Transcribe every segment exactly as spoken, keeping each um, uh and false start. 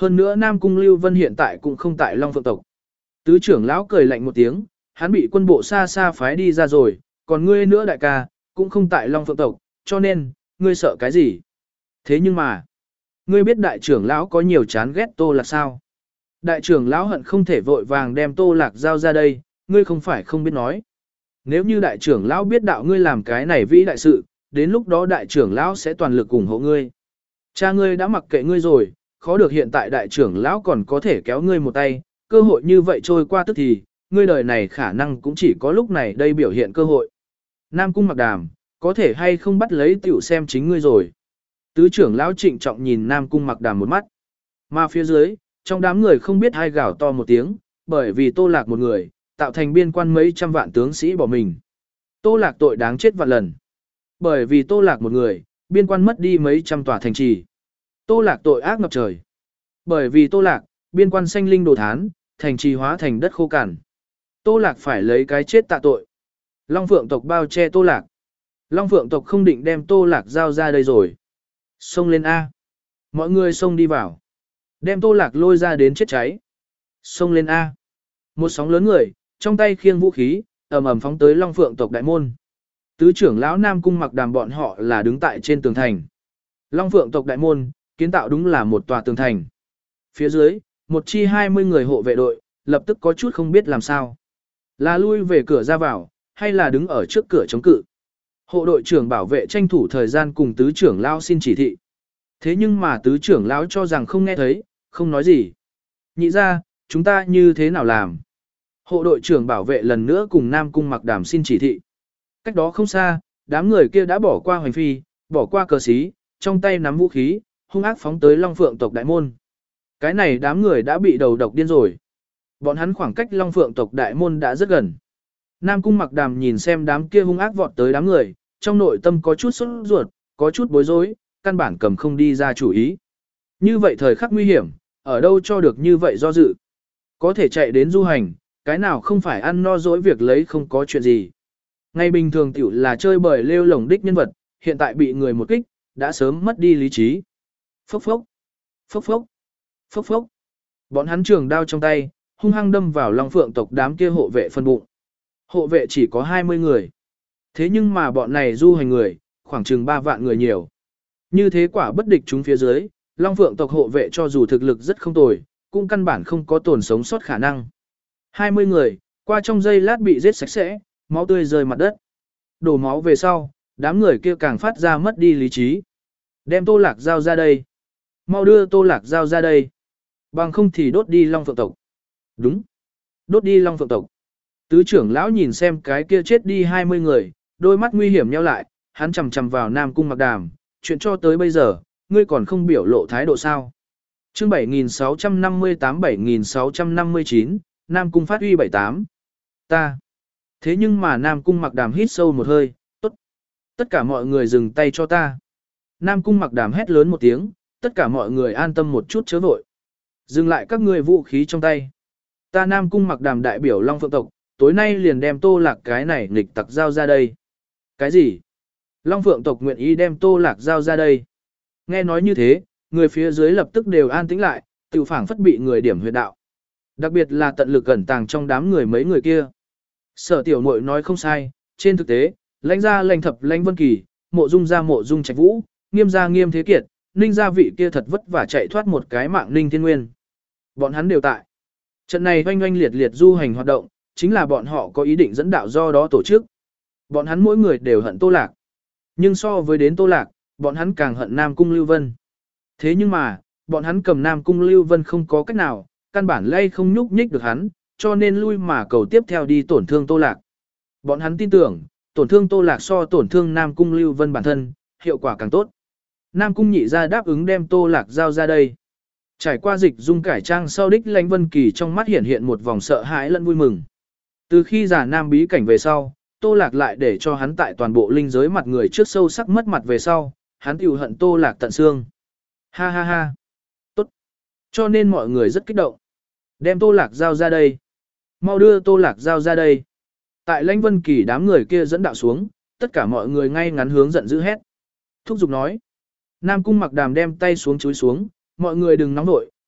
Hơn nữa Nam Cung Lưu Vân hiện tại cũng không tại Long Phượng tộc. Tứ trưởng lão cười lạnh một tiếng, hắn bị quân bộ xa xa phái đi ra rồi, còn ngươi nữa đại ca, cũng không tại Long Phượng tộc, cho nên, ngươi sợ cái gì? Thế nhưng mà, ngươi biết đại trưởng lão có nhiều chán ghét Tô Lạc sao? Đại trưởng lão hận không thể vội vàng đem Tô Lạc giao ra đây, ngươi không phải không biết nói. Nếu như đại trưởng lão biết đạo ngươi làm cái này vĩ đại sự, đến lúc đó đại trưởng lão sẽ toàn lực ủng hộ ngươi. Cha ngươi đã mặc kệ ngươi rồi, khó được hiện tại đại trưởng lão còn có thể kéo ngươi một tay, cơ hội như vậy trôi qua tức thì, ngươi đời này khả năng cũng chỉ có lúc này đây biểu hiện cơ hội. Nam Cung Mặc Đàm, có thể hay không bắt lấy tiểu xem chính ngươi rồi. Tứ trưởng lão trịnh trọng nhìn Nam Cung Mặc Đàm một mắt. Mà phía dưới, trong đám người không biết ai gào to một tiếng, bởi vì Tô Lạc một người, tạo thành biên quan mấy trăm vạn tướng sĩ bỏ mình. Tô Lạc tội đáng chết vạn lần. Bởi vì Tô Lạc một người, biên quan mất đi mấy trăm tòa thành trì. Tô Lạc tội ác ngập trời. Bởi vì Tô Lạc, biên quan xanh linh đồ thán, thành trì hóa thành đất khô cằn. Tô Lạc phải lấy cái chết tạ tội. Long Phượng tộc bao che Tô Lạc. Long Phượng tộc không định đem Tô Lạc giao ra đây rồi. Xông lên A. Mọi người xông đi vào. Đem Tô Lạc lôi ra đến chết cháy. Xông lên A. Một sóng lớn người, trong tay khiêng vũ khí, ầm ầm phóng tới Long Phượng tộc đại môn. Tứ trưởng lão Nam Cung Mặc Đàm bọn họ là đứng tại trên tường thành. Long Phượng tộc đại môn, kiến tạo đúng là một tòa tường thành. Phía dưới, một chi hai mươi người hộ vệ đội, lập tức có chút không biết làm sao. Là lui về cửa ra vào, hay là đứng ở trước cửa chống cự. Hộ đội trưởng bảo vệ tranh thủ thời gian cùng tứ trưởng lão xin chỉ thị. Thế nhưng mà tứ trưởng lão cho rằng không nghe thấy, không nói gì. Nhị ra, chúng ta như thế nào làm? Hộ đội trưởng bảo vệ lần nữa cùng Nam Cung Mặc Đàm xin chỉ thị. Cách đó không xa, đám người kia đã bỏ qua hoành phi, bỏ qua cờ xí, trong tay nắm vũ khí, hung ác phóng tới Long Phượng tộc đại môn. Cái này đám người đã bị đầu độc điên rồi. Bọn hắn khoảng cách Long Phượng tộc đại môn đã rất gần. Nam Cung Mặc Đàm nhìn xem đám kia hung ác vọt tới đám người, trong nội tâm có chút sốt ruột, có chút bối rối, căn bản cầm không đi ra chủ ý. Như vậy thời khắc nguy hiểm, ở đâu cho được như vậy do dự. Có thể chạy đến du hành, cái nào không phải ăn no dỗi việc lấy không có chuyện gì. Ngày bình thường tiểu là chơi bời lêu lổng đích nhân vật, hiện tại bị người một kích, đã sớm mất đi lý trí. Phốc phốc, phốc phốc, phốc phốc. Bọn hắn trường đao trong tay, hung hăng đâm vào Long Phượng tộc đám kia hộ vệ phân bụng. Hộ vệ chỉ có hai mươi người. Thế nhưng mà bọn này du hành người, khoảng chừng ba vạn người nhiều. Như thế quả bất địch chúng phía dưới, Long Phượng tộc hộ vệ cho dù thực lực rất không tồi, cũng căn bản không có tồn sống sót khả năng. hai mươi người, qua trong giây lát bị giết sạch sẽ, máu tươi rơi mặt đất. Đổ máu về sau, đám người kia càng phát ra mất đi lý trí. Đem Tô Lạc giao ra đây. Mau đưa Tô Lạc giao ra đây. Bằng không thì đốt đi Long Phượng tộc. Đúng. Đốt đi Long Phượng tộc. Tứ trưởng lão nhìn xem cái kia chết đi hai mươi người, đôi mắt nguy hiểm nheo lại, hắn chầm chầm vào Nam Cung Mặc Đàm. Chuyện cho tới bây giờ, ngươi còn không biểu lộ thái độ sao. Chương bảy nghìn sáu trăm năm mươi tám bảy nghìn sáu trăm năm mươi chín, Nam Cung phát uy bảy tám. Ta. Thế nhưng mà Nam Cung Mặc Đàm hít sâu một hơi, tốt. Tất cả mọi người dừng tay cho ta. Nam Cung Mặc Đàm hét lớn một tiếng, tất cả mọi người an tâm một chút chớ vội. Dừng lại các ngươi vũ khí trong tay. Ta Nam Cung Mặc Đàm đại biểu Long Phượng tộc, tối nay liền đem Tô Lạc cái này nghịch tặc giao ra đây. Cái gì? Long Phượng tộc nguyện ý đem Tô Lạc giao ra đây. Nghe nói như thế, người phía dưới lập tức đều an tĩnh lại, tự phảng phất bị người điểm huyệt đạo. Đặc biệt là tận lực ẩn tàng trong đám người mấy người kia. Sở tiểu muội nói không sai, trên thực tế, lãnh gia lãnh thập lãnh vân kỳ, mộ dung gia mộ dung trạch vũ, nghiêm gia nghiêm thế kiệt, ninh gia vị kia thật vất vả chạy thoát một cái mạng ninh thiên nguyên. Bọn hắn đều tại. Trận này oanh oanh liệt liệt du hành hoạt động, chính là bọn họ có ý định dẫn đạo do đó tổ chức. Bọn hắn mỗi người đều hận Tô Lạc. Nhưng so với đến Tô Lạc, bọn hắn càng hận Nam Cung Lưu Vân. Thế nhưng mà, bọn hắn cầm Nam Cung Lưu Vân không có cách nào, căn bản lay không nhúc nhích được hắn, cho nên lui mà cầu tiếp theo đi tổn thương Tô Lạc. Bọn hắn tin tưởng, tổn thương Tô Lạc so tổn thương Nam Cung Lưu Vân bản thân, hiệu quả càng tốt. Nam Cung nhị ra đáp ứng đem Tô Lạc giao ra đây. Trải qua dịch dung cải trang sau đích Lãnh Vân Kỳ trong mắt hiện hiện một vòng sợ hãi lẫn vui mừng. Từ khi giả Nam bí cảnh về sau, Tô Lạc lại để cho hắn tại toàn bộ linh giới mặt người trước sâu sắc mất mặt về sau, hắn tiêu hận Tô Lạc tận xương. Ha ha ha. Tốt. Cho nên mọi người rất kích động. Đem Tô Lạc giao ra đây. Mau đưa Tô Lạc giao ra đây. Tại Lãnh Vân Kỳ đám người kia dẫn đạo xuống, tất cả mọi người ngay ngắn hướng giận dữ hét. Thúc giục nói. Nam Cung Mặc Đàm đem tay xuống chúi xuống, mọi người đừng nóng nội,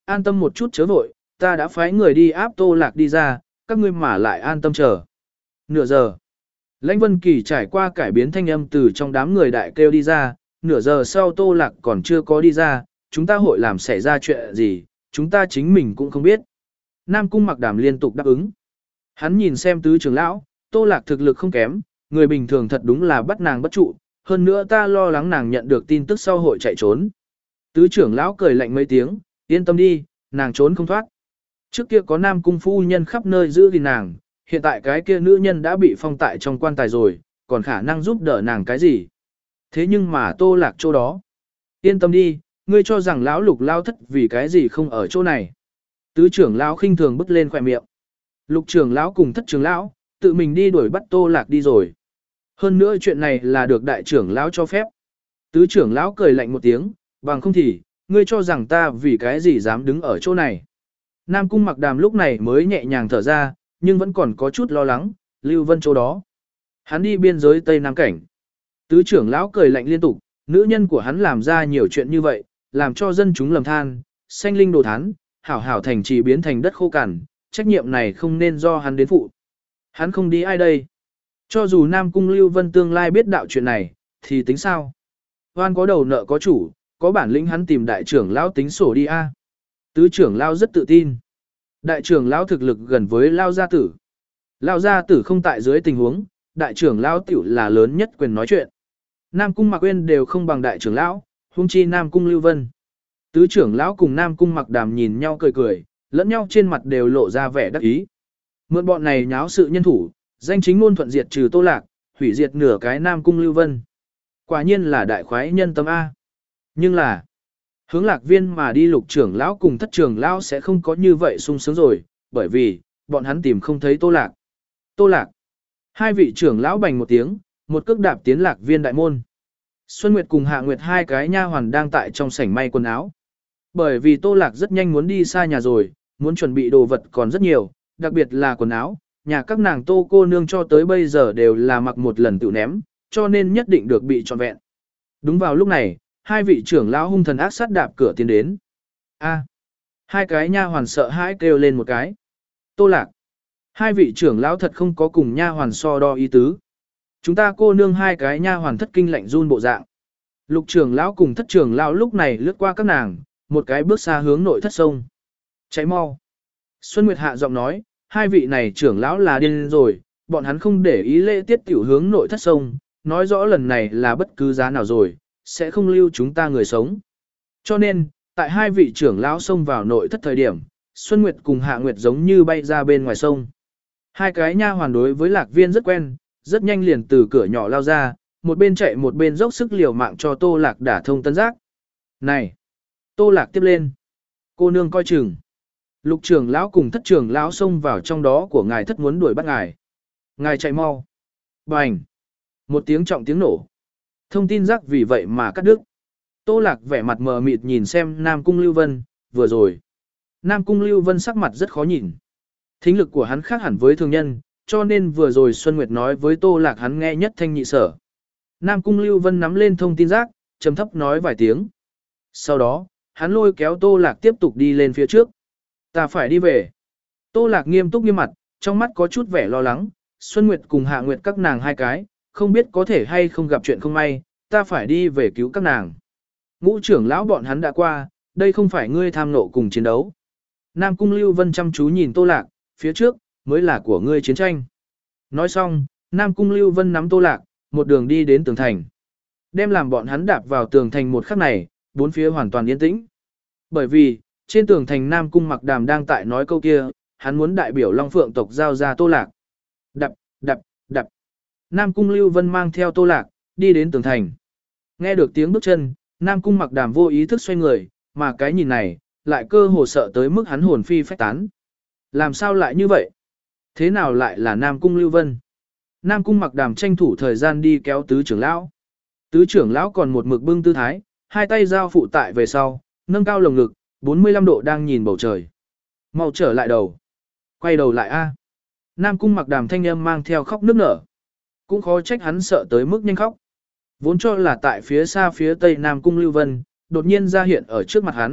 an tâm một chút chớ vội, ta đã phái người đi áp Tô Lạc đi ra, các ngươi mà lại an tâm chờ. Nửa giờ. Lãnh Vân Kỳ trải qua cải biến thanh âm từ trong đám người đại kêu đi ra, nửa giờ sau Tô Lạc còn chưa có đi ra, chúng ta hội làm xảy ra chuyện gì, chúng ta chính mình cũng không biết. Nam Cung Mặc Đàm liên tục đáp ứng. Hắn nhìn xem tứ trưởng lão, Tô Lạc thực lực không kém, người bình thường thật đúng là bắt nàng bất trụ, hơn nữa ta lo lắng nàng nhận được tin tức sau hội chạy trốn. Tứ trưởng lão cười lạnh mấy tiếng, yên tâm đi, nàng trốn không thoát. Trước kia có Nam Cung phu nhân khắp nơi giữ gìn nàng, hiện tại cái kia nữ nhân đã bị phong tại trong quan tài rồi, còn khả năng giúp đỡ nàng cái gì. Thế nhưng mà Tô Lạc chỗ đó. Yên tâm đi, ngươi cho rằng lão Lục lao thất vì cái gì không ở chỗ này. Tứ trưởng lão khinh thường bứt lên khỏe miệng. Lục trưởng lão cùng thất trưởng lão, tự mình đi đuổi bắt Tô Lạc đi rồi. Hơn nữa chuyện này là được đại trưởng lão cho phép. Tứ trưởng lão cười lạnh một tiếng, bằng không thì, ngươi cho rằng ta vì cái gì dám đứng ở chỗ này. Nam Cung Mặc Đàm lúc này mới nhẹ nhàng thở ra, nhưng vẫn còn có chút lo lắng, Lưu Vân chỗ đó. Hắn đi biên giới Tây Nam Cảnh. Tứ trưởng lão cười lạnh liên tục, nữ nhân của hắn làm ra nhiều chuyện như vậy, làm cho dân chúng lầm than, sanh linh đồ thán, hảo hảo thành trì biến thành đất khô cằn, trách nhiệm này không nên do hắn đến phụ. Hắn không đi ai đây? Cho dù Nam Cung Lưu Vân tương lai biết đạo chuyện này, thì tính sao? Hoan có đầu nợ có chủ, có bản lĩnh hắn tìm đại trưởng lão tính sổ đi a. Tứ trưởng lão rất tự tin. Đại trưởng lão thực lực gần với Lao gia tử. Lao gia tử không tại dưới tình huống, đại trưởng lão tiểu là lớn nhất quyền nói chuyện. Nam Cung Mặc Uyên đều không bằng đại trưởng lão, huống chi Nam Cung Lưu Vân. Tứ trưởng lão cùng Nam Cung Mặc Đàm nhìn nhau cười cười, lẫn nhau trên mặt đều lộ ra vẻ đắc ý. Mượn bọn này nháo sự nhân thủ, danh chính ngôn thuận diệt trừ Tô Lạc, hủy diệt nửa cái Nam Cung Lưu Vân. Quả nhiên là đại khoái nhân tâm A. Nhưng là, hướng Lạc Viên mà đi Lục trưởng lão cùng thất trưởng lão sẽ không có như vậy sung sướng rồi, bởi vì, bọn hắn tìm không thấy Tô Lạc. Tô Lạc. Hai vị trưởng lão bành một tiếng, một cước đạp tiến Lạc Viên đại môn. Xuân Nguyệt cùng Hạ Nguyệt hai cái nha hoàn đang tại trong sảnh may quần áo. Bởi vì Tô Lạc rất nhanh muốn đi xa nhà rồi, muốn chuẩn bị đồ vật còn rất nhiều, đặc biệt là quần áo, nhà các nàng Tô cô nương cho tới bây giờ đều là mặc một lần tự ném, cho nên nhất định được bị trọn vẹn. Đúng vào lúc này, hai vị trưởng lão hung thần ác sát đạp cửa tiến đến. A. Hai cái nha hoàn sợ hãi kêu lên một cái. Tô Lạc. Hai vị trưởng lão thật không có cùng nha hoàn so đo ý tứ. Chúng ta cô nương hai cái nha hoàn thất kinh lạnh run bộ dạng. Lục trưởng lão cùng thất trưởng lão lúc này lướt qua các nàng, một cái bước xa hướng nội thất sông. Cháy mau. Xuân Nguyệt hạ giọng nói, hai vị này trưởng lão là điên rồi, bọn hắn không để ý lễ tiết tiểu hướng nội thất sông, nói rõ lần này là bất cứ giá nào rồi, sẽ không lưu chúng ta người sống. Cho nên, tại hai vị trưởng lão xông vào nội thất thời điểm, Xuân Nguyệt cùng Hạ Nguyệt giống như bay ra bên ngoài sông. Hai cái nha hoàn đối với Lạc Viên rất quen, rất nhanh liền từ cửa nhỏ lao ra, một bên chạy một bên dốc sức liều mạng cho Tô Lạc đả thông tân giác. Này! Tô Lạc tiếp lên. Cô nương coi chừng. Lục trưởng lão cùng thất trưởng lão xông vào trong đó của ngài thất muốn đuổi bắt ngài. Ngài chạy mau. Bành! Một tiếng trọng tiếng nổ. Thông tin giác vì vậy mà cắt đứt. Tô Lạc vẻ mặt mờ mịt nhìn xem Nam Cung Lưu Vân, vừa rồi. Nam Cung Lưu Vân sắc mặt rất khó nhìn. Thính lực của hắn khác hẳn với thường nhân, cho nên vừa rồi Xuân Nguyệt nói với Tô Lạc hắn nghe nhất thanh nhị sở. Nam Cung Lưu Vân nắm lên thông tin giác, trầm thấp nói vài tiếng. Sau đó, hắn lôi kéo Tô Lạc tiếp tục đi lên phía trước. Ta phải đi về. Tô Lạc nghiêm túc nghiêm mặt, trong mắt có chút vẻ lo lắng. Xuân Nguyệt cùng Hạ Nguyệt các nàng hai cái, không biết có thể hay không gặp chuyện không may, ta phải đi về cứu các nàng. Ngũ trưởng lão bọn hắn đã qua, đây không phải ngươi tham nộ cùng chiến đấu. Nam Cung Lưu Vân chăm chú nhìn Tô Lạc, phía trước, mới là của ngươi chiến tranh. Nói xong, Nam Cung Lưu Vân nắm Tô Lạc, một đường đi đến tường thành. Đem làm bọn hắn đạp vào tường thành một khắc này, bốn phía hoàn toàn yên tĩnh. Bởi vì, trên tường thành Nam Cung Mặc Đàm đang tại nói câu kia, hắn muốn đại biểu Long Phượng tộc giao ra Tô Lạc. Đập, đập, đập. Nam Cung Lưu Vân mang theo Tô Lạc, đi đến tường thành. Nghe được tiếng bước chân, Nam Cung Mặc Đàm vô ý thức xoay người, mà cái nhìn này, lại cơ hồ sợ tới mức hắn hồn phi phách tán. Làm sao lại như vậy? Thế nào lại là Nam Cung Lưu Vân? Nam Cung Mặc Đàm tranh thủ thời gian đi kéo tứ trưởng lão. Tứ trưởng lão còn một mực bưng tư thái, hai tay giao phụ tại về sau, nâng cao lồng ngực, bốn mươi lăm độ đang nhìn bầu trời. Mau trở lại đầu. Quay đầu lại a. Nam Cung Mặc Đàm thanh âm mang theo khóc nức nở. Cũng khó trách hắn sợ tới mức nhanh khóc. Vốn cho là tại phía xa phía tây Nam Cung Lưu Vân, đột nhiên ra hiện ở trước mặt hắn,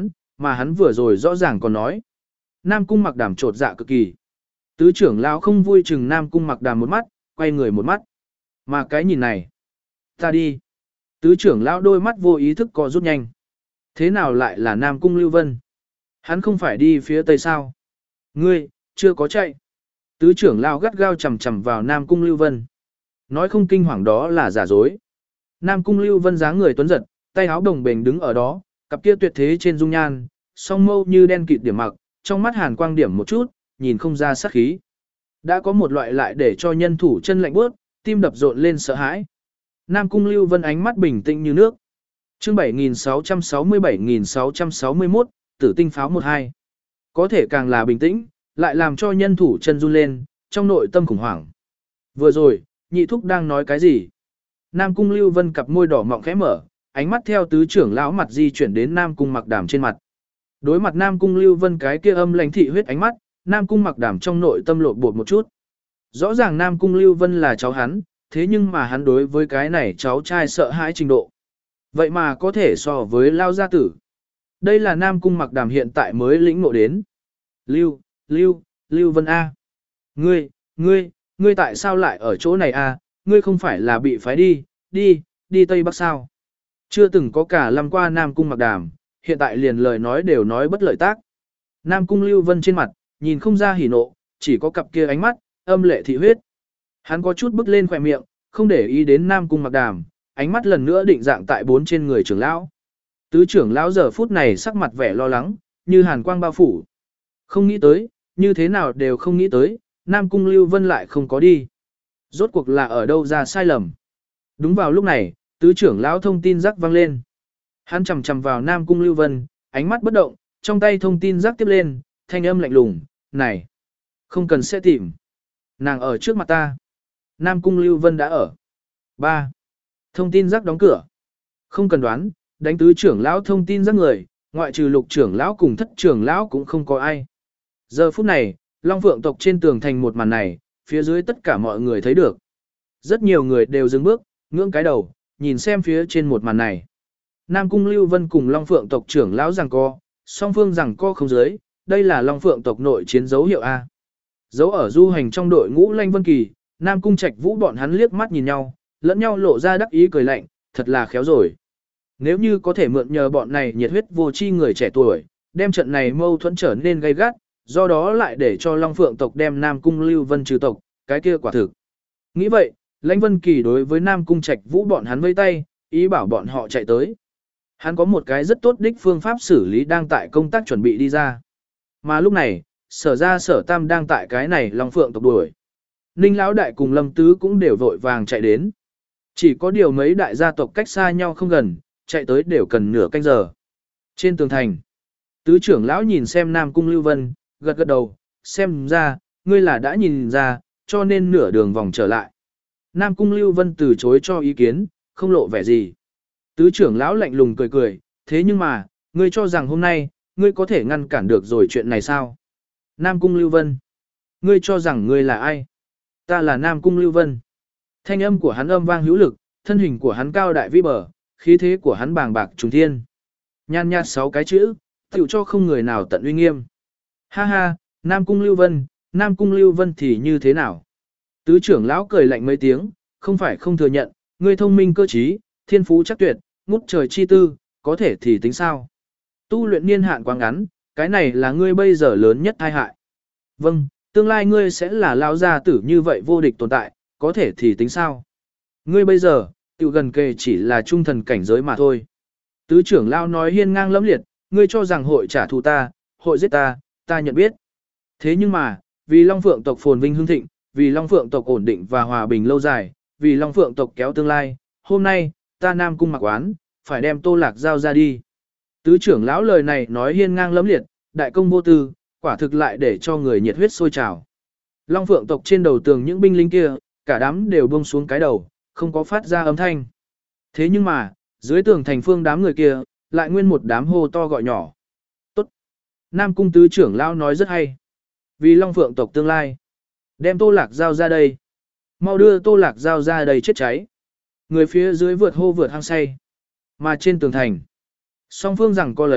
mà hắn vừa rồi rõ ràng còn nói. Nam Cung Mặc Đàm trột dạ cực kỳ. Tứ trưởng lão không vui chừng Nam Cung Mặc Đàm một mắt, quay người một mắt. Mà cái nhìn này, ta đi. Tứ trưởng lão đôi mắt vô ý thức co rút nhanh. Thế nào lại là Nam Cung Lưu Vân? Hắn không phải đi phía tây sao? Ngươi, chưa có chạy. Tứ trưởng lão gắt gao chầm chầm vào Nam Cung Lưu Vân. Nói không kinh hoàng đó là giả dối. Nam Cung Lưu Vân dáng người tuấn giật, tay áo đồng bền đứng ở đó, cặp kia tuyệt thế trên dung nhan, song mâu như đen kịt điểm mặc, trong mắt hàn quang điểm một chút, nhìn không ra sát khí. Đã có một loại lại để cho nhân thủ chân lạnh bước, tim đập rộn lên sợ hãi. Nam Cung Lưu Vân ánh mắt bình tĩnh như nước. Chương bảy nghìn sáu trăm sáu mươi bảy nghìn sáu trăm sáu mươi mốt, Tử tinh pháo một hai. Có thể càng là bình tĩnh, lại làm cho nhân thủ chân run lên, trong nội tâm khủng hoảng. Vừa rồi, nhị thúc đang nói cái gì? Nam Cung Lưu Vân cặp môi đỏ mọng khẽ mở, ánh mắt theo tứ trưởng lão mặt di chuyển đến Nam Cung Mặc Đàm trên mặt. Đối mặt Nam Cung Lưu Vân cái kia âm lãnh thị huyết ánh mắt, Nam Cung Mặc Đàm trong nội tâm lộn bột một chút. Rõ ràng Nam Cung Lưu Vân là cháu hắn, thế nhưng mà hắn đối với cái này cháu trai sợ hãi trình độ. Vậy mà có thể so với Lao Gia Tử. Đây là Nam Cung Mặc Đàm hiện tại mới lĩnh ngộ đến. Lưu, Lưu, Lưu Vân A. Ngươi, ngươi, ngươi tại sao lại ở chỗ này A, ngươi không phải là bị phái đi, đi, đi Tây Bắc sao? Chưa từng có cả lâm qua Nam Cung Mặc Đàm, hiện tại liền lời nói đều nói bất lợi tác. Nam Cung Lưu Vân trên mặt, nhìn không ra hỉ nộ, chỉ có cặp kia ánh mắt, âm lệ thị huyết. Hắn có chút bước lên khỏe miệng, không để ý đến Nam Cung Mặc Đàm, ánh mắt lần nữa định dạng tại bốn trên người trưởng lão. Tứ trưởng lão giờ phút này sắc mặt vẻ lo lắng, như hàn quang bao phủ. Không nghĩ tới, như thế nào đều không nghĩ tới, Nam Cung Lưu Vân lại không có đi. Rốt cuộc là ở đâu ra sai lầm. Đúng vào lúc này, tứ trưởng lão thông tin rắc vang lên. Hắn chầm chầm vào Nam Cung Lưu Vân, ánh mắt bất động, trong tay thông tin rắc tiếp lên, thanh âm lạnh lùng, này, không cần sẽ tìm. Nàng ở trước mặt ta. Nam Cung Lưu Vân đã ở. ba. Thông tin rắc đóng cửa. Không cần đoán, đánh tứ trưởng lão thông tin rắc người, ngoại trừ lục trưởng lão cùng thất trưởng lão cũng không có ai. Giờ phút này, Long Phượng tộc trên tường thành một màn này, phía dưới tất cả mọi người thấy được. Rất nhiều người đều dừng bước, ngưỡng cái đầu, nhìn xem phía trên một màn này. Nam Cung Lưu Vân cùng Long Phượng tộc trưởng lão giằng co, song phương giằng co không dưới, đây là Long Phượng tộc nội chiến dấu hiệu A. Dấu ở du hành trong đội ngũ Lanh Vân Kỳ, Nam Cung Trạch Vũ bọn hắn liếc mắt nhìn nhau, lẫn nhau lộ ra đắc ý cười lạnh, thật là khéo rồi. Nếu như có thể mượn nhờ bọn này nhiệt huyết vô tri người trẻ tuổi, đem trận này mâu thuẫn trở nên gay gắt, do đó lại để cho Long Phượng tộc đem Nam Cung Lưu Vân trừ tộc, cái kia quả thực. Nghĩ vậy, Lãnh Vân Kỳ đối với Nam Cung Trạch Vũ bọn hắn vây tay, ý bảo bọn họ chạy tới. Hắn có một cái rất tốt đích phương pháp xử lý đang tại công tác chuẩn bị đi ra. Mà lúc này, Sở Gia Sở Tam đang tại cái này Long Phượng tộc đuổi. Ninh Lão Đại cùng Lâm Tứ cũng đều vội vàng chạy đến. Chỉ có điều mấy đại gia tộc cách xa nhau không gần, chạy tới đều cần nửa canh giờ. Trên tường thành, Tứ trưởng lão nhìn xem Nam Cung Lưu Vân, gật gật đầu, xem ra, ngươi là đã nhìn ra, cho nên nửa đường vòng trở lại. Nam Cung Lưu Vân từ chối cho ý kiến, không lộ vẻ gì. Tứ trưởng lão lạnh lùng cười cười, thế nhưng mà, ngươi cho rằng hôm nay, ngươi có thể ngăn cản được rồi chuyện này sao? Nam Cung Lưu Vân, ngươi cho rằng ngươi là ai? Ta là Nam Cung Lưu Vân. Thanh âm của hắn âm vang hữu lực, thân hình của hắn cao đại vĩ bờ, khí thế của hắn bàng bạc trùng thiên. Nhan nhạt sáu cái chữ, tựu cho không người nào tận uy nghiêm. Ha ha, Nam Cung Lưu Vân, Nam Cung Lưu Vân thì như thế nào? Tứ trưởng lão cười lạnh mấy tiếng, không phải không thừa nhận, ngươi thông minh cơ trí, thiên phú chắc tuyệt, ngút trời chi tư, có thể thì tính sao? Tu luyện niên hạn quá ngắn, cái này là ngươi bây giờ lớn nhất tai hại. Vâng, tương lai ngươi sẽ là lão gia tử như vậy vô địch tồn tại, có thể thì tính sao? Ngươi bây giờ, tiểu gần kề chỉ là trung thần cảnh giới mà thôi. Tứ trưởng lão nói hiên ngang lẫm liệt, ngươi cho rằng hội trả thù ta, hội giết ta, ta nhận biết. Thế nhưng mà, vì Long Phượng tộc phồn vinh hưng thịnh, vì Long Phượng tộc ổn định và hòa bình lâu dài, vì Long Phượng tộc kéo tương lai, hôm nay, ta Nam Cung Mặc Oán, phải đem Tô Lạc giao ra đi. Tứ trưởng lão lời này nói hiên ngang lẫm liệt, đại công vô tư, quả thực lại để cho người nhiệt huyết sôi trào. Long Phượng tộc trên đầu tường những binh lính kia, cả đám đều buông xuống cái đầu, không có phát ra âm thanh. Thế nhưng mà, dưới tường thành phương đám người kia, lại nguyên một đám hô to gọi nhỏ. Tốt. Nam Cung tứ trưởng lão nói rất hay. Vì Long Phượng tộc tương lai, đem Tô Lạc giao ra đây. Mau đưa Tô Lạc giao ra đây chết cháy. Người phía dưới vượt hô vượt hăng say. Mà trên tường thành, song phương rằng có lấy,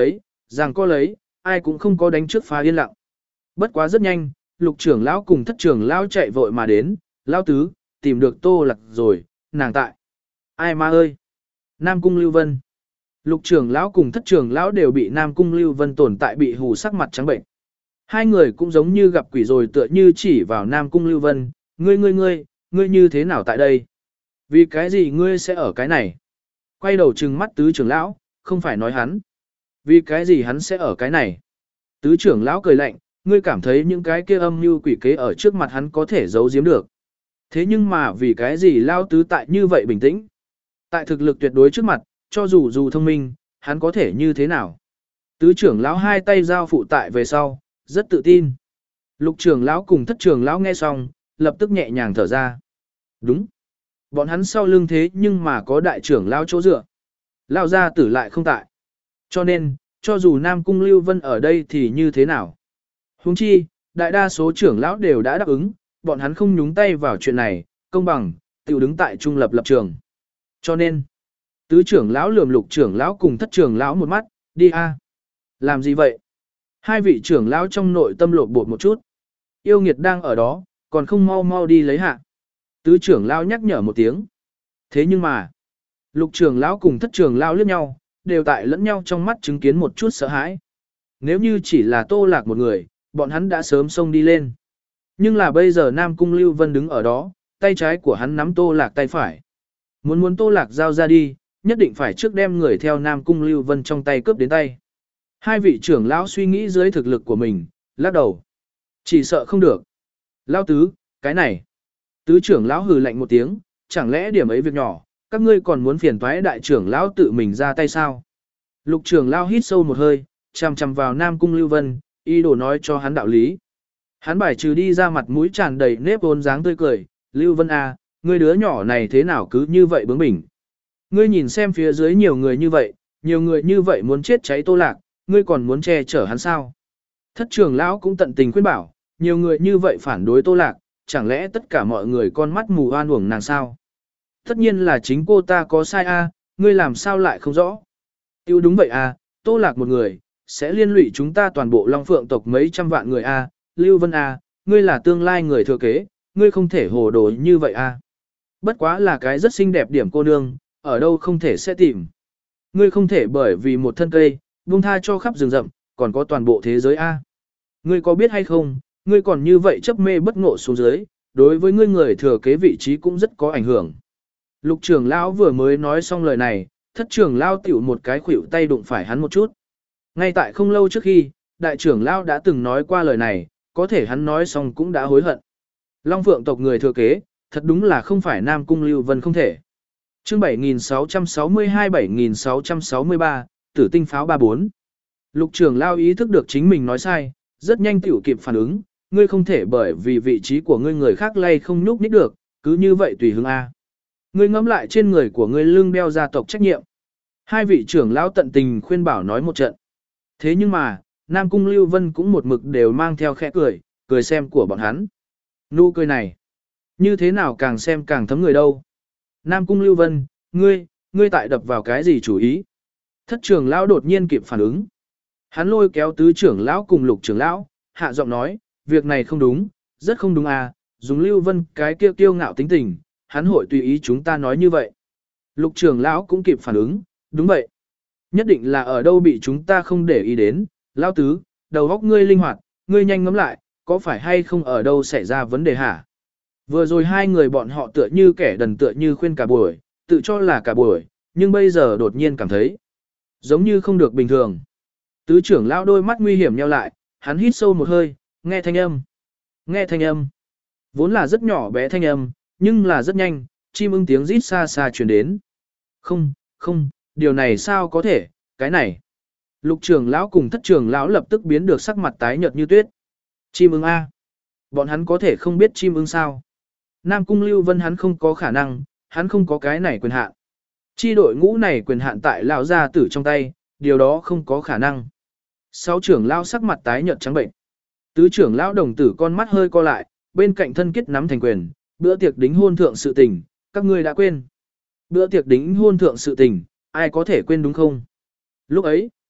rằng có lấy, ai cũng không có đánh trước phá yên lặng. Bất quá rất nhanh, lục trưởng lão cùng thất trưởng lão chạy vội mà đến, lão tứ, tìm được Tô Lạc rồi, nàng tại. Ai ma ơi? Nam Cung Lưu Vân. Lục trưởng lão cùng thất trưởng lão đều bị Nam Cung Lưu Vân tồn tại bị hù sắc mặt trắng bệnh. Hai người cũng giống như gặp quỷ rồi tựa như chỉ vào Nam Cung Lưu Vân, ngươi ngươi ngươi, ngươi như thế nào tại đây? Vì cái gì ngươi sẽ ở cái này? Quay đầu trừng mắt tứ trưởng lão, không phải nói hắn. Vì cái gì hắn sẽ ở cái này? Tứ trưởng lão cười lạnh, ngươi cảm thấy những cái kia âm mưu quỷ kế ở trước mặt hắn có thể giấu giếm được. Thế nhưng mà vì cái gì lao tứ tại như vậy bình tĩnh? Tại thực lực tuyệt đối trước mặt, cho dù dù thông minh, hắn có thể như thế nào? Tứ trưởng lão hai tay giao phụ tại về sau, rất tự tin. Lục trưởng lão cùng thất trưởng lão nghe xong, lập tức nhẹ nhàng thở ra. Đúng. Bọn hắn sau lưng thế nhưng mà có đại trưởng lão chỗ dựa. Lão gia tử lại không tại. Cho nên, cho dù Nam Cung Lưu Vân ở đây thì như thế nào? Huống chi, đại đa số trưởng lão đều đã đáp ứng, bọn hắn không nhúng tay vào chuyện này, công bằng, tự đứng tại trung lập lập trường. Cho nên, tứ trưởng lão lườm lục trưởng lão cùng thất trưởng lão một mắt, đi a. Làm gì vậy? Hai vị trưởng lão trong nội tâm lột bột một chút. Yêu nghiệt đang ở đó, còn không mau mau đi lấy hạ. Tứ trưởng lão nhắc nhở một tiếng. Thế nhưng mà, lục trưởng lão cùng thất trưởng lão liếc nhau, đều tại lẫn nhau trong mắt chứng kiến một chút sợ hãi. Nếu như chỉ là Tô Lạc một người, bọn hắn đã sớm xông đi lên. Nhưng là bây giờ Nam Cung Lưu Vân đứng ở đó, tay trái của hắn nắm Tô Lạc tay phải. Muốn muốn Tô Lạc giao ra đi, nhất định phải trước đem người theo Nam Cung Lưu Vân trong tay cướp đến tay. Hai vị trưởng lão suy nghĩ dưới thực lực của mình, lắc đầu. Chỉ sợ không được. Lão tứ, cái này. Tứ trưởng lão hừ lạnh một tiếng, chẳng lẽ điểm ấy việc nhỏ, các ngươi còn muốn phiền toái đại trưởng lão tự mình ra tay sao? Lục trưởng lão hít sâu một hơi, chằm chằm vào Nam Cung Lưu Vân, ý đồ nói cho hắn đạo lý. Hắn bài trừ đi ra mặt mũi tràn đầy nếp vốn dáng tươi cười, Lưu Vân à, ngươi đứa nhỏ này thế nào cứ như vậy bướng bỉnh. Ngươi nhìn xem phía dưới nhiều người như vậy, nhiều người như vậy muốn chết cháy Tô Lạc, ngươi còn muốn che chở hắn sao? Thất trưởng lão cũng tận tình khuyên bảo, nhiều người như vậy phản đối Tô Lạc, chẳng lẽ tất cả mọi người con mắt mù oan uổng nàng sao? Tất nhiên là chính cô ta có sai a, ngươi làm sao lại không rõ? Tiêu đúng vậy a, Tô Lạc một người, sẽ liên lụy chúng ta toàn bộ Long Phượng tộc mấy trăm vạn người a, Lưu Vân a, ngươi là tương lai người thừa kế, ngươi không thể hồ đồ như vậy a. Bất quá là cái rất xinh đẹp điểm cô nương, ở đâu không thể sẽ tìm. Ngươi không thể bởi vì một thân cây, buông tha cho khắp rừng rậm, còn có toàn bộ thế giới a. Ngươi có biết hay không, ngươi còn như vậy chấp mê bất ngộ xuống dưới, đối với ngươi người thừa kế vị trí cũng rất có ảnh hưởng. Lục trưởng lão vừa mới nói xong lời này, thất trưởng lão tiểu một cái khuỷu tay đụng phải hắn một chút. Ngay tại không lâu trước khi, đại trưởng lão đã từng nói qua lời này, có thể hắn nói xong cũng đã hối hận. Long Phượng tộc người thừa kế, thật đúng là không phải Nam Cung Lưu Vân không thể. Chương bảy nghìn sáu trăm sáu mươi hai bảy nghìn sáu trăm sáu mươi ba, Tử tinh pháo ba bốn. Lục trưởng lão ý thức được chính mình nói sai, rất nhanh tiểu kịp phản ứng, ngươi không thể bởi vì vị trí của ngươi người khác lay không nhúc nhích được, cứ như vậy tùy hứng a. Ngươi ngẫm lại trên người của ngươi lưng đeo gia tộc trách nhiệm. Hai vị trưởng lão tận tình khuyên bảo nói một trận. Thế nhưng mà, Nam Cung Lưu Vân cũng một mực đều mang theo khẽ cười, cười xem của bọn hắn. Nụ cười này, như thế nào càng xem càng thấm người đâu. Nam Cung Lưu Vân, ngươi, ngươi tại đập vào cái gì chủ ý? Thất trưởng lão đột nhiên kịp phản ứng. Hắn lôi kéo tứ trưởng lão cùng lục trưởng lão, hạ giọng nói, việc này không đúng, rất không đúng à, dùng Lưu Vân cái kia kiêu ngạo tính tình, hắn hội tùy ý chúng ta nói như vậy. Lục trưởng lão cũng kịp phản ứng, đúng vậy. Nhất định là ở đâu bị chúng ta không để ý đến, lão tứ, đầu óc ngươi linh hoạt, ngươi nhanh ngẫm lại, có phải hay không ở đâu xảy ra vấn đề hả? Vừa rồi hai người bọn họ tựa như kẻ đần tựa như khuyên cả buổi, tự cho là cả buổi, nhưng bây giờ đột nhiên cảm thấy giống như không được bình thường. Tứ trưởng lão đôi mắt nguy hiểm nheo lại, hắn hít sâu một hơi, nghe thanh âm. Nghe thanh âm. Vốn là rất nhỏ bé thanh âm, nhưng là rất nhanh, chim ưng tiếng rít xa xa truyền đến. Không, không, điều này sao có thể, cái này. Lục trưởng lão cùng thất trưởng lão lập tức biến được sắc mặt tái nhợt như tuyết. Chim ưng A. Bọn hắn có thể không biết chim ưng sao. Nam Cung Lưu Vân hắn không có khả năng, hắn không có cái này quyền hạn. Chi đội ngũ này quyền hạn tại lão gia tử trong tay, điều đó không có khả năng. Sáu trưởng lão sắc mặt tái nhợt trắng bệnh. Tứ trưởng lão đồng tử con mắt hơi co lại, bên cạnh thân kết nắm thành quyền, bữa tiệc đính hôn thượng sự tình, các ngươi đã quên. Bữa tiệc đính hôn thượng sự tình, ai có thể quên đúng không? Lúc ấy,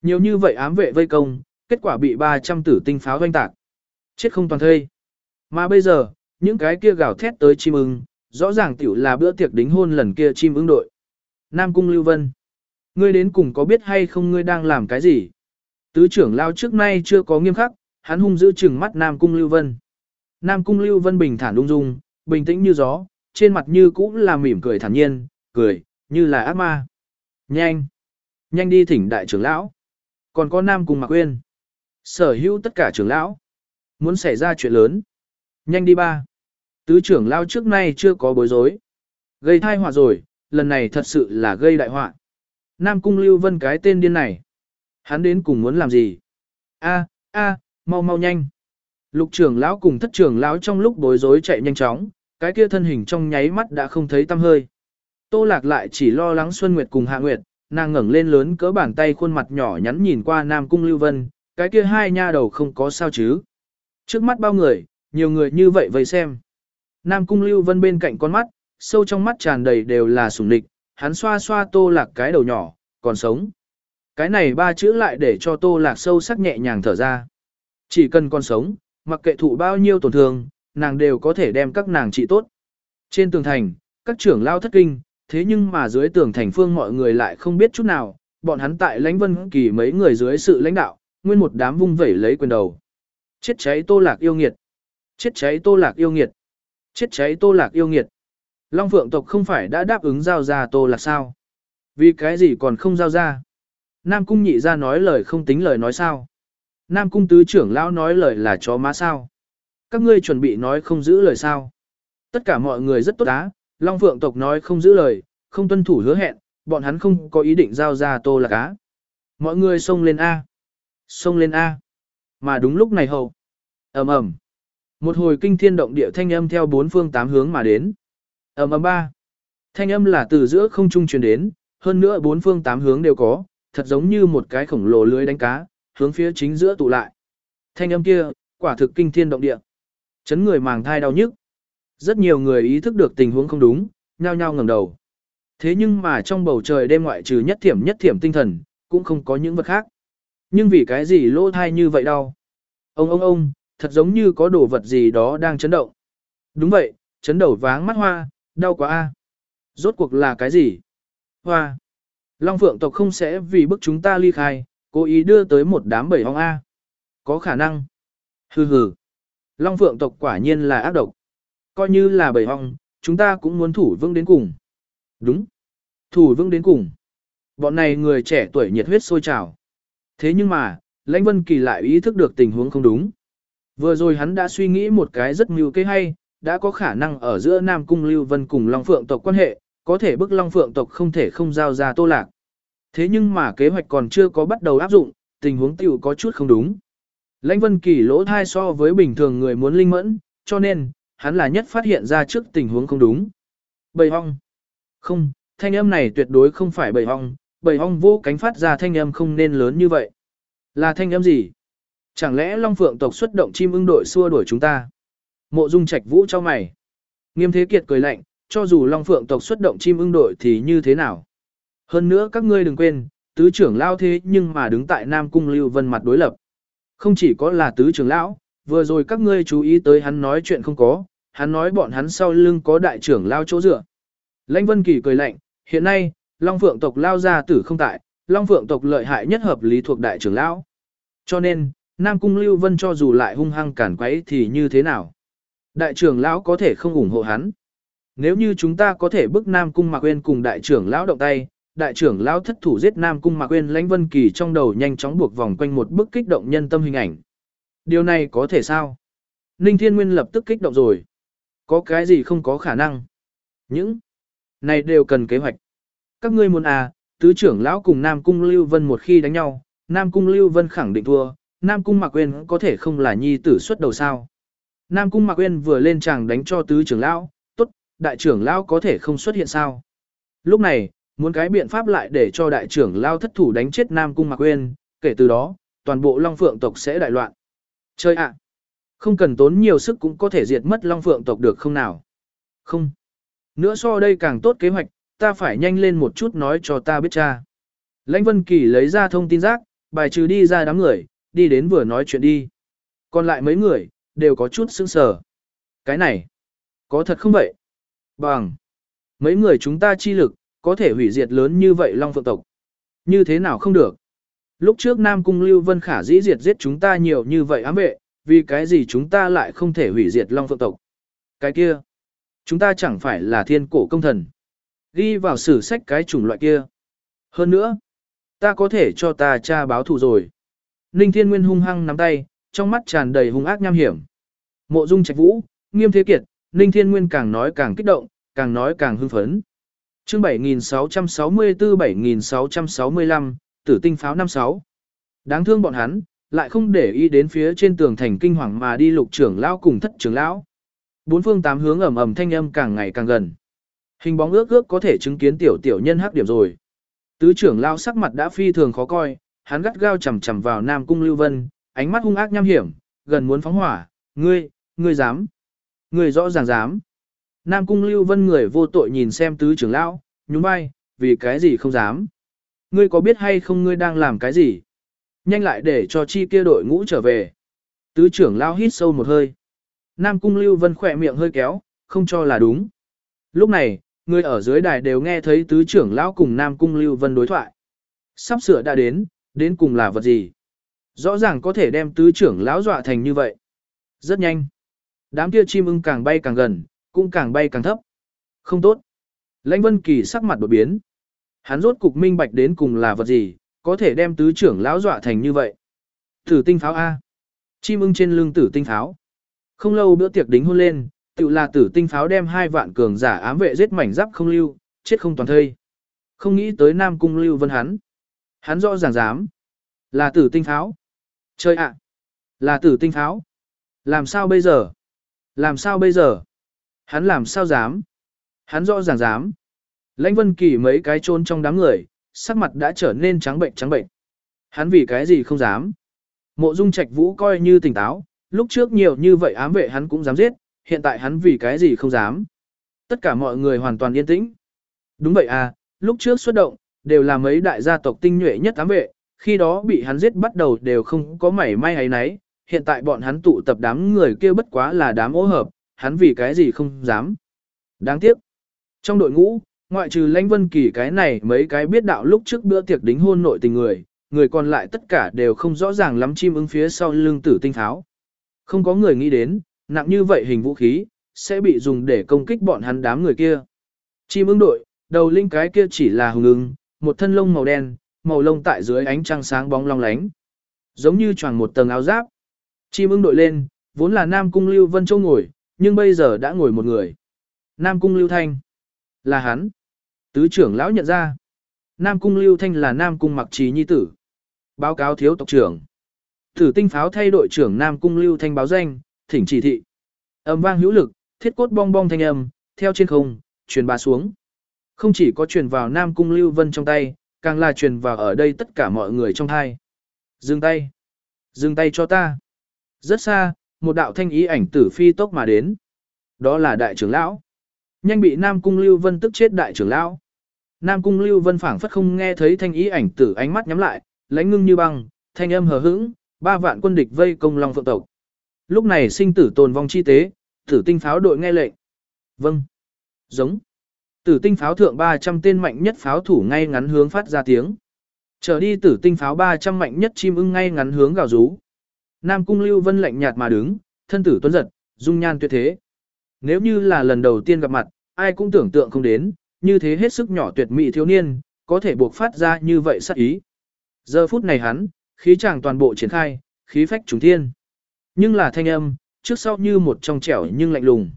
Nhiều như vậy ám vệ vây công, kết quả bị ba trăm tử tinh pháo doanh tạc. Chết không toàn thây. Mà bây giờ, những cái kia gào thét tới chim ưng, rõ ràng tiểu là bữa tiệc đính hôn lần kia chim ưng đội. Nam Cung Lưu Vân. Ngươi đến cùng có biết hay không ngươi đang làm cái gì? Tứ trưởng lao trước nay chưa có nghiêm khắc, hắn hung giữ chừng mắt Nam Cung Lưu Vân. Nam Cung Lưu Vân bình thản ung dung, bình tĩnh như gió, trên mặt như cũng là mỉm cười thản nhiên, cười, như là ác ma. Nhanh! Nhanh đi thỉnh đại trưởng lão. Còn có Nam Cung Mạc Uyên. Sở hữu tất cả trưởng lão. Muốn xảy ra chuyện lớn. Nhanh đi ba. Tứ trưởng lão trước nay chưa có bối rối. Gây thai họa rồi, lần này thật sự là gây đại họa. Nam Cung Lưu Vân cái tên điên này. Hắn đến cùng muốn làm gì? A, a, mau mau nhanh. Lục trưởng lão cùng thất trưởng lão trong lúc bối rối chạy nhanh chóng, cái kia thân hình trong nháy mắt đã không thấy tăm hơi. Tô Lạc lại chỉ lo lắng Xuân Nguyệt cùng Hạ Nguyệt, nàng ngẩng lên lớn cỡ bàn tay khuôn mặt nhỏ nhắn nhìn qua Nam Cung Lưu Vân, cái kia hai nha đầu không có sao chứ. Trước mắt bao người, nhiều người như vậy vây xem. Nam Cung Lưu Vân bên cạnh con mắt, sâu trong mắt tràn đầy đều là sủng địch, hắn xoa xoa Tô Lạc cái đầu nhỏ, còn sống. Cái này ba chữ lại để cho Tô Lạc sâu sắc nhẹ nhàng thở ra. Chỉ cần còn sống, mặc kệ thụ bao nhiêu tổn thương, nàng đều có thể đem các nàng trị tốt. Trên tường thành, các trưởng lao thất kinh, thế nhưng mà dưới tường thành phương mọi người lại không biết chút nào, bọn hắn tại Lãnh Vân Kỳ mấy người dưới sự lãnh đạo, nguyên một đám vung vẩy lấy quyền đầu. Chết cháy Tô Lạc yêu nghiệt. Chết cháy Tô Lạc yêu nghiệt. Chết cháy Tô Lạc yêu nghiệt. Long Phượng tộc không phải đã đáp ứng giao ra Tô Lạc sao? Vì cái gì còn không giao ra? Nam Cung nhị ra nói lời không tính lời nói sao? Nam Cung tứ trưởng lão nói lời là chó má sao? Các ngươi chuẩn bị nói không giữ lời sao? Tất cả mọi người rất tốt á, Long Phượng tộc nói không giữ lời, không tuân thủ hứa hẹn, bọn hắn không có ý định giao ra Tô Lạc á. Mọi người xông lên A. Xông lên A. Mà đúng lúc này hầu. ầm ầm, một hồi kinh thiên động địa thanh âm theo bốn phương tám hướng mà đến. ầm ầm ba. Thanh âm là từ giữa không trung truyền đến, hơn nữa bốn phương tám hướng đều có, thật giống như một cái khổng lồ lưới đánh cá, hướng phía chính giữa tụ lại. Thanh âm kia, quả thực kinh thiên động địa. Chấn người màng thai đau nhức. Rất nhiều người ý thức được tình huống không đúng, nhao nhao ngẩng đầu. Thế nhưng mà trong bầu trời đêm ngoại trừ nhất thiểm nhất thiểm tinh thần, cũng không có những vật khác. Nhưng vì cái gì lỗ thai như vậy đau? Ông ông ông, thật giống như có đồ vật gì đó đang chấn động. Đúng vậy, chấn đầu váng mắt hoa, đau quá a. Rốt cuộc là cái gì? Hoa. Long Phượng tộc không sẽ vì bức chúng ta ly khai, cố ý đưa tới một đám bầy ong a. Có khả năng. Hừ hừ. Long Phượng tộc quả nhiên là ác độc. Coi như là bầy ong, chúng ta cũng muốn thủ vững đến cùng. Đúng. Thủ vững đến cùng. Bọn này người trẻ tuổi nhiệt huyết sôi trào. Thế nhưng mà, Lãnh Vân Kỳ lại ý thức được tình huống không đúng. Vừa rồi hắn đã suy nghĩ một cái rất mưu kế hay, đã có khả năng ở giữa Nam Cung Lưu Vân cùng Long Phượng tộc quan hệ, có thể bức Long Phượng tộc không thể không giao ra Tô Lạc. Thế nhưng mà kế hoạch còn chưa có bắt đầu áp dụng, tình huống tiểu có chút không đúng. Lãnh Vân Kỳ lỗ thai so với bình thường người muốn linh mẫn, cho nên, hắn là nhất phát hiện ra trước tình huống không đúng. Bầy ong. Không, thanh âm này tuyệt đối không phải bầy ong, bầy ong vô cánh phát ra thanh âm không nên lớn như vậy. Là thanh âm gì? Chẳng lẽ Long Phượng tộc xuất động chim ưng đội xua đuổi chúng ta? Mộ Dung Trạch Vũ cho mày. Nghiêm Thế Kiệt cười lạnh, cho dù Long Phượng tộc xuất động chim ưng đội thì như thế nào? Hơn nữa các ngươi đừng quên, tứ trưởng lão thế nhưng mà đứng tại Nam Cung Lưu Vân mặt đối lập. Không chỉ có là tứ trưởng lão, vừa rồi các ngươi chú ý tới hắn nói chuyện không có, hắn nói bọn hắn sau lưng có đại trưởng lão chỗ dựa. Lãnh Vân Kỳ cười lạnh, hiện nay, Long Phượng tộc lao ra tử không tại, Long Phượng tộc lợi hại nhất hợp lý thuộc đại trưởng lão. Cho nên, Nam Cung Lưu Vân cho dù lại hung hăng cản quấy thì như thế nào? Đại trưởng lão có thể không ủng hộ hắn. Nếu như chúng ta có thể bức Nam Cung Mạc Uyên cùng đại trưởng lão động tay, đại trưởng lão thất thủ giết Nam Cung Mạc Uyên, Lãnh Vân Kỳ trong đầu nhanh chóng buộc vòng quanh một bức kích động nhân tâm hình ảnh. Điều này có thể sao? Ninh Thiên Nguyên lập tức kích động rồi. Có cái gì không có khả năng? Những này đều cần kế hoạch. Các ngươi muốn à, tứ trưởng lão cùng Nam Cung Lưu Vân một khi đánh nhau, Nam Cung Lưu Vân khẳng định thua, Nam Cung Mạc Uyên có thể không là nhi tử xuất đầu sao? Nam Cung Mạc Uyên vừa lên tràng đánh cho tứ trưởng lão, tốt, đại trưởng lão có thể không xuất hiện sao? Lúc này, muốn cái biện pháp lại để cho đại trưởng lão thất thủ đánh chết Nam Cung Mạc Uyên, kể từ đó, toàn bộ Long Phượng tộc sẽ đại loạn. Chơi ạ! Không cần tốn nhiều sức cũng có thể diệt mất Long Phượng tộc được không nào? Không. Nữa so đây càng tốt kế hoạch, ta phải nhanh lên một chút nói cho ta biết cha. Lãnh Vân Kỳ lấy ra thông tin rác, Bài trừ đi ra đám người, đi đến vừa nói chuyện đi. Còn lại mấy người, đều có chút sững sờ. Cái này, có thật không vậy? Bằng, mấy người chúng ta chi lực, có thể hủy diệt lớn như vậy Long Phượng tộc. Như thế nào không được? Lúc trước Nam Cung Lưu Vân Khả dĩ diệt giết chúng ta nhiều như vậy ám vệ, vì cái gì chúng ta lại không thể hủy diệt Long Phượng tộc? Cái kia, chúng ta chẳng phải là thiên cổ công thần. Ghi vào sử sách cái chủng loại kia. Hơn nữa, ta có thể cho ta cha báo thù rồi. Ninh Thiên Nguyên hung hăng nắm tay, trong mắt tràn đầy hung ác nham hiểm. Mộ Dung Trạch Vũ, Nghiêm Thế Kiệt, Ninh Thiên Nguyên càng nói càng kích động, càng nói càng hưng phấn. Chương bảy nghìn sáu trăm sáu mươi tư bảy nghìn sáu trăm sáu mươi lăm, Tử Tinh Pháo năm sáu. Đáng thương bọn hắn, lại không để ý đến phía trên tường thành kinh hoàng mà đi Lục trưởng lão cùng Thất trưởng lão. Bốn phương tám hướng ầm ầm thanh âm càng ngày càng gần. Hình bóng ước ước có thể chứng kiến tiểu tiểu nhân hắc điểm rồi. Tứ trưởng lão sắc mặt đã phi thường khó coi, hắn gắt gao chằm chằm vào Nam Cung Lưu Vân, ánh mắt hung ác nham hiểm, gần muốn phóng hỏa, "Ngươi, ngươi dám? Ngươi rõ ràng dám?" Nam Cung Lưu Vân người vô tội nhìn xem tứ trưởng lão, nhún vai, "Vì cái gì không dám? Ngươi có biết hay không ngươi đang làm cái gì? Nhanh lại để cho chi kia đội ngũ trở về." Tứ trưởng lão hít sâu một hơi. Nam Cung Lưu Vân khỏe miệng hơi kéo, không cho là đúng. Lúc này, người ở dưới đài đều nghe thấy tứ trưởng lão cùng Nam Cung Lưu Vân đối thoại. Sắp sửa đã đến, đến cùng là vật gì? Rõ ràng có thể đem tứ trưởng lão dọa thành như vậy. Rất nhanh. Đám kia chim ưng càng bay càng gần, cũng càng bay càng thấp. Không tốt. Lãnh Vân Kỳ sắc mặt đột biến. Hắn rốt cục minh bạch đến cùng là vật gì, có thể đem tứ trưởng lão dọa thành như vậy. Tử tinh pháo A. Chim ưng trên lưng tử tinh pháo. Không lâu bữa tiệc đính hôn lên, tự là tử tinh pháo đem hai vạn cường giả ám vệ giết mảnh giáp không lưu, chết không toàn thây. Không nghĩ tới Nam Cung Lưu Vân hắn. Hắn rõ ràng dám. Là tử tinh pháo. Chơi ạ. Là tử tinh pháo. Làm sao bây giờ? Làm sao bây giờ? Hắn làm sao dám? Hắn rõ ràng dám. Lãnh Vân Kỳ mấy cái chôn trong đám người, sắc mặt đã trở nên trắng bệnh trắng bệnh. Hắn vì cái gì không dám? Mộ Dung Trạch Vũ coi như tỉnh táo, lúc trước nhiều như vậy ám vệ hắn cũng dám giết, hiện tại hắn vì cái gì không dám? Tất cả mọi người hoàn toàn yên tĩnh. Đúng vậy à, lúc trước xuất động, đều là mấy đại gia tộc tinh nhuệ nhất ám vệ, khi đó bị hắn giết bắt đầu đều không có mảy may hay nấy, hiện tại bọn hắn tụ tập đám người kia bất quá là đám ô hợp, hắn vì cái gì không dám. Đáng tiếc. Trong đội ngũ, ngoại trừ Lãnh Vân Kỳ cái này mấy cái biết đạo lúc trước bữa tiệc đính hôn nội tình người, người còn lại tất cả đều không rõ ràng lắm chim ưng phía sau lưng tử tinh pháo. Không có người nghĩ đến, nặng như vậy hình vũ khí, sẽ bị dùng để công kích bọn hắn đám người kia. Chim ưng đội, đầu linh cái kia chỉ là hùng ưng, một thân lông màu đen, màu lông tại dưới ánh trăng sáng bóng long lánh. Giống như choàng một tầng áo giáp. Chim ưng đội lên, vốn là Nam Cung Lưu Vân Châu ngồi, nhưng bây giờ đã ngồi một người. Nam Cung Lưu Thanh. Là hắn. Tứ trưởng lão nhận ra. Nam Cung Lưu Thanh là Nam Cung Mặc Trì nhi tử. Báo cáo thiếu tộc trưởng. Tử tinh pháo thay đội trưởng Nam Cung Lưu Thanh báo danh, thỉnh chỉ thị. Âm vang hữu lực, thiết cốt bong bong thanh âm, theo trên không, truyền bá xuống. Không chỉ có truyền vào Nam Cung Lưu Vân trong tay, càng là truyền vào ở đây tất cả mọi người trong hai. Dừng tay. Dừng tay cho ta. Rất xa, một đạo thanh ý ảnh tử phi tốc mà đến. Đó là đại trưởng lão. Nhanh bị Nam Cung Lưu Vân tức chết đại trưởng lão. Nam Cung Lưu Vân phảng phất không nghe thấy thanh ý ảnh tử, ánh mắt nhắm lại, lãnh ngưng như băng, thanh âm hờ hững, ba vạn quân địch vây công Long Phượng tộc. Lúc này sinh tử tồn vong chi tế, Tử tinh pháo đội nghe lệnh. Vâng. Giống. Tử tinh pháo thượng ba trăm tên mạnh nhất pháo thủ ngay ngắn hướng phát ra tiếng. Trở đi tử tinh pháo ba trăm mạnh nhất chim ưng ngay ngắn hướng gào rú. Nam Cung Lưu Vân lạnh nhạt mà đứng, thân tử tuấn giật, dung nhan tuyệt thế. Nếu như là lần đầu tiên gặp mặt, ai cũng tưởng tượng không đến, như thế hết sức nhỏ tuyệt mỹ thiếu niên, có thể buộc phát ra như vậy sát ý. Giờ phút này hắn, khí chàng toàn bộ triển khai, khí phách trùng thiên. Nhưng là thanh âm, trước sau như một trong trẻo nhưng lạnh lùng.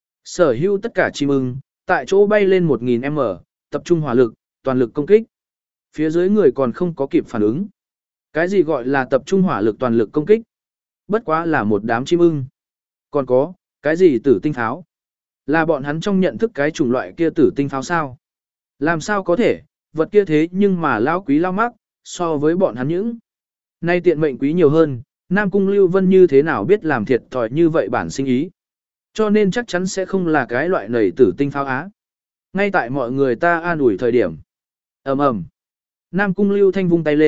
Sở hữu tất cả chim ưng, tại chỗ bay lên một nghìn mét, tập trung hỏa lực, toàn lực công kích. Phía dưới người còn không có kịp phản ứng. Cái gì gọi là tập trung hỏa lực toàn lực công kích? Bất quá là một đám chim ưng. Còn có, cái gì tử tinh pháo? Là bọn hắn trong nhận thức cái chủng loại kia tử tinh pháo sao? Làm sao có thể, vật kia thế nhưng mà lão quý lao mắc, so với bọn hắn những. Nay tiện mệnh quý nhiều hơn, Nam Cung Lưu Vân như thế nào biết làm thiệt thòi như vậy bản sinh ý. Cho nên chắc chắn sẽ không là cái loại nảy tử tinh pháo á. Ngay tại mọi người ta an ủi thời điểm. Ầm ầm. Nam Cung Lưu Thanh vung tay lên,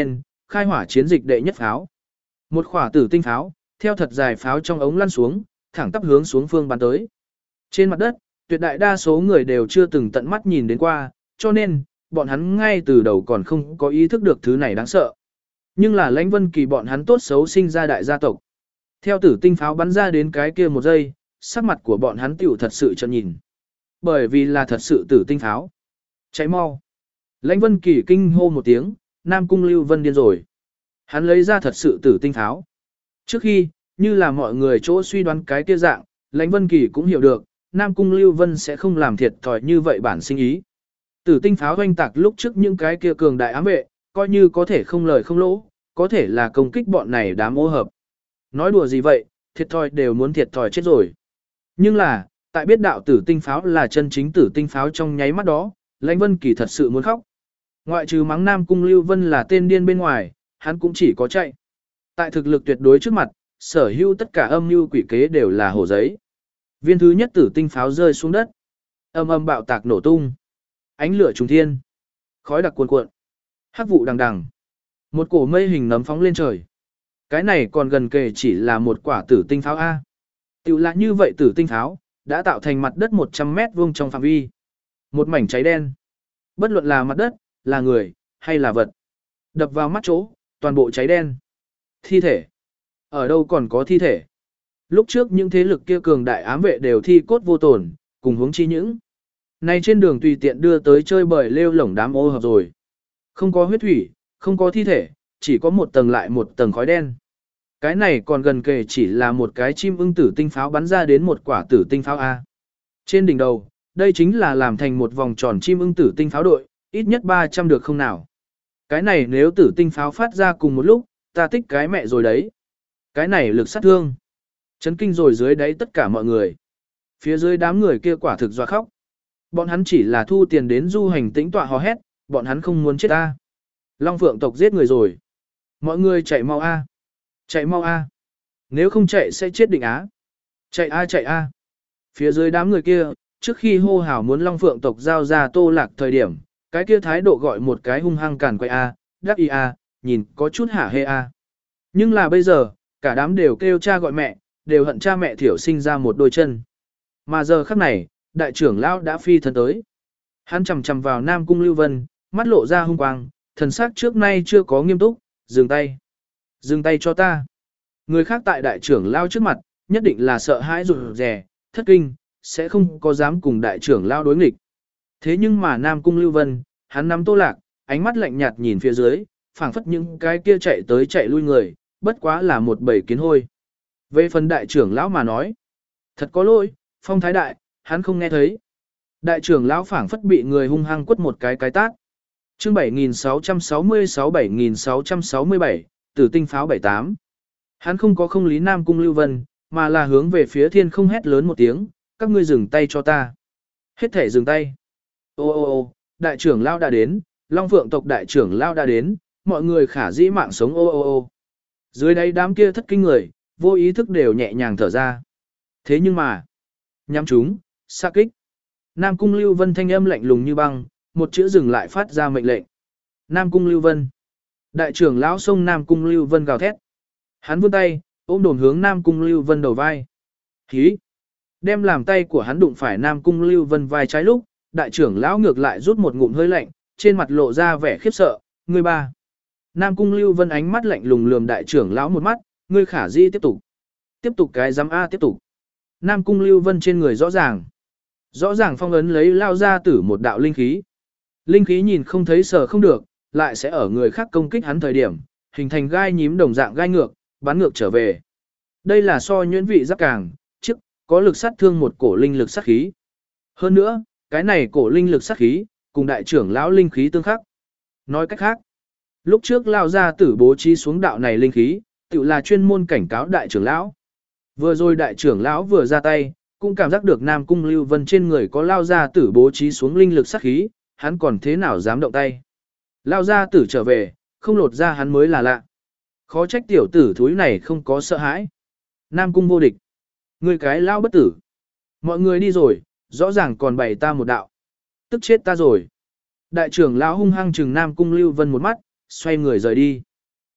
khai hỏa chiến dịch đệ nhất pháo. Một quả tử tinh pháo, theo thật dài pháo trong ống lăn xuống, thẳng tắp hướng xuống phương bắn tới. Trên mặt đất, tuyệt đại đa số người đều chưa từng tận mắt nhìn đến qua, cho nên, bọn hắn ngay từ đầu còn không có ý thức được thứ này đáng sợ. Nhưng là Lãnh Vân Kỳ bọn hắn tốt xấu sinh ra đại gia tộc. Theo tử tinh pháo bắn ra đến cái kia một giây, sắc mặt của bọn hắn tiểu thật sự trợn nhìn. Bởi vì là thật sự tử tinh pháo. Cháy mau. Lãnh Vân Kỳ kinh hô một tiếng, Nam Cung Lưu Vân điên rồi. Hắn lấy ra thật sự tử tinh pháo. Trước khi, như là mọi người chỗ suy đoán cái kia dạng, Lãnh Vân Kỳ cũng hiểu được, Nam Cung Lưu Vân sẽ không làm thiệt thòi như vậy bản sinh ý. Tử tinh pháo hoành tạc lúc trước những cái kia cường đại ám vệ, coi như có thể không lời không lỗ, có thể là công kích bọn này đám ô hợp. Nói đùa gì vậy, thiệt thòi đều muốn thiệt thòi chết rồi. Nhưng là, tại biết đạo tử tinh pháo là chân chính tử tinh pháo trong nháy mắt đó, Lãnh Vân Kỳ thật sự muốn khóc. Ngoại trừ mắng Nam Cung Lưu Vân là tên điên bên ngoài, hắn cũng chỉ có chạy. Tại thực lực tuyệt đối trước mặt, sở hữu tất cả âm mưu quỷ kế đều là hồ giấy. Viên thứ nhất tử tinh pháo rơi xuống đất. Âm âm bạo tạc nổ tung. Ánh lửa trùng thiên. Khói đặc cuồn cuộn. Hắc vụ đằng đằng. Một cổ mây hình nấm phóng lên trời. Cái này còn gần kề chỉ là một quả tử tinh pháo A. Tiểu là như vậy tử tinh pháo, đã tạo thành mặt đất một trăm mét vuông trong phạm vi. Một mảnh cháy đen. Bất luận là mặt đất, là người, hay là vật. Đập vào mắt chỗ, toàn bộ cháy đen. Thi thể. Ở đâu còn có thi thể? Lúc trước những thế lực kia cường đại ám vệ đều thi cốt vô tổn, cùng hướng chi những. Này trên đường tùy tiện đưa tới chơi bời lêu lổng đám ô hợp rồi. Không có huyết thủy, không có thi thể, chỉ có một tầng lại một tầng khói đen. Cái này còn gần kề chỉ là một cái chim ưng tử tinh pháo bắn ra đến một quả tử tinh pháo A. Trên đỉnh đầu, đây chính là làm thành một vòng tròn chim ưng tử tinh pháo đội, ít nhất ba trăm được không nào. Cái này nếu tử tinh pháo phát ra cùng một lúc, ta thích cái mẹ rồi đấy. Cái này lực sát thương. Chấn kinh rồi dưới đấy tất cả mọi người. Phía dưới đám người kia quả thực dọa khóc. Bọn hắn chỉ là thu tiền đến du hành tĩnh tọa hò hét, bọn hắn không muốn chết ta. Long Phượng tộc giết người rồi. Mọi người chạy mau a. Chạy mau a. Nếu không chạy sẽ chết định á. Chạy a chạy a. Phía dưới đám người kia, trước khi hô hào muốn Long Phượng tộc giao ra Tô Lạc thời điểm, cái kia thái độ gọi một cái hung hăng càn quay a, đắc y a, nhìn có chút hả hê a. Nhưng là bây giờ, cả đám đều kêu cha gọi mẹ, đều hận cha mẹ thiểu sinh ra một đôi chân. Mà giờ khắc này, đại trưởng lão đã phi thân tới. Hắn chầm chầm vào Nam Cung Lưu Vân, mắt lộ ra hung quang, thần sắc trước nay chưa có nghiêm túc, dừng tay. Dừng tay cho ta. Người khác tại đại trưởng lão trước mặt, nhất định là sợ hãi rụt rè, thất kinh, sẽ không có dám cùng đại trưởng lão đối nghịch. Thế nhưng mà Nam Cung Lưu Vân, hắn nắm Tô Lạc, ánh mắt lạnh nhạt nhìn phía dưới, phảng phất những cái kia chạy tới chạy lui người, bất quá là một bầy kiến hôi. Về phần đại trưởng lão mà nói, thật có lỗi, Phong Thái Đại, hắn không nghe thấy. Đại trưởng lão phảng phất bị người hung hăng quất một cái cái tát. Chương bảy nghìn sáu trăm sáu mươi sáu bảy nghìn sáu trăm sáu mươi bảy, Tử tinh pháo bảy tám. Hắn không có không lý Nam Cung Lưu Vân, mà là hướng về phía thiên không hét lớn một tiếng, các ngươi dừng tay cho ta. Hết thể dừng tay. Ô ô ô, đại trưởng lão đã đến, Long Phượng tộc đại trưởng lão đã đến, mọi người khả dĩ mạng sống ô ô ô. Dưới đây đám kia thất kinh người, vô ý thức đều nhẹ nhàng thở ra. Thế nhưng mà, nhắm chúng, xa kích. Nam Cung Lưu Vân thanh âm lạnh lùng như băng, một chữ dừng lại phát ra mệnh lệnh. Nam Cung Lưu Vân. Đại trưởng lão xông Nam Cung Lưu Vân gào thét. Hắn vươn tay, ôm đồn hướng Nam Cung Lưu Vân đầu vai. Hí. Đem làm tay của hắn đụng phải Nam Cung Lưu Vân vai trái lúc, đại trưởng lão ngược lại rút một ngụm hơi lạnh, trên mặt lộ ra vẻ khiếp sợ, ngươi ba. Nam Cung Lưu Vân ánh mắt lạnh lùng lườm đại trưởng lão một mắt, ngươi khả di tiếp tục. Tiếp tục cái giám A tiếp tục. Nam Cung Lưu Vân trên người rõ ràng. Rõ ràng phong ấn lấy lao ra tử một đạo linh khí. Linh khí nhìn không thấy sờ không được, lại sẽ ở người khác công kích hắn thời điểm, hình thành gai nhím đồng dạng gai ngược, bắn ngược trở về. Đây là so nhuyễn vị giáp càng, trước, có lực sát thương một cổ linh lực sát khí. Hơn nữa, cái này cổ linh lực sát khí, cùng đại trưởng lão linh khí tương khắc. Nói cách khác, lúc trước lao ra tử bố trí xuống đạo này linh khí, tự là chuyên môn cảnh cáo đại trưởng lão. Vừa rồi đại trưởng lão vừa ra tay, cũng cảm giác được Nam Cung Lưu Vân trên người có lao ra tử bố trí xuống linh lực sát khí, hắn còn thế nào dám động tay. Lao ra tử trở về, không lột ra hắn mới là lạ. Khó trách tiểu tử thúi này không có sợ hãi. Nam Cung vô địch. Người cái lao bất tử. Mọi người đi rồi, rõ ràng còn bày ta một đạo. Tức chết ta rồi. Đại trưởng lão hung hăng trừng Nam Cung Lưu Vân một mắt, xoay người rời đi.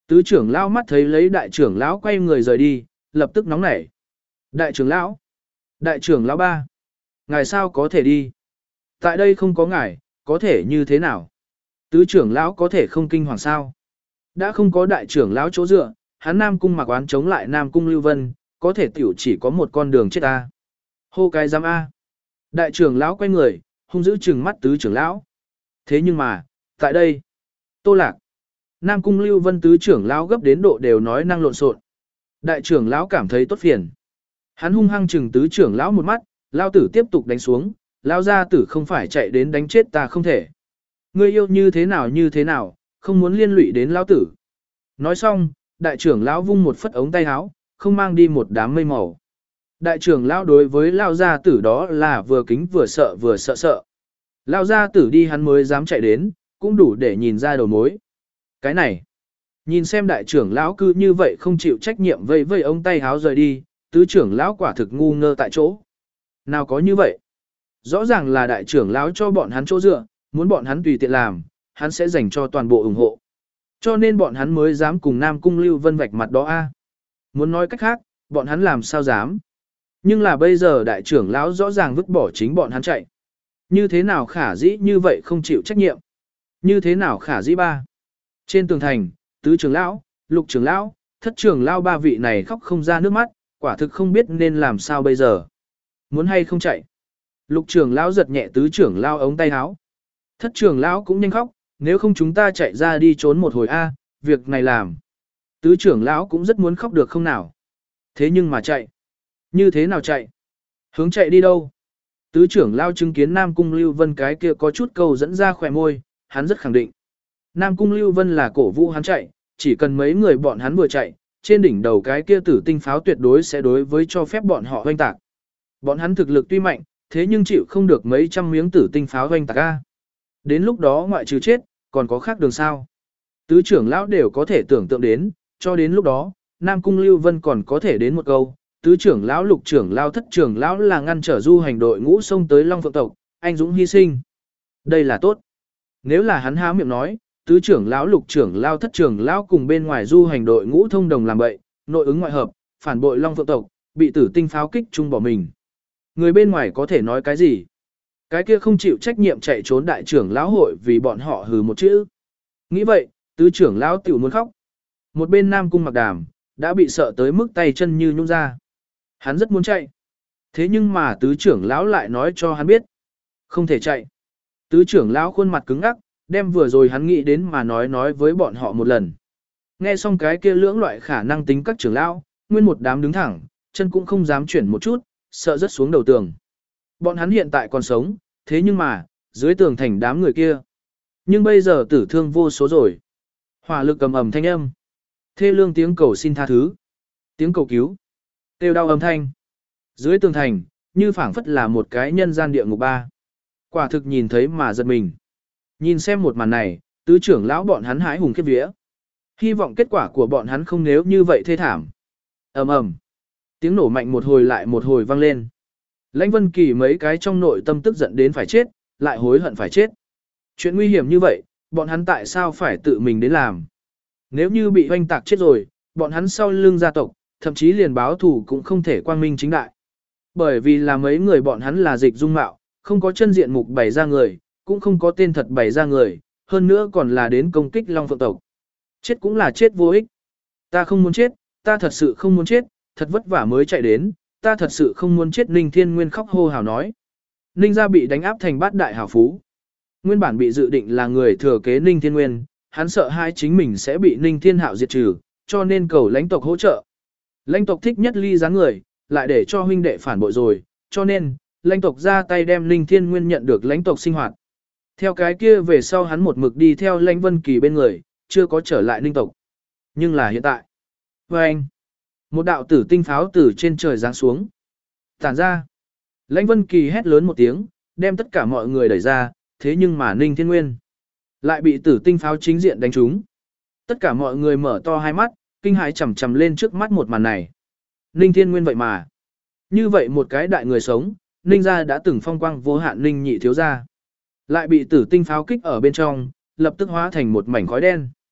Tứ trưởng lão mắt thấy lấy đại trưởng lão quay người rời đi, lập tức nóng nảy. Đại trưởng lão, đại trưởng lão ba, ngài sao có thể đi? Tại đây không có ngài, có thể như thế nào? Tứ trưởng lão có thể không kinh hoàng sao? Đã không có đại trưởng lão chỗ dựa, hắn Nam Cung Mặc Oán chống lại Nam Cung Lưu Vân, có thể tiểu chỉ có một con đường chết ta. Hô cái giám A. Đại trưởng lão quay người, hung dữ trừng mắt tứ trưởng lão. Thế nhưng mà, tại đây, Tô Lạc, Nam Cung Lưu Vân tứ trưởng lão gấp đến độ đều nói năng lộn xộn. Đại trưởng lão cảm thấy tốt phiền. Hắn hung hăng trừng tứ trưởng lão một mắt, lao tử tiếp tục đánh xuống, lao gia tử không phải chạy đến đánh chết ta không thể. Ngươi yêu như thế nào như thế nào, không muốn liên lụy đến lao tử. Nói xong, đại trưởng lão vung một phất ống tay áo, không mang đi một đám mây màu. Đại trưởng lão đối với lao gia tử đó là vừa kính vừa sợ vừa sợ sợ. Lao gia tử đi hắn mới dám chạy đến, cũng đủ để nhìn ra đầu mối. Cái này, nhìn xem đại trưởng lão cứ như vậy không chịu trách nhiệm vây vây ống tay áo rời đi, tứ trưởng lão quả thực ngu ngơ tại chỗ. Nào có như vậy? Rõ ràng là đại trưởng lão cho bọn hắn chỗ dựa, muốn bọn hắn tùy tiện làm, hắn sẽ dành cho toàn bộ ủng hộ. Cho nên bọn hắn mới dám cùng Nam Cung Lưu Vân vạch mặt đó a. Muốn nói cách khác, bọn hắn làm sao dám? Nhưng là bây giờ đại trưởng lão rõ ràng vứt bỏ chính bọn hắn chạy. Như thế nào khả dĩ như vậy không chịu trách nhiệm? Như thế nào khả dĩ ba? Trên tường thành, tứ trưởng lão, lục trưởng lão, thất trưởng lão ba vị này khóc không ra nước mắt, quả thực không biết nên làm sao bây giờ. Muốn hay không chạy? Lục trưởng lão giật nhẹ tứ trưởng lão ống tay áo. Thất trưởng lão cũng nhanh khóc, nếu không chúng ta chạy ra đi trốn một hồi a, việc này làm. Tứ trưởng lão cũng rất muốn khóc được không nào. Thế nhưng mà chạy. Như thế nào chạy? Hướng chạy đi đâu? Tứ trưởng lão chứng kiến Nam Cung Lưu Vân cái kia có chút câu dẫn ra khỏe môi, hắn rất khẳng định. Nam Cung Lưu Vân là cổ vũ hắn chạy, chỉ cần mấy người bọn hắn vừa chạy, trên đỉnh đầu cái kia tử tinh pháo tuyệt đối sẽ đối với cho phép bọn họ hoanh tạc. Bọn hắn thực lực tuy mạnh, thế nhưng chịu không được mấy trăm miếng tử tinh pháo hoanh tạc a. Đến lúc đó ngoại trừ chết, còn có khác đường sao. Tứ trưởng lão đều có thể tưởng tượng đến, cho đến lúc đó, Nam Cung Lưu Vân còn có thể đến một câu, tứ trưởng lão lục trưởng lão thất trưởng lão là ngăn trở du hành đội ngũ xông tới Long Phượng tộc, anh dũng hy sinh. Đây là tốt. Nếu là hắn há miệng nói, tứ trưởng lão lục trưởng lão thất trưởng lão cùng bên ngoài du hành đội ngũ thông đồng làm bậy, nội ứng ngoại hợp, phản bội Long Phượng tộc, bị tử tinh pháo kích chung bỏ mình. Người bên ngoài có thể nói cái gì? Cái kia không chịu trách nhiệm chạy trốn đại trưởng lão hội vì bọn họ hừ một chữ. Nghĩ vậy, tứ trưởng lão tiểu muốn khóc. Một bên Nam Cung Mặc Đàm, đã bị sợ tới mức tay chân như nhung ra. Hắn rất muốn chạy. Thế nhưng mà tứ trưởng lão lại nói cho hắn biết. Không thể chạy. Tứ trưởng lão khuôn mặt cứng ngắc, đem vừa rồi hắn nghĩ đến mà nói nói với bọn họ một lần. Nghe xong cái kia lưỡng loại khả năng tính các trưởng lão, nguyên một đám đứng thẳng, chân cũng không dám chuyển một chút, sợ rớt xuống đầu tường. Bọn hắn hiện tại còn sống, thế nhưng mà, dưới tường thành đám người kia. Nhưng bây giờ tử thương vô số rồi. Hỏa lực cầm ầm thanh âm. Thê lương tiếng cầu xin tha thứ. Tiếng cầu cứu. Kêu đau âm thanh. Dưới tường thành, như phảng phất là một cái nhân gian địa ngục ba. Quả thực nhìn thấy mà giật mình. Nhìn xem một màn này, tứ trưởng lão bọn hắn hái hùng khiếp vía. Hy vọng kết quả của bọn hắn không nếu như vậy thê thảm. Ầm ầm. Tiếng nổ mạnh một hồi lại một hồi vang lên. Lãnh Vân Kỳ mấy cái trong nội tâm tức giận đến phải chết, lại hối hận phải chết. Chuyện nguy hiểm như vậy, bọn hắn tại sao phải tự mình đến làm? Nếu như bị hoanh tạc chết rồi, bọn hắn sau lưng gia tộc, thậm chí liền báo thù cũng không thể quang minh chính đại. Bởi vì là mấy người bọn hắn là dịch dung mạo, không có chân diện mục bày ra người, cũng không có tên thật bày ra người, hơn nữa còn là đến công kích Long Phượng tộc. Chết cũng là chết vô ích. Ta không muốn chết, ta thật sự không muốn chết, thật vất vả mới chạy đến, ta thật sự không muốn chết. Ninh Thiên Nguyên khóc hô hào nói. Ninh gia bị đánh áp thành bát đại hào phú. Nguyên bản bị dự định là người thừa kế Ninh Thiên Nguyên, hắn sợ hai chính mình sẽ bị Ninh Thiên Hạo diệt trừ, cho nên cầu lãnh tộc hỗ trợ. Lãnh tộc thích nhất ly gián người, lại để cho huynh đệ phản bội rồi, cho nên, lãnh tộc ra tay đem Ninh Thiên Nguyên nhận được lãnh tộc sinh hoạt. Theo cái kia về sau hắn một mực đi theo Lãnh Vân Kỳ bên người, chưa có trở lại Ninh tộc. Nhưng là hiện tại. Và anh, một đạo tử tinh pháo từ trên trời giáng xuống. Tản ra. Lãnh Vân Kỳ hét lớn một tiếng, đem tất cả mọi người đẩy ra, thế nhưng mà Ninh Thiên Nguyên lại bị tử tinh pháo chính diện đánh trúng. Tất cả mọi người mở to hai mắt, kinh hãi chằm chằm lên trước mắt một màn này. Ninh Thiên Nguyên vậy mà. Như vậy một cái đại người sống, Ninh gia đã từng phong quang vô hạn Ninh nhị thiếu gia. Lại bị tử tinh pháo kích ở bên trong, lập tức hóa thành một mảnh khói đen.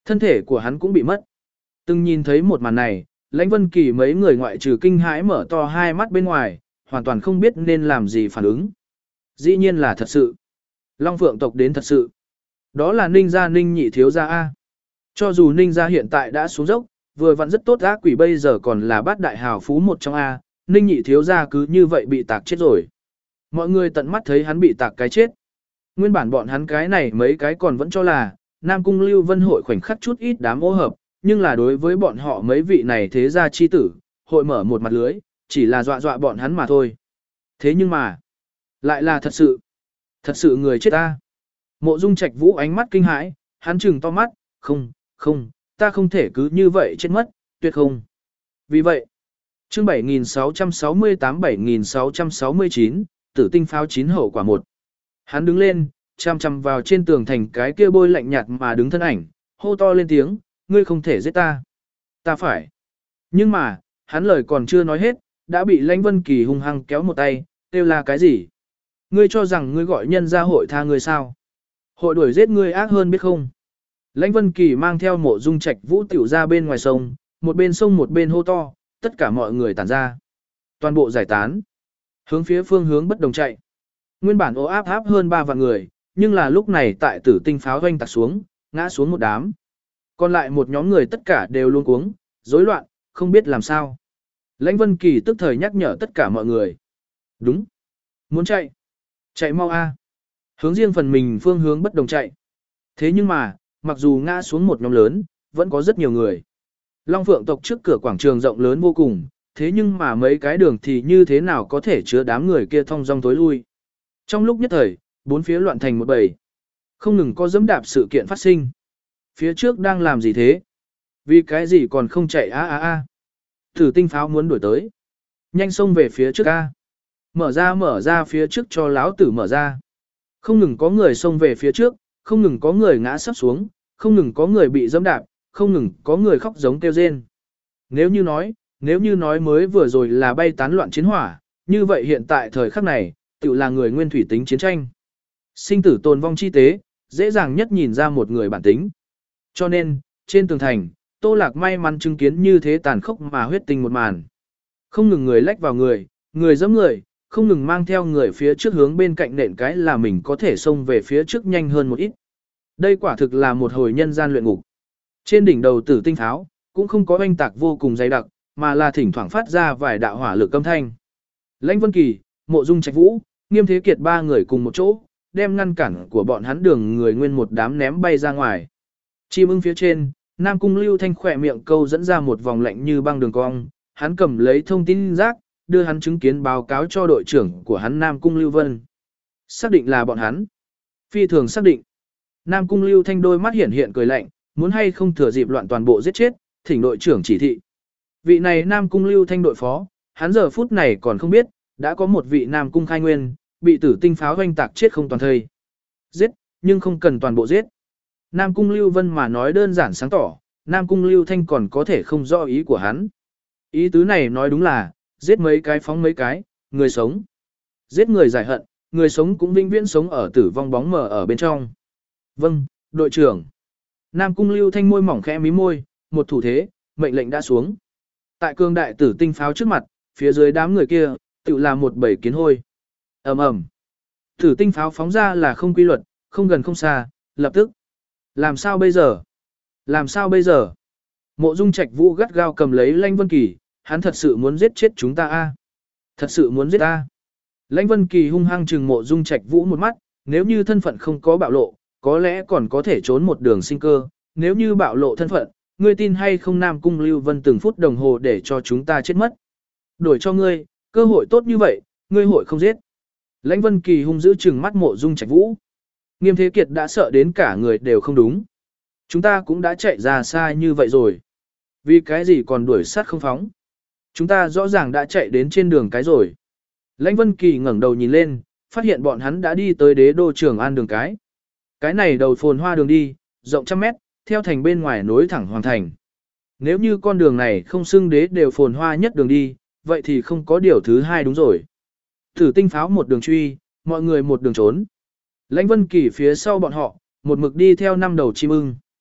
Thân thể của hắn cũng bị mất. Từng nhìn thấy một màn này, Lãnh Vân Kỳ mấy người ngoại trừ kinh hãi mở to hai mắt bên ngoài, hoàn toàn không biết nên làm gì phản ứng. Dĩ nhiên là thật sự. Long Phượng tộc đến thật sự. Đó là Ninh gia Ninh nhị thiếu gia A. Cho dù Ninh gia hiện tại đã xuống dốc, vừa vặn rất tốt, ác quỷ bây giờ còn là bát đại hào phú một trong A, Ninh nhị thiếu gia cứ như vậy bị tạc chết rồi. Mọi người tận mắt thấy hắn bị tạc cái chết. Nguyên bản bọn hắn cái này mấy cái còn vẫn cho là Nam Cung Lưu Vân hội khoảnh khắc chút ít đám ô hợp, nhưng là đối với bọn họ mấy vị này thế gia chi tử, hội mở một mặt lưới, chỉ là dọa dọa bọn hắn mà thôi. Thế nhưng mà, lại là thật sự, thật sự người chết ta. Mộ Dung Trạch Vũ ánh mắt kinh hãi, hắn trừng to mắt, không, không, ta không thể cứ như vậy chết mất, tuyệt không. Vì vậy, chương bảy nghìn sáu trăm sáu mươi tám bảy nghìn sáu trăm sáu mươi chín, tử tinh pháo chín hậu quả một. Hắn đứng lên, chăm chăm vào trên tường thành cái kia bôi lạnh nhạt mà đứng thân ảnh, hô to lên tiếng, ngươi không thể giết ta. Ta phải. Nhưng mà, hắn lời còn chưa nói hết, đã bị Lãnh Vân Kỳ hung hăng kéo một tay, kêu là cái gì? Ngươi cho rằng ngươi gọi nhân ra hội tha ngươi sao? Hội đuổi giết ngươi ác hơn biết không? Lãnh Vân Kỳ mang theo Mộ Dung Trạch Vũ tiểu ra bên ngoài sông, một bên sông một bên hô to, tất cả mọi người tản ra. Toàn bộ giải tán. Hướng phía phương hướng bất đồng chạy. Nguyên bản ố áp áp hơn ba vạn người, nhưng là lúc này tại tử tinh pháo doanh tạc xuống, ngã xuống một đám. Còn lại một nhóm người tất cả đều luống cuống, rối loạn, không biết làm sao. Lãnh Vân Kỳ tức thời nhắc nhở tất cả mọi người. Đúng. Muốn chạy. Chạy mau a. Hướng riêng phần mình phương hướng bất đồng chạy. Thế nhưng mà, mặc dù ngã xuống một nhóm lớn, vẫn có rất nhiều người. Long Phượng tộc trước cửa quảng trường rộng lớn vô cùng, thế nhưng mà mấy cái đường thì như thế nào có thể chứa đám người kia thong dong tối lui. Trong lúc nhất thời, bốn phía loạn thành một bầy. Không ngừng có dẫm đạp sự kiện phát sinh. Phía trước đang làm gì thế? Vì cái gì còn không chạy a a a? Thử tinh pháo muốn đuổi tới. Nhanh xông về phía trước a. Mở ra mở ra phía trước cho lão tử mở ra. Không ngừng có người xông về phía trước, không ngừng có người ngã sắp xuống, không ngừng có người bị dẫm đạp, không ngừng có người khóc giống kêu rên. Nếu như nói, nếu như nói mới vừa rồi là bay tán loạn chiến hỏa, như vậy hiện tại thời khắc này, tự là người nguyên thủy tính chiến tranh. Sinh tử tồn vong chi tế, dễ dàng nhất nhìn ra một người bản tính. Cho nên, trên tường thành, Tô Lạc may mắn chứng kiến như thế tàn khốc mà huyết tình một màn. Không ngừng người lách vào người, người giẫm người, không ngừng mang theo người phía trước hướng bên cạnh nện cái là mình có thể xông về phía trước nhanh hơn một ít. Đây quả thực là một hồi nhân gian luyện ngục. Trên đỉnh đầu tử tinh pháo, cũng không có oanh tạc vô cùng dày đặc, mà là thỉnh thoảng phát ra vài đạo hỏa lực âm thanh. Lãnh Vân Kỳ, Mộ Dung Trạch Vũ, Nghiêm Thế Kiệt ba người cùng một chỗ, đem ngăn cản của bọn hắn đường người nguyên một đám ném bay ra ngoài. Chim ưng phía trên, Nam Cung Lưu Thanh khỏe miệng câu dẫn ra một vòng lạnh như băng đường cong, hắn cầm lấy thông tin rác, đưa hắn chứng kiến báo cáo cho đội trưởng của hắn Nam Cung Lưu Vân. Xác định là bọn hắn. Phi thường xác định. Nam Cung Lưu Thanh đôi mắt hiển hiện cười lạnh, muốn hay không thừa dịp loạn toàn bộ giết chết, thỉnh đội trưởng chỉ thị. Vị này Nam Cung Lưu Thanh đội phó, hắn giờ phút này còn không biết, đã có một vị Nam Cung khai nguyên, bị tử tinh pháo hoanh tạc chết không toàn thây. Giết, nhưng không cần toàn bộ giết. Nam Cung Lưu Vân mà nói đơn giản sáng tỏ, Nam Cung Lưu Thanh còn có thể không rõ ý của hắn. Ý tứ này nói đúng là, giết mấy cái phóng mấy cái, người sống. Giết người giải hận, người sống cũng vĩnh viễn sống ở tử vong bóng mờ ở bên trong. Vâng, đội trưởng. Nam Cung Lưu Thanh môi mỏng khẽ mí môi, một thủ thế, mệnh lệnh đã xuống. Tại cương đại tử tinh pháo trước mặt, phía dưới đám người kia, tự là một bầy kiến hôi. Ầm ầm. Tử tinh pháo phóng ra là không quy luật, không gần không xa, lập tức. Làm sao bây giờ? Làm sao bây giờ? Mộ Dung Trạch Vũ gắt gao cầm lấy Lãnh Vân Kỳ, hắn thật sự muốn giết chết chúng ta a? Thật sự muốn giết ta? Lãnh Vân Kỳ hung hăng trừng Mộ Dung Trạch Vũ một mắt, nếu như thân phận không có bạo lộ, có lẽ còn có thể trốn một đường sinh cơ, nếu như bạo lộ thân phận, ngươi tin hay không Nam Cung Lưu Vân từng phút đồng hồ để cho chúng ta chết mất. Đổi cho ngươi, cơ hội tốt như vậy, ngươi hội không giết. Lãnh Vân Kỳ hung dữ trừng mắt Mộ Dung Trạch Vũ. Nghiêm Thế Kiệt đã sợ đến cả người đều không đúng. Chúng ta cũng đã chạy ra xa như vậy rồi. Vì cái gì còn đuổi sát không phóng? Chúng ta rõ ràng đã chạy đến trên đường cái rồi. Lãnh Vân Kỳ ngẩng đầu nhìn lên, phát hiện bọn hắn đã đi tới đế đô Trường An đường cái. Cái này đầu phồn hoa đường đi, rộng trăm mét, theo thành bên ngoài nối thẳng hoàng thành. Nếu như con đường này không xưng đế đều phồn hoa nhất đường đi, vậy thì không có điều thứ hai đúng rồi. Thử tinh pháo một đường truy, mọi người một đường trốn. Lãnh Vân Kỳ phía sau bọn họ, một mực đi theo năm đầu chim ưng.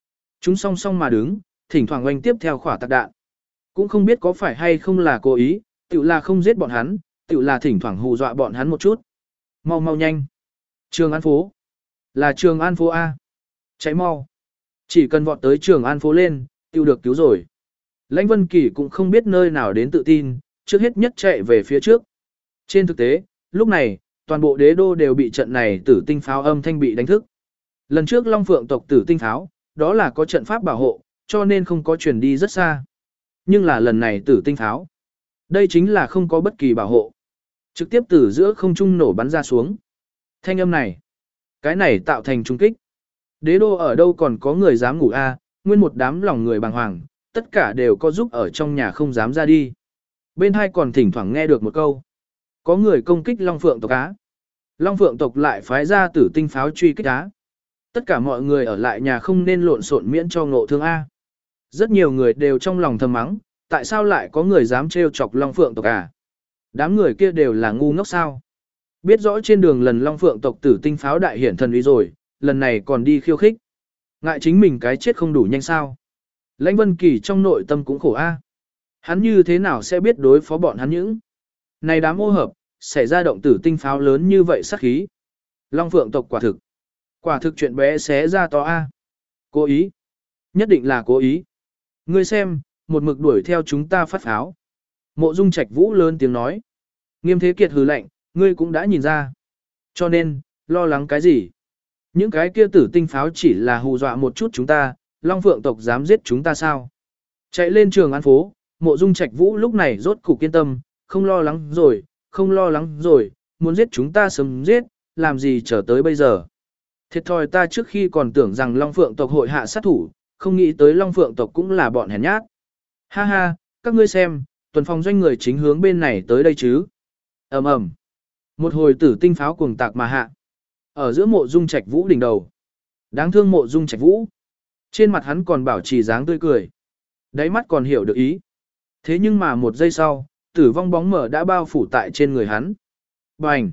Chúng song song mà đứng, thỉnh thoảng oanh tiếp theo khỏa tạc đạn. Cũng không biết có phải hay không là cố ý, tự là không giết bọn hắn, tự là thỉnh thoảng hù dọa bọn hắn một chút. Mau mau nhanh. Trường An phố. Là Trường An phố A. Cháy mau. Chỉ cần vọt tới Trường An phố lên, tự được cứu rồi. Lãnh Vân Kỳ cũng không biết nơi nào đến tự tin, trước hết nhất chạy về phía trước. Trên thực tế, lúc này, toàn bộ đế đô đều bị trận này tử tinh pháo âm thanh bị đánh thức. Lần trước Long Phượng tộc tử tinh pháo, đó là có trận pháp bảo hộ, cho nên không có chuyển đi rất xa. Nhưng là lần này tử tinh pháo. Đây chính là không có bất kỳ bảo hộ. Trực tiếp từ giữa không trung nổ bắn ra xuống. Thanh âm này, cái này tạo thành trung kích. Đế đô ở đâu còn có người dám ngủ a? Nguyên một đám lòng người bàng hoàng, tất cả đều có giúp ở trong nhà không dám ra đi. Bên hai còn thỉnh thoảng nghe được một câu. Có người công kích Long Phượng tộc Á. Long Phượng tộc lại phái ra tử tinh pháo truy kích Á. Tất cả mọi người ở lại nhà không nên lộn xộn miễn cho ngộ thương A. Rất nhiều người đều trong lòng thầm mắng, tại sao lại có người dám trêu chọc Long Phượng tộc à? Đám người kia đều là ngu ngốc sao? Biết rõ trên đường lần Long Phượng tộc tử tinh pháo đại hiển thần uy rồi, lần này còn đi khiêu khích. Ngại chính mình cái chết không đủ nhanh sao? Lãnh Vân Kỳ trong nội tâm cũng khổ A. Hắn như thế nào sẽ biết đối phó bọn hắn những? Này đám ô hợp, xảy ra động tử tinh pháo lớn như vậy sát khí. Long Phượng tộc quả thực. Quả thực chuyện bé xé ra to A. Cố ý. Nhất định là cố ý. Ngươi xem, một mực đuổi theo chúng ta phát pháo. Mộ Dung Trạch Vũ lớn tiếng nói. Nghiêm Thế Kiệt hừ lạnh, ngươi cũng đã nhìn ra. Cho nên, lo lắng cái gì? Những cái kia tử tinh pháo chỉ là hù dọa một chút chúng ta, Long Phượng tộc dám giết chúng ta sao? Chạy lên Trường An phố, Mộ Dung Trạch Vũ lúc này rốt cục kiên tâm, không lo lắng rồi, không lo lắng rồi, muốn giết chúng ta sớm giết, làm gì chờ tới bây giờ? Thiệt thòi ta trước khi còn tưởng rằng Long Phượng tộc hội hạ sát thủ, không nghĩ tới Long Phượng tộc cũng là bọn hèn nhát. Ha ha, các ngươi xem, tuần phòng doanh người chính hướng bên này tới đây chứ. Ầm ầm. Một hồi tử tinh pháo cuồng tạc mà hạ. Ở giữa Mộ Dung Trạch Vũ đỉnh đầu. Đáng thương Mộ Dung Trạch Vũ. Trên mặt hắn còn bảo trì dáng tươi cười. Đáy mắt còn hiểu được ý. Thế nhưng mà một giây sau, tử vong bóng mở đã bao phủ tại trên người hắn. Bành.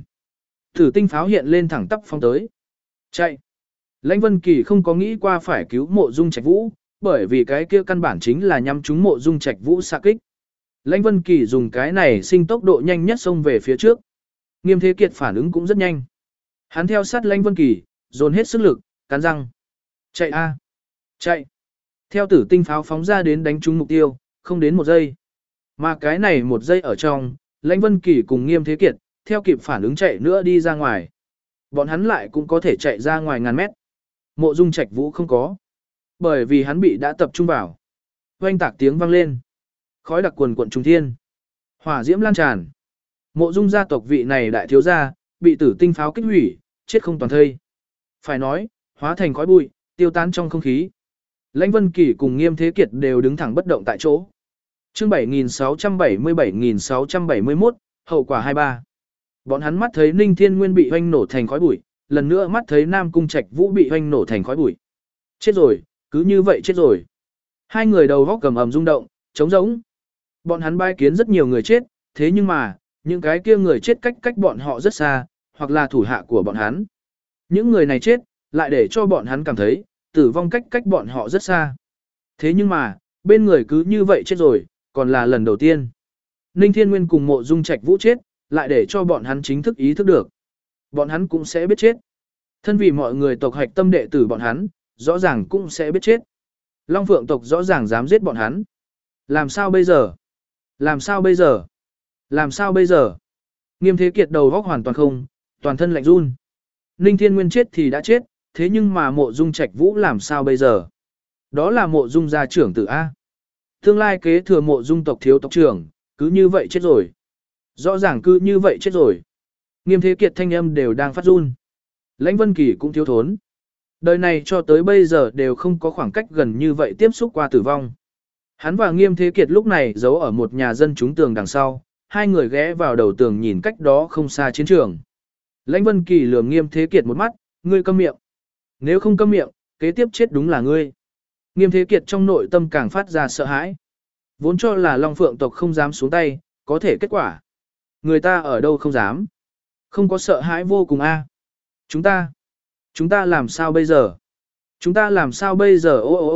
Tử tinh pháo hiện lên thẳng tắp phong tới. Chạy. Lãnh Vân Kỳ không có nghĩ qua phải cứu Mộ Dung Trạch Vũ, bởi vì cái kia căn bản chính là nhắm trúng Mộ Dung Trạch Vũ xạ kích. Lãnh Vân Kỳ dùng cái này sinh tốc độ nhanh nhất xông về phía trước. Nghiêm Thế Kiệt phản ứng cũng rất nhanh. Hắn theo sát Lãnh Vân Kỳ, dồn hết sức lực, cắn răng. Chạy a, chạy. Theo tử tinh pháo phóng ra đến đánh trúng mục tiêu, không đến một giây. Mà cái này một giây ở trong, Lãnh Vân Kỳ cùng Nghiêm Thế Kiệt, theo kịp phản ứng chạy nữa đi ra ngoài. Bọn hắn lại cũng có thể chạy ra ngoài ngàn mét. Mộ Dung Trạch Vũ không có. Bởi vì hắn bị đã tập trung vào. Oanh tạc tiếng vang lên. Khói đặc quần quận trùng thiên. Hỏa diễm lan tràn. Mộ Dung gia tộc vị này đại thiếu gia, bị tử tinh pháo kích hủy, chết không toàn thây. Phải nói, hóa thành khói bụi, tiêu tán trong không khí. Lãnh Vân Kỳ cùng Nghiêm Thế Kiệt đều đứng thẳng bất động tại chỗ. Chương bảy nghìn sáu trăm bảy mươi bảy nghìn sáu trăm bảy mươi mốt, hậu quả hai mươi ba. Bọn hắn mắt thấy Ninh Thiên Nguyên bị hoanh nổ thành khói bụi, lần nữa mắt thấy Nam Cung Trạch Vũ bị hoanh nổ thành khói bụi. Chết rồi, cứ như vậy chết rồi. Hai người đầu góc cầm ầm rung động, trống rỗng. Bọn hắn bai kiến rất nhiều người chết, thế nhưng mà, những cái kia người chết cách cách bọn họ rất xa, hoặc là thủ hạ của bọn hắn. Những người này chết, lại để cho bọn hắn cảm thấy, tử vong cách cách bọn họ rất xa. Thế nhưng mà, bên người cứ như vậy chết rồi, còn là lần đầu tiên. Ninh Thiên Nguyên cùng Mộ Dung Trạch Vũ chết, lại để cho bọn hắn chính thức ý thức được. Bọn hắn cũng sẽ biết chết. Thân vì mọi người tộc hạch tâm đệ tử bọn hắn, rõ ràng cũng sẽ biết chết. Long Phượng tộc rõ ràng dám giết bọn hắn. Làm sao bây giờ? Làm sao bây giờ? Làm sao bây giờ? Nghiêm Thế Kiệt đầu góc hoàn toàn không, toàn thân lạnh run. Ninh Thiên Nguyên chết thì đã chết, thế nhưng mà Mộ Dung Trạch Vũ làm sao bây giờ? Đó là Mộ Dung gia trưởng tử A. Tương lai kế thừa Mộ Dung tộc thiếu tộc trưởng, cứ như vậy chết rồi. Rõ ràng cứ như vậy chết rồi. Nghiêm Thế Kiệt thanh âm đều đang phát run. Lãnh Vân Kỳ cũng thiếu thốn. Đời này cho tới bây giờ đều không có khoảng cách gần như vậy tiếp xúc qua tử vong. Hắn và Nghiêm Thế Kiệt lúc này giấu ở một nhà dân chúng tường đằng sau, hai người ghé vào đầu tường nhìn cách đó không xa chiến trường. Lãnh Vân Kỳ lườm Nghiêm Thế Kiệt một mắt, ngươi câm miệng. Nếu không câm miệng, kế tiếp chết đúng là ngươi. Nghiêm Thế Kiệt trong nội tâm càng phát ra sợ hãi. Vốn cho là Long Phượng tộc không dám xuống tay, có thể kết quả. Người ta ở đâu không dám. Không có sợ hãi vô cùng a. Chúng ta, chúng ta làm sao bây giờ? Chúng ta làm sao bây giờ ô ô ô,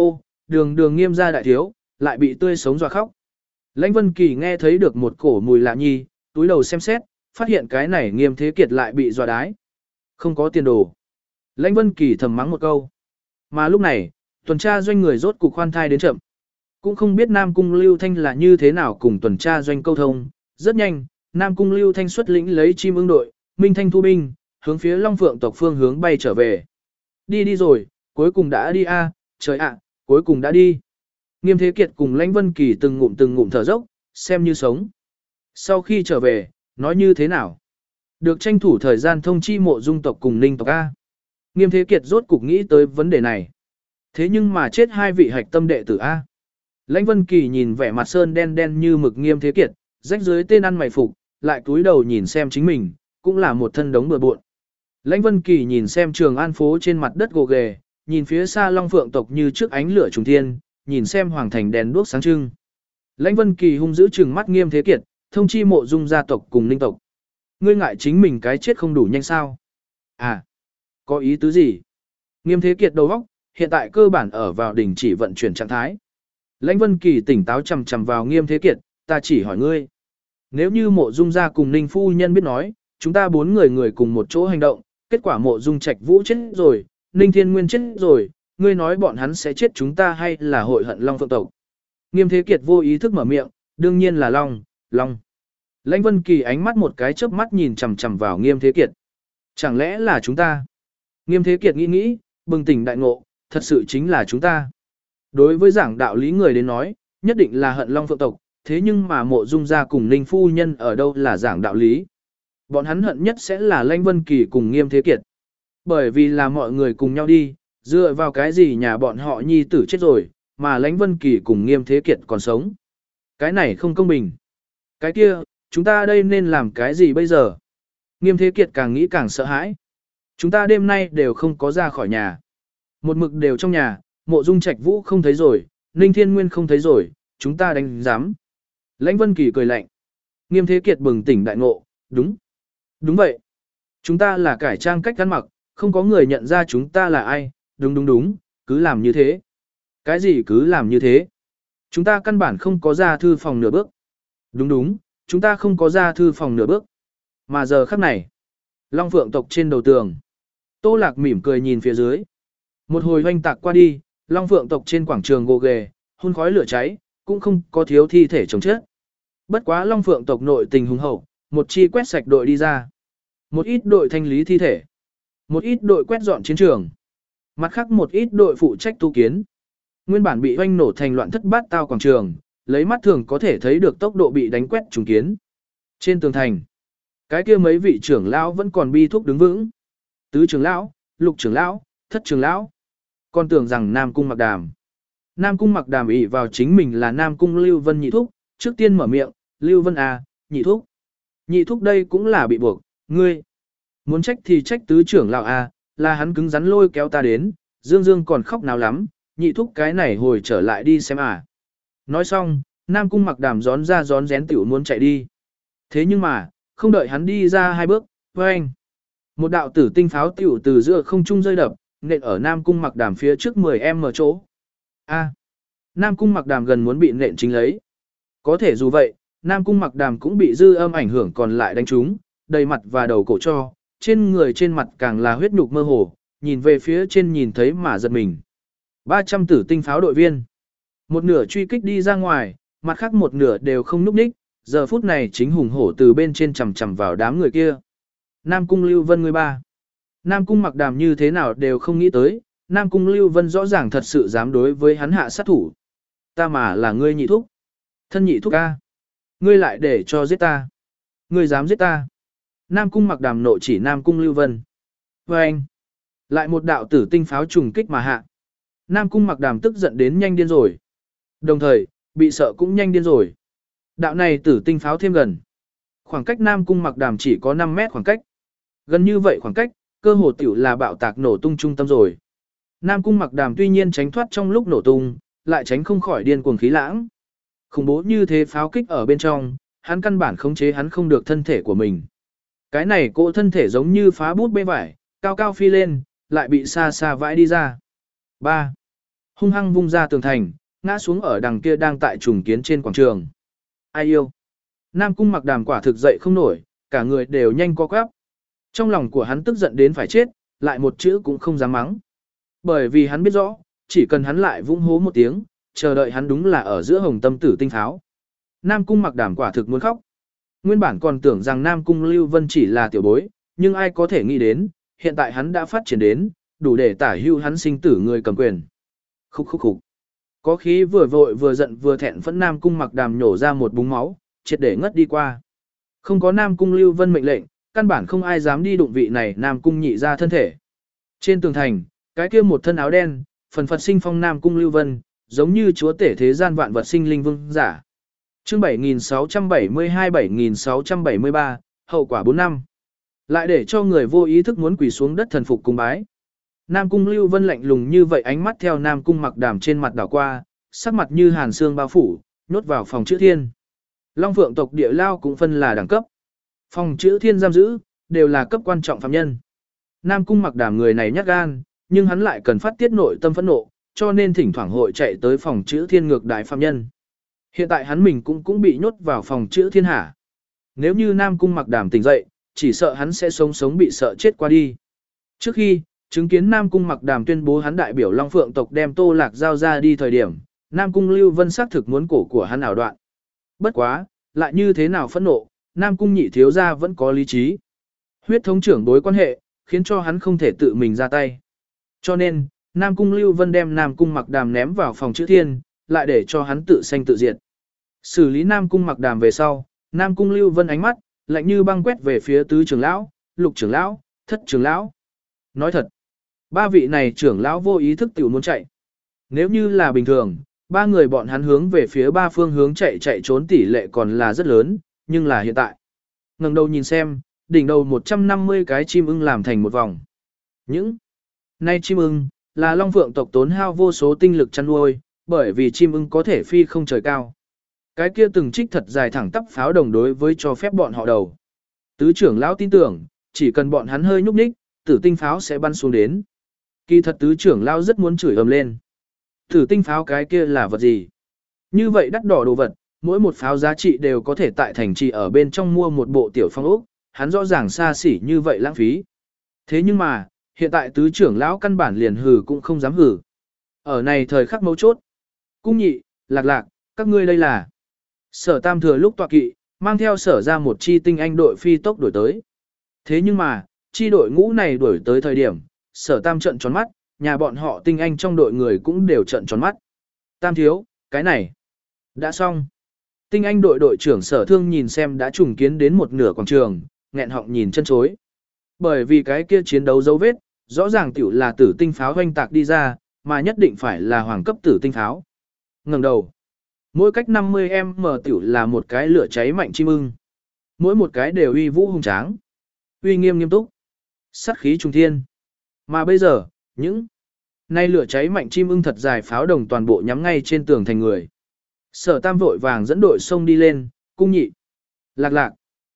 đường đường Nghiêm gia đại thiếu, lại bị tươi sống dọa khóc. Lãnh Vân Kỳ nghe thấy được một cổ mùi lạ nhi, túi đầu xem xét, phát hiện cái này Nghiêm Thế Kiệt lại bị dọa đái. Không có tiền đồ. Lãnh Vân Kỳ thầm mắng một câu. Mà lúc này, tuần tra doanh người rốt cục khoan thai đến chậm. Cũng không biết Nam Cung Lưu Thanh là như thế nào cùng tuần tra doanh câu thông. Rất nhanh, Nam Cung Lưu Thanh xuất lĩnh lấy chim ưng đội, Minh Thanh thu binh, hướng phía Long Phượng tộc phương hướng bay trở về. Đi đi rồi, cuối cùng đã đi a, trời ạ, cuối cùng đã đi. Nghiêm Thế Kiệt cùng Lãnh Vân Kỳ từng ngụm từng ngụm thở dốc, xem như sống. Sau khi trở về, nói như thế nào? Được tranh thủ thời gian thông chi Mộ Dung tộc cùng Ninh tộc a. Nghiêm Thế Kiệt rốt cục nghĩ tới vấn đề này. Thế nhưng mà chết hai vị hạch tâm đệ tử a. Lãnh Vân Kỳ nhìn vẻ mặt sơn đen đen như mực Nghiêm Thế Kiệt, rách dưới tên ăn mày phục, lại cúi đầu nhìn xem chính mình, cũng là một thân đống bừa bộn. Lãnh Vân Kỳ nhìn xem Trường An phố trên mặt đất gồ ghề, nhìn phía xa Long Phượng tộc như trước ánh lửa trùng thiên, nhìn xem hoàng thành đèn đuốc sáng trưng. Lãnh Vân Kỳ hung dữ trừng mắt Nghiêm Thế Kiệt, thông chi Mộ Dung gia tộc cùng Ninh tộc. Ngươi ngại chính mình cái chết không đủ nhanh sao? À, có ý tứ gì? Nghiêm Thế Kiệt đầu óc hiện tại cơ bản ở vào đỉnh chỉ vận chuyển trạng thái. Lãnh Vân Kỳ tỉnh táo chằm chằm vào Nghiêm Thế Kiệt, ta chỉ hỏi ngươi. Nếu như Mộ Dung gia cùng Ninh phu nhân biết nói, chúng ta bốn người người cùng một chỗ hành động, kết quả Mộ Dung Trạch Vũ chết rồi, Ninh Thiên Nguyên chết rồi, ngươi nói bọn hắn sẽ chết chúng ta hay là hội hận Long Phượng tộc? Nghiêm Thế Kiệt vô ý thức mở miệng, đương nhiên là Long, Long. Lãnh Vân Kỳ ánh mắt một cái chớp mắt nhìn chằm chằm vào Nghiêm Thế Kiệt. Chẳng lẽ là chúng ta? Nghiêm Thế Kiệt nghĩ nghĩ, bừng tỉnh đại ngộ, thật sự chính là chúng ta. Đối với giảng đạo lý người đến nói, nhất định là hận Long Phượng tộc, thế nhưng mà Mộ Dung gia cùng Ninh phu nhân ở đâu là giảng đạo lý? Bọn hắn hận nhất sẽ là Lãnh Vân Kỳ cùng Nghiêm Thế Kiệt. Bởi vì là mọi người cùng nhau đi, dựa vào cái gì nhà bọn họ nhi tử chết rồi, mà Lãnh Vân Kỳ cùng Nghiêm Thế Kiệt còn sống. Cái này không công bình. Cái kia, chúng ta đây nên làm cái gì bây giờ? Nghiêm Thế Kiệt càng nghĩ càng sợ hãi. Chúng ta đêm nay đều không có ra khỏi nhà. Một mực đều trong nhà, Mộ Dung Trạch Vũ không thấy rồi, Ninh Thiên Nguyên không thấy rồi, chúng ta đánh giám. Lãnh Vân Kỳ cười lạnh. Nghiêm Thế Kiệt bừng tỉnh đại ngộ, đúng. Đúng vậy. Chúng ta là cải trang cách ăn mặc, không có người nhận ra chúng ta là ai, đúng đúng đúng, cứ làm như thế. Cái gì cứ làm như thế? Chúng ta căn bản không có ra thư phòng nửa bước. Đúng đúng, chúng ta không có ra thư phòng nửa bước. Mà giờ khắc này, Long Phượng tộc trên đầu tường. Tô Lạc mỉm cười nhìn phía dưới. Một hồi hoanh tạc qua đi, Long Phượng tộc trên quảng trường gồ ghề, hun khói lửa cháy, cũng không có thiếu thi thể chồng chết. Bất quá Long Phượng tộc nội tình hùng hậu, một chi quét sạch đội đi ra. Một ít đội thanh lý thi thể. Một ít đội quét dọn chiến trường. Mặt khác một ít đội phụ trách tu kiến. Nguyên bản bị hoanh nổ thành loạn thất bát tao quảng trường, lấy mắt thường có thể thấy được tốc độ bị đánh quét trùng kiến. Trên tường thành, cái kia mấy vị trưởng lão vẫn còn bi thúc đứng vững. Tứ trưởng lão, lục trưởng lão, thất trưởng lão. Còn tưởng rằng Nam Cung Mặc Đàm. Nam Cung Mặc Đàm ỷ vào chính mình là Nam Cung Lưu Vân nhị thúc, trước tiên mở miệng, Lưu Vân à, nhị thúc. Nhị thúc đây cũng là bị buộc, ngươi. Muốn trách thì trách tứ trưởng lão à, là hắn cứng rắn lôi kéo ta đến, Dương Dương còn khóc nào lắm, nhị thúc cái này hồi trở lại đi xem à. Nói xong, Nam Cung Mặc Đàm gión ra gión rén tiểu muốn chạy đi. Thế nhưng mà, không đợi hắn đi ra hai bước, với anh. Một đạo tử tinh pháo tiểu từ giữa không trung rơi đập, nện ở Nam Cung Mặc Đàm phía trước mười em ở chỗ. A. Nam Cung Mặc Đàm gần muốn bị nện chính lấy. Có thể dù vậy, Nam Cung Mặc Đàm cũng bị dư âm ảnh hưởng còn lại đánh trúng, đầy mặt và đầu cổ cho, trên người trên mặt càng là huyết nhục mơ hồ, nhìn về phía trên nhìn thấy mà giật mình. ba trăm tử tinh pháo đội viên. Một nửa truy kích đi ra ngoài, mặt khác một nửa đều không núp ních, giờ phút này chính hùng hổ từ bên trên chầm chầm vào đám người kia. Nam Cung Lưu Vân người ba. Nam Cung Mặc Đàm như thế nào đều không nghĩ tới, Nam Cung Lưu Vân rõ ràng thật sự dám đối với hắn hạ sát thủ. Ta mà là ngươi nhị thúc. Thân nhị thúc ca. Ngươi lại để cho giết ta. Ngươi dám giết ta. Nam Cung Mặc Đàm nộ chỉ Nam Cung Lưu Vân. Và anh. Lại một đạo tử tinh pháo trùng kích mà hạ. Nam Cung Mặc Đàm tức giận đến nhanh điên rồi. Đồng thời, bị sợ cũng nhanh điên rồi. Đạo này tử tinh pháo thêm gần. Khoảng cách Nam Cung Mặc Đàm chỉ có năm mét khoảng cách. Gần như vậy khoảng cách, cơ hồ tiểu là bạo tạc nổ tung trung tâm rồi. Nam Cung Mặc Đàm tuy nhiên tránh thoát trong lúc nổ tung, lại tránh không khỏi điên cuồng khí lãng. Khủng bố như thế pháo kích ở bên trong, hắn căn bản khống chế hắn không được thân thể của mình. Cái này cỗ thân thể giống như phá bút bê vải, cao cao phi lên, lại bị xa xa vãi đi ra. ba. Hung hăng vung ra tường thành, ngã xuống ở đằng kia đang tại trùng kiến trên quảng trường. Ai yêu? Nam Cung Mặc Đàm quả thực dậy không nổi, cả người đều nhanh co quắp. Trong lòng của hắn tức giận đến phải chết, lại một chữ cũng không dám mắng. Bởi vì hắn biết rõ, chỉ cần hắn lại vung hố một tiếng, chờ đợi hắn đúng là ở giữa hồng tâm tử tinh pháo. Nam Cung Mặc Đàm quả thực muốn khóc. Nguyên bản còn tưởng rằng Nam Cung Lưu Vân chỉ là tiểu bối, nhưng ai có thể nghĩ đến, hiện tại hắn đã phát triển đến, đủ để tả hưu hắn sinh tử người cầm quyền. Khúc khúc khúc. Có khí vừa vội vừa giận vừa thẹn phẫn Nam Cung Mặc Đàm nhổ ra một búng máu, triệt để ngất đi qua. Không có Nam Cung Lưu Vân mệnh lệnh, căn bản không ai dám đi đụng vị này Nam Cung nhị ra thân thể. Trên tường thành, cái kia một thân áo đen, phần phật sinh phong Nam Cung Lưu Vân, giống như chúa tể thế gian vạn vật sinh linh vương giả. Chương bảy nghìn sáu trăm bảy mươi hai bảy nghìn sáu trăm bảy mươi ba, hậu quả bốn năm. Lại để cho người vô ý thức muốn quỳ xuống đất thần phục cung bái. Nam Cung Lưu Vân lạnh lùng như vậy, ánh mắt theo Nam Cung Mặc Đàm trên mặt đảo qua, sắc mặt như hàn xương bao phủ, nhốt vào phòng chữ thiên. Long Phượng tộc địa lao cũng phân là đẳng cấp. Phòng chữ thiên giam giữ, đều là cấp quan trọng phạm nhân. Nam Cung Mặc Đàm người này nhát gan, nhưng hắn lại cần phát tiết nội tâm phẫn nộ, cho nên thỉnh thoảng hội chạy tới phòng chữ thiên ngược đại phạm nhân. Hiện tại hắn mình cũng cũng bị nhốt vào phòng chữ thiên hạ. Nếu như Nam Cung Mặc Đàm tỉnh dậy, chỉ sợ hắn sẽ sống sống bị sợ chết qua đi. Trước khi, chứng kiến Nam Cung Mặc Đàm tuyên bố hắn đại biểu Long Phượng tộc đem Tô Lạc giao ra đi thời điểm, Nam Cung Lưu Vân xác thực muốn cổ của hắn ảo đoạn. Bất quá, lại như thế nào phẫn nộ, Nam Cung nhị thiếu gia vẫn có lý trí. Huyết thống trưởng đối quan hệ, khiến cho hắn không thể tự mình ra tay. Cho nên, Nam Cung Lưu Vân đem Nam Cung Mặc Đàm ném vào phòng chữ thiên, lại để cho hắn tự sanh tự diệt. Xử lý Nam Cung Mặc Đàm về sau, Nam Cung Lưu Vân ánh mắt lạnh như băng quét về phía tứ trưởng lão, lục trưởng lão, thất trưởng lão. Nói thật, ba vị này trưởng lão vô ý thức tiểu muốn chạy. Nếu như là bình thường, ba người bọn hắn hướng về phía ba phương hướng chạy chạy trốn tỷ lệ còn là rất lớn, nhưng là hiện tại. Ngẩng đầu nhìn xem, đỉnh đầu một trăm năm mươi cái chim ưng làm thành một vòng. Những nay chim ưng là Long Phượng tộc tốn hao vô số tinh lực chăn nuôi, bởi vì chim ưng có thể phi không trời cao. Cái kia từng trích thật dài thẳng tắp pháo đồng đối với cho phép bọn họ đầu. Tứ trưởng lão tin tưởng, chỉ cần bọn hắn hơi nhúc nhích, tử tinh pháo sẽ bắn xuống đến. Kỳ thật tứ trưởng lão rất muốn chửi ầm lên. Tử tinh pháo cái kia là vật gì? Như vậy đắt đỏ đồ vật, mỗi một pháo giá trị đều có thể tại thành trì ở bên trong mua một bộ tiểu phong ốc, hắn rõ ràng xa xỉ như vậy lãng phí. Thế nhưng mà, hiện tại tứ trưởng lão căn bản liền hừ cũng không dám hừ. Ở này thời khắc mấu chốt. Cung nhị, lạc lạc, các ngươi đây là. Sở tam thừa lúc tọa kỵ, mang theo sở ra một chi tinh anh đội phi tốc đuổi tới. Thế nhưng mà, chi đội ngũ này đuổi tới thời điểm, sở tam trận tròn mắt, nhà bọn họ tinh anh trong đội người cũng đều trận tròn mắt. Tam thiếu, cái này, đã xong. Tinh anh đội đội trưởng sở thương nhìn xem đã trùng kiến đến một nửa quảng trường, nghẹn họng nhìn chân chối. Bởi vì cái kia chiến đấu dấu vết, rõ ràng tiểu là tử tinh pháo hoanh tạc đi ra, mà nhất định phải là hoàng cấp tử tinh pháo. Ngẩng đầu. Mỗi cách năm mươi m tiểu là một cái lửa cháy mạnh chim ưng. Mỗi một cái đều uy vũ hùng tráng, uy nghiêm nghiêm túc, sát khí trung thiên. Mà bây giờ, những nay lửa cháy mạnh chim ưng thật dài pháo đồng toàn bộ nhắm ngay trên tường thành người. Sở Tam vội vàng dẫn đội xông đi lên, cung nhị, lạc lạc.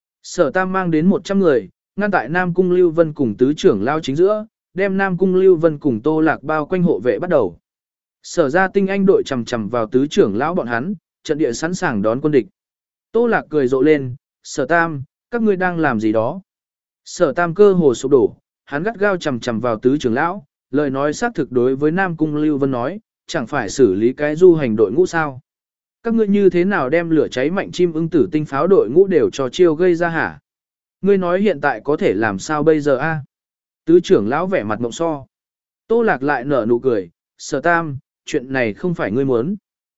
Sở Tam mang đến một trăm người, ngăn tại Nam Cung Lưu Vân cùng tứ trưởng lao chính giữa, đem Nam Cung Lưu Vân cùng Tô Lạc bao quanh hộ vệ bắt đầu. Sở ra tinh anh đội chầm chầm vào tứ trưởng lão bọn hắn, trận địa sẵn sàng đón quân địch. Tô Lạc cười rộ lên, Sở Tam, các ngươi đang làm gì đó? Sở Tam cơ hồ sụp đổ, hắn gắt gao chầm chầm vào tứ trưởng lão, lời nói xác thực đối với Nam Cung Lưu Vân nói, chẳng phải xử lý cái du hành đội ngũ sao? Các ngươi như thế nào đem lửa cháy mạnh chim ưng tử tinh pháo đội ngũ đều cho chiêu gây ra hả? Ngươi nói hiện tại có thể làm sao bây giờ a? Tứ trưởng lão vẻ mặt mộng so. Tô Lạc lại nở nụ cười, Sở Tam, chuyện này không phải ngươi muốn.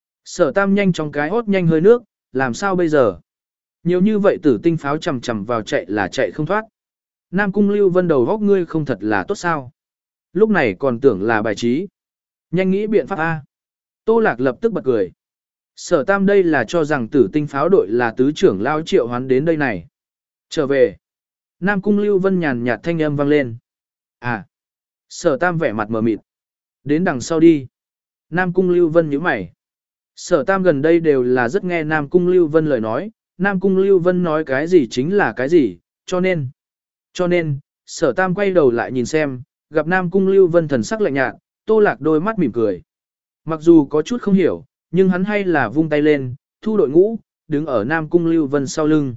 Sở Tam nhanh trong cái hốt nhanh hơi nước, làm sao bây giờ? Nhiều như vậy tử tinh pháo chầm chầm vào chạy là chạy không thoát. Nam Cung Lưu Vân đầu góc ngươi không thật là tốt sao? Lúc này còn tưởng là bài trí. Nhanh nghĩ biện pháp a. Tô Lạc lập tức bật cười. Sở Tam đây là cho rằng tử tinh pháo đội là tứ trưởng lao triệu hoán đến đây này. Trở về. Nam Cung Lưu Vân nhàn nhạt thanh âm vang lên. À. Sở Tam vẻ mặt mờ mịt. Đến đằng sau đi. Nam Cung Lưu Vân nhíu mày. Sở Tam gần đây đều là rất nghe Nam Cung Lưu Vân lời nói. Nam Cung Lưu Vân nói cái gì chính là cái gì, cho nên. Cho nên, Sở Tam quay đầu lại nhìn xem, gặp Nam Cung Lưu Vân thần sắc lạnh nhạt, Tô Lạc đôi mắt mỉm cười. Mặc dù có chút không hiểu, nhưng hắn hay là vung tay lên, thu đội ngũ, đứng ở Nam Cung Lưu Vân sau lưng.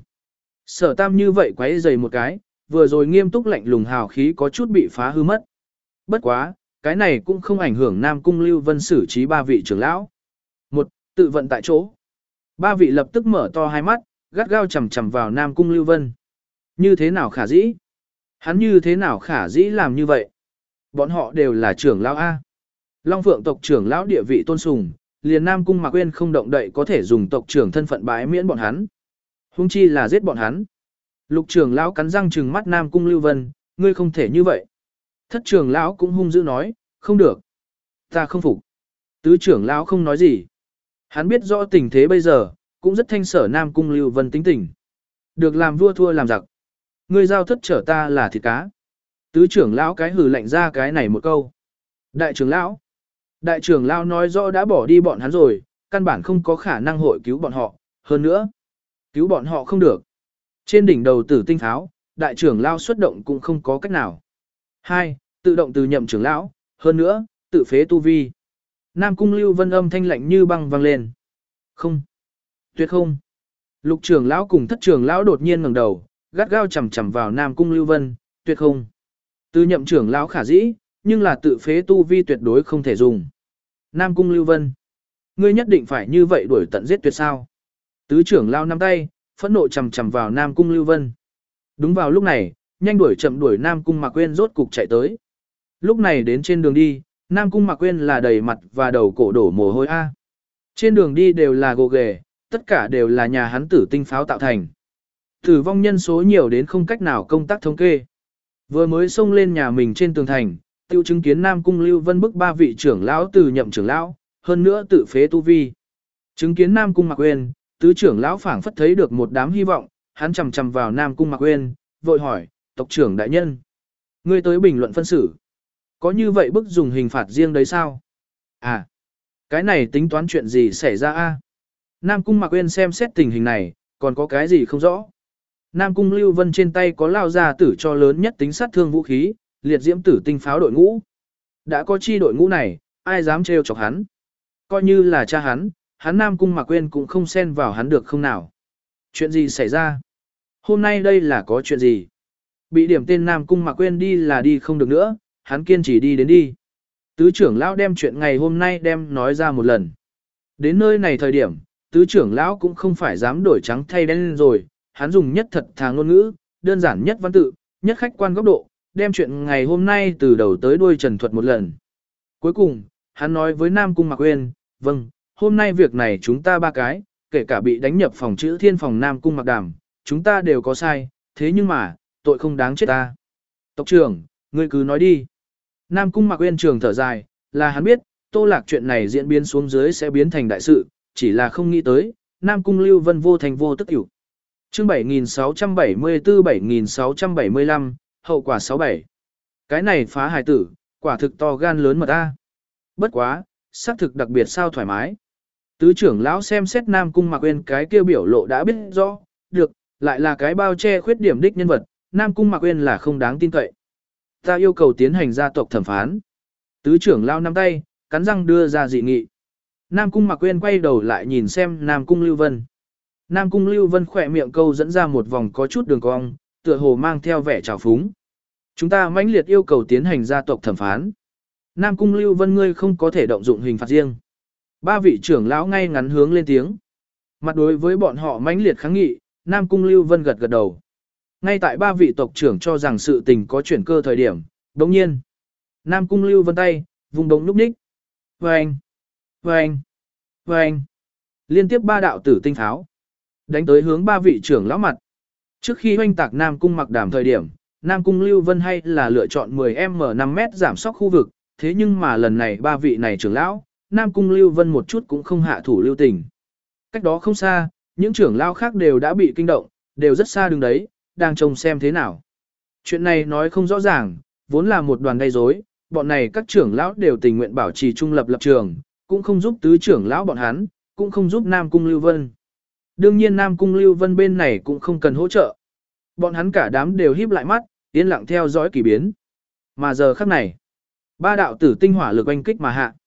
Sở Tam như vậy quấy giày một cái, vừa rồi nghiêm túc lạnh lùng hào khí có chút bị phá hư mất. Bất quá, cái này cũng không ảnh hưởng Nam Cung Lưu Vân xử trí ba vị trưởng lão. Một, tự vận tại chỗ. Ba vị lập tức mở to hai mắt, gắt gao chằm chằm vào Nam Cung Lưu Vân. Như thế nào khả dĩ? Hắn như thế nào khả dĩ làm như vậy? Bọn họ đều là trưởng lão A. Long Phượng tộc trưởng lão địa vị tôn sùng, liền Nam Cung Mạc Quyên không động đậy có thể dùng tộc trưởng thân phận bái miễn bọn hắn. Hung chi là giết bọn hắn. Lục trưởng lão cắn răng trừng mắt Nam Cung Lưu Vân, ngươi không thể như vậy. Thất trưởng lão cũng hung dữ nói, không được. Ta không phục. Tứ trưởng lão không nói gì. Hắn biết rõ tình thế bây giờ, cũng rất thanh sở Nam Cung Lưu Vân tính tình. Được làm vua thua làm giặc. Ngươi giao thất trở ta là thịt cá. Tứ trưởng lão cái hừ lạnh ra cái này một câu. Đại trưởng lão. Đại trưởng lão nói rõ đã bỏ đi bọn hắn rồi, căn bản không có khả năng hội cứu bọn họ. Hơn nữa, cứu bọn họ không được. Trên đỉnh đầu tử tinh pháo, đại trưởng lão xuất động cũng không có cách nào. Hai, tự động từ nhậm trưởng lão. Hơn nữa, tự phế tu vi. Nam Cung Lưu Vân âm thanh lạnh như băng vang lên. Không. Tuyệt không. Lục trưởng lão cùng thất trưởng lão đột nhiên ngẩng đầu, gắt gao chằm chằm vào Nam Cung Lưu Vân, tuyệt không. Từ nhậm trưởng lão khả dĩ, nhưng là tự phế tu vi tuyệt đối không thể dùng. Nam Cung Lưu Vân, ngươi nhất định phải như vậy đuổi tận giết tuyệt sao? Tứ trưởng lão nắm tay, phẫn nộ chằm chằm vào Nam Cung Lưu Vân. Đúng vào lúc này, nhanh đuổi chậm đuổi Nam Cung Mạc Quyên rốt cục chạy tới. Lúc này đến trên đường đi, Nam Cung Mạc Quyên là đầy mặt và đầu cổ đổ mồ hôi a. Trên đường đi đều là gồ ghề, tất cả đều là nhà hắn tử tinh pháo tạo thành. Tử vong nhân số nhiều đến không cách nào công tác thống kê. Vừa mới xông lên nhà mình trên tường thành, tiêu chứng kiến Nam Cung Lưu Vân bức ba vị trưởng lão từ nhậm trưởng lão, hơn nữa tự phế tu vi. Chứng kiến Nam Cung Mạc Quyên, tứ trưởng lão phảng phất thấy được một đám hy vọng, hắn chầm chầm vào Nam Cung Mạc Quyên, vội hỏi, tộc trưởng đại nhân. Ngươi tới bình luận phân xử. Có như vậy bức dùng hình phạt riêng đấy sao? À, cái này tính toán chuyện gì xảy ra a? Nam Cung Mạc Quyên xem xét tình hình này, còn có cái gì không rõ. Nam Cung Lưu Vân trên tay có lao ra tử cho lớn nhất tính sát thương vũ khí, liệt diễm tử tinh pháo đội ngũ. Đã có chi đội ngũ này, ai dám trêu chọc hắn. Coi như là cha hắn, hắn Nam Cung Mạc Quyên cũng không xen vào hắn được không nào. Chuyện gì xảy ra? Hôm nay đây là có chuyện gì? Bị điểm tên Nam Cung Mạc Quyên đi là đi không được nữa, hắn kiên trì đi đến đi. Tứ trưởng lão đem chuyện ngày hôm nay đem nói ra một lần. Đến nơi này thời điểm, tứ trưởng lão cũng không phải dám đổi trắng thay đen lên rồi, hắn dùng nhất thật thà ngôn ngữ, đơn giản nhất văn tự, nhất khách quan góc độ, đem chuyện ngày hôm nay từ đầu tới đuôi trần thuật một lần. Cuối cùng, hắn nói với Nam Cung Mạc Quyên, vâng, hôm nay việc này chúng ta ba cái, kể cả bị đánh nhập phòng chữ thiên phòng Nam Cung Mạc Đàm, chúng ta đều có sai, thế nhưng mà, tội không đáng chết ta. Tộc trưởng, ngươi cứ nói đi. Nam Cung Mạc Quyên trường thở dài, là hắn biết, Tô Lạc chuyện này diễn biến xuống dưới sẽ biến thành đại sự, chỉ là không nghĩ tới, Nam Cung Lưu Vân vô thành vô tức hiểu. Chương bảy nghìn sáu trăm bảy mươi tư bảy nghìn sáu trăm bảy mươi lăm, hậu quả sáu bảy. Cái này phá hài tử, quả thực to gan lớn mật ta. Bất quá, xác thực đặc biệt sao thoải mái. Tứ trưởng lão xem xét Nam Cung Mạc Quyên cái kia biểu lộ đã biết rõ, được, lại là cái bao che khuyết điểm đích nhân vật, Nam Cung Mạc Quyên là không đáng tin cậy. Ta yêu cầu tiến hành gia tộc thẩm phán. Tứ trưởng lão nắm tay, cắn răng đưa ra dị nghị. Nam Cung Mạc Quyên quay đầu lại nhìn xem Nam Cung Lưu Vân. Nam Cung Lưu Vân khỏe miệng câu dẫn ra một vòng có chút đường cong, tựa hồ mang theo vẻ trào phúng. Chúng ta mãnh liệt yêu cầu tiến hành gia tộc thẩm phán. Nam Cung Lưu Vân ngươi không có thể động dụng hình phạt riêng. Ba vị trưởng lão ngay ngắn hướng lên tiếng. Mặt đối với bọn họ mãnh liệt kháng nghị, Nam Cung Lưu Vân gật gật đầu. Ngay tại ba vị tộc trưởng cho rằng sự tình có chuyển cơ thời điểm, đồng nhiên. Nam Cung Lưu Vân tay, vùng đống núp ních. Vâng! Vâng! Vâng! Liên tiếp ba đạo tử tinh pháo. Đánh tới hướng ba vị trưởng lão mặt. Trước khi hoanh tạc Nam Cung Mạc Đàm thời điểm, Nam Cung Lưu Vân hay là lựa chọn mười em em năm mét giảm sóc khu vực, thế nhưng mà lần này ba vị này trưởng lão, Nam Cung Lưu Vân một chút cũng không hạ thủ lưu tình. Cách đó không xa, những trưởng lão khác đều đã bị kinh động, đều rất xa đứng đấy, đang trông xem thế nào. Chuyện này nói không rõ ràng, vốn là một đoàn gây rối, bọn này các trưởng lão đều tình nguyện bảo trì trung lập lập trường, cũng không giúp tứ trưởng lão bọn hắn, cũng không giúp Nam Cung Lưu Vân. Đương nhiên Nam Cung Lưu Vân bên này cũng không cần hỗ trợ. Bọn hắn cả đám đều híp lại mắt, yên lặng theo dõi kỳ biến. Mà giờ khắc này, ba đạo tử tinh hỏa lực oanh kích mà hạ.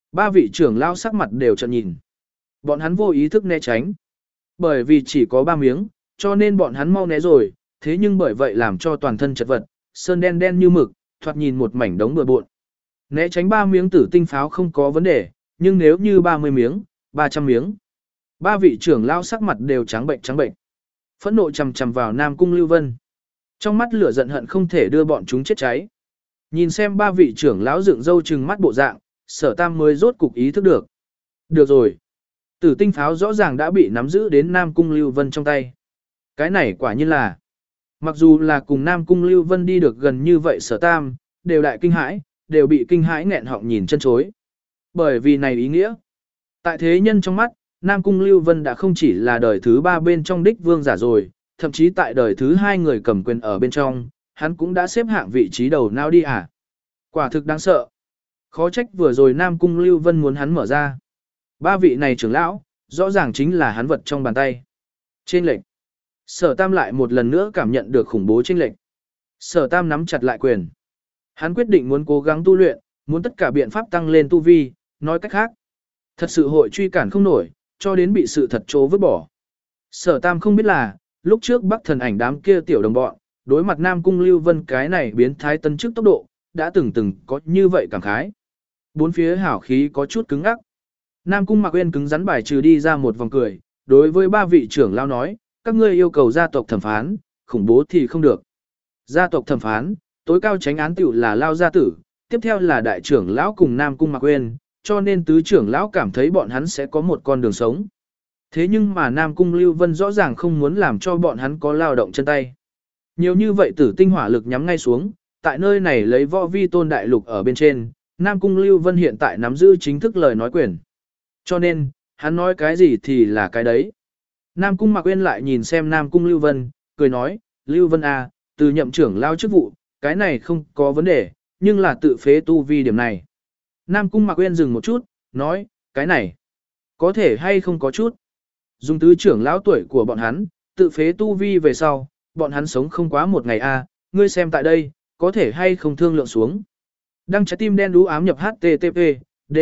Ba vị trưởng lão sắc mặt đều trợn nhìn. Bọn hắn vô ý thức né tránh. Bởi vì chỉ có ba miếng, cho nên bọn hắn mau né rồi, thế nhưng bởi vậy làm cho toàn thân chật vật, sơn đen đen như mực, thoạt nhìn một mảnh đống bừa bộn. Né tránh ba miếng tử tinh pháo không có vấn đề, nhưng nếu như ba mươi miếng, ba trăm miếng. Ba vị trưởng lão sắc mặt đều trắng bệnh trắng bệnh. Phẫn nộ chằm chằm vào Nam Cung Lưu Vân. Trong mắt lửa giận hận không thể đưa bọn chúng chết cháy. Nhìn xem ba vị trưởng lão dựng râu trừng mắt bộ dạng, Sở Tam mới rốt cục ý thức được. Được rồi. Tử tinh pháo rõ ràng đã bị nắm giữ đến Nam Cung Lưu Vân trong tay. Cái này quả nhiên là, mặc dù là cùng Nam Cung Lưu Vân đi được gần như vậy Sở Tam, đều đại kinh hãi, đều bị kinh hãi nghẹn họng nhìn chân chối. Bởi vì này ý nghĩa. Tại thế nhân trong mắt, Nam Cung Lưu Vân đã không chỉ là đời thứ ba bên trong đích vương giả rồi, thậm chí tại đời thứ hai người cầm quyền ở bên trong, hắn cũng đã xếp hạng vị trí đầu nào đi à. Quả thực đáng sợ. Khó trách vừa rồi Nam Cung Lưu Vân muốn hắn mở ra. Ba vị này trưởng lão, rõ ràng chính là hắn vật trong bàn tay. Trên lệnh. Sở Tam lại một lần nữa cảm nhận được khủng bố trên lệnh. Sở Tam nắm chặt lại quyền. Hắn quyết định muốn cố gắng tu luyện, muốn tất cả biện pháp tăng lên tu vi, nói cách khác. Thật sự hội truy cản không nổi, cho đến bị sự thật trố vứt bỏ. Sở Tam không biết là, lúc trước Bắc Thần Ảnh đám kia tiểu đồng bọn, đối mặt Nam Cung Lưu Vân cái này biến thái tân chức tốc độ, đã từng từng có như vậy cảm khái. Bốn phía hảo khí có chút cứng ngắc. Nam Cung Mạc Uyên cứng rắn bài trừ đi ra một vòng cười, đối với ba vị trưởng lão nói, các ngươi yêu cầu gia tộc thẩm phán, khủng bố thì không được. Gia tộc thẩm phán, tối cao chánh án tiểu là Lao gia tử, tiếp theo là đại trưởng lão cùng Nam Cung Mạc Uyên, cho nên tứ trưởng lão cảm thấy bọn hắn sẽ có một con đường sống. Thế nhưng mà Nam Cung Lưu Vân rõ ràng không muốn làm cho bọn hắn có lao động chân tay. Nhiều như vậy tử tinh hỏa lực nhắm ngay xuống, tại nơi này lấy võ vi tôn đại lục ở bên trên, Nam Cung Lưu Vân hiện tại nắm giữ chính thức lời nói quyền. Cho nên, hắn nói cái gì thì là cái đấy. Nam Cung Mạc Uyên lại nhìn xem Nam Cung Lưu Vân, cười nói, Lưu Vân à, từ nhậm trưởng lao chức vụ, cái này không có vấn đề, nhưng là tự phế tu vi điểm này. Nam Cung Mạc Uyên dừng một chút, nói, cái này, có thể hay không có chút. Dùng tứ trưởng lão tuổi của bọn hắn, tự phế tu vi về sau, bọn hắn sống không quá một ngày a, à, ngươi xem tại đây, có thể hay không thương lượng xuống. Đăng trái tim đen đú ám nhập H T T P, D.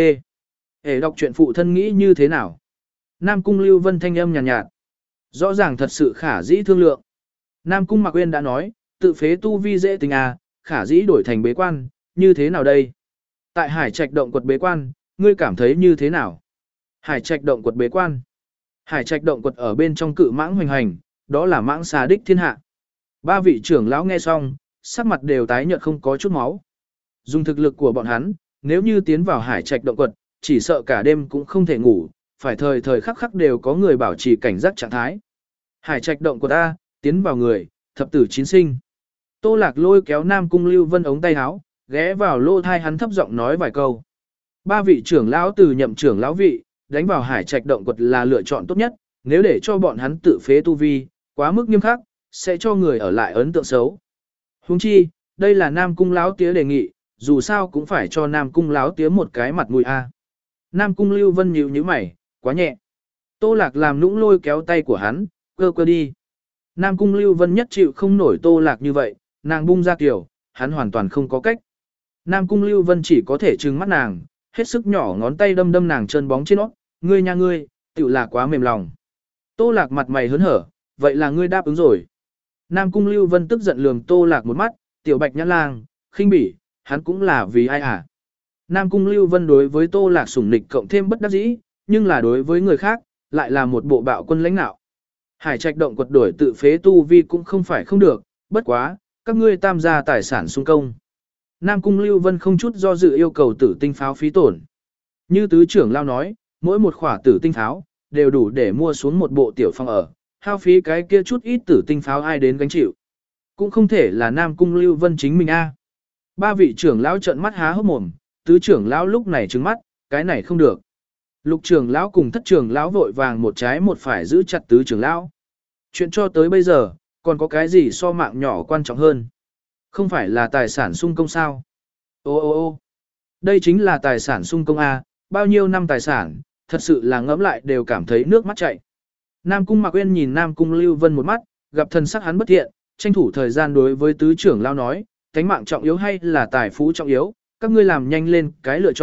Để đọc truyện phụ thân nghĩ như thế nào. Nam Cung Lưu Vân thanh âm nhàn nhạt, nhạt. Rõ ràng thật sự khả dĩ thương lượng. Nam Cung Mạc Uyên đã nói, tự phế tu vi dễ tình à, khả dĩ đổi thành bế quan, như thế nào đây? Tại Hải Trạch động quật bế quan, ngươi cảm thấy như thế nào? Hải Trạch động quật bế quan. Hải Trạch động quật ở bên trong cự mãng hoành hành, đó là mãng xà đích thiên hạ. Ba vị trưởng lão nghe xong, sắc mặt đều tái nhợt không có chút máu. Dùng thực lực của bọn hắn, nếu như tiến vào Hải Trạch động quật, chỉ sợ cả đêm cũng không thể ngủ, phải thời thời khắc khắc đều có người bảo trì cảnh giác trạng thái. Hải Trạch động quật a, tiến vào người, thập tử chín sinh. Tô Lạc lôi kéo Nam Cung Lưu Vân ống tay áo, ghé vào lô thai hắn thấp giọng nói vài câu. Ba vị trưởng lão từ nhậm trưởng lão vị, đánh vào Hải Trạch động quật là lựa chọn tốt nhất, nếu để cho bọn hắn tự phế tu vi, quá mức nghiêm khắc, sẽ cho người ở lại ấn tượng xấu. Huống chi, đây là Nam Cung lão tía đề nghị, dù sao cũng phải cho Nam Cung lão tía một cái mặt mũi a. Nam Cung Lưu Vân nhíu nhíu mày, quá nhẹ. Tô Lạc làm nũng lôi kéo tay của hắn, cơ cơ đi. Nam Cung Lưu Vân nhất chịu không nổi Tô Lạc như vậy, nàng bung ra kiểu, hắn hoàn toàn không có cách. Nam Cung Lưu Vân chỉ có thể trừng mắt nàng, hết sức nhỏ ngón tay đâm đâm nàng chân bóng trên nó, ngươi nha ngươi, tựu là quá mềm lòng. Tô Lạc mặt mày hớn hở, vậy là ngươi đáp ứng rồi. Nam Cung Lưu Vân tức giận lườm Tô Lạc một mắt, tiểu bạch nhãn lang, khinh bỉ, hắn cũng là vì ai à. Nam Cung Lưu Vân đối với Tô Lạc sủng nịch cộng thêm bất đắc dĩ, nhưng là đối với người khác, lại là một bộ bạo quân lãnh nạo. Hải Trạch động quật đổi tự phế tu vi cũng không phải không được, bất quá, các ngươi tam gia tài sản xung công. Nam Cung Lưu Vân không chút do dự yêu cầu tử tinh pháo phí tổn. Như tứ trưởng lao nói, mỗi một khỏa tử tinh pháo, đều đủ để mua xuống một bộ tiểu phòng ở, hao phí cái kia chút ít tử tinh pháo ai đến gánh chịu. Cũng không thể là Nam Cung Lưu Vân chính mình a. Ba vị trưởng lão trợn mắt há hốc mồm, tứ trưởng lão lúc này trừng mắt, cái này không được. Lục trưởng lão cùng thất trưởng lão vội vàng một trái một phải giữ chặt tứ trưởng lão. Chuyện cho tới bây giờ, còn có cái gì so mạng nhỏ quan trọng hơn? Không phải là tài sản sung công sao? Ô ô ô đây chính là tài sản sung công a, bao nhiêu năm tài sản, thật sự là ngẫm lại đều cảm thấy nước mắt chảy. Nam Cung Mạc Uyên nhìn Nam Cung Lưu Vân một mắt, gặp thần sắc hắn bất thiện, tranh thủ thời gian đối với tứ trưởng lão nói, tánh mạng trọng yếu hay là tài phú trọng yếu, các ngươi làm nhanh lên cái lựa chọn,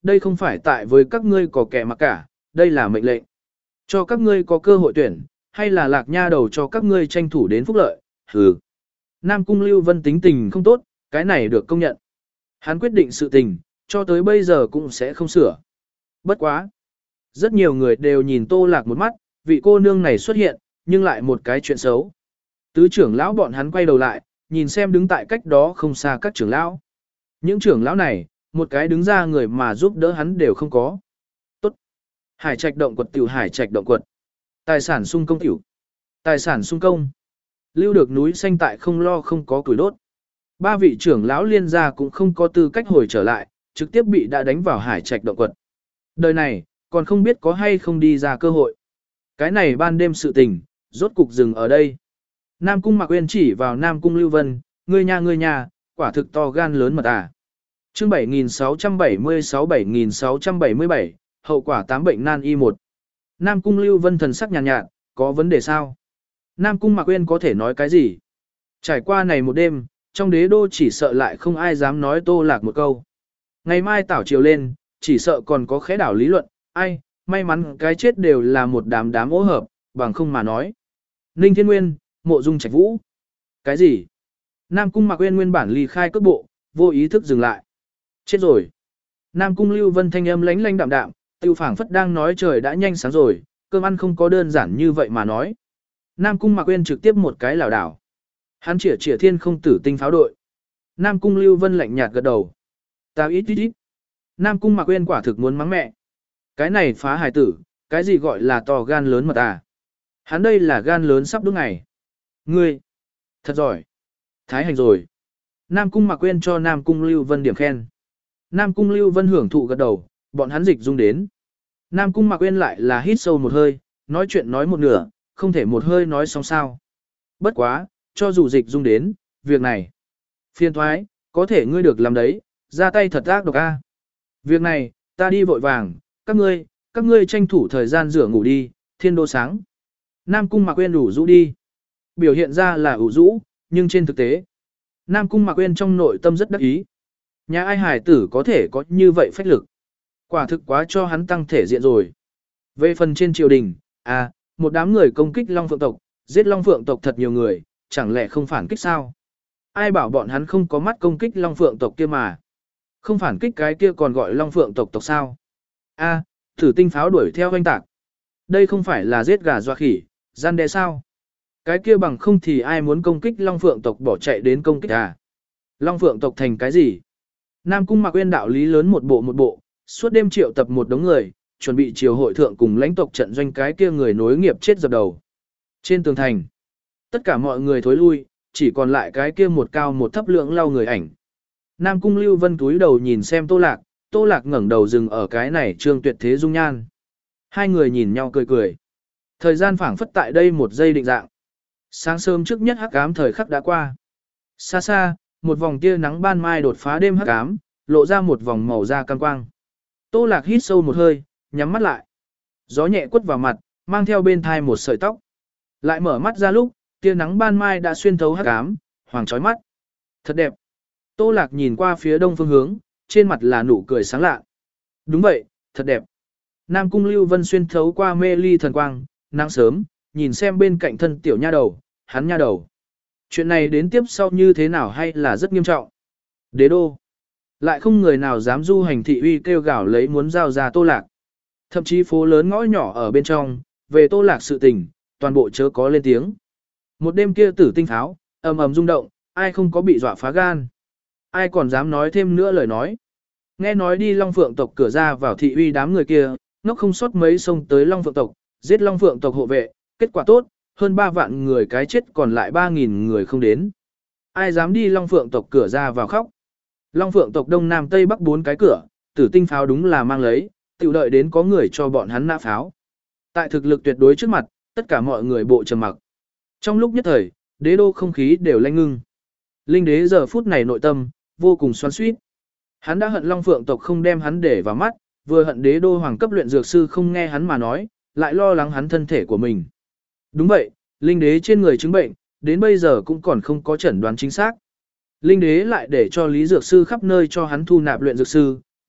đây không phải tại với các ngươi có kẻ mà cả, đây là mệnh lệnh. Cho các ngươi có cơ hội tuyển, hay là lạc nha đầu cho các ngươi tranh thủ đến phúc lợi, hừ. Nam Cung Lưu Vân tính tình không tốt, cái này được công nhận. Hắn quyết định sự tình, cho tới bây giờ cũng sẽ không sửa. Bất quá. Rất nhiều người đều nhìn Tô Lạc một mắt, vị cô nương này xuất hiện, nhưng lại một cái chuyện xấu. Tứ trưởng lão bọn hắn quay đầu lại, nhìn xem đứng tại cách đó không xa các trưởng lão. Những trưởng lão này, một cái đứng ra người mà giúp đỡ hắn đều không có. Tốt. Hải trạch động quật tiểu hải trạch động quật. Tài sản sung công tiểu. Tài sản sung công. Lưu được núi xanh tại không lo không có củi đốt. Ba vị trưởng lão liên gia cũng không có tư cách hồi trở lại, trực tiếp bị đã đánh vào hải trạch động quật. Đời này, còn không biết có hay không đi ra cơ hội. Cái này ban đêm sự tình, rốt cục dừng ở đây. Nam Cung Mạc Uyên chỉ vào Nam Cung Lưu Vân, ngươi nhà ngươi nhà, quả thực to gan lớn mật à. Chương bảy nghìn sáu trăm bảy mươi sáu bảy nghìn sáu trăm bảy mươi bảy, hậu quả tám bệnh nan y một. Nam Cung Lưu Vân thần sắc nhàn nhạt, nhạt, có vấn đề sao? Nam Cung Mạc Uyên có thể nói cái gì? Trải qua này một đêm, trong đế đô chỉ sợ lại không ai dám nói Tô Lạc một câu. Ngày mai tảo chiều lên, chỉ sợ còn có khẽ đảo lý luận, ai, may mắn cái chết đều là một đám đám ố hợp, bằng không mà nói. Ninh Thiên Nguyên, Mộ Dung Trạch Vũ. Cái gì? Nam Cung Mạc Uyên nguyên bản ly khai cước bộ, vô ý thức dừng lại. Chết rồi. Nam Cung Lưu Vân thanh âm lánh lánh đạm đạm, tiêu phảng phất đang nói trời đã nhanh sáng rồi, cơm ăn không có đơn giản như vậy mà nói. Nam Cung Mạc Uyên trực tiếp một cái lảo đảo. Hắn chĩa chĩa thiên không tử tinh pháo đội. Nam Cung Lưu Vân lạnh nhạt gật đầu. Tao ít ít ít. Nam Cung Mạc Uyên quả thực muốn mắng mẹ. Cái này phá hài tử, cái gì gọi là to gan lớn mật à? Hắn đây là gan lớn sắp đúng ngày. Ngươi, thật giỏi. Thái hành rồi. Nam Cung Mạc Uyên cho Nam Cung Lưu Vân điểm khen. Nam Cung Lưu Vân hưởng thụ gật đầu, bọn hắn dịch dung đến. Nam Cung Mạc Uyên lại là hít sâu một hơi, nói chuyện nói một nửa, không thể một hơi nói xong sao. Bất quá, cho dù dịch dung đến, việc này. Phiên thoái, có thể ngươi được làm đấy, ra tay thật ác độc a. Việc này, ta đi vội vàng, các ngươi, các ngươi tranh thủ thời gian rửa ngủ đi, thiên đô sáng. Nam Cung Mạc Uyên ủ rũ đi. Biểu hiện ra là ủ rũ, nhưng trên thực tế, Nam Cung Mạc Uyên trong nội tâm rất đắc ý. Nhà ai hải tử có thể có như vậy phách lực. Quả thực quá cho hắn tăng thể diện rồi. Về phần trên triều đình, à, một đám người công kích Long Phượng tộc, giết Long Phượng tộc thật nhiều người, chẳng lẽ không phản kích sao? Ai bảo bọn hắn không có mắt công kích Long Phượng tộc kia mà. Không phản kích cái kia còn gọi Long Phượng tộc tộc sao? A, thử tinh pháo đuổi theo hoanh tạc. Đây không phải là giết gà doa khỉ, gian đe sao? Cái kia bằng không thì ai muốn công kích Long Phượng tộc bỏ chạy đến công kích à? Long Phượng tộc thành cái gì? Nam Cung Mạc Uyên đạo lý lớn một bộ một bộ, suốt đêm triệu tập một đống người, chuẩn bị triều hội thượng cùng lãnh tộc trận doanh cái kia người nối nghiệp chết dập đầu. Trên tường thành, tất cả mọi người thối lui, chỉ còn lại cái kia một cao một thấp lượng lau người ảnh. Nam Cung Lưu Vân túi đầu nhìn xem Tô Lạc, Tô Lạc ngẩng đầu dừng ở cái này trương tuyệt thế dung nhan. Hai người nhìn nhau cười cười. Thời gian phảng phất tại đây một giây định dạng. Sáng sớm trước nhất hắc ám thời khắc đã qua. Xa xa, một vòng tia nắng ban mai đột phá đêm hắc ám, lộ ra một vòng màu da cam quang. Tô Lạc hít sâu một hơi, nhắm mắt lại. Gió nhẹ quất vào mặt, mang theo bên thai một sợi tóc. Lại mở mắt ra lúc, tia nắng ban mai đã xuyên thấu hắc ám, hoàng chói mắt. Thật đẹp. Tô Lạc nhìn qua phía đông phương hướng, trên mặt là nụ cười sáng lạ. Đúng vậy, thật đẹp. Nam Cung Lưu Vân xuyên thấu qua mê ly thần quang, nắng sớm, nhìn xem bên cạnh thân tiểu nha đầu, hắn nha đầu. Chuyện này đến tiếp sau như thế nào hay là rất nghiêm trọng. Đế đô. Lại không người nào dám du hành thị uy kêu gào lấy muốn giao ra Tô Lạc. Thậm chí phố lớn ngõ nhỏ ở bên trong, về Tô Lạc sự tình, toàn bộ chớ có lên tiếng. Một đêm kia tử tinh pháo, ầm ầm rung động, ai không có bị dọa phá gan. Ai còn dám nói thêm nữa lời nói. Nghe nói đi Long Phượng tộc cửa ra vào thị uy đám người kia, nó không sót mấy xông tới Long Phượng tộc, giết Long Phượng tộc hộ vệ, kết quả tốt, hơn ba vạn người cái chết còn lại ba nghìn người không đến. Ai dám đi Long Phượng tộc cửa ra vào khóc. Long Phượng tộc Đông Nam Tây Bắc bốn cái cửa, tử tinh pháo đúng là mang lấy, tự đợi đến có người cho bọn hắn nã pháo. Tại thực lực tuyệt đối trước mặt, tất cả mọi người bộ trầm mặc. Trong lúc nhất thời, đế đô không khí đều lanh ngưng. Linh đế giờ phút này nội tâm, vô cùng xoắn xuýt. Hắn đã hận Long Phượng tộc không đem hắn để vào mắt, vừa hận đế đô hoàng cấp luyện dược sư không nghe hắn mà nói, lại lo lắng hắn thân thể của mình. Đúng vậy, linh đế trên người chứng bệnh, đến bây giờ cũng còn không có chẩn đoán chính xác. Linh đế lại để cho lý dược sư khắp nơi cho hắn thu nạp luyện dược sư,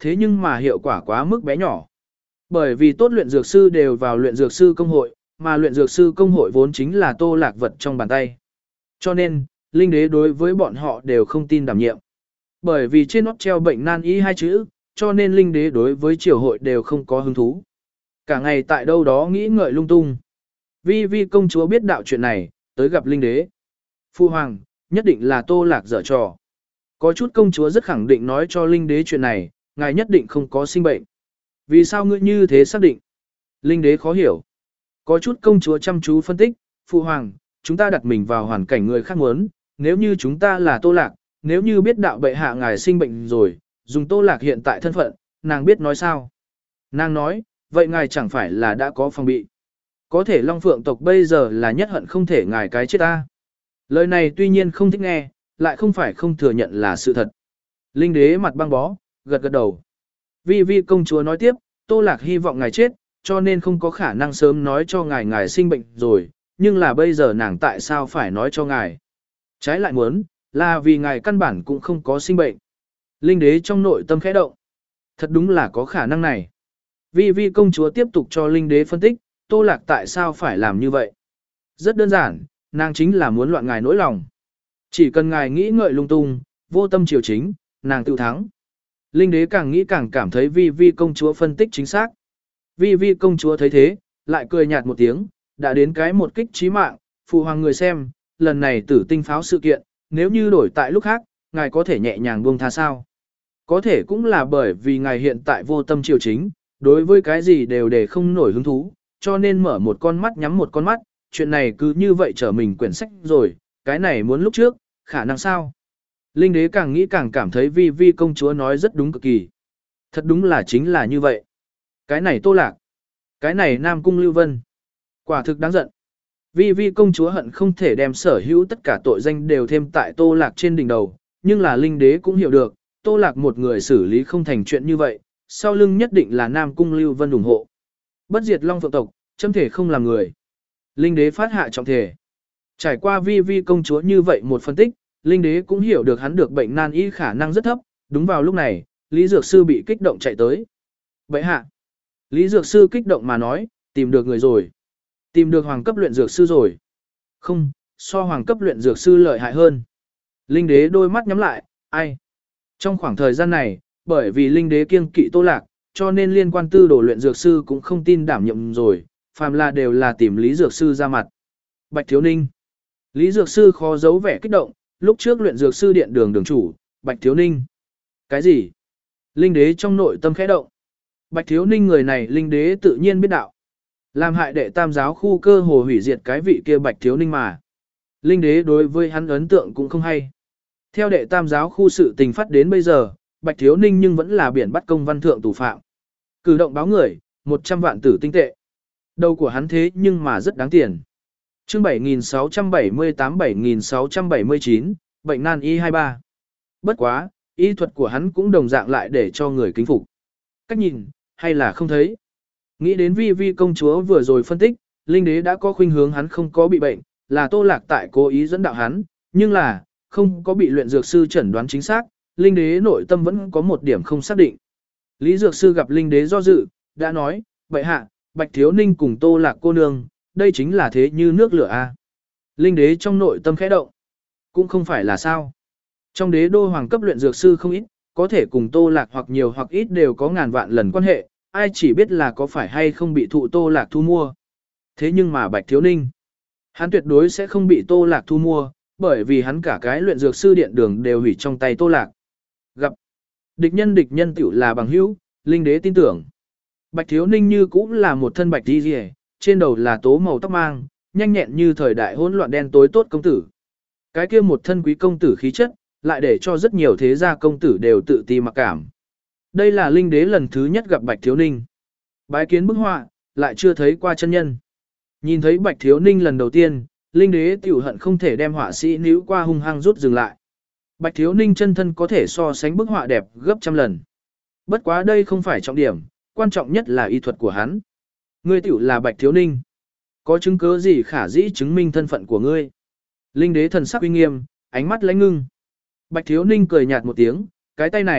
thế nhưng mà hiệu quả quá mức bé nhỏ. Bởi vì tốt luyện dược sư đều vào luyện dược sư công hội, mà luyện dược sư công hội vốn chính là Tô Lạc vật trong bàn tay. Cho nên, linh đế đối với bọn họ đều không tin đảm nhiệm. Bởi vì trên nót treo bệnh nan y hai chữ, cho nên linh đế đối với triều hội đều không có hứng thú. Cả ngày tại đâu đó nghĩ ngợi lung tung. Vi Vi công chúa biết đạo chuyện này, tới gặp linh đế. Phu hoàng, nhất định là Tô Lạc dở trò. Có chút công chúa rất khẳng định nói cho linh đế chuyện này, ngài nhất định không có sinh bệnh. Vì sao ngươi như thế xác định? Linh đế khó hiểu. Có chút công chúa chăm chú phân tích, Phu hoàng, chúng ta đặt mình vào hoàn cảnh người khác muốn, nếu như chúng ta là Tô Lạc, nếu như biết đạo bệ hạ ngài sinh bệnh rồi, dùng Tô Lạc hiện tại thân phận, nàng biết nói sao? Nàng nói, vậy ngài chẳng phải là đã có phòng bị. Có thể Long Phượng tộc bây giờ là nhất hận không thể ngài cái chết ta. Lời này tuy nhiên không thích nghe, lại không phải không thừa nhận là sự thật. Linh đế mặt băng bó, gật gật đầu. Vi Vi công chúa nói tiếp, Tô Lạc hy vọng ngài chết, cho nên không có khả năng sớm nói cho ngài ngài sinh bệnh rồi, nhưng là bây giờ nàng tại sao phải nói cho ngài. Trái lại muốn, là vì ngài căn bản cũng không có sinh bệnh. Linh đế trong nội tâm khẽ động. Thật đúng là có khả năng này. Vi Vi công chúa tiếp tục cho linh đế phân tích, Tô Lạc tại sao phải làm như vậy. Rất đơn giản, nàng chính là muốn loạn ngài nỗi lòng. Chỉ cần ngài nghĩ ngợi lung tung, vô tâm chiều chính, nàng tự thắng. Linh đế càng nghĩ càng cảm thấy Vi Vi công chúa phân tích chính xác. Vi Vi công chúa thấy thế, lại cười nhạt một tiếng, đã đến cái một kích chí mạng, phụ hoàng người xem, lần này tử tinh pháo sự kiện, nếu như đổi tại lúc khác, ngài có thể nhẹ nhàng buông tha sao. Có thể cũng là bởi vì ngài hiện tại vô tâm chiều chính, đối với cái gì đều để không nổi hứng thú, cho nên mở một con mắt nhắm một con mắt, chuyện này cứ như vậy trở mình quyển sách rồi, cái này muốn lúc trước, khả năng sao. Linh đế càng nghĩ càng cảm thấy Vi Vi công chúa nói rất đúng cực kỳ. Thật đúng là chính là như vậy. Cái này Tô Lạc, cái này Nam Cung Lưu Vân. Quả thực đáng giận. Vi Vi công chúa hận không thể đem sở hữu tất cả tội danh đều thêm tại Tô Lạc trên đỉnh đầu, nhưng là linh đế cũng hiểu được, Tô Lạc một người xử lý không thành chuyện như vậy, sau lưng nhất định là Nam Cung Lưu Vân ủng hộ. Bất diệt Long Phượng tộc, châm thể không làm người. Linh đế phát hạ trọng thể. Trải qua Vi Vi công chúa như vậy một phân tích, linh đế cũng hiểu được hắn được bệnh nan y khả năng rất thấp, đúng vào lúc này, Lý Dược Sư bị kích động chạy tới. Bệ hạ. Lý Dược Sư kích động mà nói, tìm được người rồi. Tìm được hoàng cấp luyện dược sư rồi. Không, so hoàng cấp luyện dược sư lợi hại hơn. Linh đế đôi mắt nhắm lại, ai? Trong khoảng thời gian này, bởi vì linh đế kiêng kỵ Tô Lạc, cho nên liên quan tư đồ luyện dược sư cũng không tin đảm nhiệm rồi, phàm là đều là tìm Lý Dược Sư ra mặt. Bạch Thiếu Ninh. Lý Dược Sư khó giấu vẻ kích động, lúc trước luyện dược sư điện đường đường chủ, Bạch Thiếu Ninh. Cái gì? Linh đế trong nội tâm khẽ động. Bạch Thiếu Ninh người này linh đế tự nhiên biết đạo. Làm hại đệ tam giáo khu cơ hồ hủy diệt cái vị kia Bạch Thiếu Ninh mà. Linh đế đối với hắn ấn tượng cũng không hay. Theo đệ tam giáo khu sự tình phát đến bây giờ, Bạch Thiếu Ninh nhưng vẫn là biển bắt công văn thượng tù phạm. Cử động báo người, một trăm vạn tử tinh tệ. Đầu của hắn thế nhưng mà rất đáng tiền. Chương bảy nghìn sáu trăm bảy mươi tám bảy nghìn sáu trăm bảy mươi chín, bệnh nan y hai mươi ba. Bất quá, y thuật của hắn cũng đồng dạng lại để cho người kính phục. Cách nhìn, hay là không thấy. Nghĩ đến Vi Vi công chúa vừa rồi phân tích, linh đế đã có khuynh hướng hắn không có bị bệnh, là Tô Lạc tại cố ý dẫn đạo hắn, nhưng là, không có bị luyện dược sư chẩn đoán chính xác, linh đế nội tâm vẫn có một điểm không xác định. Lý dược sư gặp linh đế do dự, đã nói, bệ hạ, Bạch Thiếu Ninh cùng Tô Lạc cô nương, đây chính là thế như nước lửa a. Linh đế trong nội tâm khẽ động, cũng không phải là sao. Trong đế đô hoàng cấp luyện dược sư không ít, có thể cùng Tô Lạc hoặc nhiều hoặc ít đều có ngàn vạn lần quan hệ, ai chỉ biết là có phải hay không bị thụ Tô Lạc thu mua. Thế nhưng mà Bạch Thiếu Ninh, hắn tuyệt đối sẽ không bị Tô Lạc thu mua, bởi vì hắn cả cái luyện dược sư điện đường đều hủy trong tay Tô Lạc. Gặp địch nhân địch nhân tiểu là bằng hữu, linh đế tin tưởng. Bạch Thiếu Ninh như cũng là một thân bạch đi rìa, trên đầu là tố màu tóc mang, nhanh nhẹn như thời đại hỗn loạn đen tối tốt công tử. Cái kia một thân quý công tử khí chất, lại để cho rất nhiều thế gia công tử đều tự ti mặc cảm. Đây là linh đế lần thứ nhất gặp Bạch Thiếu Ninh. Bái kiến bức họa, lại chưa thấy qua chân nhân. Nhìn thấy Bạch Thiếu Ninh lần đầu tiên, linh đế tiểu hận không thể đem họa sĩ níu qua hung hăng rút dừng lại. Bạch Thiếu Ninh chân thân có thể so sánh bức họa đẹp gấp trăm lần. Bất quá đây không phải trọng điểm, quan trọng nhất là y thuật của hắn. Ngươi tiểu là Bạch Thiếu Ninh. Có chứng cứ gì khả dĩ chứng minh thân phận của ngươi? Linh đế thần sắc uy nghiêm, ánh mắt lãnh ngưng. Bạch Thiếu Ninh cười nhạt một tiếng, cái tay này,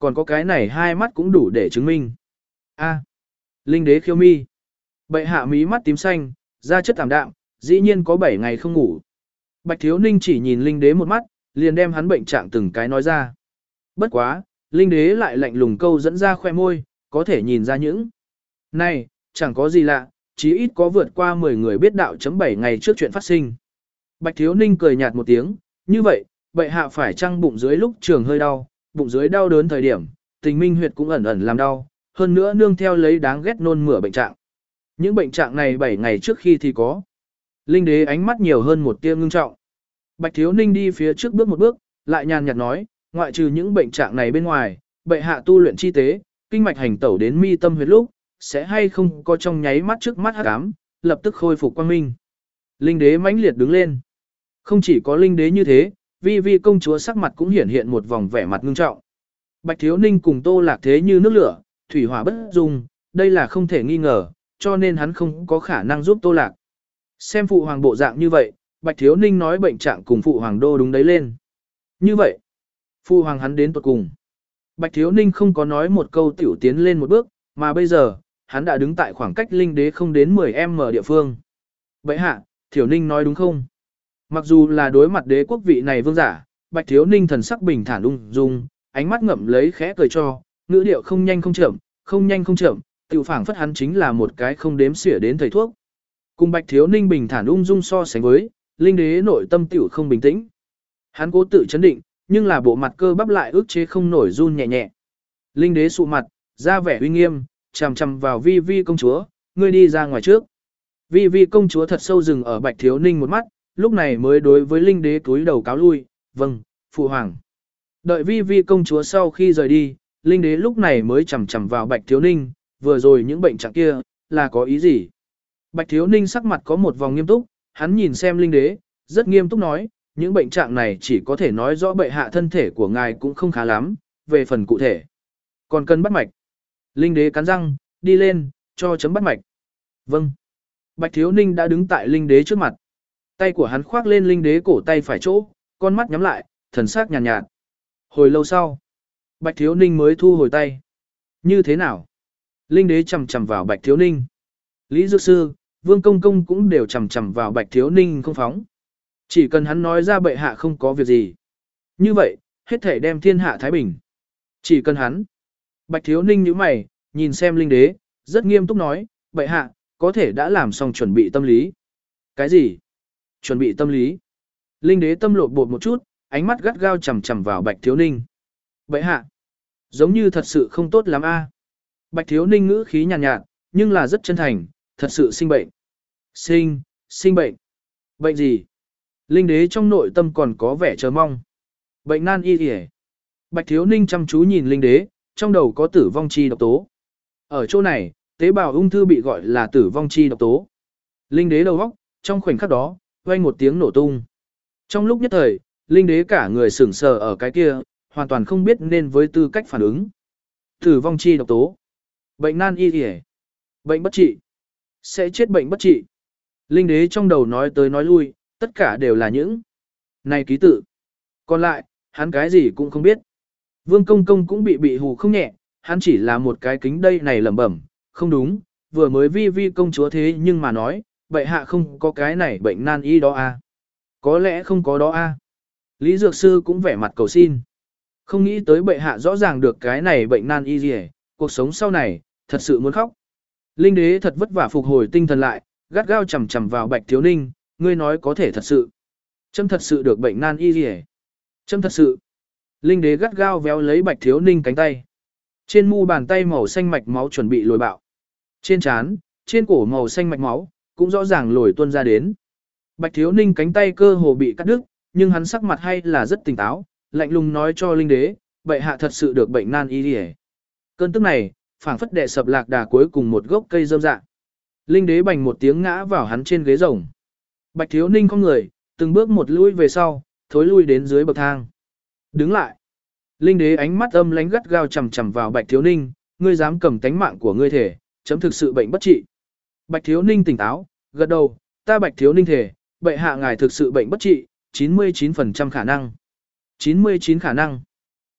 còn có cái này hai mắt cũng đủ để chứng minh. A. Linh đế khiêu mi. Bệ hạ mí mắt tím xanh, da chất tảm đạm, dĩ nhiên có bảy ngày không ngủ. Bạch Thiếu Ninh chỉ nhìn Linh đế một mắt, liền đem hắn bệnh trạng từng cái nói ra. Bất quá, Linh đế lại lạnh lùng câu dẫn ra khoe môi, có thể nhìn ra những. Này, chẳng có gì lạ, chí ít có vượt qua mười người biết đạo chấm bảy ngày trước chuyện phát sinh. Bạch Thiếu Ninh cười nhạt một tiếng, như vậy, bệ hạ phải chăng bụng dưới lúc trường hơi đau, bụng dưới đau đớn thời điểm, tình minh huyệt cũng ẩn ẩn làm đau, hơn nữa nương theo lấy đáng ghét nôn mửa bệnh trạng. Những bệnh trạng này bảy ngày trước khi thì có. Linh đế ánh mắt nhiều hơn một tia ngưng trọng. Bạch Thiếu Ninh đi phía trước bước một bước, lại nhàn nhạt nói, ngoại trừ những bệnh trạng này bên ngoài, bệ hạ tu luyện chi tế, kinh mạch hành tẩu đến mi tâm huyệt lúc, sẽ hay không có trong nháy mắt trước mắt hắc ám, lập tức khôi phục quang minh. Linh đế mãnh liệt đứng lên. Không chỉ có linh đế như thế, vi vi công chúa sắc mặt cũng hiển hiện một vòng vẻ mặt ngưng trọng. Bạch Thiếu Ninh cùng Tô Lạc thế như nước lửa, thủy hỏa bất dung, đây là không thể nghi ngờ, cho nên hắn không có khả năng giúp Tô Lạc. Xem phụ hoàng bộ dạng như vậy, Bạch Thiếu Ninh nói bệnh trạng cùng phụ hoàng đô đúng đấy lên. Như vậy, phụ hoàng hắn đến tuột cùng. Bạch Thiếu Ninh không có nói một câu tiểu tiến lên một bước, mà bây giờ, hắn đã đứng tại khoảng cách linh đế không đến mười mét địa phương. Vậy hạ, Thiếu Ninh nói đúng không? Mặc dù là đối mặt đế quốc vị này vương giả, Bạch Thiếu Ninh thần sắc bình thản ung dung, ánh mắt ngậm lấy khẽ cười cho, ngữ điệu không nhanh không chậm, không nhanh không chậm, tiểu phảng phất hắn chính là một cái không đếm xỉa đến thầy thuốc. Cùng Bạch Thiếu Ninh bình thản ung dung so sánh với, linh đế nội tâm tiểu không bình tĩnh. Hắn cố tự chấn định, nhưng là bộ mặt cơ bắp lại ức chế không nổi run nhẹ nhẹ. Linh đế sụ mặt, ra vẻ uy nghiêm, chằm chằm vào Vi Vi công chúa, ngươi đi ra ngoài trước. Vi Vi công chúa thật sâu dừng ở Bạch Thiếu Ninh một mắt, lúc này mới đối với linh đế cúi đầu cáo lui, vâng, phụ hoàng. Đợi Vi Vi công chúa sau khi rời đi, linh đế lúc này mới chằm chằm vào Bạch Thiếu Ninh, vừa rồi những bệnh trạng kia, là có ý gì? Bạch Thiếu Ninh sắc mặt có một vòng nghiêm túc, hắn nhìn xem linh đế, rất nghiêm túc nói, những bệnh trạng này chỉ có thể nói rõ bệ hạ thân thể của ngài cũng không khá lắm, về phần cụ thể. Còn cần bắt mạch. Linh đế cắn răng, đi lên, cho chấm bắt mạch. Vâng. Bạch Thiếu Ninh đã đứng tại linh đế trước mặt. Tay của hắn khoác lên linh đế cổ tay phải chỗ, con mắt nhắm lại, thần sắc nhàn nhạt, nhạt. Hồi lâu sau, Bạch Thiếu Ninh mới thu hồi tay. Như thế nào? Linh đế chầm chầm vào Bạch Thiếu Ninh. Lý Dược Sư, Vương Công Công cũng đều chầm chầm vào Bạch Thiếu Ninh không phóng. Chỉ cần hắn nói ra bệ hạ không có việc gì. Như vậy, hết thể đem thiên hạ thái bình. Chỉ cần hắn. Bạch Thiếu Ninh nhíu mày, nhìn xem linh đế, rất nghiêm túc nói, bệ hạ, có thể đã làm xong chuẩn bị tâm lý. Cái gì? Chuẩn bị tâm lý. Linh đế tâm lột bột một chút, ánh mắt gắt gao chầm chầm vào Bạch Thiếu Ninh. Bệ hạ, giống như thật sự không tốt lắm a. Bạch Thiếu Ninh ngữ khí nhàn nhạt, nhạt, nhưng là rất chân thành, thật sự sinh bệnh. Sinh, sinh bệnh. Bệnh gì? Linh đế trong nội tâm còn có vẻ chờ mong. Bệnh nan y kìa. Bạch Thiếu Ninh chăm chú nhìn linh đế, trong đầu có tử vong chi độc tố. Ở chỗ này, tế bào ung thư bị gọi là tử vong chi độc tố. Linh đế đầu óc, trong khoảnh khắc đó, vang một tiếng nổ tung. Trong lúc nhất thời, linh đế cả người sững sờ ở cái kia, hoàn toàn không biết nên với tư cách phản ứng. Tử vong chi độc tố. Bệnh nan y kìa. Bệnh bất trị. Sẽ chết bệnh bất trị. Linh đế trong đầu nói tới nói lui, tất cả đều là những này ký tự. Còn lại, hắn cái gì cũng không biết. Vương Công Công cũng bị bị hù không nhẹ, hắn chỉ là một cái kính đây này lẩm bẩm, không đúng, vừa mới Vi Vi công chúa thế nhưng mà nói, bệ hạ không có cái này bệnh nan y đó à. Có lẽ không có đó à. Lý Dược Sư cũng vẻ mặt cầu xin. Không nghĩ tới bệ hạ rõ ràng được cái này bệnh nan y gì, cuộc sống sau này, thật sự muốn khóc. Linh đế thật vất vả phục hồi tinh thần lại, gắt gao chầm chầm vào Bạch Thiếu Ninh, ngươi nói có thể thật sự. Trâm thật sự được bệnh nan y gì? Trâm thật sự. Linh đế gắt gao véo lấy Bạch Thiếu Ninh cánh tay. Trên mu bàn tay màu xanh mạch máu chuẩn bị lồi bạo. Trên trán, trên cổ màu xanh mạch máu, cũng rõ ràng lồi tuôn ra đến. Bạch Thiếu Ninh cánh tay cơ hồ bị cắt đứt, nhưng hắn sắc mặt hay là rất tỉnh táo, lạnh lùng nói cho linh đế, bệ hạ thật sự được bệnh nan y gì? Cơn tức này, phảng phất đệ sập lạc đà cuối cùng một gốc cây rơm dạ. Linh đế bành một tiếng ngã vào hắn trên ghế rồng. Bạch Thiếu Ninh không người, từng bước một lui về sau, thối lui đến dưới bậc thang. Đứng lại. Linh đế ánh mắt âm lánh gắt gao chằm chằm vào Bạch Thiếu Ninh, ngươi dám cầm tánh mạng của ngươi thể, chấm thực sự bệnh bất trị. Bạch Thiếu Ninh tỉnh táo, gật đầu, ta Bạch Thiếu Ninh thể, bệ hạ ngài thực sự bệnh bất trị, chín mươi chín phần trăm khả năng. chín mươi chín khả năng.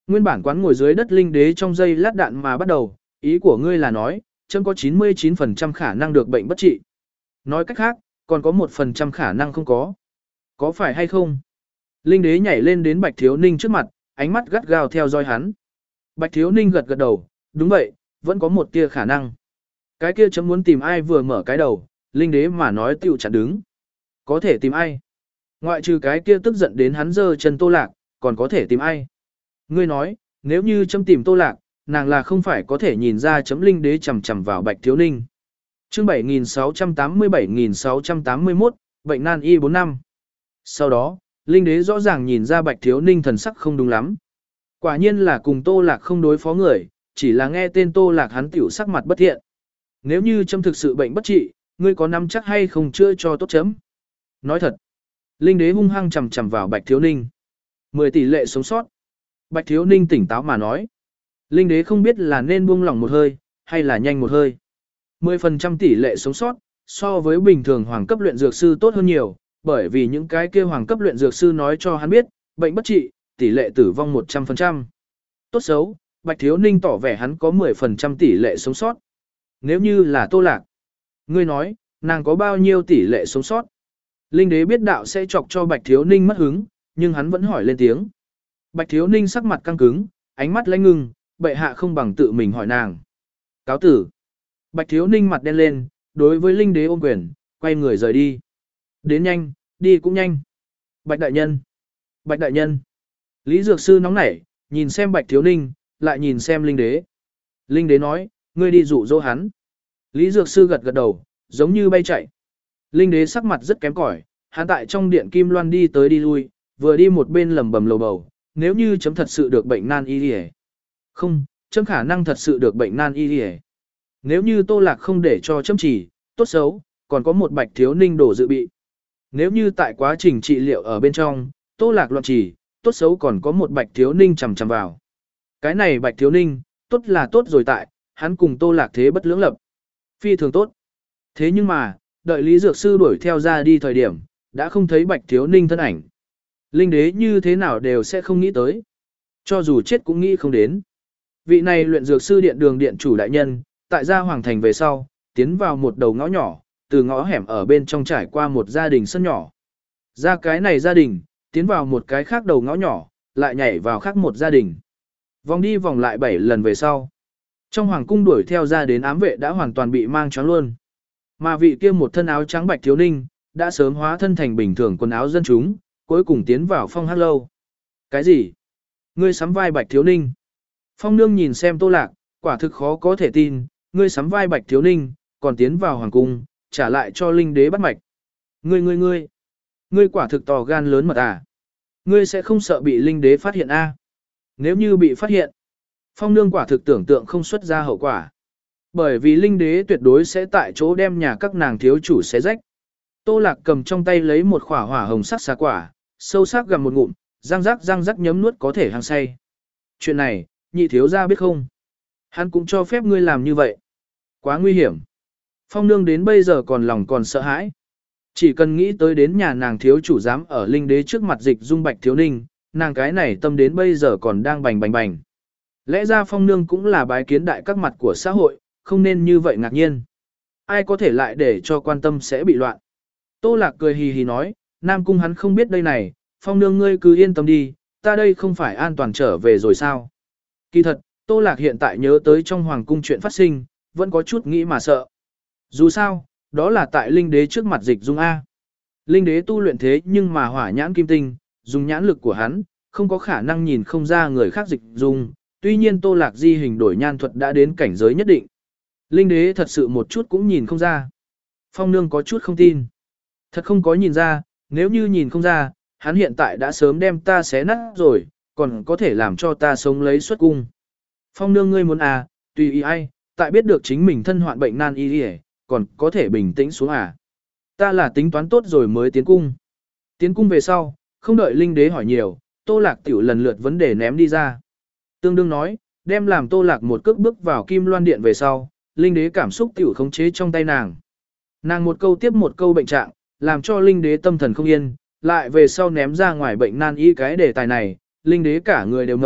Nguyên bản quán ngồi dưới đất linh đế trong giây lát đạn mà bắt đầu, ý của ngươi là nói, chấm có chín mươi chín phần trăm khả năng được bệnh bất trị. Nói cách khác, còn có một phần trăm khả năng không có. Có phải hay không? Linh đế nhảy lên đến Bạch Thiếu Ninh trước mặt, ánh mắt gắt gao theo dõi hắn. Bạch Thiếu Ninh gật gật đầu, đúng vậy, vẫn có một tia khả năng. Cái kia chấm muốn tìm ai vừa mở cái đầu, linh đế mà nói tựu chặn đứng. Có thể tìm ai? Ngoại trừ cái kia tức giận đến hắn giơ chân Tô Lạc, còn có thể tìm ai? Ngươi nói, nếu như chấm tìm Tô Lạc, nàng là không phải có thể nhìn ra chấm linh đế chầm chầm vào Bạch Thiếu Ninh. Chương bảy nghìn sáu trăm tám mươi bảy nghìn sáu trăm tám mươi mốt, bệnh nan y bốn năm. Sau đó, linh đế rõ ràng nhìn ra Bạch Thiếu Ninh thần sắc không đúng lắm. Quả nhiên là cùng Tô Lạc không đối phó người, chỉ là nghe tên Tô Lạc hắn tiểu sắc mặt bất thiện. Nếu như chấm thực sự bệnh bất trị, ngươi có nắm chắc hay không chữa cho tốt chấm? Nói thật. Linh đế hung hăng chầm chầm vào Bạch Thiếu Ninh. mười tỷ lệ sống sót. Bạch Thiếu Ninh tỉnh táo mà nói. Linh đế không biết là nên buông lỏng một hơi, hay là nhanh một hơi. mười phần trăm tỷ lệ sống sót, so với bình thường hoàng cấp luyện dược sư tốt hơn nhiều, bởi vì những cái kia hoàng cấp luyện dược sư nói cho hắn biết, bệnh bất trị, tỷ lệ tử vong một trăm phần trăm. Tốt xấu, Bạch Thiếu Ninh tỏ vẻ hắn có mười phần trăm tỷ lệ sống sót. Nếu như là Tô Lạc, ngươi nói, nàng có bao nhiêu tỷ lệ sống sót? Linh đế biết đạo sẽ chọc cho Bạch Thiếu Ninh mất hứng, nhưng hắn vẫn hỏi lên tiếng. Bạch Thiếu Ninh sắc mặt căng cứng, ánh mắt lãnh ngưng, bệ hạ không bằng tự mình hỏi nàng. Cáo tử. Bạch Thiếu Ninh mặt đen lên, đối với linh đế ôm quyền, quay người rời đi. Đến nhanh, đi cũng nhanh. Bạch đại nhân. Bạch đại nhân. Lý Dược Sư nóng nảy, nhìn xem Bạch Thiếu Ninh, lại nhìn xem linh đế. Linh đế nói, ngươi đi dụ dỗ hắn. Lý Dược Sư gật gật đầu, giống như bay chạy. Linh đế sắc mặt rất kém cỏi, hắn tại trong điện kim loan đi tới đi lui, vừa đi một bên lẩm bẩm lầu bầu, nếu như chấm thật sự được bệnh nan y liễu. Không, chấm khả năng thật sự được bệnh nan y liễu. Nếu như Tô Lạc không để cho chấm chỉ, tốt xấu, còn có một Bạch Thiếu Ninh đổ dự bị. Nếu như tại quá trình trị liệu ở bên trong, Tô Lạc loạn chỉ, tốt xấu còn có một Bạch Thiếu Ninh chầm chầm vào. Cái này Bạch Thiếu Ninh, tốt là tốt rồi tại, hắn cùng Tô Lạc thế bất lưỡng lập. Phi thường tốt. Thế nhưng mà, đợi Lý Dược Sư đuổi theo ra đi thời điểm, đã không thấy Bạch Thiếu Ninh thân ảnh. Linh đế như thế nào đều sẽ không nghĩ tới. Cho dù chết cũng nghĩ không đến. Vị này luyện dược sư điện đường điện chủ đại nhân, tại gia hoàng thành về sau, tiến vào một đầu ngõ nhỏ, từ ngõ hẻm ở bên trong trải qua một gia đình sân nhỏ. Ra cái này gia đình, tiến vào một cái khác đầu ngõ nhỏ, lại nhảy vào khác một gia đình. Vòng đi vòng lại bảy lần về sau. Trong hoàng cung đuổi theo ra đến ám vệ đã hoàn toàn bị mang choáng luôn. Mà vị kia một thân áo trắng Bạch Thiếu Ninh, đã sớm hóa thân thành bình thường quần áo dân chúng, cuối cùng tiến vào Phong Hắc lâu. Cái gì? Ngươi sắm vai Bạch Thiếu Ninh? Phong Nương nhìn xem Tô Lạc, quả thực khó có thể tin, ngươi sắm vai Bạch Thiếu Ninh, còn tiến vào hoàng cung, trả lại cho linh đế bắt mạch. Ngươi ngươi ngươi, ngươi quả thực to gan lớn mật à? Ngươi sẽ không sợ bị linh đế phát hiện a? À? Nếu như bị phát hiện, Phong Nương quả thực tưởng tượng không xuất ra hậu quả. Bởi vì linh đế tuyệt đối sẽ tại chỗ đem nhà các nàng thiếu chủ xé rách. Tô Lạc cầm trong tay lấy một khỏa hỏa hồng sắc xà quả, sâu sắc gặm một ngụm, răng rắc răng rắc nhấm nuốt có thể hăng say. Chuyện này, nhị thiếu gia biết không? Hắn cũng cho phép ngươi làm như vậy. Quá nguy hiểm. Phong Nương đến bây giờ còn lòng còn sợ hãi. Chỉ cần nghĩ tới đến nhà nàng thiếu chủ dám ở linh đế trước mặt dịch dung Bạch Thiếu Ninh, nàng cái này tâm đến bây giờ còn đang bành bành bành. Lẽ ra Phong Nương cũng là bái kiến đại các mặt của xã hội, không nên như vậy ngạc nhiên. Ai có thể lại để cho quan tâm sẽ bị loạn. Tô Lạc cười hì hì nói, Nam Cung hắn không biết đây này, Phong Nương ngươi cứ yên tâm đi, ta đây không phải an toàn trở về rồi sao. Kỳ thật, Tô Lạc hiện tại nhớ tới trong hoàng cung chuyện phát sinh, vẫn có chút nghĩ mà sợ. Dù sao, đó là tại linh đế trước mặt dịch dung A. Linh đế tu luyện thế nhưng mà hỏa nhãn kim tinh, dùng nhãn lực của hắn, không có khả năng nhìn không ra người khác dịch dung. Tuy nhiên Tô Lạc di hình đổi nhan thuật đã đến cảnh giới nhất định. Linh đế thật sự một chút cũng nhìn không ra. Phong Nương có chút không tin. Thật không có nhìn ra, nếu như nhìn không ra, hắn hiện tại đã sớm đem ta xé nát rồi, còn có thể làm cho ta sống lấy xuất cung. Phong Nương ngươi muốn à, tùy ý ai, tại biết được chính mình thân hoạn bệnh nan y y, còn có thể bình tĩnh xuống à. Ta là tính toán tốt rồi mới tiến cung. Tiến cung về sau, không đợi linh đế hỏi nhiều, Tô Lạc tiểu lần lượt vấn đề ném đi ra. Tương đương nói, đem làm Tô Lạc một cước bước vào Kim Loan Điện về sau, linh đế cảm xúc tiểu khống chế trong tay nàng. Nàng một câu tiếp một câu bệnh trạng, làm cho linh đế tâm thần không yên, lại về sau ném ra ngoài bệnh nan y cái đề tài này, linh đế cả người đều ngộng,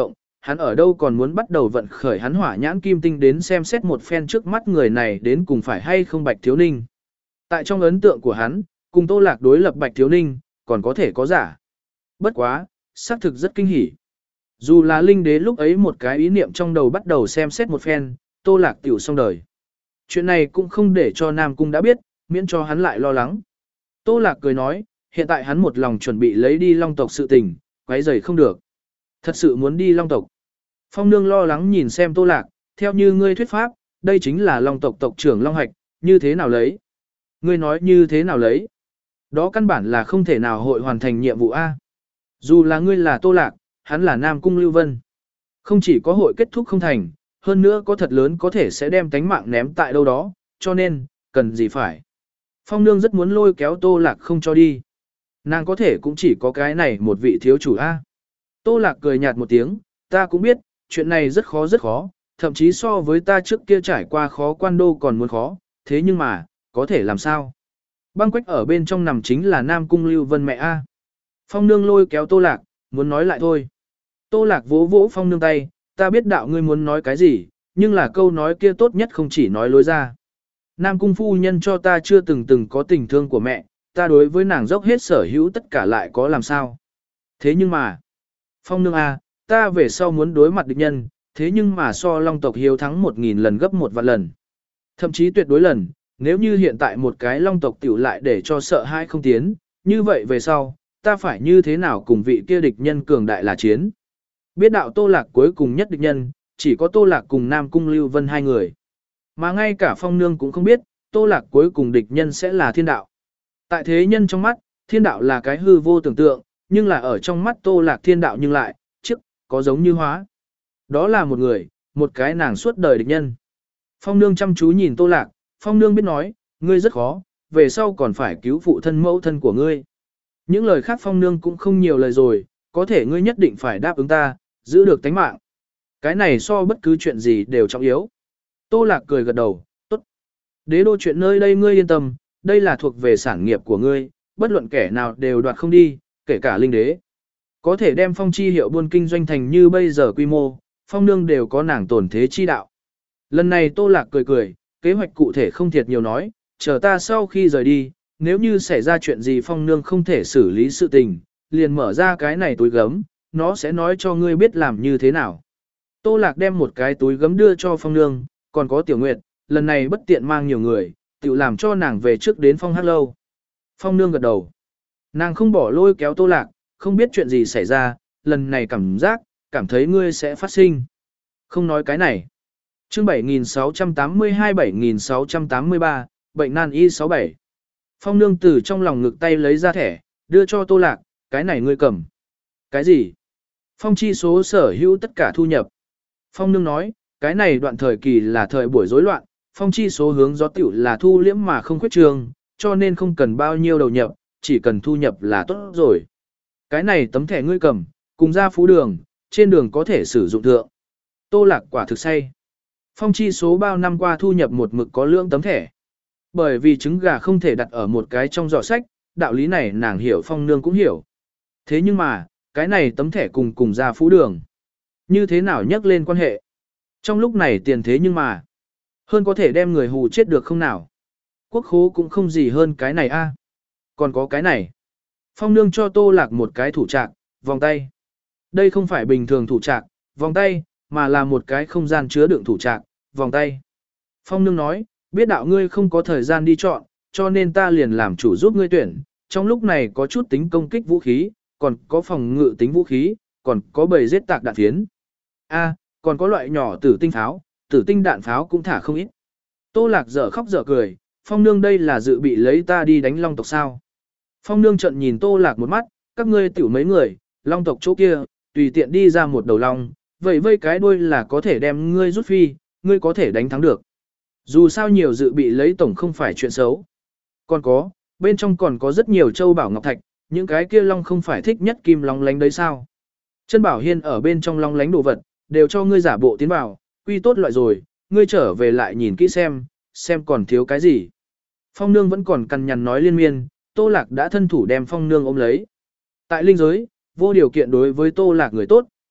hắn ở đâu còn muốn bắt đầu vận khởi hắn hỏa nhãn kim tinh đến xem xét một phen trước mắt người này đến cùng phải hay không Bạch Thiếu Ninh. Tại trong ấn tượng của hắn, cùng Tô Lạc đối lập Bạch Thiếu Ninh, còn có thể có giả. Bất quá, xác thực rất kinh hỉ. Dù là Linh Đế lúc ấy một cái ý niệm trong đầu bắt đầu xem xét một phen, Tô Lạc tiểu xong đời. Chuyện này cũng không để cho Nam Cung đã biết, miễn cho hắn lại lo lắng. Tô Lạc cười nói, hiện tại hắn một lòng chuẩn bị lấy đi Long tộc sự tình, quấy rầy không được. Thật sự muốn đi Long tộc. Phong Nương lo lắng nhìn xem Tô Lạc, theo như ngươi thuyết pháp, đây chính là Long tộc tộc trưởng Long Hạch, như thế nào lấy? Ngươi nói như thế nào lấy? Đó căn bản là không thể nào hội hoàn thành nhiệm vụ A. Dù là ngươi là Tô Lạc, hắn là Nam Cung Lưu Vân. Không chỉ có hội kết thúc không thành, hơn nữa có thật lớn có thể sẽ đem tánh mạng ném tại đâu đó, cho nên, cần gì phải. Phong Nương rất muốn lôi kéo Tô Lạc không cho đi. Nàng có thể cũng chỉ có cái này một vị thiếu chủ A. Tô Lạc cười nhạt một tiếng, ta cũng biết, chuyện này rất khó rất khó, thậm chí so với ta trước kia trải qua khó quan đô còn muốn khó, thế nhưng mà, có thể làm sao? Băng Quách ở bên trong nằm chính là Nam Cung Lưu Vân mẹ A. Phong Nương lôi kéo Tô Lạc, muốn nói lại thôi. Tô Lạc vỗ vỗ Phong Nương tay, ta biết đạo ngươi muốn nói cái gì, nhưng là câu nói kia tốt nhất không chỉ nói lối ra. Nam Cung phu nhân cho ta chưa từng từng có tình thương của mẹ, ta đối với nàng dốc hết sở hữu tất cả lại có làm sao. Thế nhưng mà, Phong Nương A, ta về sau muốn đối mặt địch nhân, thế nhưng mà so Long tộc hiếu thắng một nghìn lần gấp một vạn lần. Thậm chí tuyệt đối lần, nếu như hiện tại một cái Long tộc tiểu lại để cho sợ hãi không tiến, như vậy về sau, ta phải như thế nào cùng vị kia địch nhân cường đại là chiến. Biết đạo Tô Lạc cuối cùng nhất địch nhân, chỉ có Tô Lạc cùng Nam Cung Lưu Vân hai người. Mà ngay cả Phong Nương cũng không biết, Tô Lạc cuối cùng địch nhân sẽ là thiên đạo. Tại thế nhân trong mắt, thiên đạo là cái hư vô tưởng tượng, nhưng là ở trong mắt Tô Lạc thiên đạo nhưng lại, trước, có giống như hóa. Đó là một người, một cái nàng suốt đời địch nhân. Phong Nương chăm chú nhìn Tô Lạc, Phong Nương biết nói, ngươi rất khó, về sau còn phải cứu phụ thân mẫu thân của ngươi. Những lời khác Phong Nương cũng không nhiều lời rồi, có thể ngươi nhất định phải đáp ứng ta, giữ được tánh mạng. Cái này so bất cứ chuyện gì đều trọng yếu. Tô Lạc cười gật đầu, tốt. Đế đô chuyện nơi đây ngươi yên tâm, đây là thuộc về sản nghiệp của ngươi, bất luận kẻ nào đều đoạt không đi, kể cả Linh Đế. Có thể đem Phong chi hiệu buôn kinh doanh thành như bây giờ quy mô, Phong Nương đều có nàng tổn thế chi đạo. Lần này Tô Lạc cười cười, kế hoạch cụ thể không thiệt nhiều nói, chờ ta sau khi rời đi, nếu như xảy ra chuyện gì Phong Nương không thể xử lý sự tình, liền mở ra cái này túi gấm, nó sẽ nói cho ngươi biết làm như thế nào. Tô Lạc đem một cái túi gấm đưa cho Phong Nương, còn có Tiểu Nguyệt, lần này bất tiện mang nhiều người, tự làm cho nàng về trước đến Phong Hát Lâu. Phong Nương gật đầu. Nàng không bỏ lôi kéo Tô Lạc, không biết chuyện gì xảy ra, lần này cảm giác, cảm thấy ngươi sẽ phát sinh. Không nói cái này. Chương bảy nghìn sáu trăm tám mươi hai bảy nghìn sáu trăm tám mươi ba, bệnh nan y sáu bảy. Phong Nương từ trong lòng ngực tay lấy ra thẻ, đưa cho Tô Lạc, cái này ngươi cầm. Cái gì? Phong chi số sở hữu tất cả thu nhập. Phong Nương nói, cái này đoạn thời kỳ là thời buổi rối loạn, phong chi số hướng gió tiểu là thu liễm mà không khuyết trường, cho nên không cần bao nhiêu đầu nhập, chỉ cần thu nhập là tốt rồi. Cái này tấm thẻ ngươi cầm, cùng ra phú đường, trên đường có thể sử dụng thượng. Tô Lạc quả thực say. Phong chi số bao năm qua thu nhập một mực có lượng tấm thẻ. Bởi vì trứng gà không thể đặt ở một cái trong giỏ sách, đạo lý này nàng hiểu Phong Nương cũng hiểu. Thế nhưng mà, cái này tấm thẻ cùng cùng ra phú đường. Như thế nào nhắc lên quan hệ? Trong lúc này tiền thế nhưng mà, hơn có thể đem người hù chết được không nào? Quốc khố cũng không gì hơn cái này a. Còn có cái này. Phong Nương cho Tô Lạc một cái thủ trạc, vòng tay. Đây không phải bình thường thủ trạc, vòng tay, mà là một cái không gian chứa đựng thủ trạc, vòng tay. Phong Nương nói, biết đạo ngươi không có thời gian đi chọn, cho nên ta liền làm chủ giúp ngươi tuyển. Trong lúc này có chút tính công kích vũ khí, còn có phòng ngự tính vũ khí, còn có bầy giết tạc đạn phiến. A, còn có loại nhỏ tử tinh pháo, tử tinh đạn pháo cũng thả không ít. Tô Lạc dở khóc dở cười, Phong Nương đây là dự bị lấy ta đi đánh Long tộc sao. Phong Nương trận nhìn Tô Lạc một mắt, các ngươi tiểu mấy người, Long tộc chỗ kia, tùy tiện đi ra một đầu long, vậy vây cái đuôi là có thể đem ngươi rút phi, ngươi có thể đánh thắng được. Dù sao nhiều dự bị lấy tổng không phải chuyện xấu. Còn có, bên trong còn có rất nhiều châu bảo ngọc thạch, những cái kia long không phải thích nhất kim long lánh đấy sao. Chân Bảo Hiên ở bên trong long lánh đồ vật, đều cho ngươi giả bộ tiến vào, quy tốt loại rồi, ngươi trở về lại nhìn kỹ xem, xem còn thiếu cái gì. Phong Nương vẫn còn cằn nhằn nói liên miên, Tô Lạc đã thân thủ đem Phong Nương ôm lấy. Tại linh giới, vô điều kiện đối với Tô Lạc người tốt,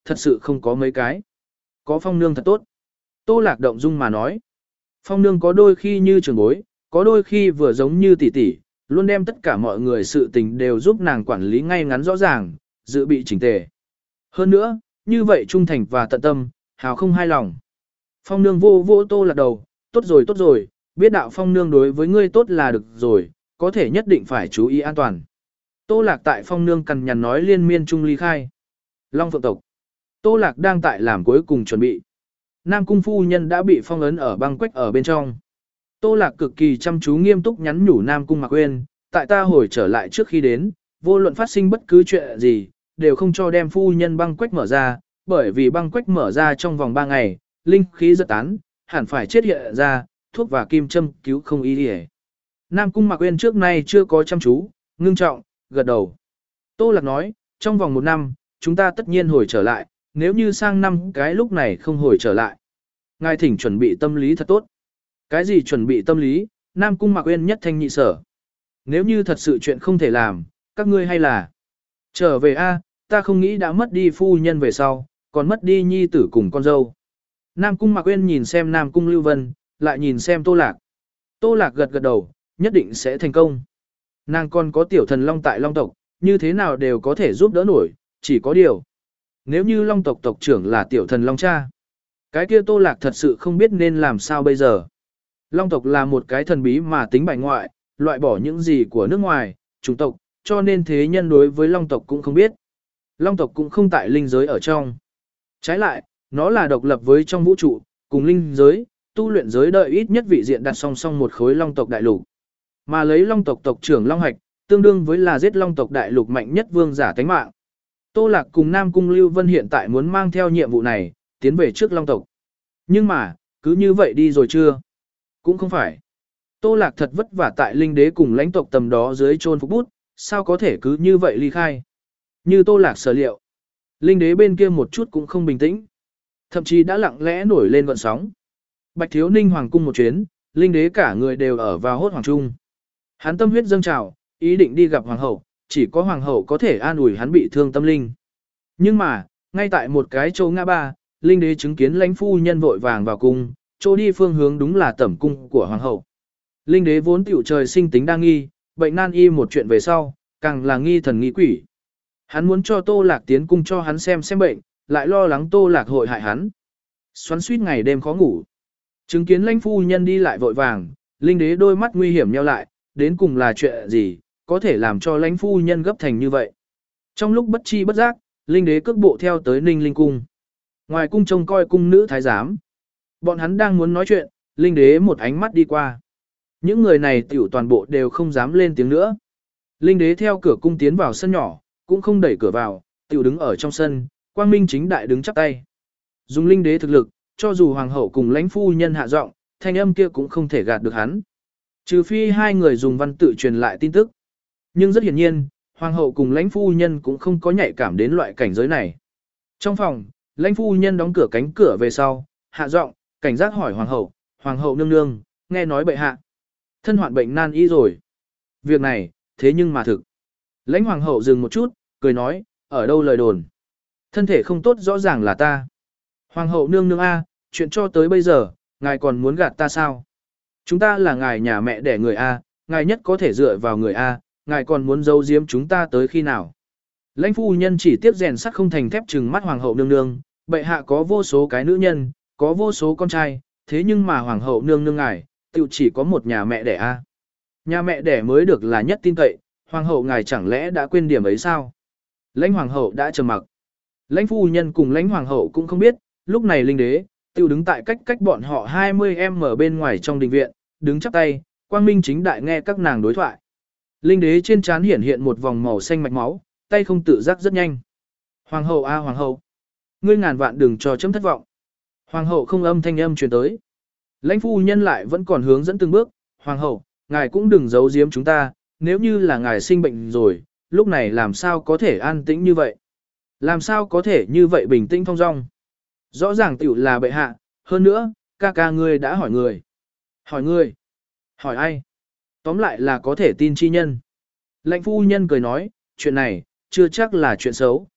thật sự không có mấy cái. Có Phong nương thật tốt. Tô Lạc động dung mà nói. Phong nương có đôi khi như trưởng bối, có đôi khi vừa giống như tỷ tỷ, luôn đem tất cả mọi người sự tình đều giúp nàng quản lý ngay ngắn rõ ràng, dự bị chỉnh tề. Hơn nữa, như vậy trung thành và tận tâm, hào không hai lòng. Phong nương vô vô Tô Lạc đầu, tốt rồi tốt rồi, biết đạo Phong nương đối với ngươi tốt là được rồi, có thể nhất định phải chú ý an toàn. Tô Lạc tại Phong nương cằn nhằn nói liên miên trung ly khai. Long Phượng tộc. Tô Lạc đang tại làm cuối cùng chuẩn bị. Nam cung phu nhân đã bị phong ấn ở băng quách ở bên trong. Tô Lạc cực kỳ chăm chú nghiêm túc nhắn nhủ Nam cung Mạc Uyên, tại ta hồi trở lại trước khi đến, vô luận phát sinh bất cứ chuyện gì, đều không cho đem phu nhân băng quách mở ra, bởi vì băng quách mở ra trong vòng ba ngày, linh khí giật tán, hẳn phải chết hiện ra, thuốc và kim châm cứu không ý đi. Nam cung Mạc Uyên trước nay chưa có chăm chú, ngưng trọng, gật đầu. Tô Lạc nói, trong vòng một năm, chúng ta tất nhiên hồi trở lại, nếu như sang năm cái lúc này không hồi trở lại. Ngài thỉnh chuẩn bị tâm lý thật tốt. Cái gì chuẩn bị tâm lý, Nam cung Mạc Uyên nhất thanh nhị sở. Nếu như thật sự chuyện không thể làm, các ngươi hay là trở về a, ta không nghĩ đã mất đi phu nhân về sau, còn mất đi nhi tử cùng con dâu. Nam cung Mạc Uyên nhìn xem Nam cung Lưu Vân, lại nhìn xem Tô Lạc. Tô Lạc gật gật đầu, nhất định sẽ thành công. Nàng còn có tiểu thần long tại long tộc, như thế nào đều có thể giúp đỡ nổi, chỉ có điều. Nếu như long tộc tộc trưởng là tiểu thần long cha, cái kia Tô Lạc thật sự không biết nên làm sao bây giờ. Long tộc là một cái thần bí mà tính bài ngoại, loại bỏ những gì của nước ngoài, chủng tộc, cho nên thế nhân đối với long tộc cũng không biết. Long tộc cũng không tại linh giới ở trong. Trái lại, nó là độc lập với trong vũ trụ, cùng linh giới, tu luyện giới đợi ít nhất vị diện đặt song song một khối long tộc đại lục. Mà lấy long tộc tộc trưởng Long Hạch, tương đương với là giết long tộc đại lục mạnh nhất vương giả tánh mạng. Tô Lạc cùng Nam cung Lưu Vân hiện tại muốn mang theo nhiệm vụ này, tiến về trước long tộc. Nhưng mà, cứ như vậy đi rồi chưa? Cũng không phải. Tô Lạc thật vất vả tại linh đế cùng lãnh tộc tầm đó dưới chôn phục bút, sao có thể cứ như vậy ly khai? Như Tô Lạc sở liệu, linh đế bên kia một chút cũng không bình tĩnh, thậm chí đã lặng lẽ nổi lên gợn sóng. Bạch Thiếu Ninh hoàng cung một chuyến, linh đế cả người đều ở vào hốt hoàng trung. Hắn tâm huyết dâng trào, ý định đi gặp hoàng hậu, chỉ có hoàng hậu có thể an ủi hắn bị thương tâm linh. Nhưng mà, ngay tại một cái chỗ ngã ba, linh đế chứng kiến lãnh phu nhân vội vàng vào cung, chỗ đi phương hướng đúng là tẩm cung của hoàng hậu. Linh đế vốn tiểu trời sinh tính đa nghi, bệnh nan y một chuyện về sau, càng là nghi thần nghi quỷ. Hắn muốn cho Tô Lạc tiến cung cho hắn xem xem bệnh, lại lo lắng Tô Lạc hội hại hắn. Xoắn suýt ngày đêm khó ngủ. Chứng kiến lãnh phu nhân đi lại vội vàng, linh đế đôi mắt nguy hiểm nheo lại, đến cùng là chuyện gì, có thể làm cho lãnh phu nhân gấp thành như vậy. Trong lúc bất chi bất giác, linh đế cước bộ theo tới Ninh Linh cung. Ngoài cung trông coi cung nữ thái giám. Bọn hắn đang muốn nói chuyện, linh đế một ánh mắt đi qua. Những người này tiểu toàn bộ đều không dám lên tiếng nữa. Linh đế theo cửa cung tiến vào sân nhỏ, cũng không đẩy cửa vào, tiểu đứng ở trong sân, quang minh chính đại đứng chắp tay. Dùng linh đế thực lực, cho dù hoàng hậu cùng lãnh phu nhân hạ giọng, thanh âm kia cũng không thể gạt được hắn. Trừ phi hai người dùng văn tự truyền lại tin tức. Nhưng rất hiển nhiên, hoàng hậu cùng lãnh phu nhân cũng không có nhạy cảm đến loại cảnh giới này. Trong phòng, lãnh phu nhân đóng cửa cánh cửa về sau, hạ giọng, cảnh giác hỏi hoàng hậu, hoàng hậu nương nương, nghe nói bệ hạ. Thân hoạn bệnh nan y rồi. Việc này, thế nhưng mà thực. Lãnh hoàng hậu dừng một chút, cười nói, ở đâu lời đồn. Thân thể không tốt rõ ràng là ta. Hoàng hậu nương nương A, chuyện cho tới bây giờ, ngài còn muốn gạt ta sao? Chúng ta là ngài nhà mẹ đẻ người A, ngài nhất có thể dựa vào người A, ngài còn muốn giấu giếm chúng ta tới khi nào? Lãnh phu nhân chỉ tiếp rèn sắt không thành thép trừng mắt hoàng hậu nương nương, bệ hạ có vô số cái nữ nhân, có vô số con trai, thế nhưng mà hoàng hậu nương nương ngài, tự chỉ có một nhà mẹ đẻ A. Nhà mẹ đẻ mới được là nhất tin cậy, hoàng hậu ngài chẳng lẽ đã quên điểm ấy sao? Lãnh hoàng hậu đã trầm mặc. Lãnh phu nhân cùng lãnh hoàng hậu cũng không biết, lúc này linh đế, tiêu đứng tại cách cách bọn họ hai mươi em ở bên ngoài trong đình viện, đứng chắp tay, quang minh chính đại nghe các nàng đối thoại. Linh đế trên trán hiển hiện một vòng màu xanh mạch máu, tay không tự giác rất nhanh. Hoàng hậu a hoàng hậu, ngươi ngàn vạn đừng cho chấm thất vọng. Hoàng hậu không âm thanh âm truyền tới. Lãnh phu nhân lại vẫn còn hướng dẫn từng bước, hoàng hậu, ngài cũng đừng giấu giếm chúng ta, nếu như là ngài sinh bệnh rồi, lúc này làm sao có thể an tĩnh như vậy? Làm sao có thể như vậy bình tĩnh thong dong? Rõ ràng tiểu là bệ hạ, hơn nữa, ca ca ngươi đã hỏi người. Hỏi ngươi? Hỏi ai? Tóm lại là có thể tin chi nhân. Lãnh phu nhân cười nói, chuyện này, chưa chắc là chuyện xấu.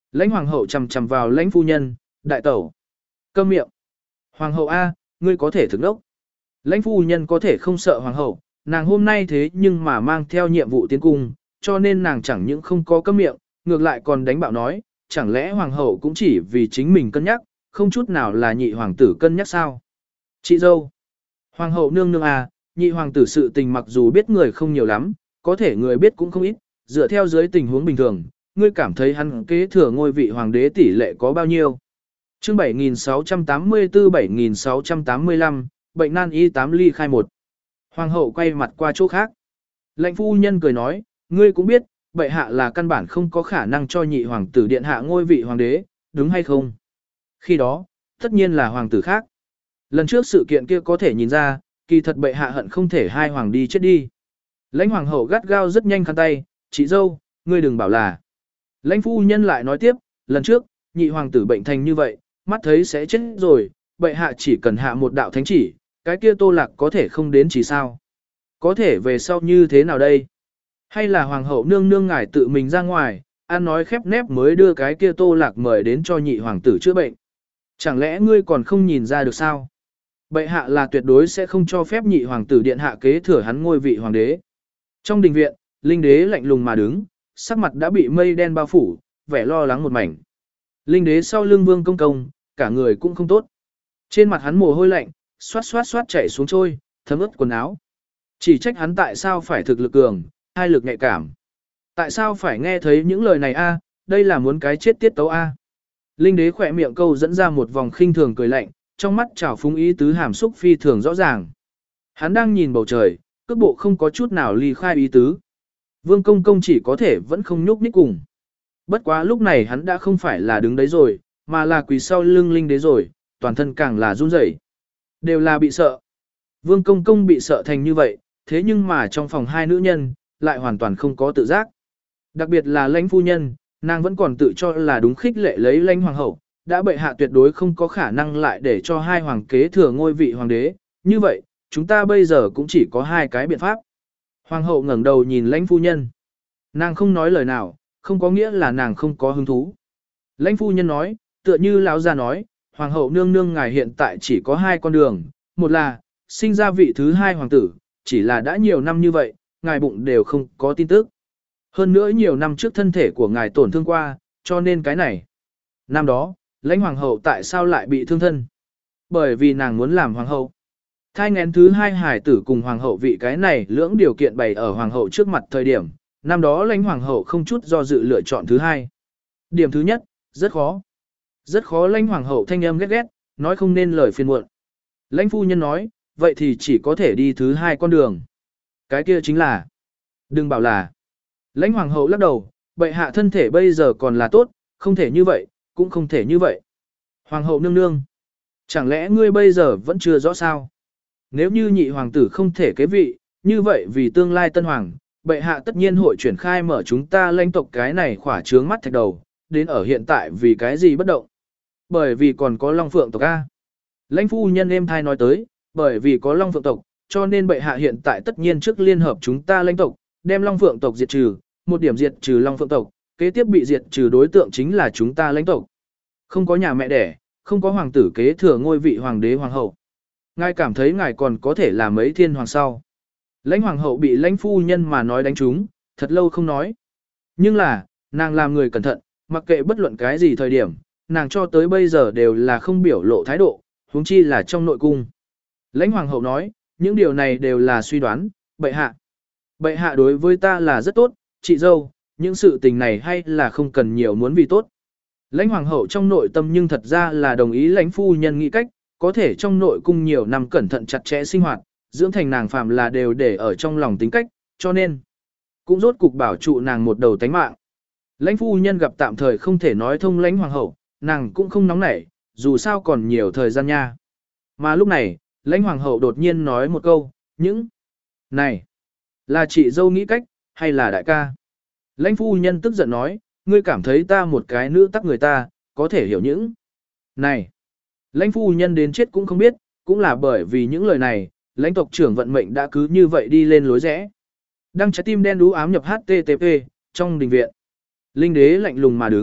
Lãnh hoàng hậu chằm chằm vào lãnh phu nhân, đại tẩu. Câm miệng. Hoàng hậu A, ngươi có thể thực đốc. Lãnh phu nhân có thể không sợ hoàng hậu, nàng hôm nay thế nhưng mà mang theo nhiệm vụ tiến cung, cho nên nàng chẳng những không có câm miệng, ngược lại còn đánh bạo nói, chẳng lẽ hoàng hậu cũng chỉ vì chính mình cân nhắc, không chút nào là nhị hoàng tử cân nhắc sao? Chị dâu. Hoàng hậu nương nương à, nhị hoàng tử sự tình mặc dù biết người không nhiều lắm, có thể người biết cũng không ít, dựa theo dưới tình huống bình thường, ngươi cảm thấy hắn kế thừa ngôi vị hoàng đế tỷ lệ có bao nhiêu? Chương bảy nghìn sáu trăm tám mươi tư bảy nghìn sáu trăm tám mươi lăm, bệnh nan y tám ly khai một. Hoàng hậu quay mặt qua chỗ khác. Lệnh phu nhân cười nói, ngươi cũng biết, bệ hạ là căn bản không có khả năng cho nhị hoàng tử điện hạ ngôi vị hoàng đế, đúng hay không? Khi đó, tất nhiên là hoàng tử khác. Lần trước sự kiện kia có thể nhìn ra, kỳ thật bệ hạ hận không thể hai hoàng đi chết đi. Lãnh hoàng hậu gắt gao rất nhanh khăn tay, chị dâu, ngươi đừng bảo là. Lãnh phu nhân lại nói tiếp, lần trước, nhị hoàng tử bệnh thành như vậy, mắt thấy sẽ chết rồi, bệ hạ chỉ cần hạ một đạo thánh chỉ, cái kia Tô Lạc có thể không đến chỉ sao. Có thể về sau như thế nào đây? Hay là hoàng hậu nương nương ngài tự mình ra ngoài, ăn nói khép nép mới đưa cái kia Tô Lạc mời đến cho nhị hoàng tử chữa bệnh. Chẳng lẽ ngươi còn không nhìn ra được sao? Bệ hạ là tuyệt đối sẽ không cho phép nhị hoàng tử điện hạ kế thừa hắn ngôi vị hoàng đế. Trong đình viện, Linh đế lạnh lùng mà đứng, sắc mặt đã bị mây đen bao phủ, vẻ lo lắng một mảnh. Linh đế sau lưng Vương Công Công, cả người cũng không tốt. Trên mặt hắn mồ hôi lạnh, xoát xoát xoát chảy xuống trôi, thấm ướt quần áo. Chỉ trách hắn tại sao phải thực lực cường, hai lực nhạy cảm. Tại sao phải nghe thấy những lời này a? Đây là muốn cái chết tiết tấu a. Linh đế khỏe miệng câu dẫn ra một vòng khinh thường cười lạnh, trong mắt trào phúng ý tứ hàm xúc phi thường rõ ràng. Hắn đang nhìn bầu trời, cước bộ không có chút nào ly khai ý tứ. Vương Công Công chỉ có thể vẫn không nhúc nhích cùng. Bất quá lúc này hắn đã không phải là đứng đấy rồi, mà là quỳ sau lưng Linh đế rồi, toàn thân càng là run rẩy. Đều là bị sợ. Vương Công Công bị sợ thành như vậy, thế nhưng mà trong phòng hai nữ nhân, lại hoàn toàn không có tự giác. Đặc biệt là Lãnh phu nhân, nàng vẫn còn tự cho là đúng khích lệ lấy Lãnh hoàng hậu, đã bệ hạ tuyệt đối không có khả năng lại để cho hai hoàng kế thừa ngôi vị hoàng đế, như vậy, chúng ta bây giờ cũng chỉ có hai cái biện pháp. Hoàng hậu ngẩng đầu nhìn Lãnh phu nhân. Nàng không nói lời nào, không có nghĩa là nàng không có hứng thú. Lãnh phu nhân nói, tựa như lão già nói, hoàng hậu nương nương ngài hiện tại chỉ có hai con đường, một là sinh ra vị thứ hai hoàng tử, chỉ là đã nhiều năm như vậy, ngài bụng đều không có tin tức. Hơn nữa nhiều năm trước thân thể của ngài tổn thương qua, cho nên cái này. Năm đó, Lãnh hoàng hậu tại sao lại bị thương thân? Bởi vì nàng muốn làm hoàng hậu. Thai nghén thứ hai hải tử cùng hoàng hậu vị cái này lưỡng điều kiện bày ở hoàng hậu trước mặt thời điểm, năm đó Lãnh hoàng hậu không chút do dự lựa chọn thứ hai. Điểm thứ nhất, rất khó. Rất khó Lãnh hoàng hậu thanh âm ghét ghét, nói không nên lời phiền muộn. Lãnh phu nhân nói, vậy thì chỉ có thể đi thứ hai con đường. Cái kia chính là, đừng bảo là. Lãnh hoàng hậu lắc đầu, bệ hạ thân thể bây giờ còn là tốt, không thể như vậy, cũng không thể như vậy. Hoàng hậu nương nương, chẳng lẽ ngươi bây giờ vẫn chưa rõ sao? Nếu như nhị hoàng tử không thể kế vị, như vậy vì tương lai tân hoàng, bệ hạ tất nhiên hội chuyển khai mở chúng ta lãnh tộc cái này khỏa trướng mắt thạch đầu, đến ở hiện tại vì cái gì bất động? Bởi vì còn có Long Phượng tộc A. Lãnh phu nhân êm thai nói tới, bởi vì có Long Phượng tộc, cho nên bệ hạ hiện tại tất nhiên trước liên hợp chúng ta lãnh tộc, đem Long Phượng tộc diệt trừ, một điểm diệt trừ Long Phượng tộc, kế tiếp bị diệt trừ đối tượng chính là chúng ta lãnh tộc. Không có nhà mẹ đẻ, không có hoàng tử kế thừa ngôi vị hoàng đế hoàng hậu. Ngài cảm thấy ngài còn có thể làm mấy thiên hoàng sau. Lãnh hoàng hậu bị lãnh phu nhân mà nói đánh trúng, thật lâu không nói. Nhưng là, nàng làm người cẩn thận, mặc kệ bất luận cái gì thời điểm, nàng cho tới bây giờ đều là không biểu lộ thái độ, huống chi là trong nội cung. Lãnh hoàng hậu nói, những điều này đều là suy đoán, bệ hạ. Bệ hạ đối với ta là rất tốt, chị dâu, những sự tình này hay là không cần nhiều muốn vì tốt. Lãnh hoàng hậu trong nội tâm nhưng thật ra là đồng ý lãnh phu nhân nghĩ cách, có thể trong nội cung nhiều năm cẩn thận chặt chẽ sinh hoạt, dưỡng thành nàng phàm là đều để ở trong lòng tính cách, cho nên cũng rốt cục bảo trụ nàng một đầu tánh mạng. Lãnh phu nhân gặp tạm thời không thể nói thông lãnh hoàng hậu, nàng cũng không nóng nảy, dù sao còn nhiều thời gian nha. Mà lúc này, lãnh hoàng hậu đột nhiên nói một câu, những này, là chị dâu nghĩ cách, hay là đại ca? Lãnh phu nhân tức giận nói, ngươi cảm thấy ta một cái nữ tắc người ta, có thể hiểu những này. Lãnh phu nhân đến chết cũng không biết, cũng là bởi vì những lời này, lãnh tộc trưởng vận mệnh đã cứ như vậy đi lên lối rẽ. Đăng trái tim đen đú ám nhập hát tê tê pê, trong đình viện. Linh đế lạnh lùng mà đứng,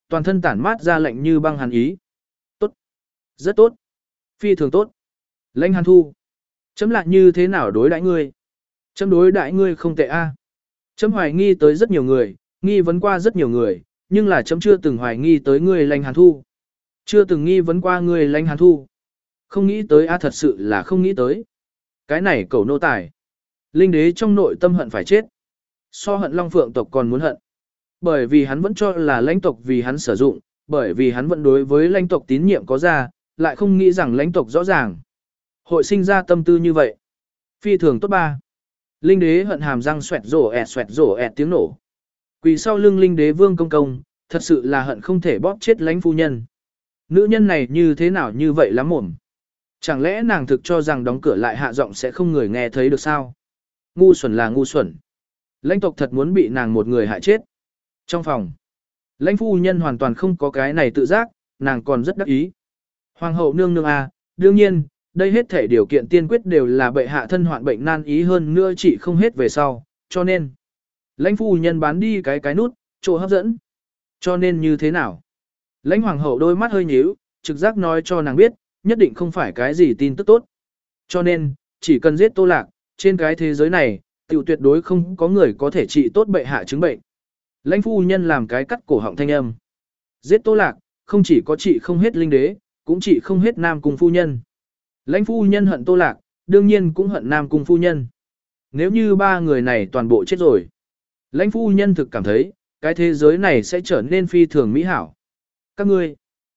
toàn thân tản mát ra lạnh như băng hàn ý. Tốt. Rất tốt. Phi thường tốt. Lãnh Hàn Thu. Chấm lại như thế nào đối đãi ngươi? Chấm đối đãi ngươi không tệ a. Chấm hoài nghi tới rất nhiều người, nghi vấn qua rất nhiều người, nhưng là chấm chưa từng hoài nghi tới ngươi Lãnh Hàn Thu. Chưa từng nghi vấn qua ngươi Lãnh Hàn Thu. Không nghĩ tới a, thật sự là không nghĩ tới. Cái này cẩu nô tài. Linh đế trong nội tâm hận phải chết. So hận Long Phượng tộc còn muốn hận. Bởi vì hắn vẫn cho là lãnh tộc vì hắn sử dụng, bởi vì hắn vẫn đối với lãnh tộc tín nhiệm có ra, lại không nghĩ rằng lãnh tộc rõ ràng. Hội sinh ra tâm tư như vậy. Phi thường tốt ba. Linh đế hận hàm răng xoẹt rổ ẹt xoẹt rổ ẹt tiếng nổ. Quỳ sau lưng linh đế vương công công, thật sự là hận không thể bóp chết lãnh phu nhân. Nữ nhân này như thế nào như vậy lắm mồm. Chẳng lẽ nàng thực cho rằng đóng cửa lại hạ giọng sẽ không người nghe thấy được sao? Ngu xuẩn là ngu xuẩn. Lãnh tộc thật muốn bị nàng một người hại chết. Trong phòng, lãnh phu nhân hoàn toàn không có cái này tự giác, nàng còn rất đắc ý. Hoàng hậu nương nương a, đương nhiên, đây hết thể điều kiện tiên quyết đều là bệ hạ thân hoạn bệnh nan ý hơn nữa trị không hết về sau, cho nên lãnh phu nhân bán đi cái cái nút, chỗ hấp dẫn. Cho nên như thế nào? Lãnh hoàng hậu đôi mắt hơi nhíu, trực giác nói cho nàng biết, nhất định không phải cái gì tin tức tốt. Cho nên, chỉ cần giết Tô Lạc, trên cái thế giới này, tiểu tuyệt đối không có người có thể trị tốt bệ hạ chứng bệnh. Lãnh phu nhân làm cái cắt cổ họng thanh âm. Giết Tô Lạc, không chỉ có trị không hết linh đế, cũng trị không hết Nam Cung phu nhân. Lãnh phu nhân hận Tô Lạc, đương nhiên cũng hận Nam Cung phu nhân. Nếu như ba người này toàn bộ chết rồi, lãnh phu nhân thực cảm thấy, cái thế giới này sẽ trở nên phi thường mỹ hảo. Các ngươi,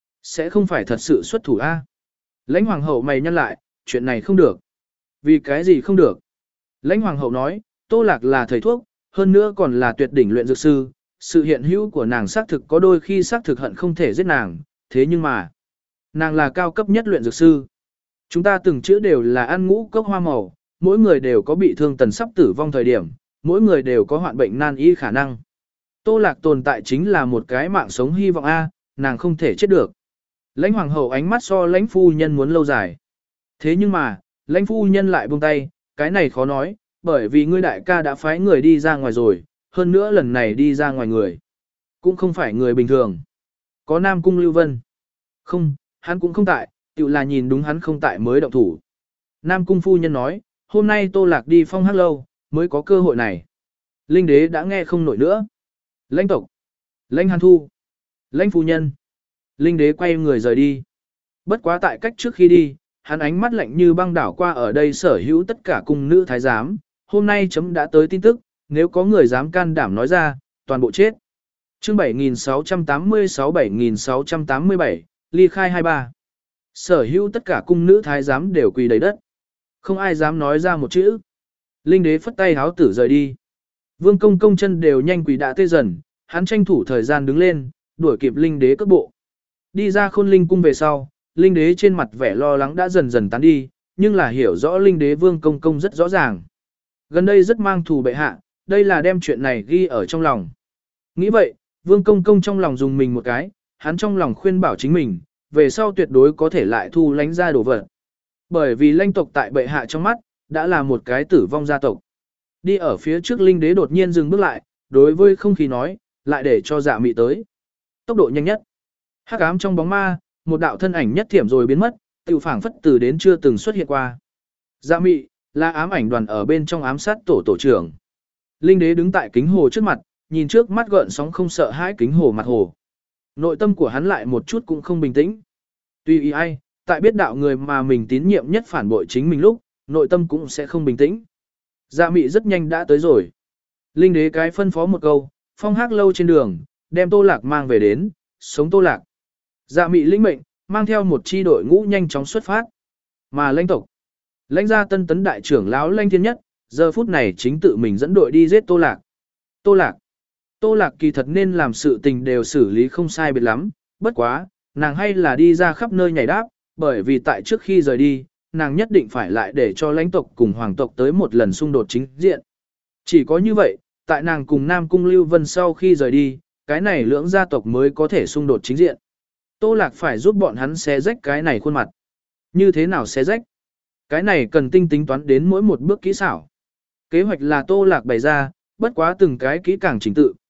sẽ không phải thật sự xuất thủ a? Lãnh hoàng hậu mày nhăn lại, chuyện này không được. Vì cái gì không được? Lãnh hoàng hậu nói, Tô Lạc là thầy thuốc, hơn nữa còn là tuyệt đỉnh luyện dược sư, sự hiện hữu của nàng xác thực có đôi khi xác thực hận không thể giết nàng, thế nhưng mà, nàng là cao cấp nhất luyện dược sư. Chúng ta từng chữ đều là ăn ngũ cốc hoa màu, mỗi người đều có bị thương tần sắp tử vong thời điểm, mỗi người đều có hoạn bệnh nan y khả năng. Tô Lạc tồn tại chính là một cái mạng sống hy vọng a, nàng không thể chết được. Lãnh hoàng hậu ánh mắt so lãnh phu nhân muốn lâu dài. Thế nhưng mà, lãnh phu nhân lại buông tay, cái này khó nói, bởi vì ngươi đại ca đã phái người đi ra ngoài rồi, hơn nữa lần này đi ra ngoài người. Cũng không phải người bình thường. Có Nam Cung Lưu Vân. Không, hắn cũng không tại, tự là nhìn đúng hắn không tại mới động thủ. Nam Cung phu nhân nói, hôm nay Tô Lạc đi Phong Hắc Lâu, mới có cơ hội này. Linh đế đã nghe không nổi nữa. Lãnh tộc. Lãnh Hàn Thu. Lãnh phu nhân. Linh đế quay người rời đi. Bất quá tại cách trước khi đi, hắn ánh mắt lạnh như băng đảo qua ở đây sở hữu tất cả cung nữ thái giám. Hôm nay chấm đã tới tin tức, nếu có người dám can đảm nói ra, toàn bộ chết. Chương bảy nghìn sáu trăm tám mươi sáu bảy nghìn sáu trăm tám mươi bảy, ly khai hai mươi ba. Sở hữu tất cả cung nữ thái giám đều quỳ đầy đất. Không ai dám nói ra một chữ. Linh đế phất tay háo tử rời đi. Vương công công chân đều nhanh quỳ đã tê dần, hắn tranh thủ thời gian đứng lên, đuổi kịp linh đế cước bộ. Đi ra khôn linh cung về sau, linh đế trên mặt vẻ lo lắng đã dần dần tán đi, nhưng là hiểu rõ linh đế vương công công rất rõ ràng. Gần đây rất mang thù bệ hạ, đây là đem chuyện này ghi ở trong lòng. Nghĩ vậy, vương công công trong lòng dùng mình một cái, hắn trong lòng khuyên bảo chính mình, về sau tuyệt đối có thể lại thu lánh ra đồ vật. Bởi vì lãnh tộc tại bệ hạ trong mắt, đã là một cái tử vong gia tộc. Đi ở phía trước linh đế đột nhiên dừng bước lại, đối với không khí nói, lại để cho dạ mị tới. Tốc độ nhanh nhất. Hắc ám trong bóng ma, một đạo thân ảnh nhất thiểm rồi biến mất, tiểu phảng phất từ đến chưa từng xuất hiện qua. Dạ mị, là ám ảnh đoàn ở bên trong ám sát tổ tổ trưởng. Linh đế đứng tại kính hồ trước mặt, nhìn trước mắt gợn sóng không sợ hãi kính hồ mặt hồ. Nội tâm của hắn lại một chút cũng không bình tĩnh. Tuy ý ai, tại biết đạo người mà mình tín nhiệm nhất phản bội chính mình lúc, nội tâm cũng sẽ không bình tĩnh. Dạ mị rất nhanh đã tới rồi. Linh đế cái phân phó một câu, Phong Hắc Lâu trên đường, đem Tô Lạc mang về đến, sống Tô Lạc. Dạ mị lĩnh mệnh, mang theo một chi đội ngũ nhanh chóng xuất phát. Mà lãnh tộc, lãnh gia tân tấn đại trưởng lão Lãnh Thiên Nhất, giờ phút này chính tự mình dẫn đội đi giết Tô Lạc. Tô Lạc. Tô Lạc kỳ thật nên làm sự tình đều xử lý không sai biệt lắm, bất quá, nàng hay là đi ra khắp nơi nhảy đáp, bởi vì tại trước khi rời đi, nàng nhất định phải lại để cho lãnh tộc cùng hoàng tộc tới một lần xung đột chính diện. Chỉ có như vậy, tại nàng cùng Nam Cung Lưu Vân sau khi rời đi, cái này lưỡng gia tộc mới có thể xung đột chính diện. Tô Lạc phải giúp bọn hắn xé rách cái này khuôn mặt. Như thế nào xé rách? Cái này cần tinh tính toán đến mỗi một bước kỹ xảo. Kế hoạch là Tô Lạc bày ra, bất quá từng cái kỹ càng chỉnh tự,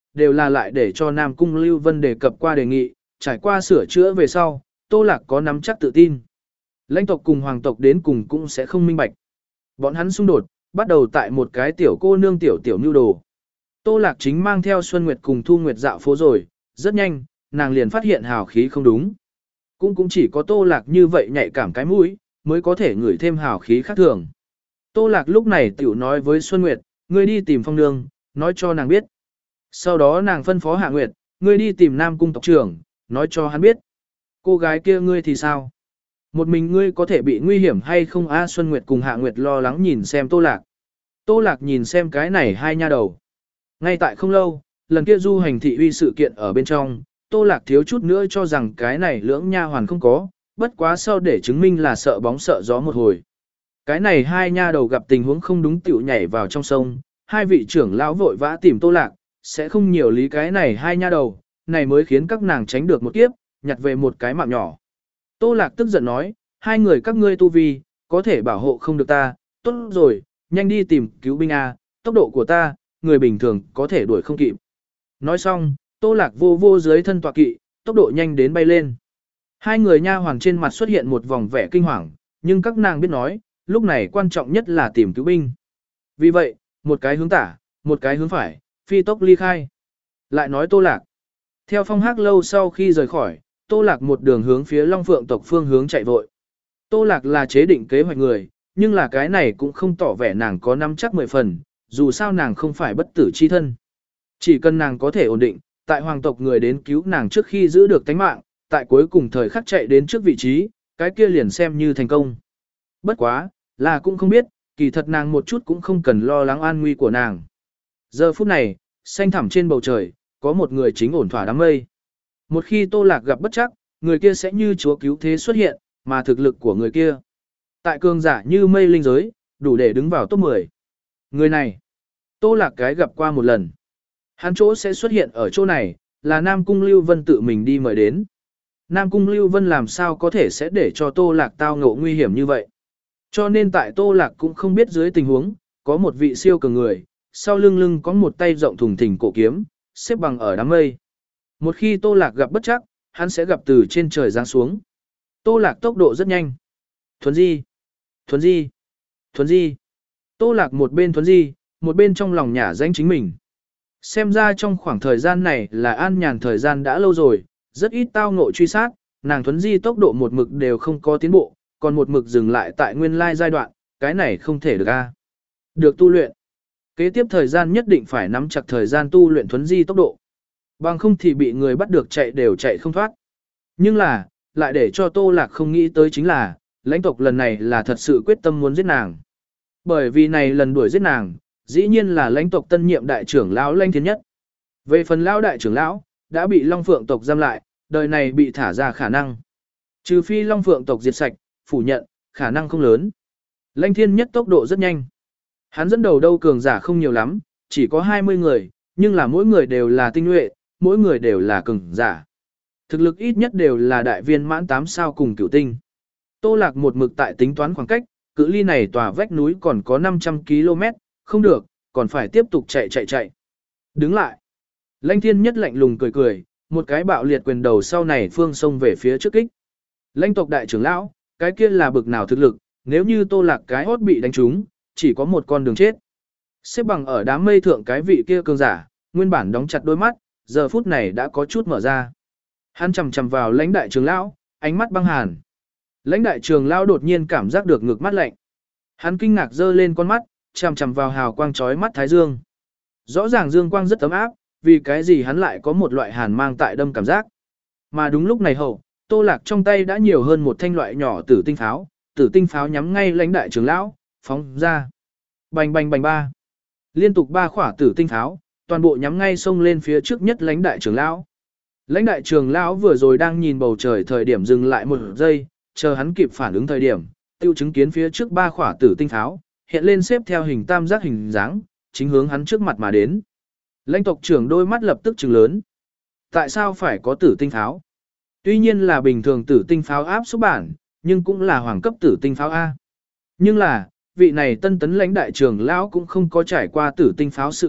đều là lại để cho Nam Cung Lưu Vân đề cập qua đề nghị, trải qua sửa chữa về sau, Tô Lạc có nắm chắc tự tin. Lãnh tộc cùng hoàng tộc đến cùng cũng sẽ không minh bạch. Bọn hắn xung đột, bắt đầu tại một cái tiểu cô nương tiểu tiểu nưu đồ. Tô Lạc chính mang theo Xuân Nguyệt cùng Thu Nguyệt dạo phố rồi, rất nhanh, nàng liền phát hiện hào khí không đúng. Cũng cũng chỉ có Tô Lạc như vậy nhạy cảm cái mũi, mới có thể ngửi thêm hào khí khác thường. Tô Lạc lúc này tiểu nói với Xuân Nguyệt, ngươi đi tìm Phong Nương, nói cho nàng biết. Sau đó nàng phân phó Hạ Nguyệt, ngươi đi tìm Nam Cung tộc trưởng, nói cho hắn biết. Cô gái kia ngươi thì sao? Một mình ngươi có thể bị nguy hiểm hay không? A Xuân Nguyệt cùng Hạ Nguyệt lo lắng nhìn xem Tô Lạc. Tô Lạc nhìn xem cái này hai nha đầu. Ngay tại không lâu, lần kia du hành thị uy sự kiện ở bên trong, Tô Lạc thiếu chút nữa cho rằng cái này lưỡng nha hoàn không có, bất quá sau để chứng minh là sợ bóng sợ gió một hồi. Cái này hai nha đầu gặp tình huống không đúng tiểu nhảy vào trong sông, hai vị trưởng lão vội vã tìm Tô Lạc, sẽ không nhiều lý cái này hai nha đầu, này mới khiến các nàng tránh được một kiếp, nhặt về một cái mạng nhỏ. Tô Lạc tức giận nói, hai người các ngươi tu vi, có thể bảo hộ không được ta, tốt rồi, nhanh đi tìm cứu binh A, tốc độ của ta, người bình thường có thể đuổi không kịp. Nói xong, Tô Lạc vô vô dưới thân tọa kỵ, tốc độ nhanh đến bay lên. Hai người nha hoàn trên mặt xuất hiện một vòng vẻ kinh hoàng, nhưng các nàng biết nói, lúc này quan trọng nhất là tìm cứu binh. Vì vậy, một cái hướng tả, một cái hướng phải, phi tốc ly khai. Lại nói Tô Lạc. Theo Phong Hắc lâu sau khi rời khỏi, Tô Lạc một đường hướng phía Long Phượng tộc phương hướng chạy vội. Tô Lạc là chế định kế hoạch người, nhưng là cái này cũng không tỏ vẻ nàng có nắm chắc mười phần, dù sao nàng không phải bất tử chi thân. Chỉ cần nàng có thể ổn định, tại hoàng tộc người đến cứu nàng trước khi giữ được tánh mạng, tại cuối cùng thời khắc chạy đến trước vị trí, cái kia liền xem như thành công. Bất quá, là cũng không biết, kỳ thật nàng một chút cũng không cần lo lắng an nguy của nàng. Giờ phút này, xanh thẳm trên bầu trời, có một người chính ổn thỏa đám mây. Một khi Tô Lạc gặp bất chắc, người kia sẽ như chúa cứu thế xuất hiện, mà thực lực của người kia. Tại cường giả như mây linh giới, đủ để đứng vào top mười. Người này, Tô Lạc cái gặp qua một lần. Hắn chỗ sẽ xuất hiện ở chỗ này, là Nam Cung Lưu Vân tự mình đi mời đến. Nam Cung Lưu Vân làm sao có thể sẽ để cho Tô Lạc tao ngộ nguy hiểm như vậy. Cho nên tại Tô Lạc cũng không biết dưới tình huống, có một vị siêu cường người, sau lưng lưng có một tay rộng thùng thình cổ kiếm, xếp bằng ở đám mây. Một khi Tô Lạc gặp bất chắc, hắn sẽ gặp từ trên trời giáng xuống. Tô Lạc tốc độ rất nhanh. Thuấn di, thuấn di, thuấn di. Tô Lạc một bên thuấn di, một bên trong lòng nhả danh chính mình. Xem ra trong khoảng thời gian này là an nhàn thời gian đã lâu rồi, rất ít tao ngộ truy sát, nàng thuấn di tốc độ một mực đều không có tiến bộ, còn một mực dừng lại tại nguyên lai giai đoạn, cái này không thể được a. Được tu luyện. Kế tiếp thời gian nhất định phải nắm chặt thời gian tu luyện thuấn di tốc độ. Bằng không thì bị người bắt được chạy đều chạy không thoát. Nhưng là, lại để cho Tô Lạc không nghĩ tới chính là, lãnh tộc lần này là thật sự quyết tâm muốn giết nàng. Bởi vì này lần đuổi giết nàng, dĩ nhiên là lãnh tộc tân nhiệm đại trưởng lão Lãnh Thiên Nhất. Về phần lão đại trưởng lão, đã bị Long Phượng tộc giam lại, đời này bị thả ra khả năng. Trừ phi Long Phượng tộc diệt sạch, phủ nhận, khả năng không lớn. Lãnh Thiên Nhất tốc độ rất nhanh. Hắn dẫn đầu đâu cường giả không nhiều lắm, chỉ có hai mươi người, nhưng là mỗi người đều là tinh nhuệ, mỗi người đều là cường giả. Thực lực ít nhất đều là đại viên mãn tám sao cùng cửu tinh. Tô Lạc một mực tại tính toán khoảng cách, cự ly này tòa vách núi còn có năm trăm ki lô mét, không được, còn phải tiếp tục chạy chạy chạy. Đứng lại. Lãnh Thiên Nhất lạnh lùng cười cười, một cái bạo liệt quyền đầu sau này phương xông về phía trước kích. Lãnh tộc đại trưởng lão, cái kia là bực nào thực lực, nếu như Tô Lạc cái hốt bị đánh trúng, chỉ có một con đường chết. Xếp bằng ở đám mây thượng cái vị kia cường giả, nguyên bản đóng chặt đôi mắt, giờ phút này đã có chút mở ra. Hắn chầm chầm vào lãnh đại trưởng lão, ánh mắt băng hàn. Lãnh đại trưởng lão đột nhiên cảm giác được ngực mắt lạnh. Hắn kinh ngạc giơ lên con mắt, chằm chằm vào hào quang chói mắt thái dương. Rõ ràng dương quang rất ấm áp, vì cái gì hắn lại có một loại hàn mang tại đâm cảm giác. Mà đúng lúc này hậu, Tô Lạc trong tay đã nhiều hơn một thanh loại nhỏ tử tinh pháo, tử tinh pháo nhắm ngay lãnh đại trưởng lão, phóng ra. Bành bành bành ba. Liên tục ba khỏa tử tinh pháo, toàn bộ nhắm ngay xông lên phía trước nhất lãnh đại trưởng lão. Lãnh đại trưởng lão vừa rồi đang nhìn bầu trời thời điểm dừng lại một giây, chờ hắn kịp phản ứng thời điểm, tiêu chứng kiến phía trước ba khỏa tử tinh pháo, hiện lên xếp theo hình tam giác hình dáng, chính hướng hắn trước mặt mà đến. Lãnh tộc trưởng đôi mắt lập tức trừng lớn. Tại sao phải có tử tinh pháo? Tuy nhiên là bình thường tử tinh pháo áp số bản, nhưng cũng là hoàng cấp tử tinh pháo A. Nhưng là, vị này tân tấn lãnh đại trưởng lão cũng không có trải qua tử tinh pháo sự kiện,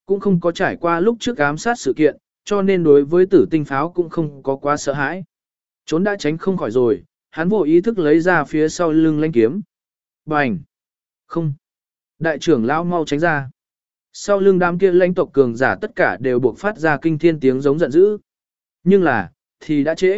cũng không có trải qua lúc trước ám sát sự kiện, cho nên đối với tử tinh pháo cũng không có quá sợ hãi. Trốn đã tránh không khỏi rồi, hắn vô ý thức lấy ra phía sau lưng lãnh kiếm. Bành! Không! Đại trưởng lão mau tránh ra. Sau lưng đám kia lãnh tộc cường giả tất cả đều buộc phát ra kinh thiên tiếng giống giận dữ. Nhưng là, thì đã trễ.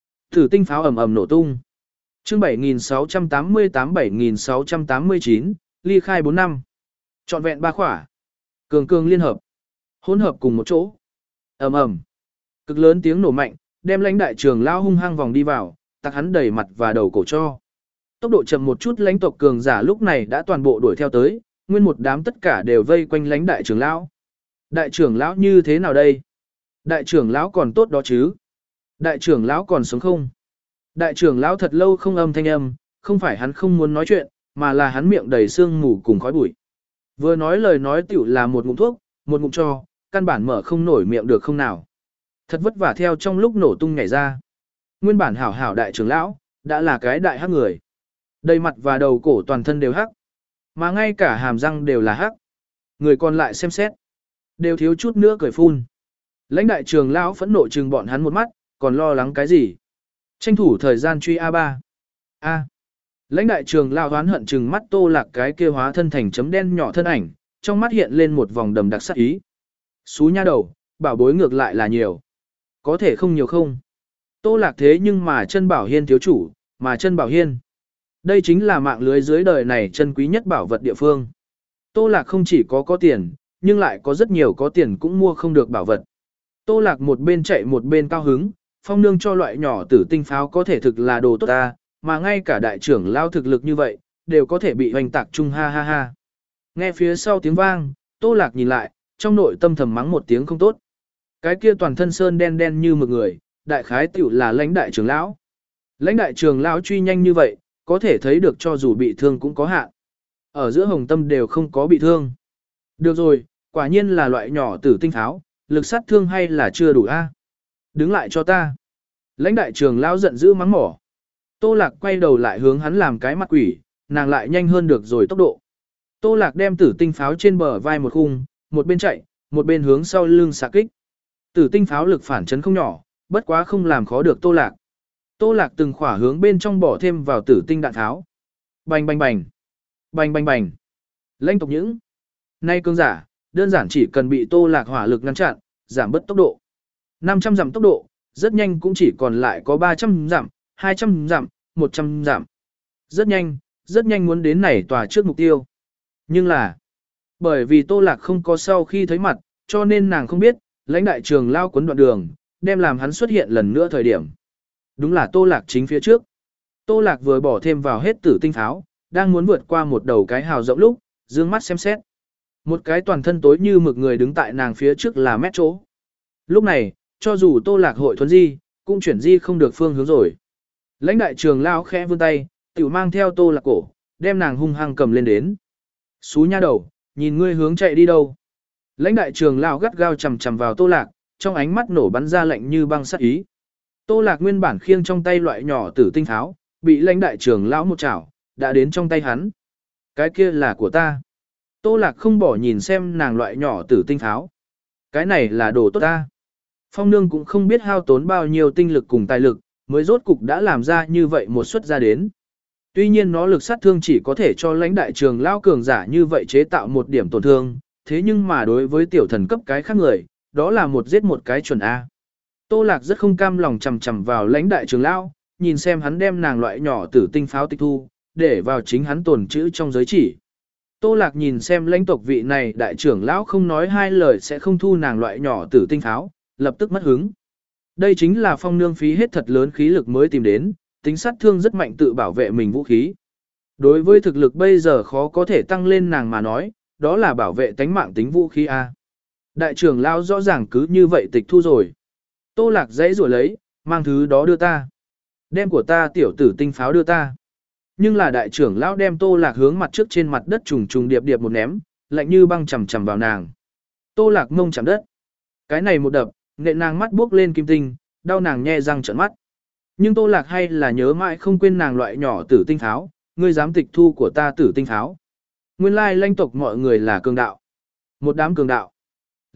Tử tinh pháo ầm ầm nổ tung. Chương bảy nghìn sáu trăm tám mươi tám bảy nghìn sáu trăm tám mươi chín, ly khai bốn năm. Trọn vẹn ba khỏa. Cường cường liên hợp. Hỗn hợp cùng một chỗ. Ầm ầm. Cực lớn tiếng nổ mạnh, đem lãnh đại trưởng lão hung hăng vòng đi vào, tạc hắn đầy mặt và đầu cổ cho. Tốc độ chậm một chút lãnh tộc cường giả lúc này đã toàn bộ đuổi theo tới, nguyên một đám tất cả đều vây quanh lãnh đại trưởng lão. Đại trưởng lão như thế nào đây? Đại trưởng lão còn tốt đó chứ? Đại trưởng lão còn sống không? Đại trưởng lão thật lâu không âm thanh âm, không phải hắn không muốn nói chuyện, mà là hắn miệng đầy sương mù cùng khói bụi. Vừa nói lời nói tiểu là một ngụm thuốc, một ngụm cho, căn bản mở không nổi miệng được không nào. Thật vất vả theo trong lúc nổ tung nhảy ra. Nguyên bản hảo hảo đại trưởng lão, đã là cái đại hắc người. Đầy mặt và đầu cổ toàn thân đều hắc, mà ngay cả hàm răng đều là hắc. Người còn lại xem xét, đều thiếu chút nữa cười phun. Lãnh đại trưởng lão phẫn nộ trừng bọn hắn một mắt, còn lo lắng cái gì? Tranh thủ thời gian truy a ba. A. Lãnh đại trưởng lão oán hận trừng mắt Tô Lạc cái kia hóa thân thành chấm đen nhỏ thân ảnh, trong mắt hiện lên một vòng đầm đặc sắc ý. Xú nha đầu, bảo bối ngược lại là nhiều. Có thể không nhiều không? Tô Lạc thế nhưng mà chân bảo hiên thiếu chủ, mà chân bảo hiên. Đây chính là mạng lưới dưới đời này chân quý nhất bảo vật địa phương. Tô Lạc không chỉ có có tiền, nhưng lại có rất nhiều có tiền cũng mua không được bảo vật. Tô Lạc một bên chạy một bên cao hứng, phong nương cho loại nhỏ tử tinh pháo có thể thực là đồ tốt ta, mà ngay cả đại trưởng lao thực lực như vậy, đều có thể bị hoành tạc chung ha ha ha. Nghe phía sau tiếng vang, Tô Lạc nhìn lại, trong nội tâm thầm mắng một tiếng không tốt. Cái kia toàn thân sơn đen đen như một người, đại khái tiểu là lãnh đại trưởng lão. Lãnh đại trưởng lão truy nhanh như vậy, có thể thấy được cho dù bị thương cũng có hạn. Ở giữa hồng tâm đều không có bị thương. Được rồi, quả nhiên là loại nhỏ tử tinh pháo, lực sát thương hay là chưa đủ a? Đứng lại cho ta. Lãnh đại trưởng lão giận dữ mắng mỏ. Tô Lạc quay đầu lại hướng hắn làm cái mặt quỷ, nàng lại nhanh hơn được rồi tốc độ. Tô Lạc đem tử tinh pháo trên bờ vai một khung, một bên chạy, một bên hướng sau lưng xạ kích. Tử tinh pháo lực phản chấn không nhỏ, bất quá không làm khó được Tô Lạc. Tô Lạc từng khỏa hướng bên trong bỏ thêm vào tử tinh đạn tháo. Bành bành bành. Bành bành bành. Lãnh tộc những. Nay cương giả, đơn giản chỉ cần bị Tô Lạc hỏa lực ngăn chặn, giảm bớt tốc độ. năm trăm dặm tốc độ, rất nhanh cũng chỉ còn lại có ba trăm dặm, hai trăm dặm, một trăm dặm. Rất nhanh, rất nhanh muốn đến này tòa trước mục tiêu. Nhưng là, bởi vì Tô Lạc không có sau khi thấy mặt, cho nên nàng không biết, lãnh đại trường lao cuốn đoạn đường, đem làm hắn xuất hiện lần nữa thời điểm. Đúng là Tô Lạc chính phía trước. Tô Lạc vừa bỏ thêm vào hết tử tinh pháo, đang muốn vượt qua một đầu cái hào rộng lúc, dương mắt xem xét. Một cái toàn thân tối như mực người đứng tại nàng phía trước là mét chỗ. Lúc này, cho dù Tô Lạc hội thuấn di, cũng chuyển di không được phương hướng rồi. Lãnh đại trường lao khẽ vươn tay, tiểu mang theo Tô Lạc cổ, đem nàng hung hăng cầm lên đến. Xú nha đầu, nhìn ngươi hướng chạy đi đâu. Lãnh đại trường lao gắt gao chầm chầm vào Tô Lạc, trong ánh mắt nổ bắn ra lạnh như băng sát ý. Tô Lạc nguyên bản khiêng trong tay loại nhỏ tử tinh pháo, bị lãnh đại trường lão một chảo, đã đến trong tay hắn. Cái kia là của ta. Tô Lạc không bỏ nhìn xem nàng loại nhỏ tử tinh pháo. Cái này là đồ tốt ta. Phong nương cũng không biết hao tốn bao nhiêu tinh lực cùng tài lực, mới rốt cục đã làm ra như vậy một suất ra đến. Tuy nhiên nó lực sát thương chỉ có thể cho lãnh đại trường lão cường giả như vậy chế tạo một điểm tổn thương, thế nhưng mà đối với tiểu thần cấp cái khác người, đó là một giết một cái chuẩn A. Tô Lạc rất không cam lòng chầm chầm vào lãnh đại trường lão, nhìn xem hắn đem nàng loại nhỏ tử tinh pháo tịch thu, để vào chính hắn tồn chữ trong giới chỉ. Tô Lạc nhìn xem lãnh tộc vị này đại trưởng lão không nói hai lời sẽ không thu nàng loại nhỏ tử tinh pháo, lập tức mất hứng. Đây chính là phong nương phí hết thật lớn khí lực mới tìm đến, tính sát thương rất mạnh tự bảo vệ mình vũ khí. Đối với thực lực bây giờ khó có thể tăng lên nàng mà nói, đó là bảo vệ tánh mạng tính vũ khí A. Đại trưởng lão rõ ràng cứ như vậy tịch thu rồi. Tô Lạc dãy rủa lấy, mang thứ đó đưa ta. Đem của ta tiểu tử tinh pháo đưa ta. Nhưng là đại trưởng lão đem Tô Lạc hướng mặt trước trên mặt đất trùng trùng điệp điệp một ném, lạnh như băng chầm chầm vào nàng. Tô Lạc mông chạm đất. Cái này một đập, nện nàng mắt buốc lên kim tinh, đau nàng nhe răng trợn mắt. Nhưng Tô Lạc hay là nhớ mãi không quên nàng loại nhỏ tử tinh pháo, ngươi dám tịch thu của ta tử tinh pháo. Nguyên lai lãnh tộc mọi người là cường đạo. Một đám cường đạo.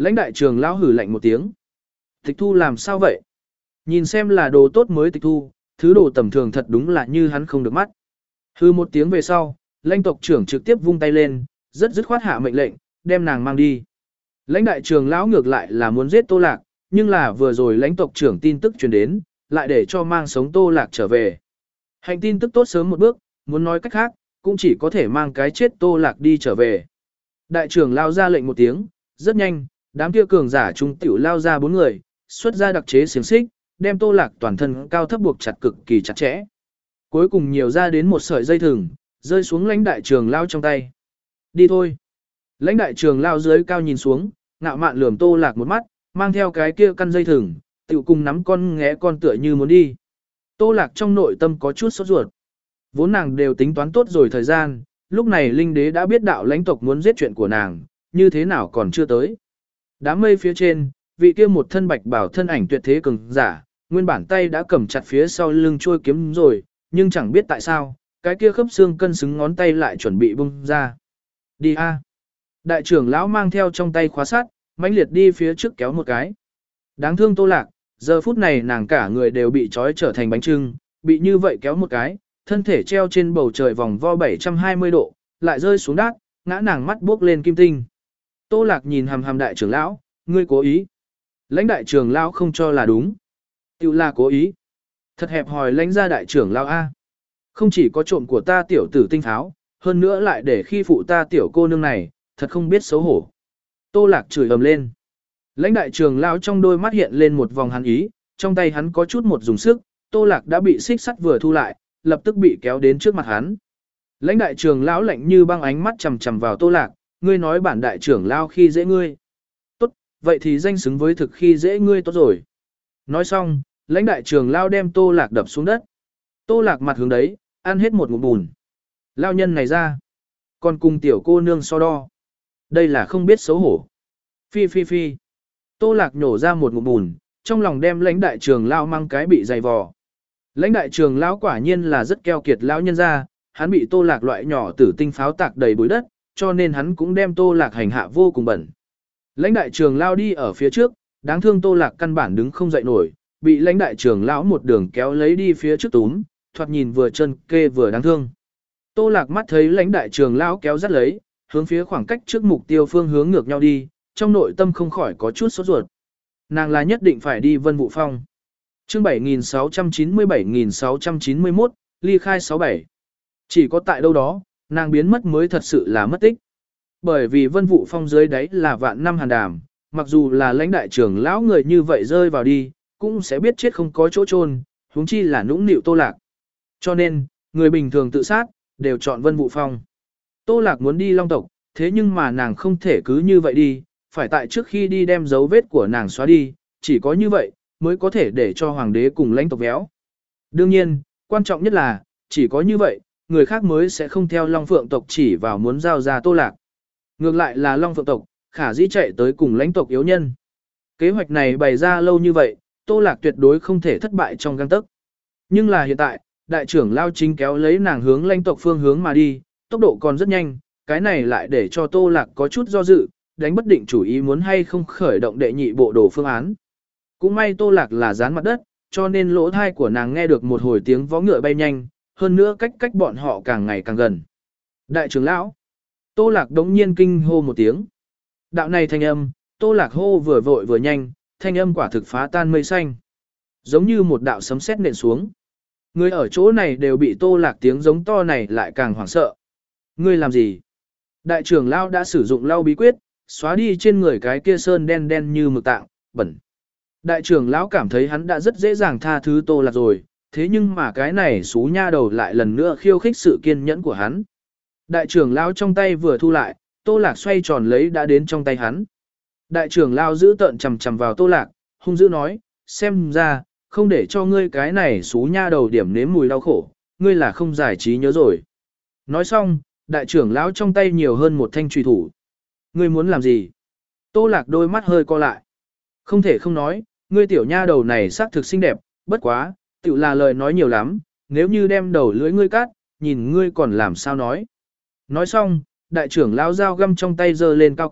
Lãnh đại trưởng lão hử lạnh một tiếng. Tịch thu làm sao vậy? Nhìn xem là đồ tốt mới tịch thu, thứ đồ tầm thường thật đúng là như hắn không được mắt. Hư một tiếng về sau, lãnh tộc trưởng trực tiếp vung tay lên, rất dứt khoát hạ mệnh lệnh, đem nàng mang đi. Lãnh đại trưởng lão ngược lại là muốn giết Tô Lạc, nhưng là vừa rồi lãnh tộc trưởng tin tức truyền đến, lại để cho mang sống Tô Lạc trở về. Hành tin tức tốt sớm một bước, muốn nói cách khác, cũng chỉ có thể mang cái chết Tô Lạc đi trở về. Đại trưởng lao ra lệnh một tiếng, rất nhanh, đám kia cường giả trung tiểu lao ra bốn người, xuất ra đặc chế xiềng xích, đem Tô Lạc toàn thân cao thấp buộc chặt cực kỳ chặt chẽ. Cuối cùng nhiều ra đến một sợi dây thừng, rơi xuống lãnh đại trưởng lao trong tay. Đi thôi. Lãnh đại trưởng lao dưới cao nhìn xuống, ngạo mạn lườm Tô Lạc một mắt, mang theo cái kia căn dây thừng, tiểu cùng nắm con ngẽ con tựa như muốn đi. Tô Lạc trong nội tâm có chút sốt ruột. Vốn nàng đều tính toán tốt rồi thời gian, lúc này linh đế đã biết đạo lãnh tộc muốn giết chuyện của nàng, như thế nào còn chưa tới. Đám mây phía trên, vị kia một thân bạch bảo thân ảnh tuyệt thế cường giả, nguyên bản tay đã cầm chặt phía sau lưng trôi kiếm rồi, nhưng chẳng biết tại sao, cái kia khớp xương cân xứng ngón tay lại chuẩn bị bung ra. Đi a. Đại trưởng lão mang theo trong tay khóa sắt, mãnh liệt đi phía trước kéo một cái. Đáng thương Tô Lạc, giờ phút này nàng cả người đều bị trói trở thành bánh trưng, bị như vậy kéo một cái, thân thể treo trên bầu trời vòng vo bảy trăm hai mươi độ, lại rơi xuống đát, ngã nàng mắt buốc lên kim tinh. Tô Lạc nhìn hằm hằm đại trưởng lão, ngươi cố ý. Lãnh đại trưởng lão không cho là đúng. Tiểu là cố ý. Thật hẹp hòi lãnh ra đại trưởng lão A. Không chỉ có trộm của ta tiểu tử tinh tháo, hơn nữa lại để khi phụ ta tiểu cô nương này, thật không biết xấu hổ. Tô Lạc chửi ầm lên. Lãnh đại trưởng lão trong đôi mắt hiện lên một vòng hắn ý, trong tay hắn có chút một dùng sức, Tô Lạc đã bị xích sắt vừa thu lại, lập tức bị kéo đến trước mặt hắn. Lãnh đại trưởng lão lạnh như băng ánh mắt chằm chằm vào Tô Lạc, ngươi nói bản đại trưởng lão khi dễ ngươi. Tốt, vậy thì danh xứng với thực khi dễ ngươi tốt rồi. Nói xong, lãnh đại trưởng lão đem Tô Lạc đập xuống đất. Tô Lạc mặt hướng đấy, ăn hết một ngụm bùn. Lão nhân này ra, còn cùng tiểu cô nương so đo. Đây là không biết xấu hổ. Phi phi phi. Tô Lạc nhổ ra một ngụm bùn, trong lòng đem lãnh đại trưởng lão mang cái bị dày vò. Lãnh đại trưởng lão quả nhiên là rất keo kiệt lão nhân ra, hắn bị Tô Lạc loại nhỏ tử tinh pháo tạc đầy bụi đất, cho nên hắn cũng đem Tô Lạc hành hạ vô cùng bẩn. Lãnh đại trưởng lão đi ở phía trước, đáng thương Tô Lạc căn bản đứng không dậy nổi, bị lãnh đại trưởng lão một đường kéo lấy đi phía trước túm, thoạt nhìn vừa chân kê vừa đáng thương. Tô Lạc mắt thấy lãnh đại trưởng lão kéo dắt lấy, hướng phía khoảng cách trước mục tiêu phương hướng ngược nhau đi, trong nội tâm không khỏi có chút sốt ruột. Nàng là nhất định phải đi Vân Vũ Phong. Chương bảy nghìn sáu trăm chín mươi bảy nghìn sáu trăm chín mươi mốt, ly khai sáu bảy. Chỉ có tại đâu đó, nàng biến mất mới thật sự là mất tích. Bởi vì Vân Vũ Phong dưới đáy là vạn năm hàn đàm, mặc dù là lãnh đại trưởng lão người như vậy rơi vào đi, cũng sẽ biết chết không có chỗ chôn, huống chi là nũng nịu Tô Lạc. Cho nên, người bình thường tự sát, đều chọn Vân Vũ Phong. Tô Lạc muốn đi Long tộc, thế nhưng mà nàng không thể cứ như vậy đi, phải tại trước khi đi đem dấu vết của nàng xóa đi, chỉ có như vậy, mới có thể để cho hoàng đế cùng lãnh tộc véo. Đương nhiên, quan trọng nhất là, chỉ có như vậy, người khác mới sẽ không theo Long Phượng tộc chỉ vào muốn giao ra Tô Lạc. Ngược lại là Long Phượng tộc, khả dĩ chạy tới cùng lãnh tộc yếu nhân. Kế hoạch này bày ra lâu như vậy, Tô Lạc tuyệt đối không thể thất bại trong gang tấc. Nhưng là hiện tại, đại trưởng lao chính kéo lấy nàng hướng lãnh tộc phương hướng mà đi, tốc độ còn rất nhanh, cái này lại để cho Tô Lạc có chút do dự, đánh bất định chủ ý muốn hay không khởi động đệ nhị bộ đồ phương án. Cũng may Tô Lạc là dán mặt đất, cho nên lỗ thai của nàng nghe được một hồi tiếng vó ngựa bay nhanh, hơn nữa cách cách bọn họ càng ngày càng gần. Đại trưởng lão, Tô Lạc đống nhiên kinh hô một tiếng. Đạo này thanh âm, Tô Lạc hô vừa vội vừa nhanh, thanh âm quả thực phá tan mây xanh. Giống như một đạo sấm sét nện xuống. Người ở chỗ này đều bị Tô Lạc tiếng giống to này lại càng hoảng sợ. Ngươi làm gì? Đại trưởng lão đã sử dụng lau bí quyết, xóa đi trên người cái kia sơn đen đen như mực tạng, bẩn. Đại trưởng lão cảm thấy hắn đã rất dễ dàng tha thứ Tô Lạc rồi, thế nhưng mà cái này xú nha đầu lại lần nữa khiêu khích sự kiên nhẫn của hắn. Đại trưởng lão trong tay vừa thu lại, Tô Lạc xoay tròn lấy đã đến trong tay hắn. Đại trưởng lão giữ tợn chằm chằm vào Tô Lạc, hung dữ nói, xem ra, không để cho ngươi cái này xú nha đầu điểm nếm mùi đau khổ, ngươi là không giải trí nhớ rồi. Nói xong, đại trưởng lão trong tay nhiều hơn một thanh trùy thủ. Ngươi muốn làm gì? Tô Lạc đôi mắt hơi co lại. Không thể không nói, ngươi tiểu nha đầu này xác thực xinh đẹp, bất quá, tiểu là lời nói nhiều lắm, nếu như đem đầu lưỡi ngươi cắt, nhìn ngươi còn làm sao nói. Nói xong, đại trưởng lão dao găm trong tay giơ lên cao cao,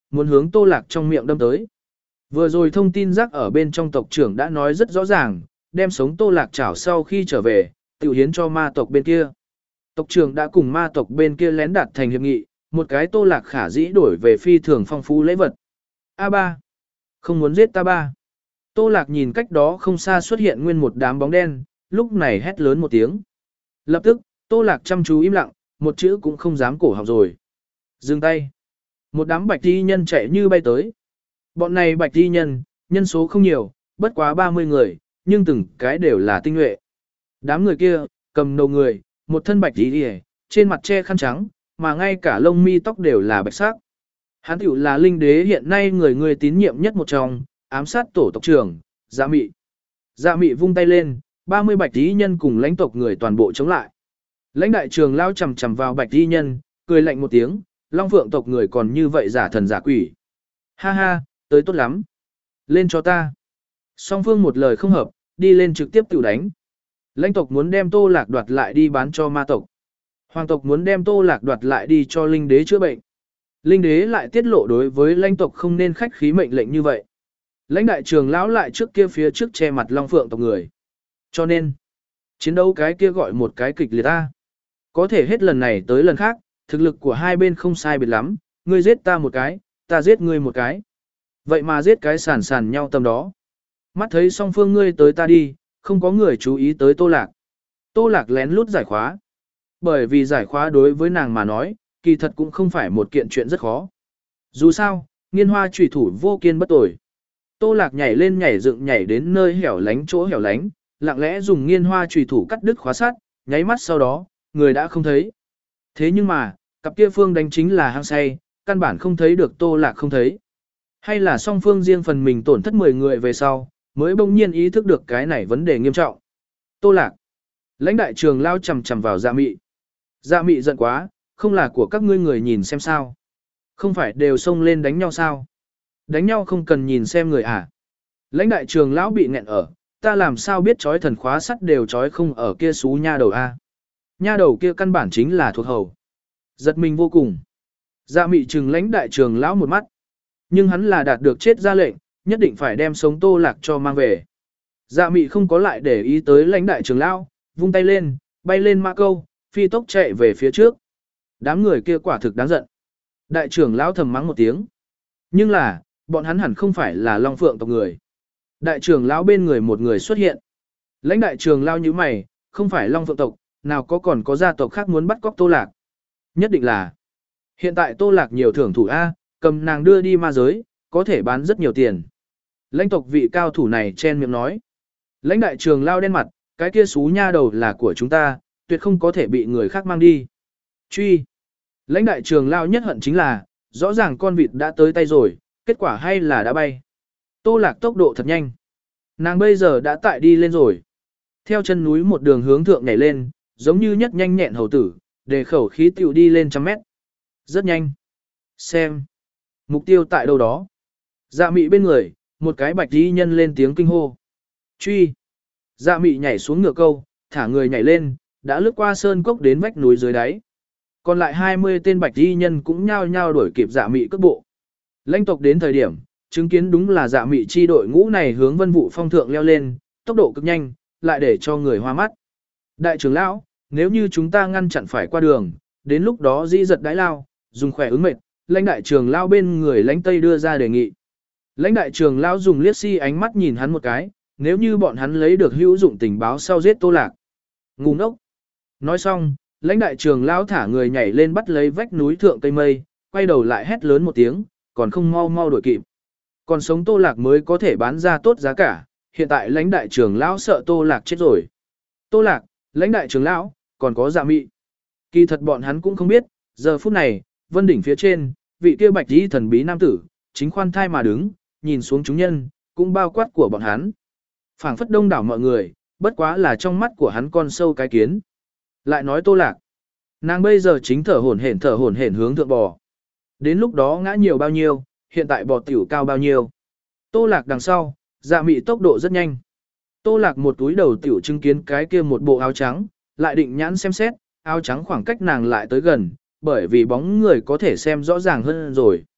muốn hướng Tô Lạc trong miệng đâm tới. Vừa rồi thông tin rác ở bên trong tộc trưởng đã nói rất rõ ràng, đem sống Tô Lạc chảo sau khi trở về, tự hiến cho ma tộc bên kia. Tộc trưởng đã cùng ma tộc bên kia lén đạt thành hiệp nghị, một cái Tô Lạc khả dĩ đổi về phi thường phong phú lễ vật. A ba, không muốn giết ta ba. Tô Lạc nhìn cách đó không xa xuất hiện nguyên một đám bóng đen, lúc này hét lớn một tiếng. Lập tức, Tô Lạc chăm chú im lặng, một chữ cũng không dám cổ họng rồi. Dừng tay. Một đám bạch y nhân chạy như bay tới. Bọn này bạch y nhân, nhân số không nhiều, bất quá ba mươi người, nhưng từng cái đều là tinh nhuệ. Đám người kia, cầm đầu người, một thân bạch y đi, trên mặt che khăn trắng, mà ngay cả lông mi tóc đều là bạch sắc. Hắn tiểu là linh đế hiện nay người người tín nhiệm nhất một trong, ám sát tổ tộc trưởng, Dạ Mị. Dạ Mị vung tay lên, ba mươi bạch y nhân cùng lãnh tộc người toàn bộ chống lại. Lãnh đại trường lao chầm chầm vào bạch y nhân, cười lạnh một tiếng, Long Phượng tộc người còn như vậy giả thần giả quỷ. Ha ha, tới tốt lắm. Lên cho ta. Song phương một lời không hợp, đi lên trực tiếp tự đánh. Lãnh tộc muốn đem Tô Lạc đoạt lại đi bán cho ma tộc. Hoàng tộc muốn đem Tô Lạc đoạt lại đi cho linh đế chữa bệnh. Linh đế lại tiết lộ đối với lãnh tộc không nên khách khí mệnh lệnh như vậy. Lãnh đại trường lão lại trước kia phía trước che mặt Long Phượng tộc người. Cho nên, chiến đấu cái kia gọi một cái kịch liệt ta. Có thể hết lần này tới lần khác, thực lực của hai bên không sai biệt lắm, ngươi giết ta một cái, ta giết ngươi một cái. Vậy mà giết cái sàn sàn nhau tầm đó. Mắt thấy song phương ngươi tới ta đi, không có người chú ý tới Tô Lạc. Tô Lạc lén lút giải khóa. Bởi vì giải khóa đối với nàng mà nói, kỳ thật cũng không phải một kiện chuyện rất khó. Dù sao, nghiên hoa trùy thủ vô kiên bất tồi. Tô Lạc nhảy lên nhảy dựng nhảy đến nơi hẻo lánh chỗ hẻo lánh, lặng lẽ dùng nghiên hoa trùy thủ cắt đứt khóa sắt, nháy mắt sau đó, người đã không thấy. Thế nhưng mà, cặp kia phương đánh chính là hang say, căn bản không thấy được Tô Lạc không thấy. Hay là song phương riêng phần mình tổn thất mười người về sau, mới bỗng nhiên ý thức được cái này vấn đề nghiêm trọng. Tô Lạc. Lãnh đại trường lao chầm chầm vào Dạ Mị. Dạ Mị giận quá, không là của các ngươi người nhìn xem sao. Không phải đều xông lên đánh nhau sao. Đánh nhau không cần nhìn xem người à. Lãnh đại trường lão bị nghẹn ở, ta làm sao biết trói thần khóa sắt đều trói không ở kia xú nha đầu a. Nha đầu kia căn bản chính là thuộc hầu. Giật mình vô cùng. Dạ Mị trừng lãnh đại trường lão một mắt. Nhưng hắn là đạt được chết ra lệnh, nhất định phải đem sống Tô Lạc cho mang về. Dạ Mị không có lại để ý tới lãnh đại trường lão, vung tay lên, bay lên mã câu, phi tốc chạy về phía trước. Đám người kia quả thực đáng giận. Đại trưởng lão thầm mắng một tiếng. Nhưng là, bọn hắn hẳn không phải là Long Phượng tộc người. Đại trưởng lão bên người một người xuất hiện. Lãnh đại trưởng lão như mày, không phải Long Phượng tộc, nào có còn có gia tộc khác muốn bắt cóc Tô Lạc. Nhất định là, hiện tại Tô Lạc nhiều thưởng thủ A, cầm nàng đưa đi ma giới, có thể bán rất nhiều tiền. Lãnh tộc vị cao thủ này chen miệng nói. Lãnh đại trưởng lão đen mặt, cái kia xú nha đầu là của chúng ta, tuyệt không có thể bị người khác mang đi. Truy. Lãnh đại trưởng lão nhất hận chính là, rõ ràng con vịt đã tới tay rồi, kết quả hay là đã bay. Tô Lạc tốc độ thật nhanh. Nàng bây giờ đã tại đi lên rồi. Theo chân núi một đường hướng thượng nhảy lên, giống như nhất nhanh nhẹn hầu tử, để khẩu khí tiểu đi lên trăm mét. Rất nhanh. Xem. Mục tiêu tại đâu đó. Dạ Mị bên người, một cái bạch y nhân lên tiếng kinh hô. Truy. Dạ Mị nhảy xuống ngựa câu, thả người nhảy lên, đã lướt qua sơn cốc đến vách núi dưới đáy. Còn lại hai mươi tên bạch y nhân cũng nhao nhao đuổi kịp Dạ Mị cước bộ. Lãnh tộc đến thời điểm, chứng kiến đúng là Dạ Mị chi đội ngũ này hướng Vân Vũ Phong thượng leo lên, tốc độ cực nhanh, lại để cho người hoa mắt. Đại trưởng lão, nếu như chúng ta ngăn chặn phải qua đường, đến lúc đó dĩ giật đái lao, dùng khỏe ứng mệt, lãnh đại trưởng lão bên người lãnh tây đưa ra đề nghị. Lãnh đại trưởng lão dùng liếc si ánh mắt nhìn hắn một cái, nếu như bọn hắn lấy được hữu dụng tình báo sau giết Tô Lạc. Ngu ngốc. Nói xong, lãnh đại trưởng lão thả người nhảy lên bắt lấy vách núi thượng cây mây, quay đầu lại hét lớn một tiếng, còn không mau mau đuổi kịp. Còn sống Tô Lạc mới có thể bán ra tốt giá cả, hiện tại lãnh đại trưởng lão sợ Tô Lạc chết rồi. Tô Lạc, lãnh đại trưởng lão, còn có Dạ Mị. Kỳ thật bọn hắn cũng không biết, giờ phút này, vân đỉnh phía trên, vị kia bạch y thần bí nam tử, chính khoan thai mà đứng, nhìn xuống chúng nhân, cũng bao quát của bọn hắn. Phảng phất đông đảo mọi người, bất quá là trong mắt của hắn con sâu cái kiến. Lại nói Tô Lạc, nàng bây giờ chính thở hổn hển thở hổn hển hướng thượng bò. Đến lúc đó ngã nhiều bao nhiêu, hiện tại bò tiểu cao bao nhiêu. Tô Lạc đằng sau, Dạ Mị tốc độ rất nhanh. Tô Lạc một túi đầu tiểu chứng kiến cái kia một bộ áo trắng, lại định nhãn xem xét, áo trắng khoảng cách nàng lại tới gần, bởi vì bóng người có thể xem rõ ràng hơn rồi.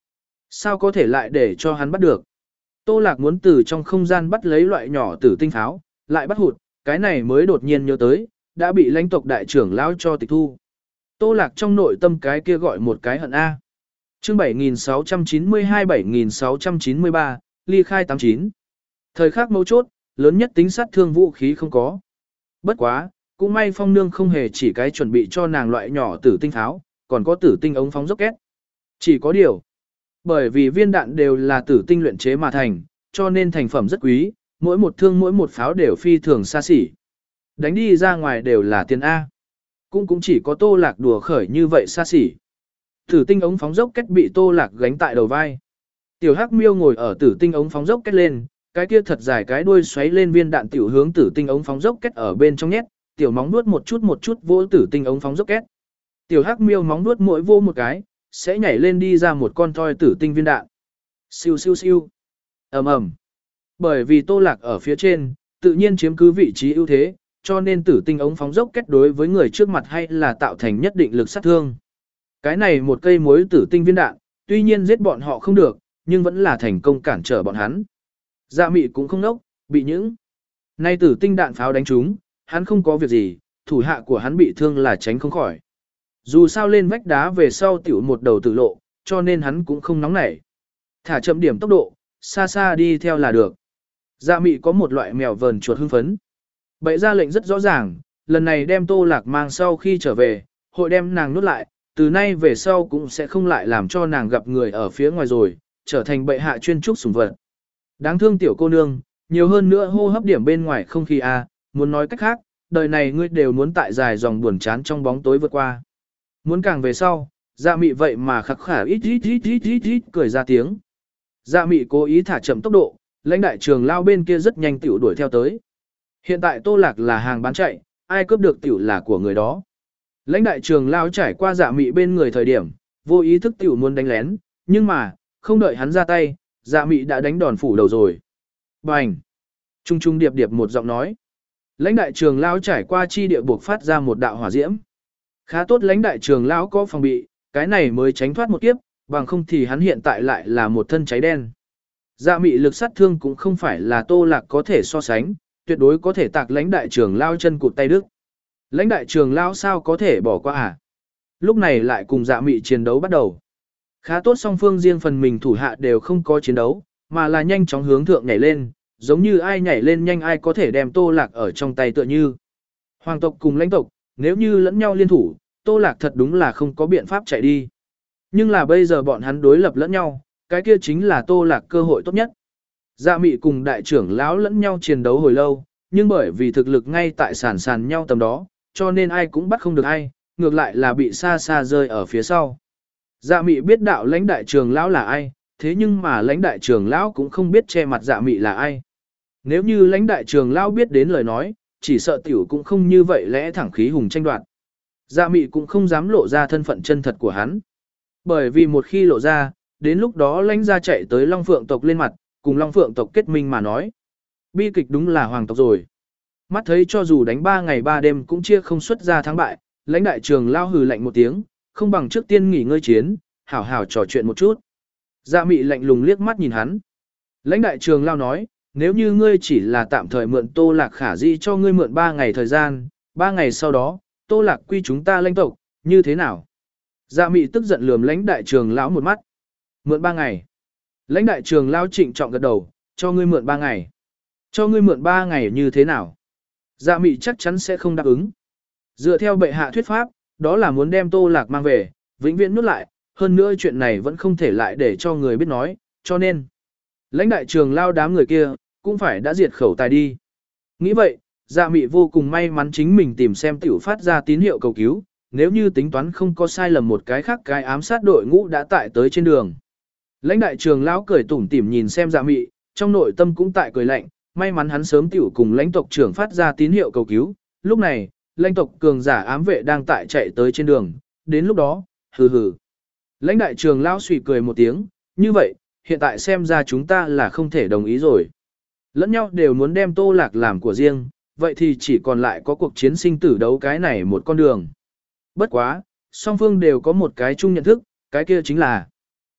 Sao có thể lại để cho hắn bắt được? Tô Lạc muốn từ trong không gian bắt lấy loại nhỏ tử tinh pháo, lại bắt hụt, cái này mới đột nhiên nhớ tới, đã bị lãnh tộc đại trưởng lão cho tịch thu. Tô Lạc trong nội tâm cái kia gọi một cái hận A. Chương bảy nghìn sáu trăm chín mươi hai bảy nghìn sáu trăm chín mươi ba, ly khai tám chín. Thời khắc mấu chốt, lớn nhất tính sát thương vũ khí không có. Bất quá, cũng may Phong Nương không hề chỉ cái chuẩn bị cho nàng loại nhỏ tử tinh pháo, còn có tử tinh ống phóng rocket. Chỉ có điều, bởi vì viên đạn đều là tử tinh luyện chế mà thành, cho nên thành phẩm rất quý, mỗi một thương mỗi một pháo đều phi thường xa xỉ. Đánh đi ra ngoài đều là tiền A. Cũng cũng chỉ có Tô Lạc đùa khởi như vậy xa xỉ. Tử tinh ống phóng dốc kết bị Tô Lạc gánh tại đầu vai. Tiểu Hắc Miêu ngồi ở tử tinh ống phóng dốc kết lên, cái kia thật dài cái đuôi xoáy lên viên đạn tiểu hướng tử tinh ống phóng dốc kết ở bên trong nhét, tiểu móng nuốt một chút một chút vỗ tử tinh ống phóng dốc kết. Tiểu Hắc Miêu móng nuốt mỗi vô một cái, sẽ nhảy lên đi ra một con thoi tử tinh viên đạn. Siêu siêu siêu. Ầm ầm. Bởi vì Tô Lạc ở phía trên, tự nhiên chiếm cứ vị trí ưu thế, cho nên tử tinh ống phóng dốc kết đối với người trước mặt hay là tạo thành nhất định lực sát thương. Cái này một cây muối tử tinh viên đạn, tuy nhiên giết bọn họ không được, nhưng vẫn là thành công cản trở bọn hắn. Dạ Mị cũng không nốc, bị những nay tử tinh đạn pháo đánh trúng, hắn không có việc gì, thủ hạ của hắn bị thương là tránh không khỏi. Dù sao lên vách đá về sau tiểu một đầu tử lộ, cho nên hắn cũng không nóng nảy. Thả chậm điểm tốc độ, xa xa đi theo là được. Dạ Mị có một loại mèo vờn chuột hưng phấn. Bậy ra lệnh rất rõ ràng, lần này đem Tô Lạc mang sau khi trở về, hội đem nàng nuốt lại, từ nay về sau cũng sẽ không lại làm cho nàng gặp người ở phía ngoài rồi, trở thành bệ hạ chuyên trúc sủng vật. Đáng thương tiểu cô nương, nhiều hơn nữa hô hấp điểm bên ngoài không khí a, muốn nói cách khác, đời này ngươi đều muốn tại dài dòng buồn chán trong bóng tối vượt qua. Muốn càng về sau, Dạ Mị vậy mà khắc khả ít ít ít ít ít ít cười ra tiếng. Dạ Mị cố ý thả chậm tốc độ, lãnh đại trường lao bên kia rất nhanh tiểu đuổi theo tới. Hiện tại Tô Lạc là hàng bán chạy, ai cướp được tiểu là của người đó. Lãnh đại trường lao trải qua Dạ Mị bên người thời điểm, vô ý thức tiểu muốn đánh lén, nhưng mà, không đợi hắn ra tay, Dạ Mị đã đánh đòn phủ đầu rồi. Bành! Trung trung điệp điệp một giọng nói. Lãnh đại trường lao trải qua chi địa buộc phát ra một đạo hỏa diễm. Khá tốt lãnh đại trường lão có phòng bị, cái này mới tránh thoát một kiếp, bằng không thì hắn hiện tại lại là một thân cháy đen. Dạ Mị lực sát thương cũng không phải là Tô Lạc có thể so sánh, tuyệt đối có thể tạc lãnh đại trường lao chân cụt tay đức. Lãnh đại trường lao sao có thể bỏ qua à? Lúc này lại cùng Dạ Mị chiến đấu bắt đầu. Khá tốt song phương riêng phần mình thủ hạ đều không có chiến đấu, mà là nhanh chóng hướng thượng nhảy lên, giống như ai nhảy lên nhanh ai có thể đem Tô Lạc ở trong tay tựa như. Hoàng tộc cùng lãnh tộc, nếu như lẫn nhau liên thủ, Tô Lạc thật đúng là không có biện pháp chạy đi. Nhưng là bây giờ bọn hắn đối lập lẫn nhau, cái kia chính là Tô Lạc cơ hội tốt nhất. Dạ Mị cùng đại trưởng lão lẫn nhau chiến đấu hồi lâu, nhưng bởi vì thực lực ngay tại sàn sàn nhau tầm đó, cho nên ai cũng bắt không được ai, ngược lại là bị xa xa rơi ở phía sau. Dạ Mị biết đạo lãnh đại trưởng lão là ai, thế nhưng mà lãnh đại trưởng lão cũng không biết che mặt Dạ Mị là ai. Nếu như lãnh đại trưởng lão biết đến lời nói, chỉ sợ tiểu cũng không như vậy lẽ thẳng khí hùng tranh đoạt. Dạ Mị cũng không dám lộ ra thân phận chân thật của hắn. Bởi vì một khi lộ ra, đến lúc đó lãnh gia chạy tới Long Phượng tộc lên mặt, cùng Long Phượng tộc kết minh mà nói. Bi kịch đúng là hoàng tộc rồi. Mắt thấy cho dù đánh ba ngày ba đêm cũng chia không xuất ra thắng bại, lãnh đại trường lao hừ lạnh một tiếng, không bằng trước tiên nghỉ ngơi chiến, hảo hảo trò chuyện một chút. Dạ Mị lạnh lùng liếc mắt nhìn hắn. Lãnh đại trường lao nói, nếu như ngươi chỉ là tạm thời mượn Tô Lạc khả di cho ngươi mượn ba ngày thời gian, ba ngày sau đó, Tô Lạc quy chúng ta lãnh tộc, như thế nào? Dạ Mị tức giận lườm lãnh đại trường lão một mắt. Mượn ba ngày. Lãnh đại trường lão trịnh trọng gật đầu, cho ngươi mượn ba ngày. Cho ngươi mượn ba ngày như thế nào? Dạ Mị chắc chắn sẽ không đáp ứng. Dựa theo bệ hạ thuyết pháp, đó là muốn đem Tô Lạc mang về, vĩnh viễn nuốt lại, hơn nữa chuyện này vẫn không thể lại để cho người biết nói, cho nên lãnh đại trường lao đám người kia, cũng phải đã diệt khẩu tài đi. Nghĩ vậy, Dạ Mị vô cùng may mắn chính mình tìm xem tiểu phát ra tín hiệu cầu cứu, nếu như tính toán không có sai lầm một cái khác cái ám sát đội ngũ đã tại tới trên đường. Lãnh đại trường lão cười tủm tỉm nhìn xem Dạ Mị, trong nội tâm cũng tại cười lạnh, may mắn hắn sớm tiểu cùng lãnh tộc trưởng phát ra tín hiệu cầu cứu, lúc này, lãnh tộc cường giả ám vệ đang tại chạy tới trên đường, đến lúc đó, hừ hừ. Lãnh đại trường lão suy cười một tiếng, như vậy, hiện tại xem ra chúng ta là không thể đồng ý rồi. Lẫn nhau đều muốn đem Tô Lạc làm của riêng, vậy thì chỉ còn lại có cuộc chiến sinh tử đấu cái này một con đường. Bất quá, song phương đều có một cái chung nhận thức, cái kia chính là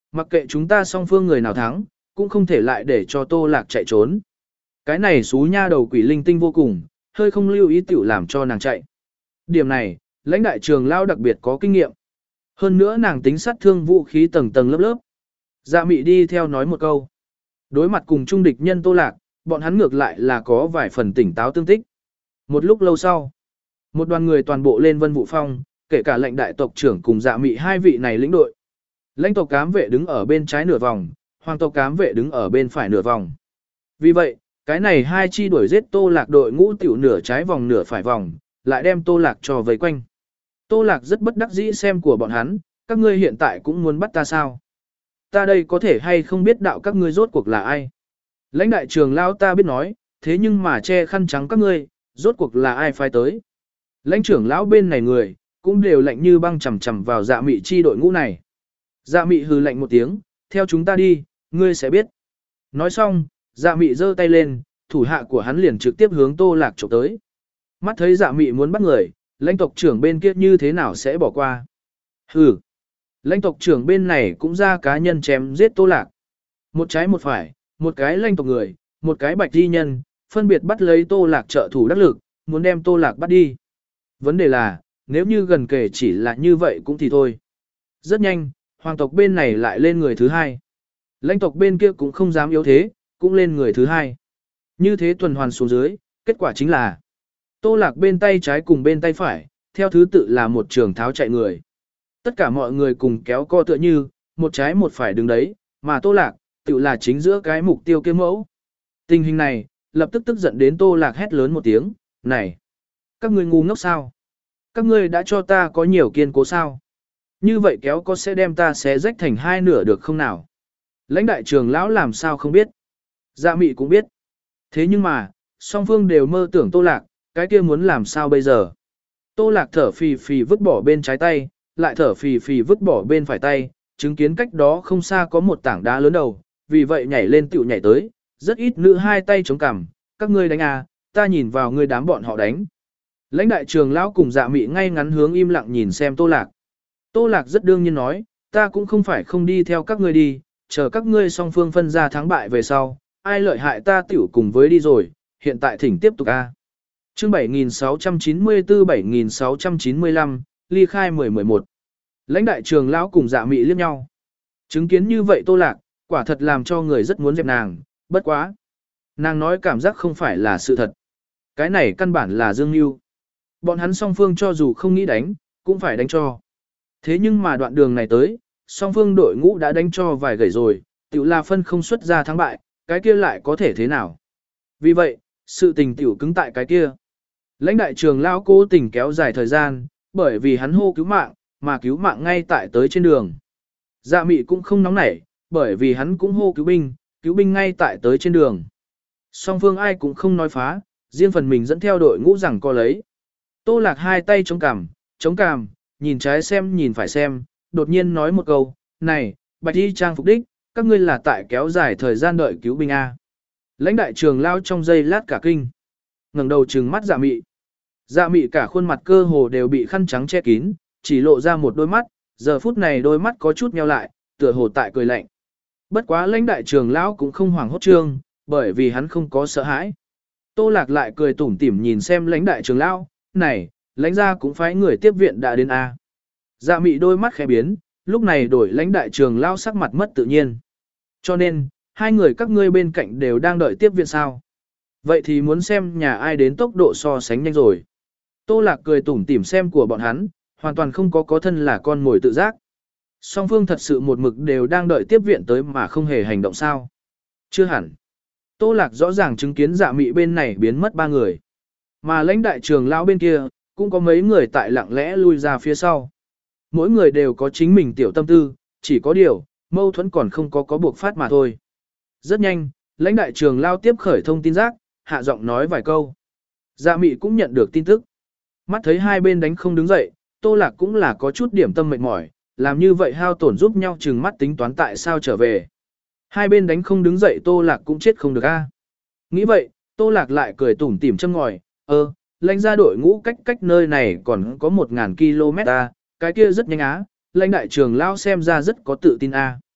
Mặc kệ chúng ta song phương người nào thắng, cũng không thể lại để cho Tô Lạc chạy trốn. Cái này xú nha đầu quỷ linh tinh vô cùng, hơi không lưu ý tiểu làm cho nàng chạy. Điểm này, lãnh đại trường lao đặc biệt có kinh nghiệm. Hơn nữa nàng tính sát thương vũ khí tầng tầng lớp lớp. Dạ mị đi theo nói một câu. Đối mặt cùng trung địch nhân Tô Lạc, bọn hắn ngược lại là có vài phần tỉnh táo tương tích. Một lúc lâu sau, một đoàn người toàn bộ lên Vân Vũ Phong, kể cả lãnh đại tộc trưởng cùng dạ mị hai vị này lĩnh đội. Lãnh tộc cám vệ đứng ở bên trái nửa vòng, hoàng tộc cám vệ đứng ở bên phải nửa vòng. Vì vậy, cái này hai chi đuổi giết Tô Lạc đội ngũ tiểu nửa trái vòng nửa phải vòng, lại đem Tô Lạc cho vây quanh. Tô Lạc rất bất đắc dĩ xem của bọn hắn, các ngươi hiện tại cũng muốn bắt ta sao? Ta đây có thể hay không biết đạo các ngươi rốt cuộc là ai? Lãnh đại trường lao ta biết nói, thế nhưng mà che khăn trắng các ngươi, rốt cuộc là ai phái tới? Lãnh trưởng lão bên này người, cũng đều lạnh như băng chầm chầm vào dạ mị chi đội ngũ này. Dạ mị hừ lạnh một tiếng, theo chúng ta đi, ngươi sẽ biết. Nói xong, dạ mị giơ tay lên, thủ hạ của hắn liền trực tiếp hướng Tô Lạc chụp tới. Mắt thấy dạ mị muốn bắt người, lãnh tộc trưởng bên kia như thế nào sẽ bỏ qua. Hừ, lãnh tộc trưởng bên này cũng ra cá nhân chém giết Tô Lạc. Một trái một phải, một cái lãnh tộc người, một cái bạch di nhân, phân biệt bắt lấy Tô Lạc trợ thủ đắc lực, muốn đem Tô Lạc bắt đi. Vấn đề là, nếu như gần kể chỉ là như vậy cũng thì thôi. Rất nhanh, hoàng tộc bên này lại lên người thứ hai. Lãnh tộc bên kia cũng không dám yếu thế, cũng lên người thứ hai. Như thế tuần hoàn xuống dưới, kết quả chính là Tô Lạc bên tay trái cùng bên tay phải, theo thứ tự là một trường tháo chạy người. Tất cả mọi người cùng kéo co tựa như, một trái một phải đứng đấy, mà Tô Lạc, tự là chính giữa cái mục tiêu kia mẫu. Tình hình này, lập tức tức giận đến Tô Lạc hét lớn một tiếng, này, các ngươi ngu ngốc sao? Các ngươi đã cho ta có nhiều kiên cố sao? Như vậy kéo có sẽ đem ta xé rách thành hai nửa được không nào? Lãnh đại trường lão làm sao không biết? Dạ mị cũng biết. Thế nhưng mà, song phương đều mơ tưởng Tô Lạc, cái kia muốn làm sao bây giờ? Tô Lạc thở phì phì vứt bỏ bên trái tay, lại thở phì phì vứt bỏ bên phải tay, chứng kiến cách đó không xa có một tảng đá lớn đầu, vì vậy nhảy lên tựu nhảy tới, rất ít nữ hai tay chống cằm, các ngươi đánh à, ta nhìn vào ngươi đám bọn họ đánh. Lãnh đại trường lão cùng dạ mị ngay ngắn hướng im lặng nhìn xem Tô Lạc. Tô Lạc rất đương nhiên nói, ta cũng không phải không đi theo các ngươi đi, chờ các ngươi song phương phân ra thắng bại về sau, ai lợi hại ta tiểu cùng với đi rồi, hiện tại thỉnh tiếp tục a. Chương bảy nghìn sáu trăm chín mươi tư bảy nghìn sáu trăm chín mươi lăm, ly khai mười mười một. Lãnh đại trường lão cùng dạ mị liếc nhau. Chứng kiến như vậy Tô Lạc, quả thật làm cho người rất muốn dẹp nàng, bất quá. Nàng nói cảm giác không phải là sự thật. Cái này căn bản là dương mưu. Bọn hắn song phương cho dù không nghĩ đánh, cũng phải đánh cho. Thế nhưng mà đoạn đường này tới, song phương đội ngũ đã đánh cho vài gầy rồi, tiểu là phân không xuất ra thắng bại, cái kia lại có thể thế nào. Vì vậy, sự tình tiểu cứng tại cái kia. Lãnh đại trường lão cố tình kéo dài thời gian, bởi vì hắn hô cứu mạng, mà cứu mạng ngay tại tới trên đường. Dạ mị cũng không nóng nảy, bởi vì hắn cũng hô cứu binh, cứu binh ngay tại tới trên đường. Song phương ai cũng không nói phá, riêng phần mình dẫn theo đội ngũ rằng co lấy. Tô Lạc hai tay chống cằm, chống cằm, nhìn trái xem nhìn phải xem, đột nhiên nói một câu, này, bạch y trang phục đích, các ngươi là tại kéo dài thời gian đợi cứu binh A. Lãnh đại trường lao trong giây lát cả kinh. Ngẩng đầu trừng mắt dạ mị. Dạ mị cả khuôn mặt cơ hồ đều bị khăn trắng che kín, chỉ lộ ra một đôi mắt, giờ phút này đôi mắt có chút nheo lại, tựa hồ tại cười lạnh. Bất quá lãnh đại trường lão cũng không hoảng hốt trương, bởi vì hắn không có sợ hãi. Tô Lạc lại cười tủm tỉm nhìn xem lãnh đại trường lão, này, lãnh gia cũng phái người tiếp viện đã đến A. Dạ mị đôi mắt khẽ biến, lúc này đổi lãnh đại trường lão sắc mặt mất tự nhiên. Cho nên, hai người các ngươi bên cạnh đều đang đợi tiếp viện sao. Vậy thì muốn xem nhà ai đến tốc độ so sánh nhanh rồi. Tô Lạc cười tủm tỉm xem của bọn hắn, hoàn toàn không có có thân là con mồi tự giác. Song phương thật sự một mực đều đang đợi tiếp viện tới mà không hề hành động sao. Chưa hẳn. Tô Lạc rõ ràng chứng kiến dạ mị bên này biến mất ba người. Mà lãnh đại trường lão bên kia, cũng có mấy người tại lặng lẽ lui ra phía sau. Mỗi người đều có chính mình tiểu tâm tư, chỉ có điều, mâu thuẫn còn không có có buộc phát mà thôi. Rất nhanh, lãnh đại trường lao tiếp khởi thông tin giác, hạ giọng nói vài câu. Dạ mị cũng nhận được tin tức. Mắt thấy hai bên đánh không đứng dậy, Tô Lạc cũng là có chút điểm tâm mệt mỏi, làm như vậy hao tổn giúp nhau chừng mắt tính toán tại sao trở về. Hai bên đánh không đứng dậy Tô Lạc cũng chết không được a. Nghĩ vậy, Tô Lạc lại cười tủm tỉm châm ngòi, ơ, lãnh ra đội ngũ cách cách nơi này còn có một nghìn ki lô mét a, cái kia rất nhanh á, lãnh đại trường lao xem ra rất có tự tin a.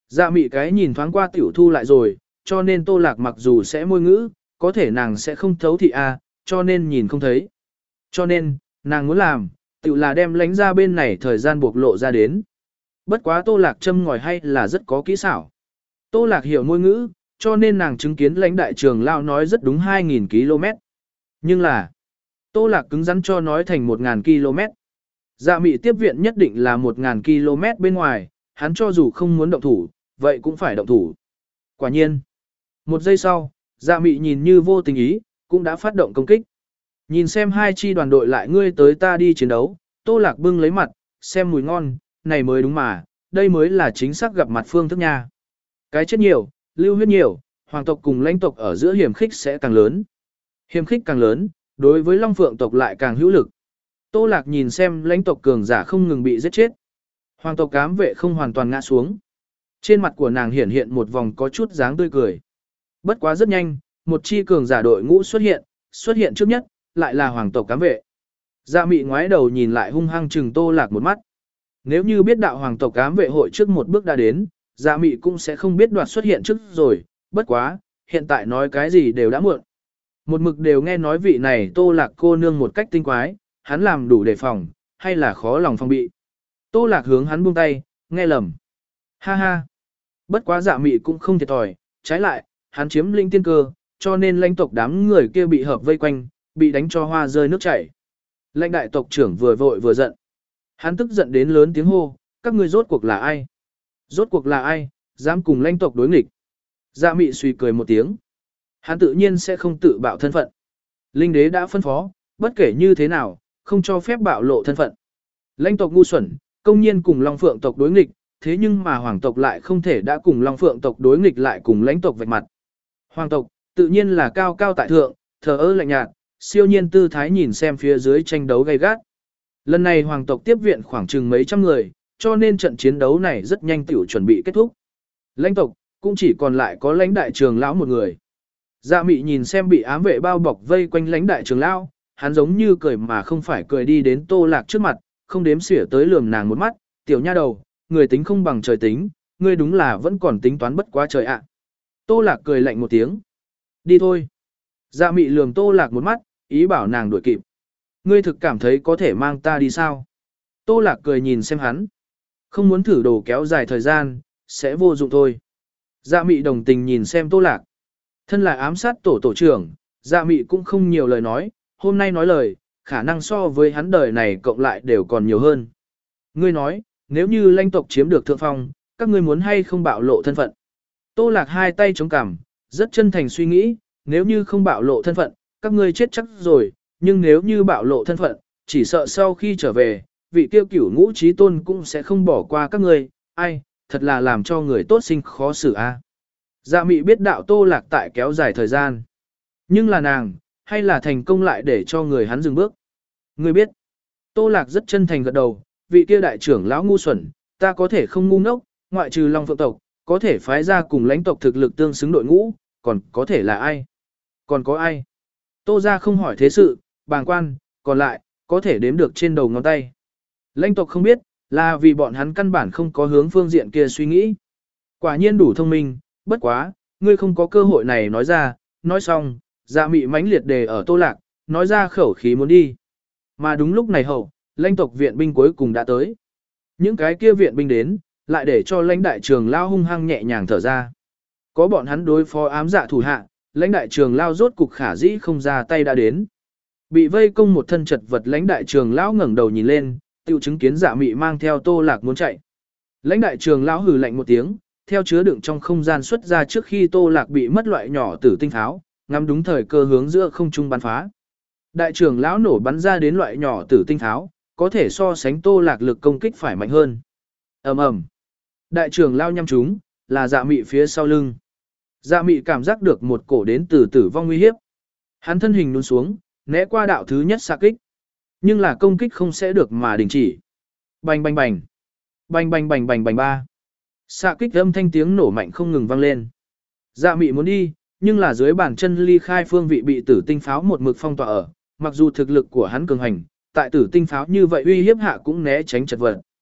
Dạ mị cái nhìn thoáng qua tiểu thu lại rồi, cho nên Tô Lạc mặc dù sẽ môi ngữ, có thể nàng sẽ không thấu thị a, cho nên nhìn không thấy. Cho nên, nàng muốn làm, tiểu là đem lánh ra bên này thời gian buộc lộ ra đến. Bất quá Tô Lạc châm ngòi hay là rất có kỹ xảo. Tô Lạc hiểu ngôn ngữ, cho nên nàng chứng kiến lãnh đại trường lao nói rất đúng hai nghìn ki lô mét. Nhưng là, Tô Lạc cứng rắn cho nói thành một nghìn ki lô mét. Dạ mị tiếp viện nhất định là một nghìn ki lô mét bên ngoài, hắn cho dù không muốn động thủ, vậy cũng phải động thủ. Quả nhiên, một giây sau, dạ mị nhìn như vô tình ý, cũng đã phát động công kích. Nhìn xem hai chi đoàn đội lại ngươi tới ta đi chiến đấu, Tô Lạc bưng lấy mặt, xem mùi ngon, này mới đúng mà, đây mới là chính xác gặp mặt phương thức nha. Cái chết nhiều, lưu huyết nhiều, hoàng tộc cùng lãnh tộc ở giữa hiểm khích sẽ càng lớn. Hiểm khích càng lớn, đối với Long Phượng tộc lại càng hữu lực. Tô Lạc nhìn xem lãnh tộc cường giả không ngừng bị giết chết. Hoàng tộc cám vệ không hoàn toàn ngã xuống. Trên mặt của nàng hiện hiện một vòng có chút dáng tươi cười. Bất quá rất nhanh, một chi cường giả đội ngũ xuất hiện, xuất hiện trước nhất, lại là hoàng tộc cám vệ. Dạ mị ngoái đầu nhìn lại hung hăng chừng Tô Lạc một mắt. Nếu như biết đạo hoàng tộc cám vệ hội trước một bước đã đến, dạ mị cũng sẽ không biết đoạt xuất hiện trước rồi, bất quá, hiện tại nói cái gì đều đã muộn. Một mực đều nghe nói vị này Tô Lạc cô nương một cách tinh quái, hắn làm đủ đề phòng, hay là khó lòng phòng bị. Tô Lạc hướng hắn buông tay, nghe lầm. Ha ha. Bất quá dạ mị cũng không thiệt thòi, trái lại, hắn chiếm linh tiên cơ, cho nên lãnh tộc đám người kia bị hợp vây quanh, bị đánh cho hoa rơi nước chảy. Lãnh đại tộc trưởng vừa vội vừa giận. Hắn tức giận đến lớn tiếng hô, các ngươi rốt cuộc là ai? Rốt cuộc là ai, dám cùng lãnh tộc đối nghịch? Dạ mị suy cười một tiếng. Hắn tự nhiên sẽ không tự bạo thân phận. Linh đế đã phân phó, bất kể như thế nào, không cho phép bạo lộ thân phận. Lãnh tộc ngu xuẩn, công nhiên cùng Long Phượng tộc đối nghịch, thế nhưng mà hoàng tộc lại không thể đã cùng Long Phượng tộc đối nghịch lại cùng lãnh tộc vạch mặt. Hoàng tộc, tự nhiên là cao cao tại thượng, thờ ơ lạnh nhạt, siêu nhiên tư thái nhìn xem phía dưới tranh đấu gay gắt. Lần này hoàng tộc tiếp viện khoảng chừng mấy trăm người, cho nên trận chiến đấu này rất nhanh tiểu chuẩn bị kết thúc. Lãnh tộc, cũng chỉ còn lại có lãnh đại trường lão một người. Dạ mị nhìn xem bị ám vệ bao bọc vây quanh lãnh đại trường lão, hắn giống như cười mà không phải cười đi đến Tô Lạc trước mặt, không đếm xỉa tới lườm nàng một mắt, tiểu nha đầu, người tính không bằng trời tính, ngươi đúng là vẫn còn tính toán bất quá trời ạ. Tô Lạc cười lạnh một tiếng. Đi thôi. Dạ mị lườm Tô Lạc một mắt, ý bảo nàng đuổi kịp. Ngươi thực cảm thấy có thể mang ta đi sao? Tô Lạc cười nhìn xem hắn. Không muốn thử đồ kéo dài thời gian, sẽ vô dụng thôi. Dạ mị đồng tình nhìn xem Tô Lạc. Thân là ám sát tổ tổ trưởng, dạ mị cũng không nhiều lời nói, hôm nay nói lời, khả năng so với hắn đời này cộng lại đều còn nhiều hơn. Ngươi nói, nếu như lãnh tộc chiếm được thượng phong, các ngươi muốn hay không bạo lộ thân phận? Tô Lạc hai tay chống cằm, rất chân thành suy nghĩ, nếu như không bạo lộ thân phận, các ngươi chết chắc rồi, nhưng nếu như bạo lộ thân phận, chỉ sợ sau khi trở về, vị tiêu cửu ngũ trí tôn cũng sẽ không bỏ qua các ngươi, ai, thật là làm cho người tốt sinh khó xử a. Dạ mị biết đạo Tô Lạc tại kéo dài thời gian, nhưng là nàng, hay là thành công lại để cho người hắn dừng bước. Ngươi biết, Tô Lạc rất chân thành gật đầu, vị kia đại trưởng lão ngu xuẩn, ta có thể không ngu ngốc, ngoại trừ Long Phượng tộc, có thể phái ra cùng lãnh tộc thực lực tương xứng đội ngũ, còn có thể là ai? Còn có ai? Tô ra không hỏi thế sự, bàng quan, còn lại, có thể đếm được trên đầu ngón tay. Lãnh tộc không biết, là vì bọn hắn căn bản không có hướng phương diện kia suy nghĩ. Quả nhiên đủ thông minh, bất quá, ngươi không có cơ hội này nói ra, nói xong, dạ mị mãnh liệt đề ở Tô Lạc, nói ra khẩu khí muốn đi. Mà đúng lúc này hậu, lãnh tộc viện binh cuối cùng đã tới. Những cái kia viện binh đến, lại để cho lãnh đại trường lao hung hăng nhẹ nhàng thở ra. Có bọn hắn đối phó ám dạ thủ hạ, lãnh đại trường lao rốt cục khả dĩ không ra tay đã đến. Bị vây công một thân chật vật lãnh đại trường lão ngẩng đầu nhìn lên, tiêu chứng kiến dạ mị mang theo Tô Lạc muốn chạy. Lãnh đại trường lão hừ lạnh một tiếng, theo chứa đựng trong không gian xuất ra trước khi Tô Lạc bị mất loại nhỏ tử tinh pháo, ngắm đúng thời cơ hướng giữa không trung bắn phá. Đại trưởng lão nổ bắn ra đến loại nhỏ tử tinh pháo, có thể so sánh Tô Lạc lực công kích phải mạnh hơn. Ầm ầm. Đại trưởng lão nhắm trúng, là dạ mị phía sau lưng. Dạ mị cảm giác được một cổ đến từ tử vong nguy hiếp. Hắn thân hình nhún xuống, né qua đạo thứ nhất xạ kích. Nhưng là công kích không sẽ được mà đình chỉ. Bành bành bành. Bành bành bành bành bành ba. Xạ kích âm thanh tiếng nổ mạnh không ngừng vang lên. Dạ mị muốn đi, nhưng là dưới bàn chân ly khai phương vị bị tử tinh pháo một mực phong tỏa ở. Mặc dù thực lực của hắn cường hành, tại tử tinh pháo như vậy uy hiếp hạ cũng né tránh chật vật.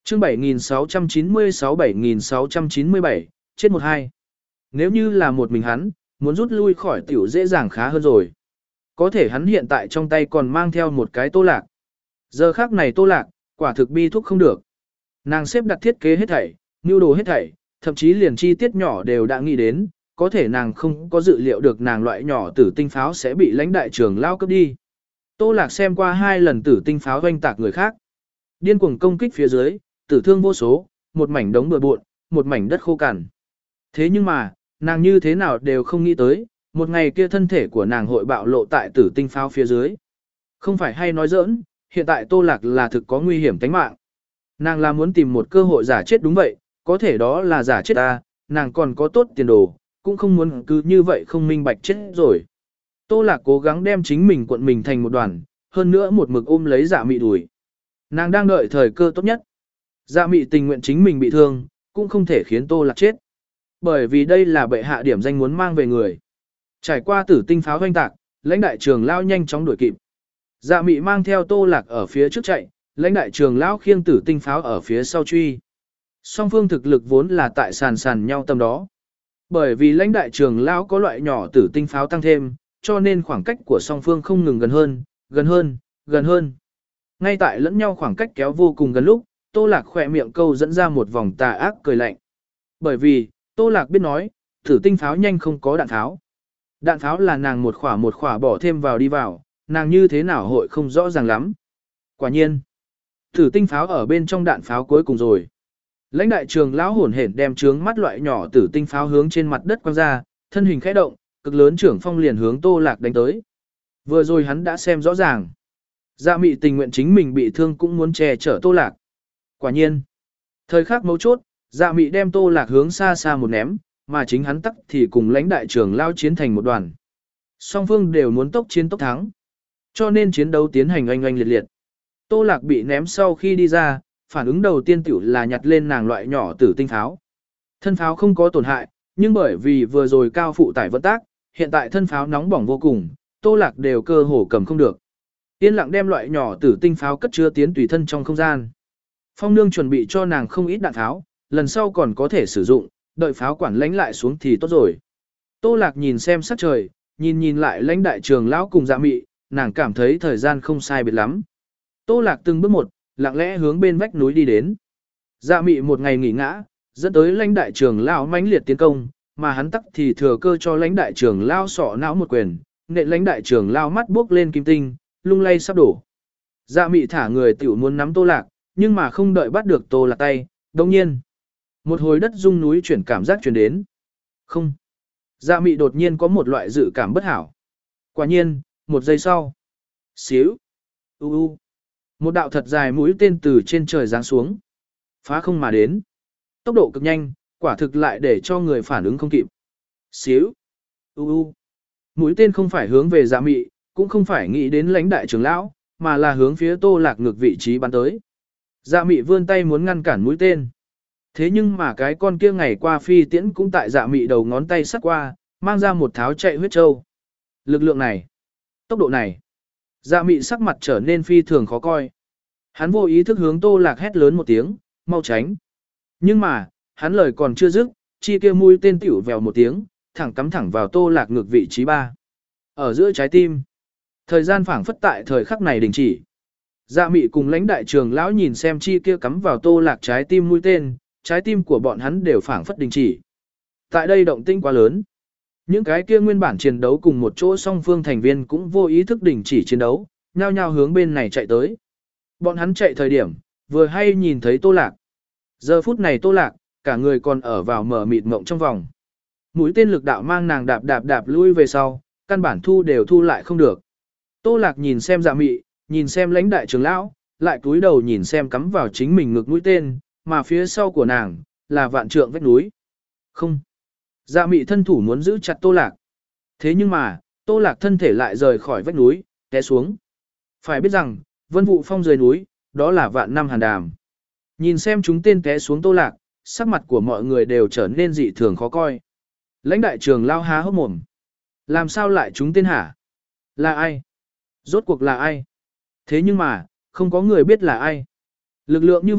Chương bảy nghìn sáu trăm chín mươi sáu bảy nghìn sáu trăm chín mươi bảy, chết một hai. Nếu như là một mình hắn, muốn rút lui khỏi tiểu dễ dàng khá hơn rồi. Có thể hắn hiện tại trong tay còn mang theo một cái Tô Lạc. Giờ khác này Tô Lạc, quả thực bi thúc không được. Nàng xếp đặt thiết kế hết thảy, nưu đồ hết thảy, thậm chí liền chi tiết nhỏ đều đã nghĩ đến, có thể nàng không có dự liệu được nàng loại nhỏ tử tinh pháo sẽ bị lãnh đại trưởng lao cấp đi. Tô Lạc xem qua hai lần tử tinh pháo doanh tạc người khác. Điên cuồng công kích phía dưới, tử thương vô số, một mảnh đống bừa bộn, một mảnh đất khô cằn. Thế nhưng mà, nàng như thế nào đều không nghĩ tới, một ngày kia thân thể của nàng hội bạo lộ tại tử tinh pháo phía dưới. Không phải hay nói giỡn, hiện tại Tô Lạc là thực có nguy hiểm tính mạng. Nàng là muốn tìm một cơ hội giả chết đúng vậy, có thể đó là giả chết ta, nàng còn có tốt tiền đồ, cũng không muốn cứ như vậy không minh bạch chết rồi. Tô Lạc cố gắng đem chính mình cuộn mình thành một đoàn, hơn nữa một mực ôm lấy Dạ Mị đuổi. Nàng đang đợi thời cơ tốt nhất. Dạ Mị tình nguyện chính mình bị thương, cũng không thể khiến Tô Lạc chết. Bởi vì đây là bệ hạ điểm danh muốn mang về người. Trải qua tử tinh pháo hoanh tạc, lãnh đại trường lao nhanh chóng đuổi kịp. Dạ Mị mang theo Tô Lạc ở phía trước chạy, lãnh đại trường lão khiêng tử tinh pháo ở phía sau truy. Song phương thực lực vốn là tại sàn sàn nhau tầm đó. Bởi vì lãnh đại trường lão có loại nhỏ tử tinh pháo tăng thêm, cho nên khoảng cách của song phương không ngừng gần hơn, gần hơn, gần hơn. Ngay tại lẫn nhau khoảng cách kéo vô cùng gần lúc, Tô Lạc khỏe miệng câu dẫn ra một vòng tà ác cười lạnh. Bởi vì, Tô Lạc biết nói, tử tinh pháo nhanh không có đạn pháo. Đạn pháo là nàng một khỏa một khỏa bỏ thêm vào đi vào, nàng như thế nào hội không rõ ràng lắm. Quả nhiên, tử tinh pháo ở bên trong đạn pháo cuối cùng rồi. Lãnh đại trường lão hổn hển đem trướng mắt loại nhỏ tử tinh pháo hướng trên mặt đất quăng ra, thân hình khẽ động, cực lớn trưởng phong liền hướng Tô Lạc đánh tới. Vừa rồi hắn đã xem rõ ràng. Dạ Mị tình nguyện chính mình bị thương cũng muốn che chở Tô Lạc. Quả nhiên, thời khắc mấu chốt, Dạ Mị đem Tô Lạc hướng xa xa một ném, mà chính hắn tắc thì cùng lãnh đại trường lao chiến thành một đoàn. Song phương đều muốn tốc chiến tốc thắng. Cho nên chiến đấu tiến hành oanh oanh liệt liệt. Tô Lạc bị ném sau khi đi ra, phản ứng đầu tiên tiểu là nhặt lên nàng loại nhỏ tử tinh pháo. Thân pháo không có tổn hại, nhưng bởi vì vừa rồi cao phụ tải vận tác, hiện tại thân pháo nóng bỏng vô cùng, Tô Lạc đều cơ hồ cầm không được. Yên lặng đem loại nhỏ tử tinh pháo cất chứa tiến tùy thân trong không gian. Phong Nương chuẩn bị cho nàng không ít đạn pháo, lần sau còn có thể sử dụng, đợi pháo quản lãnh lại xuống thì tốt rồi. Tô Lạc nhìn xem sắc trời, nhìn nhìn lại lãnh đại trường lão cùng Dạ Mị, nàng cảm thấy thời gian không sai biệt lắm. Tô Lạc từng bước một, lặng lẽ hướng bên vách núi đi đến. Dạ Mị một ngày nghỉ ngã, dẫn tới lãnh đại trường lão mãnh liệt tiến công, mà hắn tắc thì thừa cơ cho lãnh đại trường lão sọ não một quyền, nện lãnh đại trường lão mắt buốc lên kim tinh, lung lay sắp đổ. Dạ Mị thả người tiểu muốn nắm Tô Lạc, nhưng mà không đợi bắt được Tô Lạc tay, đồng nhiên, một hồi đất rung núi chuyển cảm giác truyền đến. Không. Dạ Mị đột nhiên có một loại dự cảm bất hảo. Quả nhiên, một giây sau. Xíu. U u. Một đạo thật dài mũi tên từ trên trời giáng xuống. Phá không mà đến. Tốc độ cực nhanh, quả thực lại để cho người phản ứng không kịp. Xíu. U u. Mũi tên không phải hướng về Dạ Mị, cũng không phải nghĩ đến lãnh đại trưởng lão, mà là hướng phía Tô Lạc ngược vị trí bắn tới. Dạ Mị vươn tay muốn ngăn cản mũi tên. Thế nhưng mà cái con kia ngày qua phi tiễn cũng tại Dạ Mị đầu ngón tay sắt qua, mang ra một tháo chạy huyết châu. Lực lượng này, tốc độ này. Dạ Mị sắc mặt trở nên phi thường khó coi. Hắn vô ý thức hướng Tô Lạc hét lớn một tiếng, mau tránh. Nhưng mà, hắn lời còn chưa dứt, chi kia mũi tên tiểu vèo một tiếng, thẳng cắm thẳng vào Tô Lạc ngược vị trí ba. Ở giữa trái tim, thời gian phảng phất tại thời khắc này đình chỉ. Dạ Mị cùng lãnh đại trường lão nhìn xem chi kia cắm vào Tô Lạc trái tim mũi tên, trái tim của bọn hắn đều phảng phất đình chỉ. Tại đây động tĩnh quá lớn. Những cái kia nguyên bản chiến đấu cùng một chỗ song phương thành viên cũng vô ý thức đình chỉ chiến đấu, nhao nhao hướng bên này chạy tới. Bọn hắn chạy thời điểm, vừa hay nhìn thấy Tô Lạc. Giờ phút này Tô Lạc, cả người còn ở vào mở mịt mộng trong vòng. Mũi tên lực đạo mang nàng đạp đạp đạp lui về sau, căn bản thu đều thu lại không được. Tô Lạc nhìn xem Dạ Mị, nhìn xem lãnh đại trưởng lão, lại cúi đầu nhìn xem cắm vào chính mình ngực mũi tên, mà phía sau của nàng, là vạn trượng vách núi. Không. Dạ Mị thân thủ muốn giữ chặt Tô Lạc. Thế nhưng mà, Tô Lạc thân thể lại rời khỏi vách núi, té xuống. Phải biết rằng, Vân Vũ Phong rời núi, đó là vạn năm hàn đàm. Nhìn xem chúng tên té xuống Tô Lạc, sắc mặt của mọi người đều trở nên dị thường khó coi. Lãnh đại trường lao há hốc mồm. Làm sao lại chúng tên hả? Là ai? Rốt cuộc là ai? Thế nhưng mà, không có người biết là ai. Lực lượng như vậy,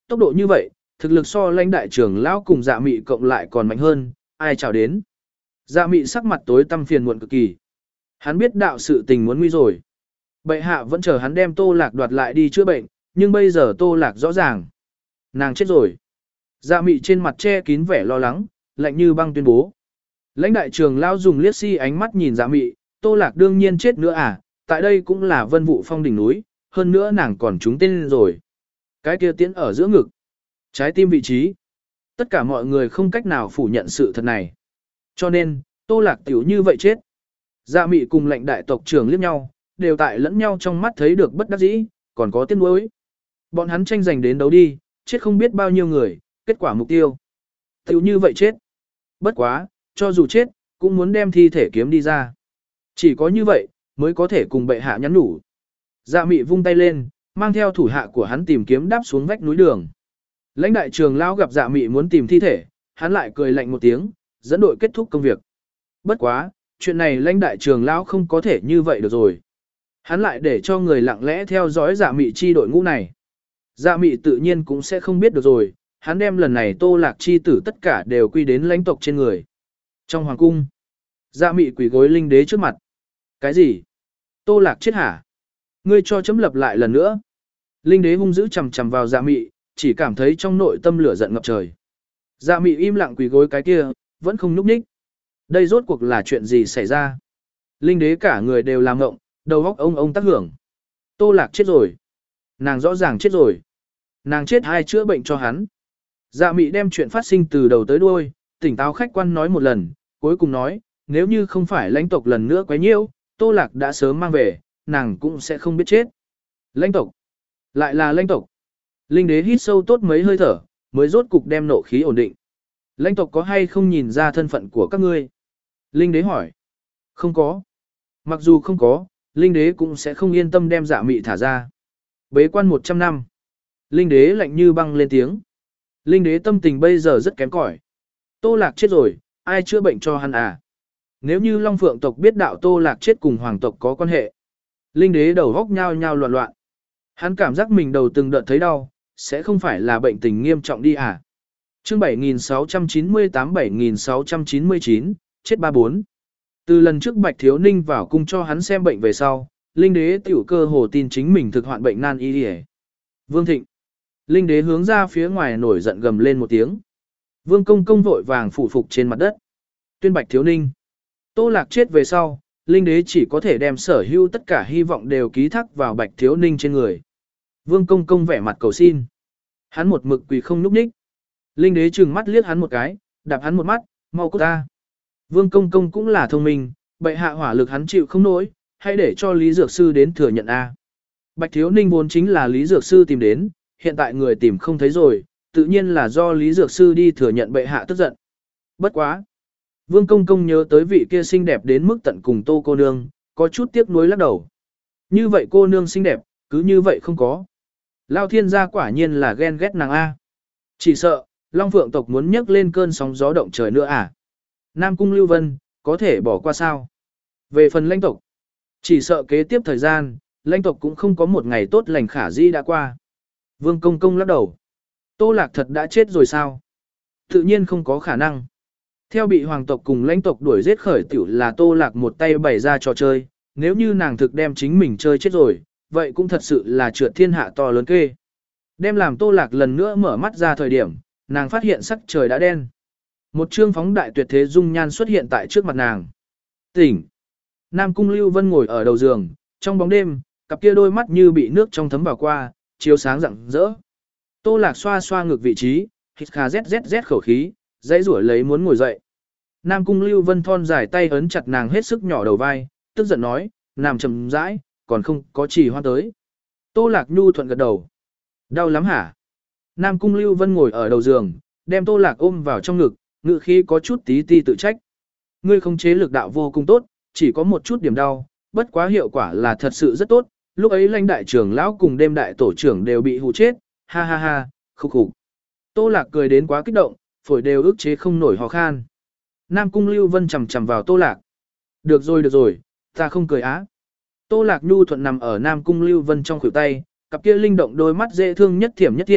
tốc độ như vậy, thực lực so lãnh đại trưởng lão cùng dạ mị cộng lại còn mạnh hơn, ai chào đến. Dạ mị sắc mặt tối tăm phiền muộn cực kỳ. Hắn biết đạo sự tình muốn nguy rồi. Bệ hạ vẫn chờ hắn đem Tô Lạc đoạt lại đi chữa bệnh, nhưng bây giờ Tô Lạc rõ ràng. Nàng chết rồi. Dạ mị trên mặt che kín vẻ lo lắng, lạnh như băng tuyên bố. Lãnh đại trường lao dùng liếc si ánh mắt nhìn dạ mị, Tô Lạc đương nhiên chết nữa à, tại đây cũng là vân vụ phong đỉnh núi, hơn nữa nàng còn trúng tên rồi. Cái kia tiến ở giữa ngực, trái tim vị trí. Tất cả mọi người không cách nào phủ nhận sự thật này. Cho nên, Tô Lạc tiểu như vậy chết. Dạ mị cùng lãnh đại tộc trưởng liếc nhau, đều tại lẫn nhau trong mắt thấy được bất đắc dĩ, còn có tiếc nuối. Bọn hắn tranh giành đến đấu đi, chết không biết bao nhiêu người, kết quả mục tiêu. Tiểu như vậy chết. Bất quá, cho dù chết, cũng muốn đem thi thể kiếm đi ra. Chỉ có như vậy, mới có thể cùng bệ hạ nhắn nhủ. Dạ mị vung tay lên, mang theo thủ hạ của hắn tìm kiếm đáp xuống vách núi đường. Lãnh đại trường lão gặp dạ mị muốn tìm thi thể, hắn lại cười lạnh một tiếng, dẫn đội kết thúc công việc. Bất quá, chuyện này lãnh đại trường lão không có thể như vậy được rồi. Hắn lại để cho người lặng lẽ theo dõi dạ mị chi đội ngũ này. Dạ mị tự nhiên cũng sẽ không biết được rồi, hắn đem lần này Tô Lạc chi tử tất cả đều quy đến lãnh tộc trên người. Trong hoàng cung, dạ mị quỳ gối linh đế trước mặt. Cái gì? Tô Lạc chết hả? Ngươi cho chấm lập lại lần nữa. Linh đế hung dữ chằm chằm vào dạ mị, chỉ cảm thấy trong nội tâm lửa giận ngập trời. Dạ mị im lặng quỳ gối cái kia, vẫn không nhúc nhích. Đây rốt cuộc là chuyện gì xảy ra? Linh đế cả người đều làm ngộng, đầu óc ông ông tác hưởng. Tô Lạc chết rồi. Nàng rõ ràng chết rồi. Nàng chết hay chữa bệnh cho hắn. Dạ mị đem chuyện phát sinh từ đầu tới đuôi, tỉnh táo khách quan nói một lần, cuối cùng nói, nếu như không phải lãnh tộc lần nữa quấy nhiễu, Tô Lạc đã sớm mang về, nàng cũng sẽ không biết chết. Lãnh tộc. Lại là lãnh tộc. Linh đế hít sâu tốt mấy hơi thở, mới rốt cục đem nộ khí ổn định. Lãnh tộc có hay không nhìn ra thân phận của các ngươi? Linh đế hỏi. Không có. Mặc dù không có, Linh đế cũng sẽ không yên tâm đem dạ mị thả ra. Bế quan một trăm năm. Linh đế lạnh như băng lên tiếng. Linh đế tâm tình bây giờ rất kém cỏi. Tô Lạc chết rồi, ai chữa bệnh cho hắn à? Nếu như Long Phượng tộc biết đạo Tô Lạc chết cùng hoàng tộc có quan hệ. Linh đế đầu góc nhao nhao loạn loạn. Hắn cảm giác mình đầu từng đợt thấy đau, sẽ không phải là bệnh tình nghiêm trọng đi à? Chương bảy nghìn sáu trăm chín mươi tám bảy nghìn sáu trăm chín mươi chín, chết ba bốn. Từ lần trước Bạch Thiếu Ninh vào cung cho hắn xem bệnh về sau, Linh đế tiểu cơ hồ tin chính mình thực hoạn bệnh nan y. Vương Thịnh. Linh đế hướng ra phía ngoài nổi giận gầm lên một tiếng. Vương Công Công vội vàng phủ phục trên mặt đất. Tuyên Bạch Thiếu Ninh. Tô Lạc chết về sau, Linh đế chỉ có thể đem sở hữu tất cả hy vọng đều ký thác vào Bạch Thiếu Ninh trên người. Vương Công Công vẻ mặt cầu xin. Hắn một mực quỳ không nhúc nhích. Linh đế trừng mắt liếc hắn một cái, đạp hắn một mắt, mau cút ta. Vương Công Công cũng là thông minh, bệ hạ hỏa lực hắn chịu không nổi, hãy để cho Lý Dược Sư đến thừa nhận A. Bạch Thiếu Ninh vốn chính là Lý Dược Sư tìm đến, hiện tại người tìm không thấy rồi, tự nhiên là do Lý Dược Sư đi thừa nhận bệ hạ tức giận. Bất quá. Vương Công Công nhớ tới vị kia xinh đẹp đến mức tận cùng Tô cô nương, có chút tiếc nuối lắc đầu. Như vậy cô nương xinh đẹp, cứ như vậy không có. Lao thiên gia quả nhiên là ghen ghét nàng A. Chỉ sợ, Long Phượng tộc muốn nhấc lên cơn sóng gió động trời nữa à. Nam Cung Lưu Vân, có thể bỏ qua sao? Về phần lãnh tộc, chỉ sợ kế tiếp thời gian, lãnh tộc cũng không có một ngày tốt lành khả di đã qua. Vương Công Công lắc đầu. Tô Lạc thật đã chết rồi sao? Tự nhiên không có khả năng. Theo bị hoàng tộc cùng lãnh tộc đuổi giết khởi tiểu là Tô Lạc một tay bày ra trò chơi, nếu như nàng thực đem chính mình chơi chết rồi, vậy cũng thật sự là trượt thiên hạ to lớn kê. Đem làm Tô Lạc lần nữa mở mắt ra thời điểm, nàng phát hiện sắc trời đã đen. Một trương phóng đại tuyệt thế dung nhan xuất hiện tại trước mặt nàng. Tỉnh. Nam Cung Lưu Vân ngồi ở đầu giường, trong bóng đêm, cặp kia đôi mắt như bị nước trong thấm vào qua, chiếu sáng rạng rỡ. Tô Lạc xoa xoa ngực vị trí, hít kha zzz khẩu khí, dãy rủi lấy muốn ngồi dậy. Nam Cung Lưu Vân thon dài tay ấn chặt nàng hết sức nhỏ đầu vai, tức giận nói, nằm chầm rãi, còn không có chỉ hoa tới. Tô Lạc nhu thuận gật đầu. Đau lắm hả? Nam Cung Lưu Vân ngồi ở đầu giường, đem Tô Lạc ôm vào trong ngực, ngự khí có chút tí ti tự trách. Ngươi không chế lực đạo vô cùng tốt, chỉ có một chút điểm đau, bất quá hiệu quả là thật sự rất tốt. Lúc ấy lãnh đại trưởng lão cùng đêm đại tổ trưởng đều bị hù chết, ha ha ha, khục khục. Tô Lạc cười đến quá kích động, phổi đều ức chế không nổi ho khan. Nam Cung Lưu Vân chầm chầm vào Tô Lạc. Được rồi được rồi, ta không cười á. Tô Lạc nhu thuận nằm ở Nam Cung Lưu Vân trong khuỷu tay, cặp kia linh động đôi mắt dễ thương nhất thiểm nhất thiểm,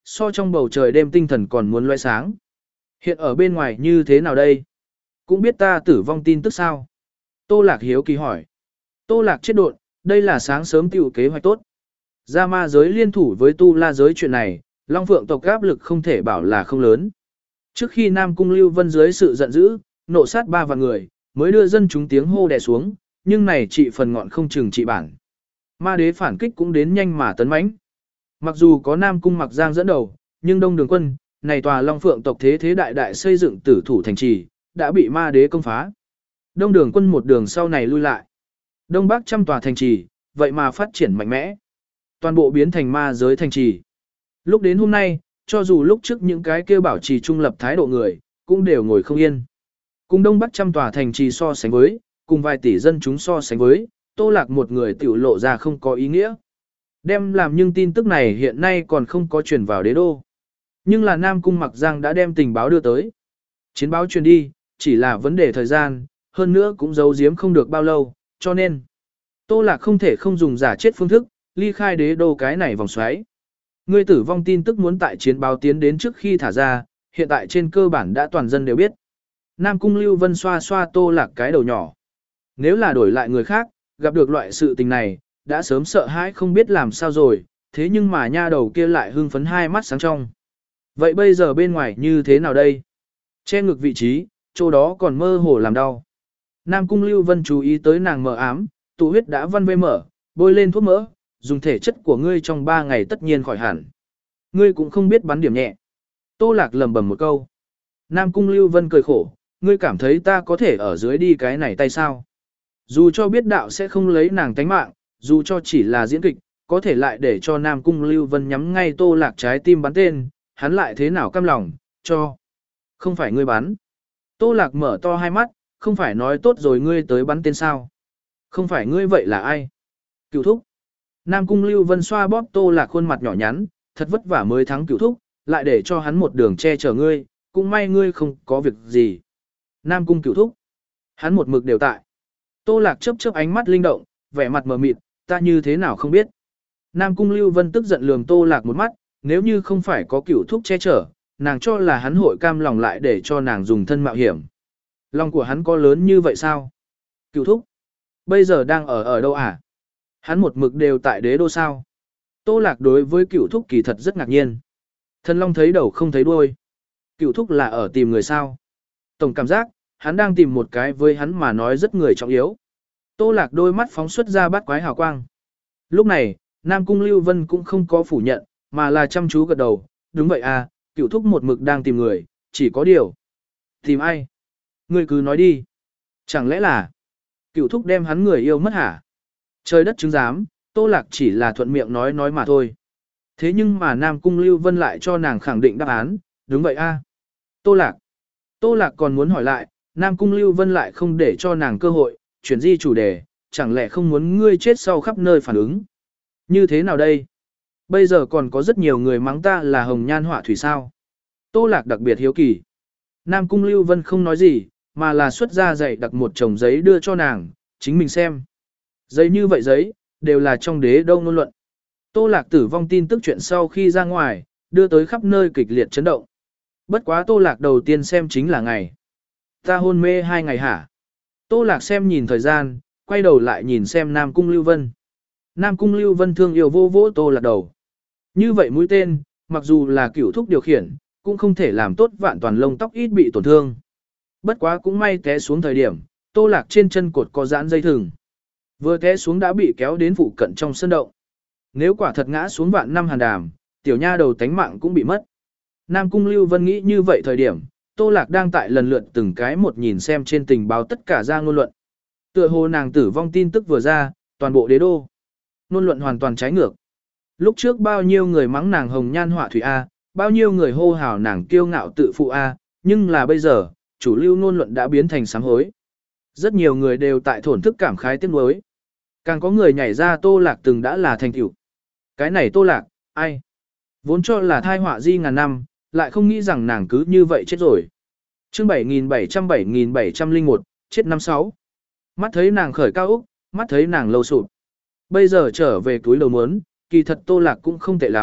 so trong bầu trời đêm tinh thần còn muốn loe sáng. Hiện ở bên ngoài như thế nào đây? Cũng biết ta tử vong tin tức sao? Tô Lạc hiếu kỳ hỏi. Tô Lạc chết độn, đây là sáng sớm tiểu kế hoạch tốt. Ra ma giới liên thủ với tu la giới chuyện này, Long Phượng tộc áp lực không thể bảo là không lớn. Trước khi Nam Cung Lưu Vân dưới sự giận dữ, nộ sát ba vạn người, mới đưa dân chúng tiếng hô đè xuống, nhưng này trị phần ngọn không chừng trị bản. Ma đế phản kích cũng đến nhanh mà tấn mãnh. Mặc dù có Nam Cung Mặc Giang dẫn đầu, nhưng Đông Đường quân, này tòa Long Phượng tộc thế thế đại đại xây dựng tử thủ thành trì, đã bị ma đế công phá. Đông Đường quân một đường sau này lui lại. Đông Bắc trăm tòa thành trì, vậy mà phát triển mạnh mẽ. Toàn bộ biến thành ma giới thành trì. Lúc đến hôm nay, cho dù lúc trước những cái kêu bảo trì trung lập thái độ người, cũng đều ngồi không yên. Cùng Đông Bắc trăm tòa thành trì so sánh với, cùng vài tỷ dân chúng so sánh với, Tô Lạc một người tiểu lộ ra không có ý nghĩa. Đem làm nhưng tin tức này hiện nay còn không có truyền vào đế đô. Nhưng là Nam Cung Mặc Giang đã đem tình báo đưa tới. Chiến báo truyền đi, chỉ là vấn đề thời gian, hơn nữa cũng giấu giếm không được bao lâu, cho nên Tô Lạc không thể không dùng giả chết phương thức, ly khai đế đô cái này vòng xoáy. Người tử vong tin tức muốn tại chiến báo tiến đến trước khi thả ra, hiện tại trên cơ bản đã toàn dân đều biết. Nam Cung Lưu Vân xoa xoa Tô Lạc cái đầu nhỏ. Nếu là đổi lại người khác, gặp được loại sự tình này, đã sớm sợ hãi không biết làm sao rồi, thế nhưng mà nha đầu kia lại hưng phấn hai mắt sáng trong. Vậy bây giờ bên ngoài như thế nào đây? Che ngực vị trí, chỗ đó còn mơ hồ làm đau. Nam Cung Lưu Vân chú ý tới nàng mờ ám, tụ huyết đã văn vê mở, bôi lên thuốc mỡ, dùng thể chất của ngươi trong ba ngày tất nhiên khỏi hẳn. Ngươi cũng không biết bắn điểm nhẹ. Tô Lạc lầm bầm một câu. Nam Cung Lưu Vân cười khổ, ngươi cảm thấy ta có thể ở dưới đi cái này tay sao? Dù cho biết đạo sẽ không lấy nàng tánh mạng, dù cho chỉ là diễn kịch, có thể lại để cho Nam Cung Lưu Vân nhắm ngay Tô Lạc trái tim bắn tên, hắn lại thế nào cam lòng, cho. Không phải ngươi bắn. Tô Lạc mở to hai mắt, không phải nói tốt rồi ngươi tới bắn tên sao? Không phải ngươi vậy là ai? Cựu thúc. Nam Cung Lưu Vân xoa bóp Tô Lạc khuôn mặt nhỏ nhắn, thật vất vả mới thắng cựu thúc, lại để cho hắn một đường che chở ngươi, cũng may ngươi không có việc gì. Nam Cung cựu thúc. Hắn một mực đều tại. Tô Lạc chớp chớp ánh mắt linh động, vẻ mặt mờ mịt, ta như thế nào không biết. Nam Cung Lưu Vân tức giận lườm Tô Lạc một mắt, nếu như không phải có cựu thúc che chở, nàng cho là hắn hội cam lòng lại để cho nàng dùng thân mạo hiểm. Lòng của hắn có lớn như vậy sao? Cựu thúc. Bây giờ đang ở ở đâu à? Hắn một mực đều tại đế đô sao? Tô Lạc đối với cựu thúc kỳ thật rất ngạc nhiên. Thần Long thấy đầu không thấy đuôi. Cựu thúc là ở tìm người sao? Tổng cảm giác, hắn đang tìm một cái với hắn mà nói rất người trọng yếu. Tô Lạc đôi mắt phóng xuất ra bát quái hào quang. Lúc này, Nam Cung Lưu Vân cũng không có phủ nhận, mà là chăm chú gật đầu. Đúng vậy à, cựu thúc một mực đang tìm người, chỉ có điều. Tìm ai? Ngươi cứ nói đi. Chẳng lẽ là cựu thúc đem hắn người yêu mất hả? Trời đất chứng giám, Tô Lạc chỉ là thuận miệng nói nói mà thôi. Thế nhưng mà Nam Cung Lưu Vân lại cho nàng khẳng định đáp án, đúng vậy a. Tô Lạc. Tô Lạc còn muốn hỏi lại, Nam Cung Lưu Vân lại không để cho nàng cơ hội, chuyển di chủ đề, chẳng lẽ không muốn ngươi chết sau khắp nơi phản ứng. Như thế nào đây? Bây giờ còn có rất nhiều người mắng ta là hồng nhan họa thủy sao. Tô Lạc đặc biệt hiếu kỳ. Nam Cung Lưu Vân không nói gì, mà là xuất ra dạy đặt một chồng giấy đưa cho nàng, chính mình xem. Giấy như vậy giấy, đều là trong đế đâu ngôn luận. Tô Lạc tử vong tin tức chuyện sau khi ra ngoài, đưa tới khắp nơi kịch liệt chấn động. Bất quá Tô Lạc đầu tiên xem chính là ngày. Ta hôn mê hai ngày hả? Tô Lạc xem nhìn thời gian, quay đầu lại nhìn xem Nam Cung Lưu Vân. Nam Cung Lưu Vân thương yêu vô vỗ Tô Lạc đầu. Như vậy mũi tên, mặc dù là cửu thúc điều khiển, cũng không thể làm tốt vạn toàn lông tóc ít bị tổn thương. Bất quá cũng may té xuống thời điểm, Tô Lạc trên chân cột có giãn dây thừng. Vừa té xuống đã bị kéo đến phụ cận trong sân động. Nếu quả thật ngã xuống vạn năm hàn đàm, tiểu nha đầu tánh mạng cũng bị mất. Nam Cung Lưu Vân nghĩ như vậy thời điểm, Tô Lạc đang tại lần lượt từng cái một nhìn xem trên tình báo tất cả ra ngôn luận. Tựa hồ nàng tử vong tin tức vừa ra, toàn bộ đế đô. Ngôn luận hoàn toàn trái ngược. Lúc trước bao nhiêu người mắng nàng hồng nhan họa thủy A, bao nhiêu người hô hào nàng kiêu ngạo tự phụ A, nhưng là bây giờ, chủ lưu ngôn luận đã biến thành sám hối. Rất nhiều người đều tại thổn thức cảm khái tiếc nuối. Càng có người nhảy ra Tô Lạc từng đã là thành tựu. Cái này Tô Lạc, ai? Vốn cho là thai họa di ngàn năm, lại không nghĩ rằng nàng cứ như vậy chết rồi. Chương bảy nghìn bảy trăm bảy nghìn bảy trăm lẻ một, chết năm sáu. Mắt thấy nàng khởi cao úc, mắt thấy nàng lâu sụp. Bây giờ trở về túi đầu muốn, kỳ thật Tô Lạc cũng không tệ lắm,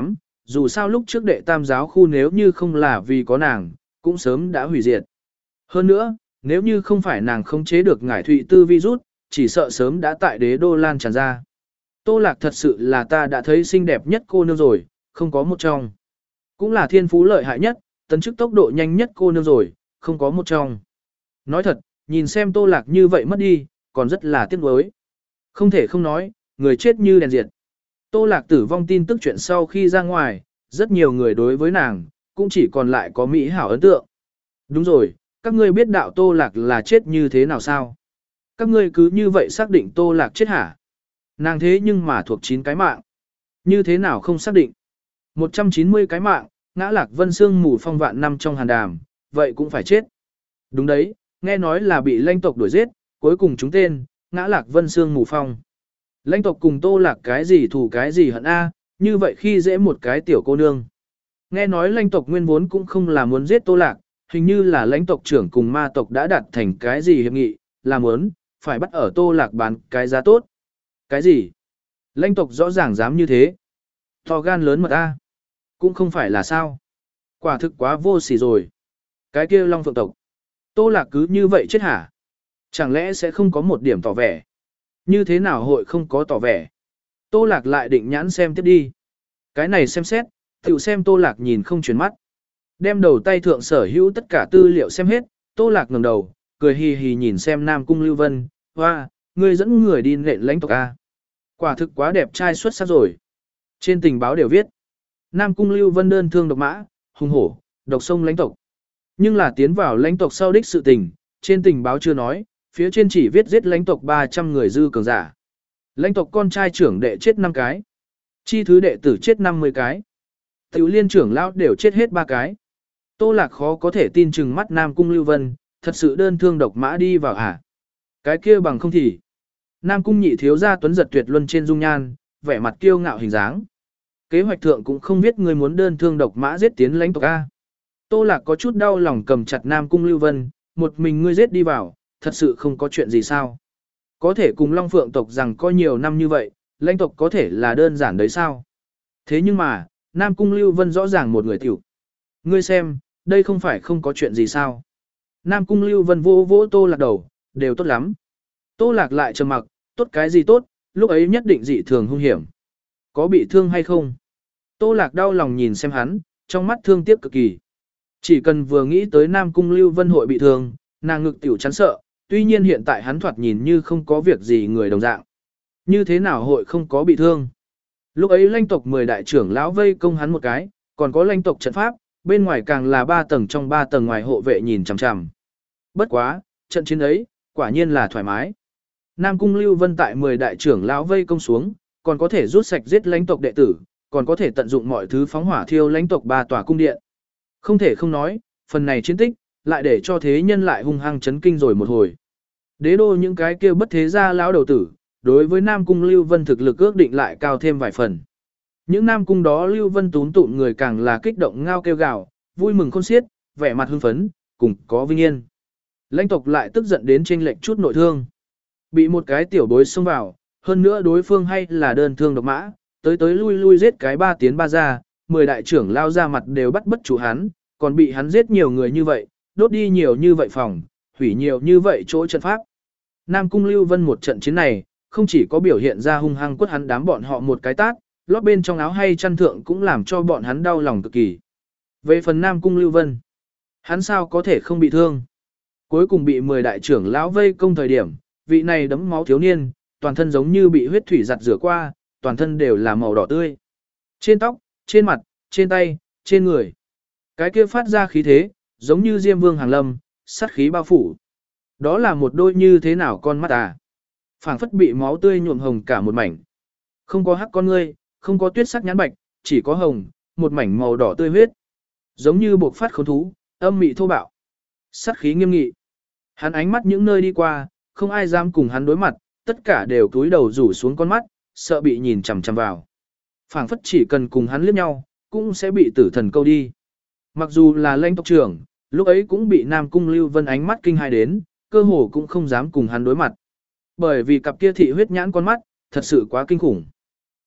dù sao lúc trước đệ tam giáo khu nếu như không là vì có nàng, cũng sớm đã hủy diệt. Hơn nữa, nếu như không phải nàng khống chế được ngải thụy tư virus, chỉ sợ sớm đã tại đế đô lan tràn ra. Tô Lạc thật sự là ta đã thấy xinh đẹp nhất cô nương rồi, không có một trong. Cũng là thiên phú lợi hại nhất, tấn chức tốc độ nhanh nhất cô nương rồi, không có một trong. Nói thật, nhìn xem Tô Lạc như vậy mất đi, còn rất là tiếc nuối. Không thể không nói, người chết như đèn diệt. Tô Lạc tử vong tin tức chuyện sau khi ra ngoài, rất nhiều người đối với nàng, cũng chỉ còn lại có mỹ hảo ấn tượng. Đúng rồi, các ngươi biết đạo Tô Lạc là chết như thế nào sao? Các ngươi cứ như vậy xác định Tô Lạc chết hả? Nàng thế nhưng mà thuộc chín cái mạng. Như thế nào không xác định? một trăm chín mươi cái mạng, ngã Lạc Vân Sương mù phong vạn năm trong hàn đàm, vậy cũng phải chết. Đúng đấy, nghe nói là bị lãnh tộc đuổi giết, cuối cùng chúng tên, ngã Lạc Vân Sương mù phong. Lãnh tộc cùng Tô Lạc cái gì thù cái gì hận a, như vậy khi dễ một cái tiểu cô nương. Nghe nói lãnh tộc nguyên vốn cũng không là muốn giết Tô Lạc, hình như là lãnh tộc trưởng cùng ma tộc đã đạt thành cái gì hiệp nghị, là muốn, phải bắt ở Tô Lạc bán cái giá tốt. Cái gì? Lãnh tộc rõ ràng dám như thế. To gan lớn mật a. Cũng không phải là sao. Quả thực quá vô sỉ rồi. Cái kia Long Phượng tộc. Tô Lạc cứ như vậy chết hả? Chẳng lẽ sẽ không có một điểm tỏ vẻ? Như thế nào hội không có tỏ vẻ? Tô Lạc lại định nhãn xem tiếp đi. Cái này xem xét, tiểu xem Tô Lạc nhìn không chuyển mắt. Đem đầu tay thượng sở hữu tất cả tư liệu xem hết, Tô Lạc ngẩng đầu, cười hì hì nhìn xem Nam Cung Lưu Vân, hoa, ngươi dẫn người đi nện lãnh tộc A. Quả thực quá đẹp trai xuất sắc rồi. Trên tình báo đều viết, Nam Cung Lưu Vân đơn thương độc mã, hung hổ, độc sông lãnh tộc. Nhưng là tiến vào lãnh tộc sau đích sự tình, trên tình báo chưa nói, phía trên chỉ viết giết lãnh tộc ba trăm người dư cường giả. Lãnh tộc con trai trưởng đệ chết năm cái, chi thứ đệ tử chết năm mươi cái. Tiểu liên trưởng lão đều chết hết ba cái. Tô Lạc khó có thể tin chừng mắt Nam Cung Lưu Vân, thật sự đơn thương độc mã đi vào hả? Cái kia bằng không thì. Nam Cung nhị thiếu gia tuấn giật tuyệt luân trên dung nhan, vẻ mặt kiêu ngạo hình dáng. Kế hoạch thượng cũng không biết người muốn đơn thương độc mã giết tiến lãnh tộc A. Tô Lạc có chút đau lòng cầm chặt Nam Cung Lưu Vân, một mình ngươi giết đi vào, thật sự không có chuyện gì sao. Có thể cùng Long Phượng tộc rằng có nhiều năm như vậy, lãnh tộc có thể là đơn giản đấy sao. Thế nhưng mà, Nam Cung Lưu Vân rõ ràng một người tiểu. Ngươi xem, đây không phải không có chuyện gì sao. Nam Cung Lưu Vân vô vỗ Tô Lạc đầu, đều tốt lắm. Tô Lạc lại trầm mặc, tốt cái gì tốt, lúc ấy nhất định dị thường hung hiểm. Có bị thương hay không? Tô Lạc đau lòng nhìn xem hắn, trong mắt thương tiếc cực kỳ. Chỉ cần vừa nghĩ tới Nam Cung Lưu Vân hội bị thương, nàng ngực tiểu chán sợ, tuy nhiên hiện tại hắn thoạt nhìn như không có việc gì người đồng dạng. Như thế nào hội không có bị thương? Lúc ấy lãnh tộc mười đại trưởng lão vây công hắn một cái, còn có lãnh tộc trận pháp, bên ngoài càng là ba tầng trong ba tầng ngoài hộ vệ nhìn chằm chằm. Bất quá, trận chiến ấy, quả nhiên là thoải mái. Nam Cung Lưu Vân tại mười đại trưởng lão vây công xuống, còn có thể rút sạch giết lãnh tộc đệ tử, còn có thể tận dụng mọi thứ phóng hỏa thiêu lãnh tộc ba tòa cung điện. Không thể không nói, phần này chiến tích, lại để cho thế nhân lại hung hăng chấn kinh rồi một hồi. Đế đô những cái kia bất thế gia lão đầu tử, đối với Nam Cung Lưu Vân thực lực ước định lại cao thêm vài phần. Những Nam Cung đó Lưu Vân tún tụm người càng là kích động ngao kêu gào, vui mừng khôn xiết, vẻ mặt hưng phấn, cùng có vinh yên. Lãnh tộc lại tức giận đến chênh lệch chút nội thương. Bị một cái tiểu bối xông vào, hơn nữa đối phương hay là đơn thương độc mã, tới tới lui lui giết cái ba tiến ba ra, mười đại trưởng lao ra mặt đều bắt bất chủ hắn, còn bị hắn giết nhiều người như vậy, đốt đi nhiều như vậy phòng, hủy nhiều như vậy chỗ trận pháp. Nam Cung Lưu Vân một trận chiến này, không chỉ có biểu hiện ra hung hăng quất hắn đám bọn họ một cái tát, lót bên trong áo hay chăn thượng cũng làm cho bọn hắn đau lòng cực kỳ. Về phần Nam Cung Lưu Vân, hắn sao có thể không bị thương? Cuối cùng bị mười đại trưởng lão vây công thời điểm, vị này đấm máu thiếu niên, toàn thân giống như bị huyết thủy giặt rửa qua, toàn thân đều là màu đỏ tươi. Trên tóc, trên mặt, trên tay, trên người. Cái kia phát ra khí thế, giống như Diêm Vương hàng lâm, sát khí bao phủ. Đó là một đôi như thế nào con mắt à? Phảng phất bị máu tươi nhuộm hồng cả một mảnh. Không có hắc con ngươi, không có tuyết sắc nhãn bạch, chỉ có hồng, một mảnh màu đỏ tươi huyết. Giống như buộc phát khốn thú, âm mị thô bạo. Sát khí nghiêm nghị. Hắn ánh mắt những nơi đi qua, không ai dám cùng hắn đối mặt, tất cả đều cúi đầu rủ xuống con mắt, sợ bị nhìn chằm chằm vào. Phảng phất chỉ cần cùng hắn liếc nhau, cũng sẽ bị tử thần câu đi. Mặc dù là lãnh tộc trưởng, lúc ấy cũng bị Nam Cung Lưu Vân ánh mắt kinh hai đến, cơ hồ cũng không dám cùng hắn đối mặt. Bởi vì cặp kia thị huyết nhãn con mắt, thật sự quá kinh khủng.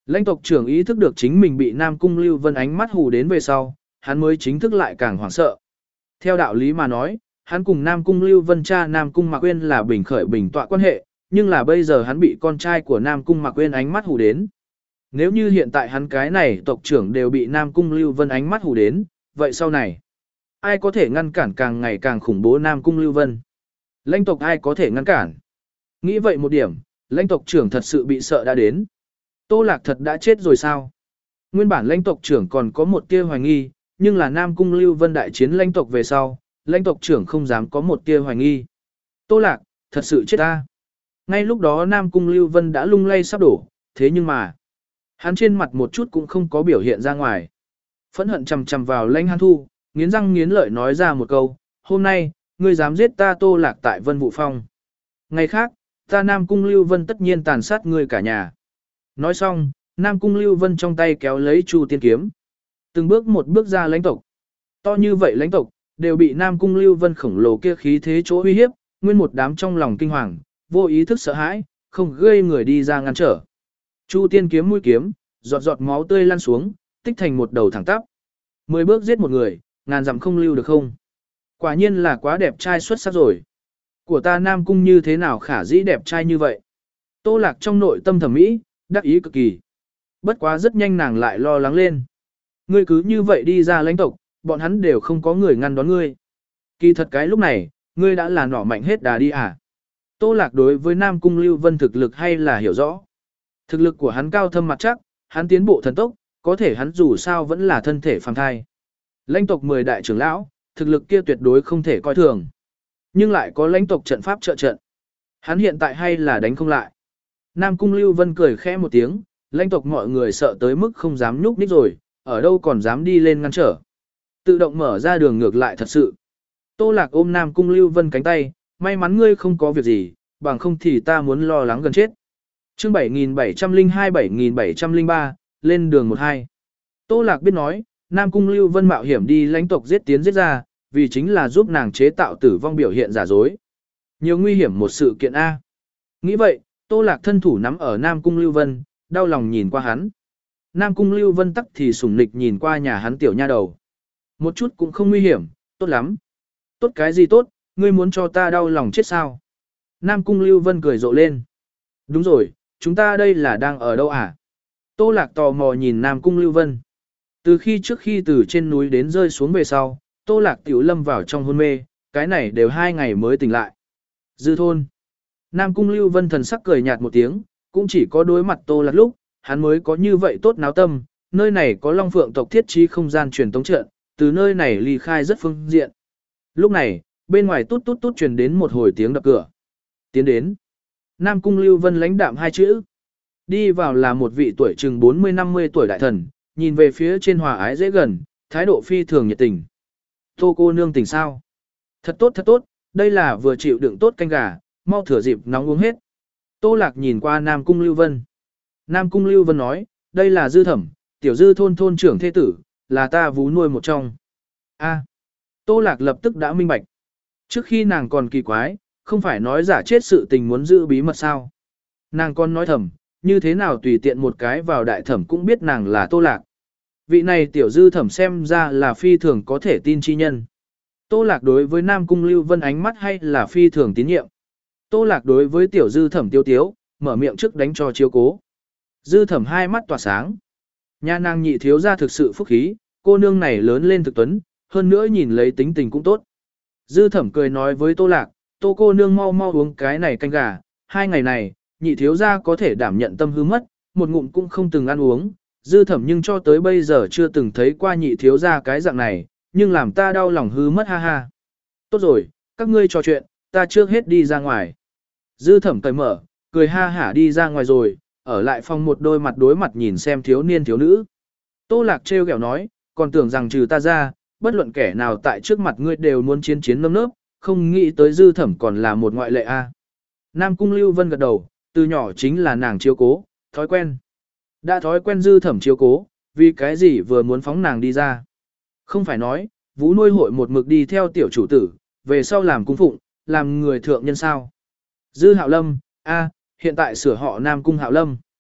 Lãnh tộc trưởng ý thức được chính mình bị Nam Cung Lưu Vân ánh mắt hù đến về sau, hắn mới chính thức lại càng hoảng sợ. Theo đạo lý mà nói, hắn cùng Nam Cung Lưu Vân cha Nam Cung Mạc Uyên là bình khởi bình tọa quan hệ, nhưng là bây giờ hắn bị con trai của Nam Cung Mạc Uyên ánh mắt hù đến. Nếu như hiện tại hắn cái này tộc trưởng đều bị Nam Cung Lưu Vân ánh mắt hù đến, vậy sau này, ai có thể ngăn cản càng ngày càng khủng bố Nam Cung Lưu Vân? Lãnh tộc ai có thể ngăn cản? Nghĩ vậy một điểm, lãnh tộc trưởng thật sự bị sợ đã đến. Tô Lạc thật đã chết rồi sao? Nguyên bản lãnh tộc trưởng còn có một tia hoài nghi, nhưng là Nam Cung Lưu Vân đại chiến lãnh tộc về sau, lãnh tộc trưởng không dám có một tia hoài nghi. Tô Lạc, thật sự chết ta. Ngay lúc đó Nam Cung Lưu Vân đã lung lay sắp đổ, thế nhưng mà, hắn trên mặt một chút cũng không có biểu hiện ra ngoài. Phẫn hận chằm chằm vào Lãnh Hàn Thu, nghiến răng nghiến lợi nói ra một câu, hôm nay, ngươi dám giết ta Tô Lạc tại Vân Vũ Phong. Ngày khác, ta Nam Cung Lưu Vân tất nhiên tàn sát ngươi cả nhà. Nói xong, Nam Cung Lưu Vân trong tay kéo lấy Chu Tiên kiếm. Từng bước một bước ra lãnh tộc. To như vậy lãnh tộc, đều bị Nam Cung Lưu Vân khổng lồ kia khí thế chỗ uy hiếp, nguyên một đám trong lòng kinh hoàng, vô ý thức sợ hãi, không gây người đi ra ngăn trở. Chu Tiên kiếm mũi kiếm, giọt giọt máu tươi lăn xuống, tích thành một đầu thẳng tắp. Mười bước giết một người, ngàn dặm không lưu được không? Quả nhiên là quá đẹp trai xuất sắc rồi. Của ta Nam Cung như thế nào khả dĩ đẹp trai như vậy? Tô Lạc trong nội tâm thẩm mỹ, đắc ý cực kỳ. Bất quá rất nhanh nàng lại lo lắng lên. Ngươi cứ như vậy đi ra lãnh tộc, bọn hắn đều không có người ngăn đón ngươi. Kỳ thật cái lúc này, ngươi đã là nỏ mạnh hết đà đi à? Tô Lạc đối với Nam Cung Lưu Vân thực lực hay là hiểu rõ. Thực lực của hắn cao thâm mặt chắc, hắn tiến bộ thần tốc, có thể hắn dù sao vẫn là thân thể phàm thai. Lãnh tộc mười đại trưởng lão, thực lực kia tuyệt đối không thể coi thường. Nhưng lại có lãnh tộc trận pháp trợ trận. Hắn hiện tại hay là đánh không lại. Nam Cung Lưu Vân cười khẽ một tiếng, lãnh tộc mọi người sợ tới mức không dám nhúc nhích rồi, ở đâu còn dám đi lên ngăn trở. Tự động mở ra đường ngược lại thật sự. Tô Lạc ôm Nam Cung Lưu Vân cánh tay, may mắn ngươi không có việc gì, bằng không thì ta muốn lo lắng gần chết. Chương bảy nghìn bảy trăm lẻ hai bảy nghìn bảy trăm lẻ ba, lên đường một hai. Tô Lạc biết nói, Nam Cung Lưu Vân mạo hiểm đi lãnh tộc giết tiến giết ra, vì chính là giúp nàng chế tạo tử vong biểu hiện giả dối. Nhiều nguy hiểm một sự kiện A. Nghĩ vậy, Tô Lạc thân thủ nắm ở Nam Cung Lưu Vân, đau lòng nhìn qua hắn. Nam Cung Lưu Vân tắc thì sủng nịch nhìn qua nhà hắn tiểu nha đầu. Một chút cũng không nguy hiểm, tốt lắm. Tốt cái gì tốt, ngươi muốn cho ta đau lòng chết sao? Nam Cung Lưu Vân cười rộ lên. Đúng rồi, chúng ta đây là đang ở đâu à? Tô Lạc tò mò nhìn Nam Cung Lưu Vân. Từ khi trước khi từ trên núi đến rơi xuống về sau, Tô Lạc tiểu lâm vào trong hôn mê, cái này đều hai ngày mới tỉnh lại. Dư thôn. Nam Cung Lưu Vân thần sắc cười nhạt một tiếng, cũng chỉ có đối mặt Tô Lạc lúc, hắn mới có như vậy tốt náo tâm, nơi này có Long Phượng tộc thiết trí không gian truyền tống trận, từ nơi này ly khai rất phương diện. Lúc này, bên ngoài tút tút tút truyền đến một hồi tiếng đập cửa. Tiến đến. Nam Cung Lưu Vân lãnh đạm hai chữ. Đi vào là một vị tuổi chừng bốn mươi năm mươi tuổi đại thần, nhìn về phía trên hòa ái dễ gần, thái độ phi thường nhiệt tình. Tô cô nương tỉnh sao? Thật tốt thật tốt, đây là vừa chịu đựng tốt canh gà, mau thửa dịp nóng uống hết. Tô Lạc nhìn qua Nam Cung Lưu Vân. Nam Cung Lưu Vân nói, đây là Dư Thẩm, tiểu Dư thôn thôn trưởng thế tử, là ta vú nuôi một trong. A. Tô Lạc lập tức đã minh bạch. Trước khi nàng còn kỳ quái, không phải nói giả chết sự tình muốn giữ bí mật sao? Nàng còn nói thầm, như thế nào tùy tiện một cái vào đại thẩm cũng biết nàng là Tô Lạc. Vị này tiểu Dư Thẩm xem ra là phi thường có thể tin chi nhân. Tô Lạc đối với Nam Cung Lưu Vân ánh mắt hay là phi thường tín nhiệm. Tô Lạc đối với tiểu Dư Thẩm tiêu tiếu, mở miệng trước đánh cho chiếu cố. Dư Thẩm hai mắt tỏa sáng. Nhà nàng nhị thiếu ra thực sự phúc khí, cô nương này lớn lên thực tuấn, hơn nữa nhìn lấy tính tình cũng tốt. Dư Thẩm cười nói với Tô Lạc, Tô cô nương mau mau uống cái này canh gà, hai ngày này, nhị thiếu ra có thể đảm nhận tâm hư mất, một ngụm cũng không từng ăn uống. Dư Thẩm nhưng cho tới bây giờ chưa từng thấy qua nhị thiếu ra cái dạng này, nhưng làm ta đau lòng hư mất ha ha. Tốt rồi, các ngươi trò chuyện, ta trước hết đi ra ngoài. Dư Thẩm cởi mở, cười ha hả đi ra ngoài rồi, ở lại phòng một đôi mặt đối mặt nhìn xem thiếu niên thiếu nữ. Tô Lạc trêu ghẹo nói, còn tưởng rằng trừ ta ra, bất luận kẻ nào tại trước mặt ngươi đều muốn chiến chiến nơm nớp, không nghĩ tới Dư Thẩm còn là một ngoại lệ a. Nam Cung Lưu Vân gật đầu, từ nhỏ chính là nàng chiếu cố, thói quen. Đã thói quen Dư Thẩm chiếu cố, vì cái gì vừa muốn phóng nàng đi ra. Không phải nói, Vũ nuôi hội một mực đi theo tiểu chủ tử, về sau làm cung phụng, làm người thượng nhân sao. Dư Hạo Lâm, a, hiện tại sửa họ Nam Cung Hạo Lâm.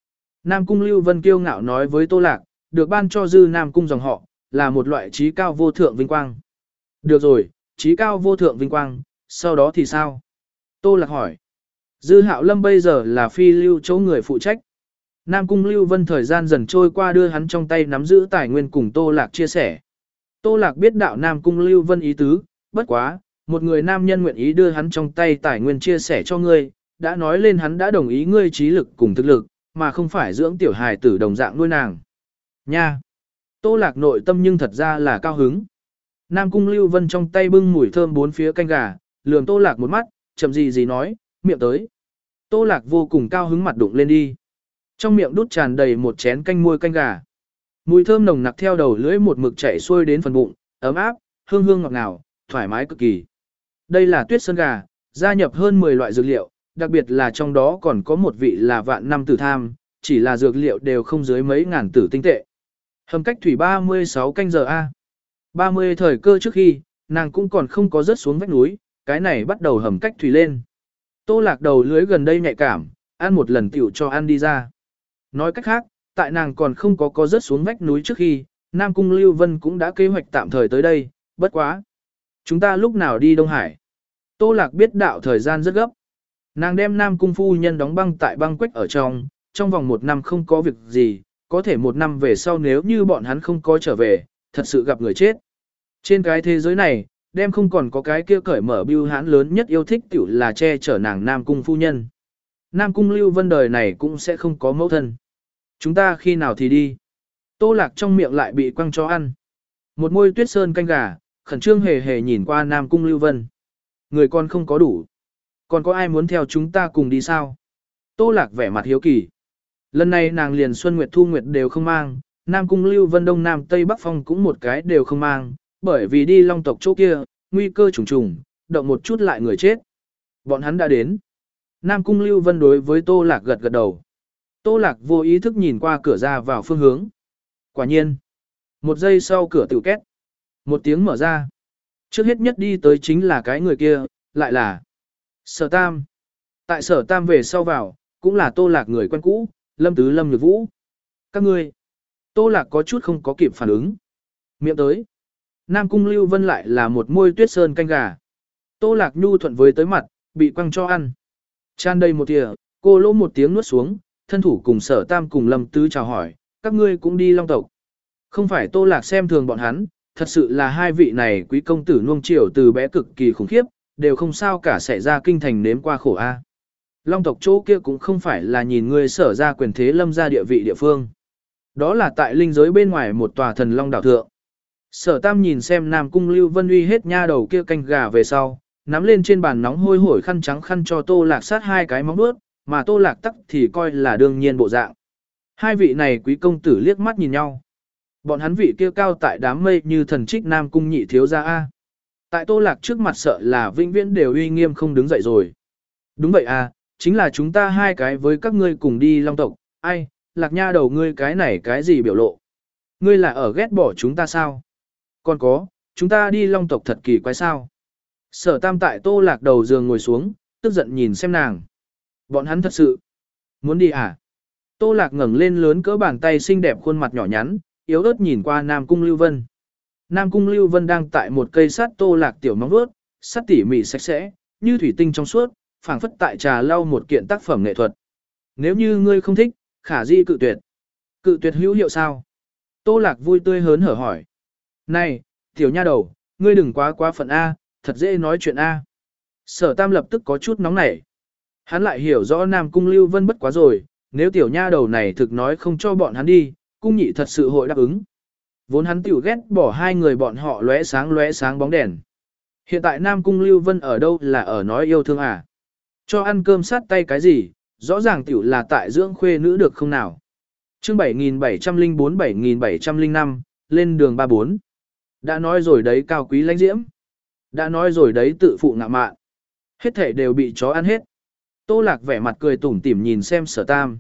Nam Cung Lưu Vân kiêu ngạo nói với Tô Lạc, được ban cho dư Nam Cung dòng họ, là một loại trí cao vô thượng vinh quang. Được rồi, trí cao vô thượng vinh quang, sau đó thì sao? Tô Lạc hỏi. Dư Hạo Lâm bây giờ là phi lưu chỗ người phụ trách. Nam Cung Lưu Vân thời gian dần trôi qua đưa hắn trong tay nắm giữ tài nguyên cùng Tô Lạc chia sẻ. Tô Lạc biết đạo Nam Cung Lưu Vân ý tứ, bất quá, một người nam nhân nguyện ý đưa hắn trong tay tài nguyên chia sẻ cho ngươi, đã nói lên hắn đã đồng ý ngươi trí lực cùng thực lực, mà không phải dưỡng tiểu hài tử đồng dạng nuôi nàng. Nha! Tô Lạc nội tâm nhưng thật ra là cao hứng. Nam Cung Lưu Vân trong tay bưng mùi thơm bốn phía canh gà, lườm Tô Lạc một mắt, chậm gì gì nói, miệng tới. Tô Lạc vô cùng cao hứng mặt đụng lên đi. Trong miệng đút tràn đầy một chén canh muôi canh gà. Mùi thơm nồng nặc theo đầu lưỡi một mực chảy xuôi đến phần bụng, ấm áp, hương hương ngọt ngào, thoải mái cực kỳ. Đây là tuyết sơn gà, gia nhập hơn mười loại dược liệu, đặc biệt là trong đó còn có một vị là vạn năm tử tham, chỉ là dược liệu đều không dưới mấy ngàn tử tinh tệ. Hầm cách thủy ba mươi sáu canh giờ A. ba mươi thời cơ trước khi, nàng cũng còn không có rớt xuống vách núi, cái này bắt đầu hầm cách thủy lên. Tô Lạc đầu lưới gần đây nhạy cảm, ăn một lần tiểu cho ăn đi ra. Nói cách khác, tại nàng còn không có có rớt xuống vách núi trước khi, Nam Cung Lưu Vân cũng đã kế hoạch tạm thời tới đây, bất quá. Chúng ta lúc nào đi Đông Hải? Tô Lạc biết đạo thời gian rất gấp. Nàng đem Nam Cung phu nhân đóng băng tại băng quách ở trong, trong vòng một năm không có việc gì, có thể một năm về sau nếu như bọn hắn không có trở về, thật sự gặp người chết. Trên cái thế giới này, đem không còn có cái kia cởi mở bưu hãn lớn nhất yêu thích tiểu là che chở nàng Nam Cung phu nhân. Nam Cung Lưu Vân đời này cũng sẽ không có mẫu thân. Chúng ta khi nào thì đi? Tô Lạc trong miệng lại bị quăng cho ăn. Một môi tuyết sơn canh gà, khẩn trương hề hề nhìn qua Nam Cung Lưu Vân. Người con không có đủ. Còn có ai muốn theo chúng ta cùng đi sao? Tô Lạc vẻ mặt hiếu kỳ. Lần này nàng liền Xuân Nguyệt Thu Nguyệt đều không mang, Nam Cung Lưu Vân Đông Nam Tây Bắc Phong cũng một cái đều không mang, bởi vì đi Long tộc chỗ kia, nguy cơ trùng trùng, động một chút lại người chết. Bọn hắn đã đến. Nam Cung Lưu Vân đối với Tô Lạc gật gật đầu. Tô Lạc vô ý thức nhìn qua cửa ra vào phương hướng. Quả nhiên. Một giây sau cửa tự két. Một tiếng mở ra. Trước hết nhất đi tới chính là cái người kia, lại là Sở Tam. Tại Sở Tam về sau vào, cũng là Tô Lạc người quen cũ, Lâm Tứ Lâm Nhược Vũ. Các ngươi. Tô Lạc có chút không có kịp phản ứng. Miệng tới. Nam Cung Lưu Vân lại là một môi tuyết sơn canh gà. Tô Lạc nhu thuận với tới mặt, bị quăng cho ăn. Chan đầy một thìa, cô lỗ một tiếng nuốt xuống, thân thủ cùng Sở Tam cùng Lâm Tứ chào hỏi, các ngươi cũng đi Long tộc. Không phải Tô Lạc xem thường bọn hắn, thật sự là hai vị này quý công tử nuông chiều từ bé cực kỳ khủng khiếp, đều không sao cả xảy ra kinh thành nếm qua khổ a. Long tộc chỗ kia cũng không phải là nhìn ngươi Sở ra quyền thế Lâm ra địa vị địa phương. Đó là tại linh giới bên ngoài một tòa thần long đảo thượng. Sở Tam nhìn xem Nam Cung Lưu Vân uy hết nha đầu kia canh gà về sau, nắm lên trên bàn nóng hôi hổi khăn trắng khăn cho Tô Lạc sát hai cái móng vuốt, mà Tô Lạc tắc thì coi là đương nhiên bộ dạng. Hai vị này quý công tử liếc mắt nhìn nhau. Bọn hắn vị kia cao tại đám mây như thần trích Nam Cung nhị thiếu gia a. Tại Tô Lạc trước mặt sợ là vĩnh viễn đều uy nghiêm không đứng dậy rồi. Đúng vậy à, chính là chúng ta hai cái với các ngươi cùng đi Long tộc, ai, Lạc nha đầu ngươi cái này cái gì biểu lộ. Ngươi là ở ghét bỏ chúng ta sao? Còn có, chúng ta đi Long tộc thật kỳ quái sao? Sở Tam tại Tô Lạc đầu giường ngồi xuống, tức giận nhìn xem nàng. Bọn hắn thật sự muốn đi à? Tô Lạc ngẩng lên lớn cỡ bàn tay xinh đẹp khuôn mặt nhỏ nhắn, yếu ớt nhìn qua Nam Cung Lưu Vân. Nam Cung Lưu Vân đang tại một cây sắt Tô Lạc tiểu móng vuốt, sắt tỉ mỉ sạch sẽ, như thủy tinh trong suốt, phảng phất tại trà lau một kiện tác phẩm nghệ thuật. Nếu như ngươi không thích, khả di cự tuyệt. Cự tuyệt hữu hiệu sao? Tô Lạc vui tươi hớn hở hỏi. Này, tiểu nha đầu, ngươi đừng quá quá phận A, thật dễ nói chuyện A. Sở Tam lập tức có chút nóng nảy. Hắn lại hiểu rõ Nam Cung Lưu Vân bất quá rồi, nếu tiểu nha đầu này thực nói không cho bọn hắn đi, cung nhị thật sự hội đáp ứng. Vốn hắn tiểu ghét bỏ hai người bọn họ lóe sáng lóe sáng bóng đèn. Hiện tại Nam Cung Lưu Vân ở đâu là ở nói yêu thương à? Cho ăn cơm sát tay cái gì, rõ ràng tiểu là tại dưỡng khuê nữ được không nào? Chương bảy nghìn bảy trăm lẻ bốn bảy nghìn bảy trăm lẻ năm, lên đường ba bốn. Đã nói rồi đấy cao quý lãnh diễm. Đã nói rồi đấy tự phụ ngạ mạn. Hết thể đều bị chó ăn hết. Tô Lạc vẻ mặt cười tủm tỉm nhìn xem Sở Tam.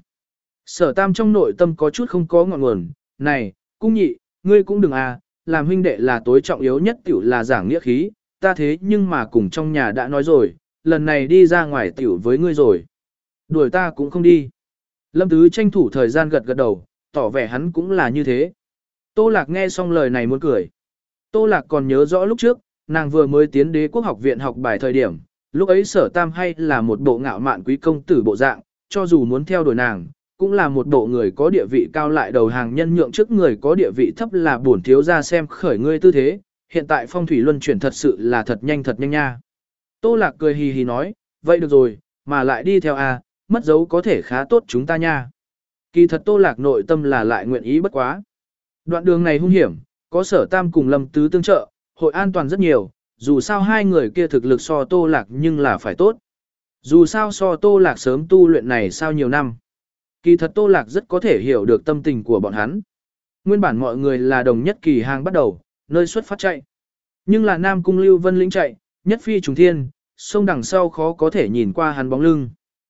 Sở Tam trong nội tâm có chút không có ngọn nguồn. Này, cung nhị, ngươi cũng đừng à, làm huynh đệ là tối trọng yếu nhất tiểu là giảng nghĩa khí. Ta thế nhưng mà cùng trong nhà đã nói rồi, lần này đi ra ngoài tiểu với ngươi rồi. Đuổi ta cũng không đi. Lâm Tứ tranh thủ thời gian gật gật đầu, tỏ vẻ hắn cũng là như thế. Tô Lạc nghe xong lời này muốn cười. Tô Lạc còn nhớ rõ lúc trước, nàng vừa mới tiến Đế Quốc học viện học bài thời điểm, lúc ấy Sở Tam hay là một bộ ngạo mạn quý công tử bộ dạng, cho dù muốn theo đuổi nàng, cũng là một bộ người có địa vị cao lại đầu hàng nhân nhượng trước người có địa vị thấp là bổn thiếu ra xem khởi ngươi tư thế, hiện tại phong thủy luân chuyển thật sự là thật nhanh thật nhanh nha. Tô Lạc cười hì hì nói, vậy được rồi, mà lại đi theo a, mất dấu có thể khá tốt chúng ta nha. Kỳ thật Tô Lạc nội tâm là lại nguyện ý bất quá. Đoạn đường này hung hiểm, có Sở Tam cùng Lâm Tứ tương trợ, hội an toàn rất nhiều, dù sao hai người kia thực lực so Tô Lạc nhưng là phải tốt. Dù sao so Tô Lạc sớm tu luyện này sao nhiều năm. Kỳ thật Tô Lạc rất có thể hiểu được tâm tình của bọn hắn. Nguyên bản mọi người là đồng nhất kỳ hàng bắt đầu, nơi xuất phát chạy. Nhưng là Nam Cung Lưu Vân lĩnh chạy, nhất phi trùng thiên, sông đằng sau khó có thể nhìn qua hắn bóng lưng.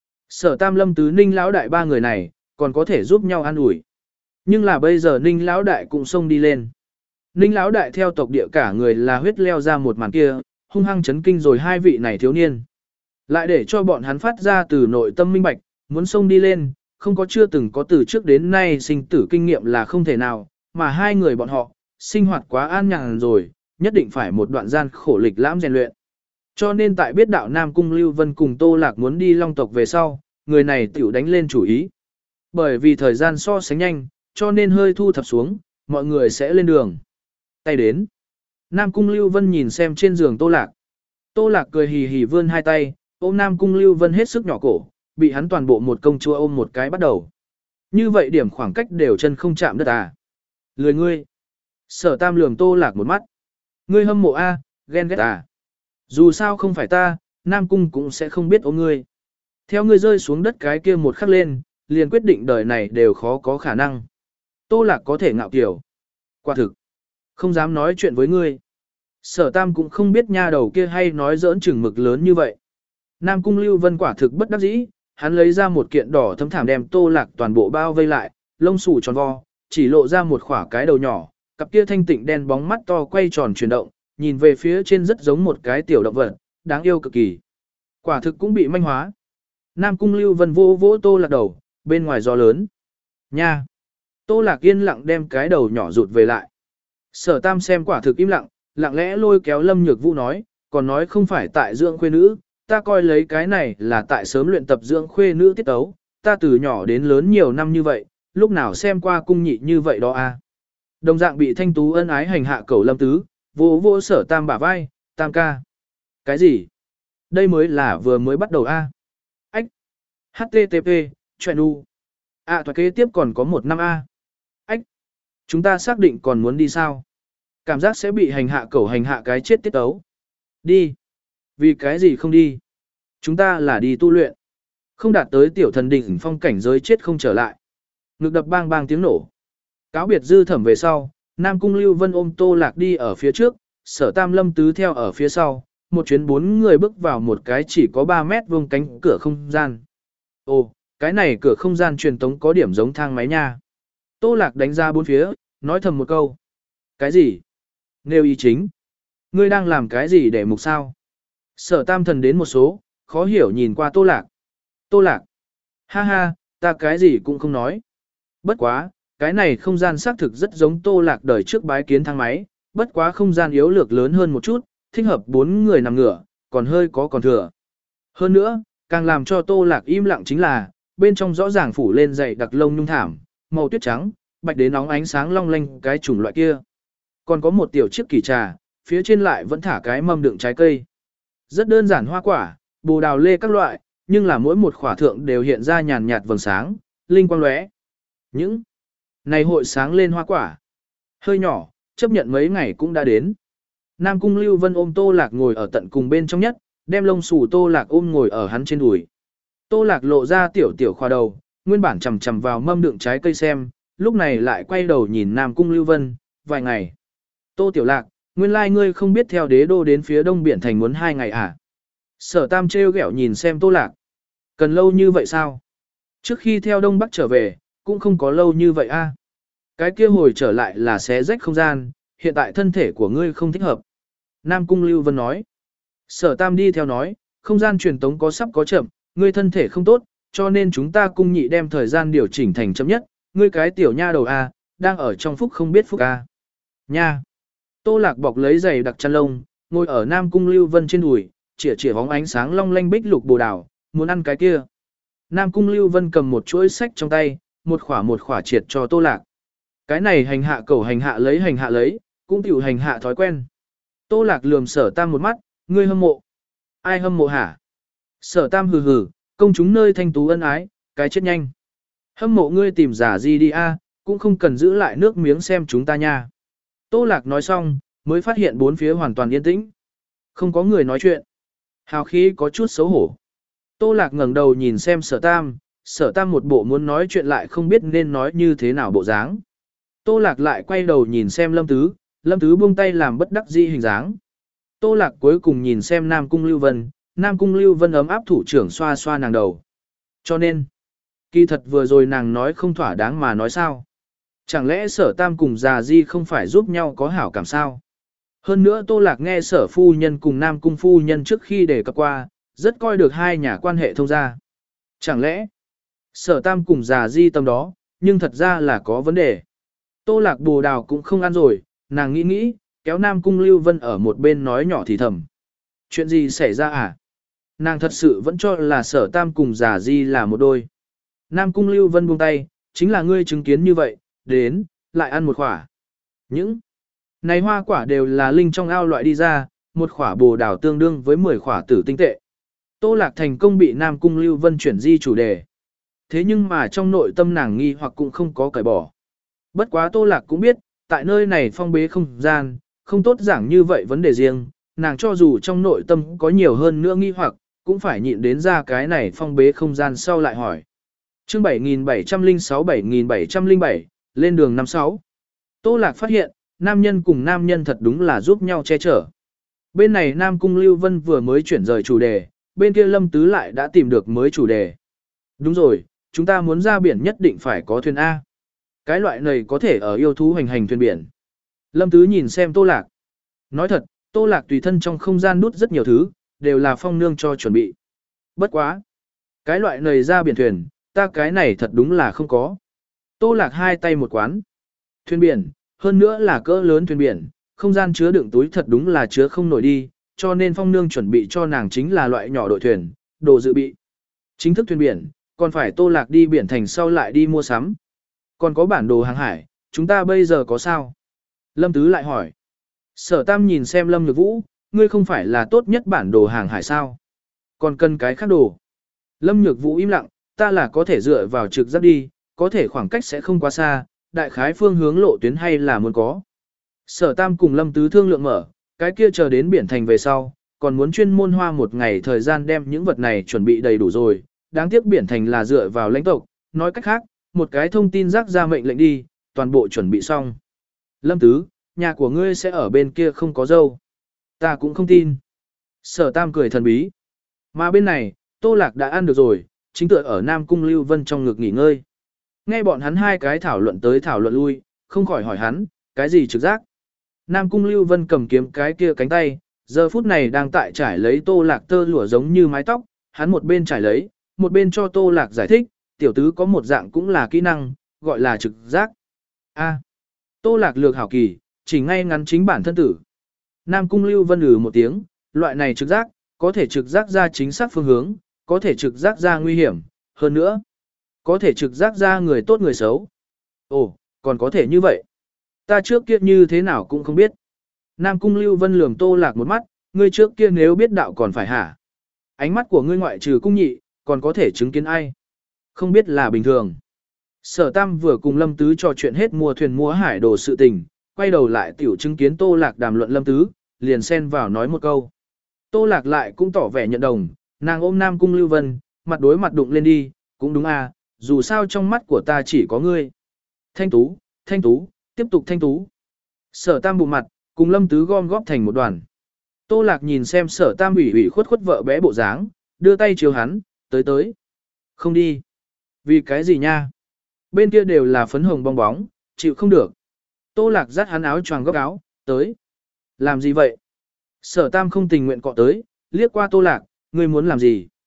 Sở Tam Lâm Tứ Ninh lão đại ba người này, còn có thể giúp nhau an ủi. Nhưng là bây giờ Ninh lão đại cũng xông đi lên. Ninh lão đại theo tộc địa cả người là huyết leo ra một màn kia, hung hăng chấn kinh rồi hai vị này thiếu niên. Lại để cho bọn hắn phát ra từ nội tâm minh bạch, muốn xông đi lên, không có chưa từng có từ trước đến nay sinh tử kinh nghiệm là không thể nào, mà hai người bọn họ, sinh hoạt quá an nhàn rồi, nhất định phải một đoạn gian khổ lịch lãm rèn luyện. Cho nên tại biết đạo Nam Cung Lưu Vân cùng Tô Lạc muốn đi Long tộc về sau, người này tiểu đánh lên chủ ý. Bởi vì thời gian so sánh nhanh, cho nên hơi thu thập xuống, mọi người sẽ lên đường. Tay đến. Nam Cung Lưu Vân nhìn xem trên giường Tô Lạc. Tô Lạc cười hì hì vươn hai tay, ôm Nam Cung Lưu Vân hết sức nhỏ cổ, bị hắn toàn bộ một công chúa ôm một cái bắt đầu. Như vậy điểm khoảng cách đều chân không chạm đất à. Lười ngươi. Sở Tam lườm Tô Lạc một mắt. Ngươi hâm mộ a, ghen ghét à. Dù sao không phải ta, Nam Cung cũng sẽ không biết ôm ngươi. Theo ngươi rơi xuống đất cái kia một khắc lên, liền quyết định đời này đều khó có khả năng. Tô Lạc có thể ngạo kiểu. Quả thực. Không dám nói chuyện với ngươi. Sở Tam cũng không biết nha đầu kia hay nói giỡn chừng mực lớn như vậy. Nam Cung Lưu Vân quả thực bất đắc dĩ, hắn lấy ra một kiện đỏ thấm thảm đem Tô Lạc toàn bộ bao vây lại, lông xù tròn vo, chỉ lộ ra một khỏa cái đầu nhỏ, cặp kia thanh tịnh đen bóng mắt to quay tròn chuyển động, nhìn về phía trên rất giống một cái tiểu động vật, đáng yêu cực kỳ. Quả thực cũng bị manh hóa. Nam Cung Lưu Vân vô vỗ Tô Lạc đầu, bên ngoài gió lớn. Nha! Tô Lạc yên lặng đem cái đầu nhỏ rụt về lại. Sở Tam xem quả thực im lặng, lặng lẽ lôi kéo Lâm Nhược Vũ nói, còn nói không phải tại dưỡng khuê nữ, ta coi lấy cái này là tại sớm luyện tập dưỡng khuê nữ tiết tấu, ta từ nhỏ đến lớn nhiều năm như vậy, lúc nào xem qua cung nhị như vậy đó à. Đồng dạng bị Thanh Tú ân ái hành hạ cầu Lâm Tứ, vô vô Sở Tam bả vai, Tam ca. Cái gì? Đây mới là vừa mới bắt đầu a. À? Ách. hát tê tê pê, chuyện u. À thoại kế tiếp còn có một năm a. À? Ách. Chúng ta xác định còn muốn đi sao? Cảm giác sẽ bị hành hạ cầu hành hạ cái chết tiết tấu. Đi. Vì cái gì không đi? Chúng ta là đi tu luyện. Không đạt tới tiểu thần đỉnh phong cảnh giới chết không trở lại. Ngực đập bang bang tiếng nổ. Cáo biệt dư thẩm về sau, Nam Cung Lưu Vân ôm Tô Lạc đi ở phía trước, Sở Tam Lâm Tứ theo ở phía sau, một chuyến bốn người bước vào một cái chỉ có ba mét vuông cánh cửa không gian. Ồ, cái này cửa không gian truyền tống có điểm giống thang máy nha. Tô Lạc đánh ra bốn phía, nói thầm một câu. Cái gì? Nêu ý chính. Ngươi đang làm cái gì để mục sao? Sở Tam thần đến một số, khó hiểu nhìn qua Tô Lạc. Tô Lạc. Ha ha, ta cái gì cũng không nói. Bất quá, cái này không gian xác thực rất giống Tô Lạc đời trước bái kiến thang máy, bất quá không gian yếu lược lớn hơn một chút, thích hợp bốn người nằm ngửa, còn hơi có còn thừa. Hơn nữa, càng làm cho Tô Lạc im lặng chính là, bên trong rõ ràng phủ lên dày đặc lông nhung thảm, màu tuyết trắng, bạch đến nóng ánh sáng long lanh cái chủng loại kia. Còn có một tiểu chiếc kỳ trà, phía trên lại vẫn thả cái mâm đựng trái cây. Rất đơn giản hoa quả, bồ đào lê các loại, nhưng là mỗi một khỏa thượng đều hiện ra nhàn nhạt vầng sáng, linh quang lóe. Những này hội sáng lên hoa quả. Hơi nhỏ, chấp nhận mấy ngày cũng đã đến. Nam Cung Lưu Vân ôm Tô Lạc ngồi ở tận cùng bên trong nhất, đem lông xù Tô Lạc ôm ngồi ở hắn trên đùi. Tô Lạc lộ ra tiểu tiểu khoa đầu, nguyên bản chầm chầm vào mâm đựng trái cây xem, lúc này lại quay đầu nhìn Nam Cung Lưu Vân, vài ngày. Tô Tiểu Lạc, nguyên lai ngươi không biết theo đế đô đến phía đông biển thành muốn hai ngày à? Sở Tam trêu ghẹo nhìn xem Tô Lạc. Cần lâu như vậy sao? Trước khi theo đông bắc trở về, cũng không có lâu như vậy a. Cái kia hồi trở lại là xé rách không gian, hiện tại thân thể của ngươi không thích hợp. Nam Cung Lưu Vân nói. Sở Tam đi theo nói, không gian truyền tống có sắp có chậm, ngươi thân thể không tốt, cho nên chúng ta cung nhị đem thời gian điều chỉnh thành chậm nhất, ngươi cái tiểu nha đầu A, đang ở trong phúc không biết phúc A. Nha! Tô Lạc bọc lấy giày đặc chăn lông, ngồi ở Nam Cung Lưu Vân trên đùi, chĩa chĩa bóng ánh sáng long lanh bích lục bồ đào, muốn ăn cái kia. Nam Cung Lưu Vân cầm một chuỗi sách trong tay, một khỏa một khỏa triệt cho Tô Lạc. Cái này hành hạ cầu hành hạ lấy hành hạ lấy, cũng tiểu hành hạ thói quen. Tô Lạc lườm Sở Tam một mắt, ngươi hâm mộ. Ai hâm mộ hả? Sở Tam hừ hừ, công chúng nơi thanh tú ân ái, cái chết nhanh. Hâm mộ ngươi tìm giả gì đi a, cũng không cần giữ lại nước miếng xem chúng ta nha. Tô Lạc nói xong, mới phát hiện bốn phía hoàn toàn yên tĩnh. Không có người nói chuyện. Hào khí có chút xấu hổ. Tô Lạc ngẩng đầu nhìn xem Sở Tam, Sở Tam một bộ muốn nói chuyện lại không biết nên nói như thế nào bộ dáng. Tô Lạc lại quay đầu nhìn xem Lâm Tứ, Lâm Tứ buông tay làm bất đắc dĩ hình dáng. Tô Lạc cuối cùng nhìn xem Nam Cung Lưu Vân, Nam Cung Lưu Vân ấm áp thủ trưởng xoa xoa nàng đầu. Cho nên, kỳ thật vừa rồi nàng nói không thỏa đáng mà nói sao. Chẳng lẽ Sở Tam cùng già di không phải giúp nhau có hảo cảm sao? Hơn nữa Tô Lạc nghe Sở phu nhân cùng Nam Cung phu nhân trước khi đề cập qua, rất coi được hai nhà quan hệ thông gia. Chẳng lẽ, Sở Tam cùng già di tâm đó, nhưng thật ra là có vấn đề. Tô Lạc bồ đào cũng không ăn rồi, nàng nghĩ nghĩ, kéo Nam Cung Lưu Vân ở một bên nói nhỏ thì thầm. Chuyện gì xảy ra à? Nàng thật sự vẫn cho là Sở Tam cùng già di là một đôi. Nam Cung Lưu Vân buông tay, chính là ngươi chứng kiến như vậy, đến, lại ăn một quả. Những này hoa quả đều là linh trong ao loại đi ra, một quả bồ đào tương đương với mười quả tử tinh tệ. Tô Lạc thành công bị Nam Cung Lưu Vân chuyển di chủ đề. Thế nhưng mà trong nội tâm nàng nghi hoặc cũng không có cởi bỏ. Bất quá Tô Lạc cũng biết, tại nơi này phong bế không gian, không tốt giảng như vậy vấn đề riêng, nàng cho dù trong nội tâm có nhiều hơn nữa nghi hoặc, cũng phải nhịn đến ra cái này phong bế không gian sau lại hỏi. Chương bảy nghìn bảy trăm lẻ sáu bảy nghìn bảy trăm lẻ bảy, lên đường năm sáu. Tô Lạc phát hiện, nam nhân cùng nam nhân thật đúng là giúp nhau che chở. Bên này Nam Cung Lưu Vân vừa mới chuyển rời chủ đề, bên kia Lâm Tứ lại đã tìm được mới chủ đề. Đúng rồi, chúng ta muốn ra biển nhất định phải có thuyền A. Cái loại này có thể ở yêu thú hành hành thuyền biển. Lâm Tứ nhìn xem Tô Lạc. Nói thật, Tô Lạc tùy thân trong không gian nút rất nhiều thứ, đều là phong nương cho chuẩn bị. Bất quá. Cái loại này ra biển thuyền, ta cái này thật đúng là không có. Tô Lạc hai tay một quán. Thuyền biển, hơn nữa là cỡ lớn thuyền biển, không gian chứa đựng túi thật đúng là chứa không nổi đi, cho nên phong nương chuẩn bị cho nàng chính là loại nhỏ đội thuyền, đồ dự bị. Chính thức thuyền biển, còn phải Tô Lạc đi biển thành sau lại đi mua sắm. Còn có bản đồ hàng hải, chúng ta bây giờ có sao? Lâm Tứ lại hỏi. Sở Tam nhìn xem Lâm Nhược Vũ, ngươi không phải là tốt nhất bản đồ hàng hải sao? Còn cần cái khác đồ. Lâm Nhược Vũ im lặng, ta là có thể dựa vào trực giác đi, có thể khoảng cách sẽ không quá xa, đại khái phương hướng lộ tuyến hay là muốn có. Sở Tam cùng Lâm Tứ thương lượng mở, cái kia chờ đến biển thành về sau, còn muốn chuyên môn hoa một ngày thời gian đem những vật này chuẩn bị đầy đủ rồi, đáng tiếc biển thành là dựa vào lãnh tộc, nói cách khác, một cái thông tin rác ra mệnh lệnh đi, toàn bộ chuẩn bị xong. Lâm Tứ, nhà của ngươi sẽ ở bên kia không có dâu. Ta cũng không tin. Sở Tam cười thần bí. Mà bên này, Tô Lạc đã ăn được rồi, chính tựa ở Nam Cung Lưu Vân trong ngực nghỉ ngơi. Nghe bọn hắn hai cái thảo luận tới thảo luận lui, không khỏi hỏi hắn, cái gì trực giác. Nam Cung Lưu Vân cầm kiếm cái kia cánh tay, giờ phút này đang tại trải lấy Tô Lạc tơ lụa giống như mái tóc, hắn một bên trải lấy, một bên cho Tô Lạc giải thích, tiểu tứ có một dạng cũng là kỹ năng, gọi là trực giác. A. Tô Lạc lược hảo kỳ, chỉ ngay ngắn chính bản thân tử. Nam Cung Lưu Vân ừ một tiếng, loại này trực giác, có thể trực giác ra chính xác phương hướng, có thể trực giác ra nguy hiểm, hơn nữa, có thể trực giác ra người tốt người xấu. Ồ, còn có thể như vậy. Ta trước kia như thế nào cũng không biết. Nam Cung Lưu Vân lườm Tô Lạc một mắt, ngươi trước kia nếu biết đạo còn phải hả? Ánh mắt của ngươi ngoại trừ cung nhị, còn có thể chứng kiến ai? Không biết là bình thường. Sở Tam vừa cùng Lâm Tứ trò chuyện hết mua thuyền mua hải đồ sự tình, quay đầu lại tiểu chứng kiến Tô Lạc đàm luận Lâm Tứ, liền xen vào nói một câu. Tô Lạc lại cũng tỏ vẻ nhận đồng, nàng ôm Nam Cung Lưu Vân, mặt đối mặt đụng lên đi, cũng đúng à, dù sao trong mắt của ta chỉ có ngươi. Thanh tú, thanh tú, tiếp tục thanh tú. Sở Tam bụng mặt, cùng Lâm Tứ gom góp thành một đoàn. Tô Lạc nhìn xem Sở Tam ủy ủy khuất khuất vợ bé bộ dáng, đưa tay chiếu hắn, tới tới. Không đi. Vì cái gì nha? Bên kia đều là phấn hồng bong bóng, chịu không được. Tô Lạc dắt hắn áo choàng góc áo, tới. Làm gì vậy? Sở Tam không tình nguyện cọ tới, liếc qua Tô Lạc, ngươi muốn làm gì?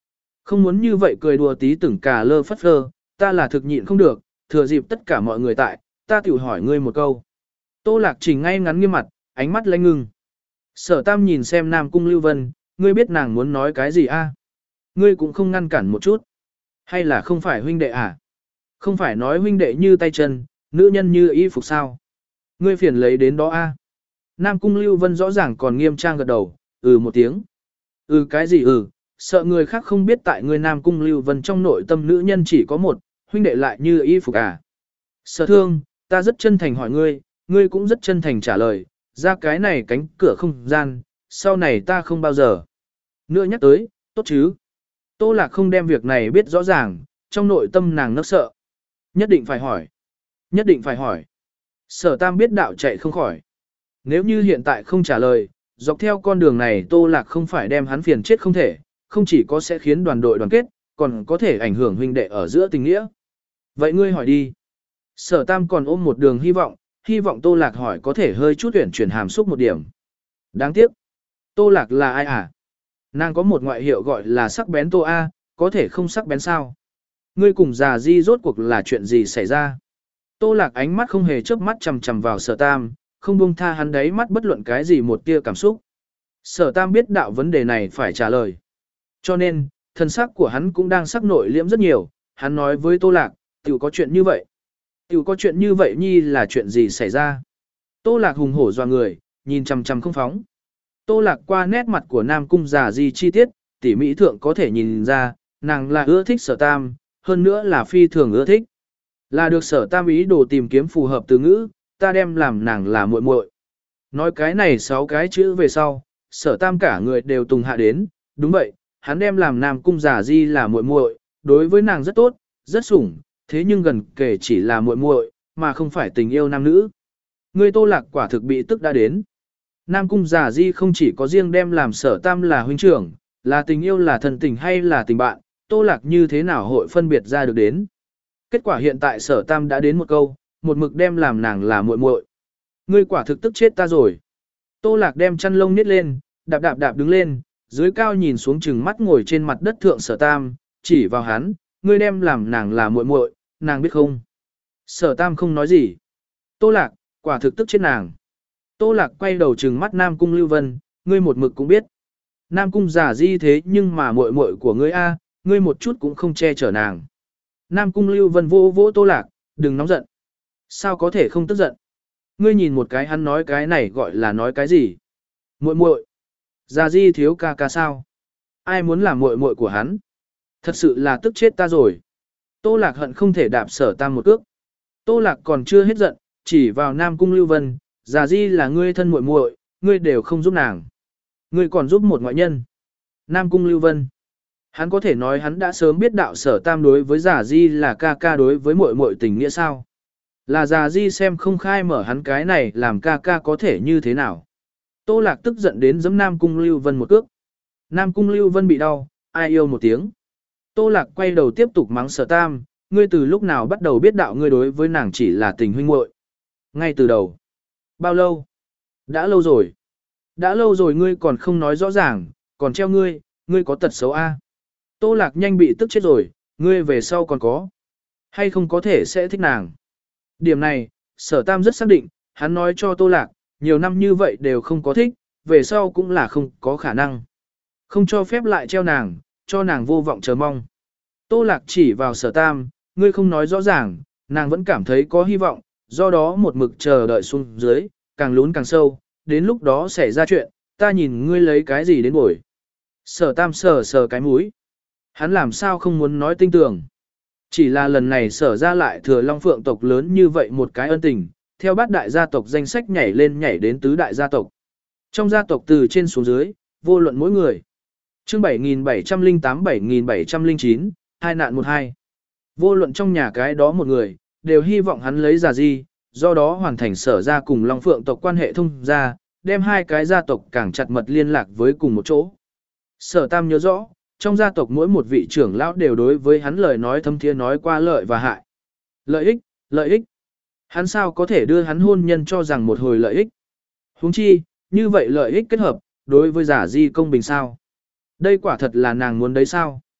Không muốn như vậy cười đùa tí từng cà lơ phất phơ, ta là thực nhịn không được, thừa dịp tất cả mọi người tại, ta tiểu hỏi ngươi một câu. Tô Lạc Trình ngay ngắn nghiêm mặt, ánh mắt lanh ngưng. Sở Tam nhìn xem Nam Cung Lưu Vân, ngươi biết nàng muốn nói cái gì a? Ngươi cũng không ngăn cản một chút. Hay là không phải huynh đệ à? Không phải nói huynh đệ như tay chân, nữ nhân như y phục sao? Ngươi phiền lấy đến đó a? Nam Cung Lưu Vân rõ ràng còn nghiêm trang gật đầu, ừ một tiếng. Ừ cái gì ừ, sợ người khác không biết tại ngươi Nam Cung Lưu Vân trong nội tâm nữ nhân chỉ có một, huynh đệ lại như y phục à? Sở Thương, ta rất chân thành hỏi ngươi, ngươi cũng rất chân thành trả lời, ra cái này cánh cửa không gian, sau này ta không bao giờ. Nữa nhắc tới, tốt chứ. Tô Lạc không đem việc này biết rõ ràng, trong nội tâm nàng nức sợ. Nhất định phải hỏi. Nhất định phải hỏi. Sở Tam biết đạo chạy không khỏi. Nếu như hiện tại không trả lời, dọc theo con đường này Tô Lạc không phải đem hắn phiền chết không thể, không chỉ có sẽ khiến đoàn đội đoàn kết, còn có thể ảnh hưởng huynh đệ ở giữa tình nghĩa. Vậy ngươi hỏi đi. Sở Tam còn ôm một đường hy vọng, hy vọng Tô Lạc hỏi có thể hơi chút tuyển chuyển hàm xúc một điểm. Đáng tiếc. Tô Lạc là ai à? Nàng có một ngoại hiệu gọi là sắc bén Tô A, có thể không sắc bén sao? Ngươi cùng già di rốt cuộc là chuyện gì xảy ra? Tô Lạc ánh mắt không hề chớp mắt chằm chằm vào Sở Tam, không buông tha hắn đấy mắt bất luận cái gì một tia cảm xúc. Sở Tam biết đạo vấn đề này phải trả lời. Cho nên, thân sắc của hắn cũng đang sắc nội liễm rất nhiều, hắn nói với Tô Lạc, tiểu có chuyện như vậy. Tiểu có chuyện như vậy nhi là chuyện gì xảy ra? Tô Lạc hùng hổ doa người, nhìn chằm chằm không phóng. Tô Lạc qua nét mặt của Nam Cung già di chi tiết, tỉ mỹ thượng có thể nhìn ra, nàng là ưa thích Sở Tam, hơn nữa là phi thường ưa thích. Là được Sở Tam ý đồ tìm kiếm phù hợp từ ngữ, ta đem làm nàng là muội muội. Nói cái này sáu cái chữ về sau, Sở Tam cả người đều tùng hạ đến, đúng vậy, hắn đem làm Nam Cung già di là muội muội, đối với nàng rất tốt, rất sủng, thế nhưng gần kể chỉ là muội muội, mà không phải tình yêu nam nữ. Người Tô Lạc quả thực bị tức đã đến. Nam Cung già di không chỉ có riêng đem làm Sở Tam là huynh trưởng, là tình yêu là thần tình hay là tình bạn, Tô Lạc như thế nào hội phân biệt ra được đến. Kết quả hiện tại Sở Tam đã đến một câu, một mực đem làm nàng là muội muội. Ngươi quả thực tức chết ta rồi. Tô Lạc đem chăn lông nít lên, đạp đạp đạp đứng lên, dưới cao nhìn xuống chừng mắt ngồi trên mặt đất thượng Sở Tam, chỉ vào hắn, ngươi đem làm nàng là muội muội, nàng biết không? Sở Tam không nói gì. Tô Lạc, quả thực tức chết nàng. Tô Lạc quay đầu trừng mắt Nam Cung Lưu Vân, ngươi một mực cũng biết. Nam Cung giả di thế nhưng mà muội muội của ngươi a, ngươi một chút cũng không che chở nàng. Nam Cung Lưu Vân vỗ vỗ Tô Lạc, đừng nóng giận. Sao có thể không tức giận? Ngươi nhìn một cái hắn nói cái này gọi là nói cái gì? Muội muội. Giả di thiếu ca ca sao? Ai muốn làm muội muội của hắn? Thật sự là tức chết ta rồi. Tô Lạc hận không thể đạp Sở Tam một cước. Tô Lạc còn chưa hết giận, chỉ vào Nam Cung Lưu Vân, giả di là ngươi thân muội muội, ngươi đều không giúp nàng. Ngươi còn giúp một ngoại nhân. Nam Cung Lưu Vân. Hắn có thể nói hắn đã sớm biết đạo Sở Tam đối với giả di là ca ca đối với muội muội tình nghĩa sao. Là giả di xem không khai mở hắn cái này làm ca ca có thể như thế nào. Tô Lạc tức giận đến giẫm Nam Cung Lưu Vân một cước. Nam Cung Lưu Vân bị đau, ai yêu một tiếng. Tô Lạc quay đầu tiếp tục mắng Sở Tam, ngươi từ lúc nào bắt đầu biết đạo ngươi đối với nàng chỉ là tình huynh muội? Ngay từ đầu. Bao lâu? Đã lâu rồi. Đã lâu rồi ngươi còn không nói rõ ràng, còn treo ngươi, ngươi có tật xấu a. Tô Lạc nhanh bị tức chết rồi, ngươi về sau còn có. Hay không có thể sẽ thích nàng. Điểm này, Sở Tam rất xác định, hắn nói cho Tô Lạc, nhiều năm như vậy đều không có thích, về sau cũng là không có khả năng. Không cho phép lại treo nàng, cho nàng vô vọng chờ mong. Tô Lạc chỉ vào Sở Tam, ngươi không nói rõ ràng, nàng vẫn cảm thấy có hy vọng, do đó một mực chờ đợi xuống dưới, càng lún càng sâu, đến lúc đó xảy ra chuyện, ta nhìn ngươi lấy cái gì đến bồi. Sở Tam sờ sờ cái mũi. Hắn làm sao không muốn nói tinh tường. Chỉ là lần này Sở ra lại thừa Long Phượng tộc lớn như vậy một cái ân tình, theo bát đại gia tộc danh sách nhảy lên nhảy đến tứ đại gia tộc. Trong gia tộc từ trên xuống dưới, vô luận mỗi người. Chương bảy nghìn bảy trăm lẻ tám bảy nghìn bảy trăm lẻ chín, hai nạn một hai. Vô luận trong nhà cái đó một người, đều hy vọng hắn lấy giả di, do đó hoàn thành Sở ra cùng Long Phượng tộc quan hệ thông ra, đem hai cái gia tộc càng chặt mật liên lạc với cùng một chỗ. Sở Tam nhớ rõ, trong gia tộc mỗi một vị trưởng lão đều đối với hắn lời nói thâm thiế nói qua lợi và hại. Lợi ích, lợi ích. Hắn sao có thể đưa hắn hôn nhân cho rằng một hồi lợi ích. Huống chi, như vậy lợi ích kết hợp, đối với giả di công bình sao. Đây quả thật là nàng muốn đấy sao.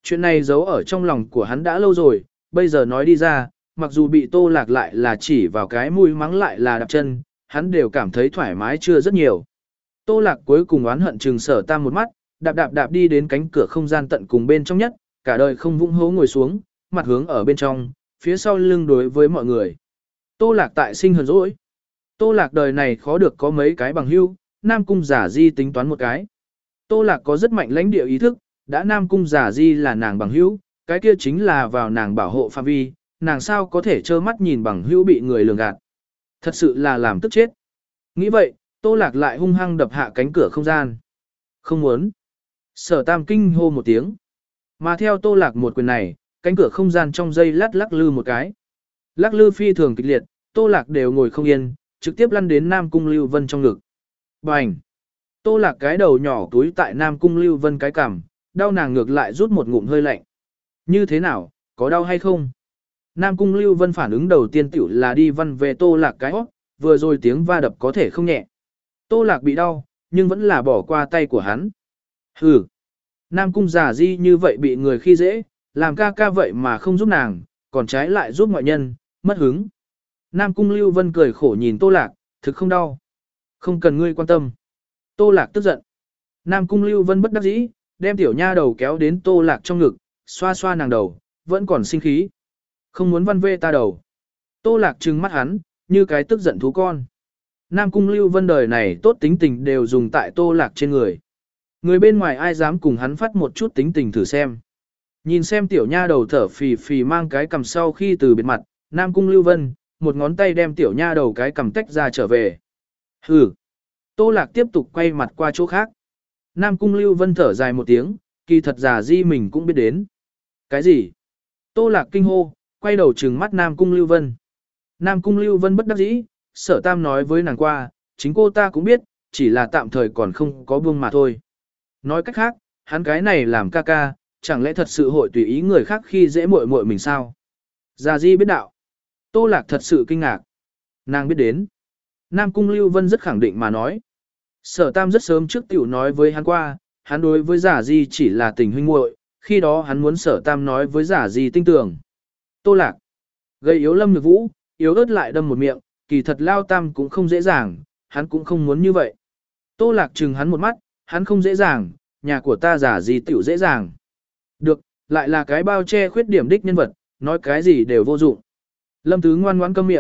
Chuyện này giấu ở trong lòng của hắn đã lâu rồi, bây giờ nói đi ra, mặc dù bị Tô Lạc lại là chỉ vào cái mũi mắng lại là đạp chân, hắn đều cảm thấy thoải mái chưa rất nhiều. Tô Lạc cuối cùng oán hận trừng Sở Tam một mắt, đạp đạp đạp đi đến cánh cửa không gian tận cùng bên trong nhất, cả đời không vũng hố ngồi xuống, mặt hướng ở bên trong, phía sau lưng đối với mọi người. Tô Lạc tại sinh hờn dỗi. Tô Lạc đời này khó được có mấy cái bằng hữu, Nam Cung Giả Di tính toán một cái. Tô Lạc có rất mạnh lãnh địa ý thức, đã Nam Cung Giả Di là nàng bằng hữu, cái kia chính là vào nàng bảo hộ phạm vi, nàng sao có thể trơ mắt nhìn bằng hữu bị người lường gạt. Thật sự là làm tức chết. Nghĩ vậy, Tô Lạc lại hung hăng đập hạ cánh cửa không gian. Không muốn. Sở Tam kinh hô một tiếng. Mà theo Tô Lạc một quyền này, cánh cửa không gian trong giây lát lắc lư một cái. Lắc lư phi thường kịch liệt, Tô Lạc đều ngồi không yên, trực tiếp lăn đến Nam Cung Lưu Vân trong ngực. Bành! Tô Lạc cái đầu nhỏ túi tại Nam Cung Lưu Vân cái cằm, đau nàng ngược lại rút một ngụm hơi lạnh. Như thế nào, có đau hay không? Nam Cung Lưu Vân phản ứng đầu tiên tiểu là đi văn về Tô Lạc cái hót, vừa rồi tiếng va đập có thể không nhẹ. Tô Lạc bị đau, nhưng vẫn là bỏ qua tay của hắn. Hừ! Nam Cung Giả Di như vậy bị người khi dễ, làm ca ca vậy mà không giúp nàng, còn trái lại giúp ngoại nhân, mất hứng. Nam Cung Lưu Vân cười khổ nhìn Tô Lạc, thực không đau. Không cần ngươi quan tâm. Tô Lạc tức giận. Nam Cung Lưu Vân bất đắc dĩ, đem tiểu nha đầu kéo đến Tô Lạc trong ngực, xoa xoa nàng đầu, vẫn còn sinh khí. Không muốn văn vê ta đầu. Tô Lạc trừng mắt hắn, như cái tức giận thú con. Nam Cung Lưu Vân đời này tốt tính tình đều dùng tại Tô Lạc trên người. Người bên ngoài ai dám cùng hắn phát một chút tính tình thử xem. Nhìn xem tiểu nha đầu thở phì phì mang cái cầm sau khi từ biệt mặt, Nam Cung Lưu Vân, một ngón tay đem tiểu nha đầu cái cầm tách ra trở về. Hừ. Tô Lạc tiếp tục quay mặt qua chỗ khác. Nam Cung Lưu Vân thở dài một tiếng, kỳ thật Giả Di mình cũng biết đến. Cái gì? Tô Lạc kinh hô, quay đầu trừng mắt Nam Cung Lưu Vân. Nam Cung Lưu Vân bất đắc dĩ, Sở Tam nói với nàng qua, chính cô ta cũng biết, chỉ là tạm thời còn không có buông mà thôi. Nói cách khác, hắn cái này làm ca ca, chẳng lẽ thật sự hội tùy ý người khác khi dễ muội muội mình sao? Giả Di biết đạo. Tô Lạc thật sự kinh ngạc. Nàng biết đến. Nam Cung Lưu Vân rất khẳng định mà nói. Sở Tam rất sớm trước tiểu nói với hắn qua, hắn đối với Giả Di chỉ là tình huynh muội, khi đó hắn muốn Sở Tam nói với Giả Di tinh tường. Tô Lạc. Gây yếu Lâm Nhược Vũ, yếu ớt lại đâm một miệng, kỳ thật Lao Tam cũng không dễ dàng, hắn cũng không muốn như vậy. Tô Lạc trừng hắn một mắt, hắn không dễ dàng, nhà của ta Giả Di tiểu dễ dàng. Được, lại là cái bao che khuyết điểm đích nhân vật, nói cái gì đều vô dụng. Lâm Tứ ngoan ngoãn câm miệng.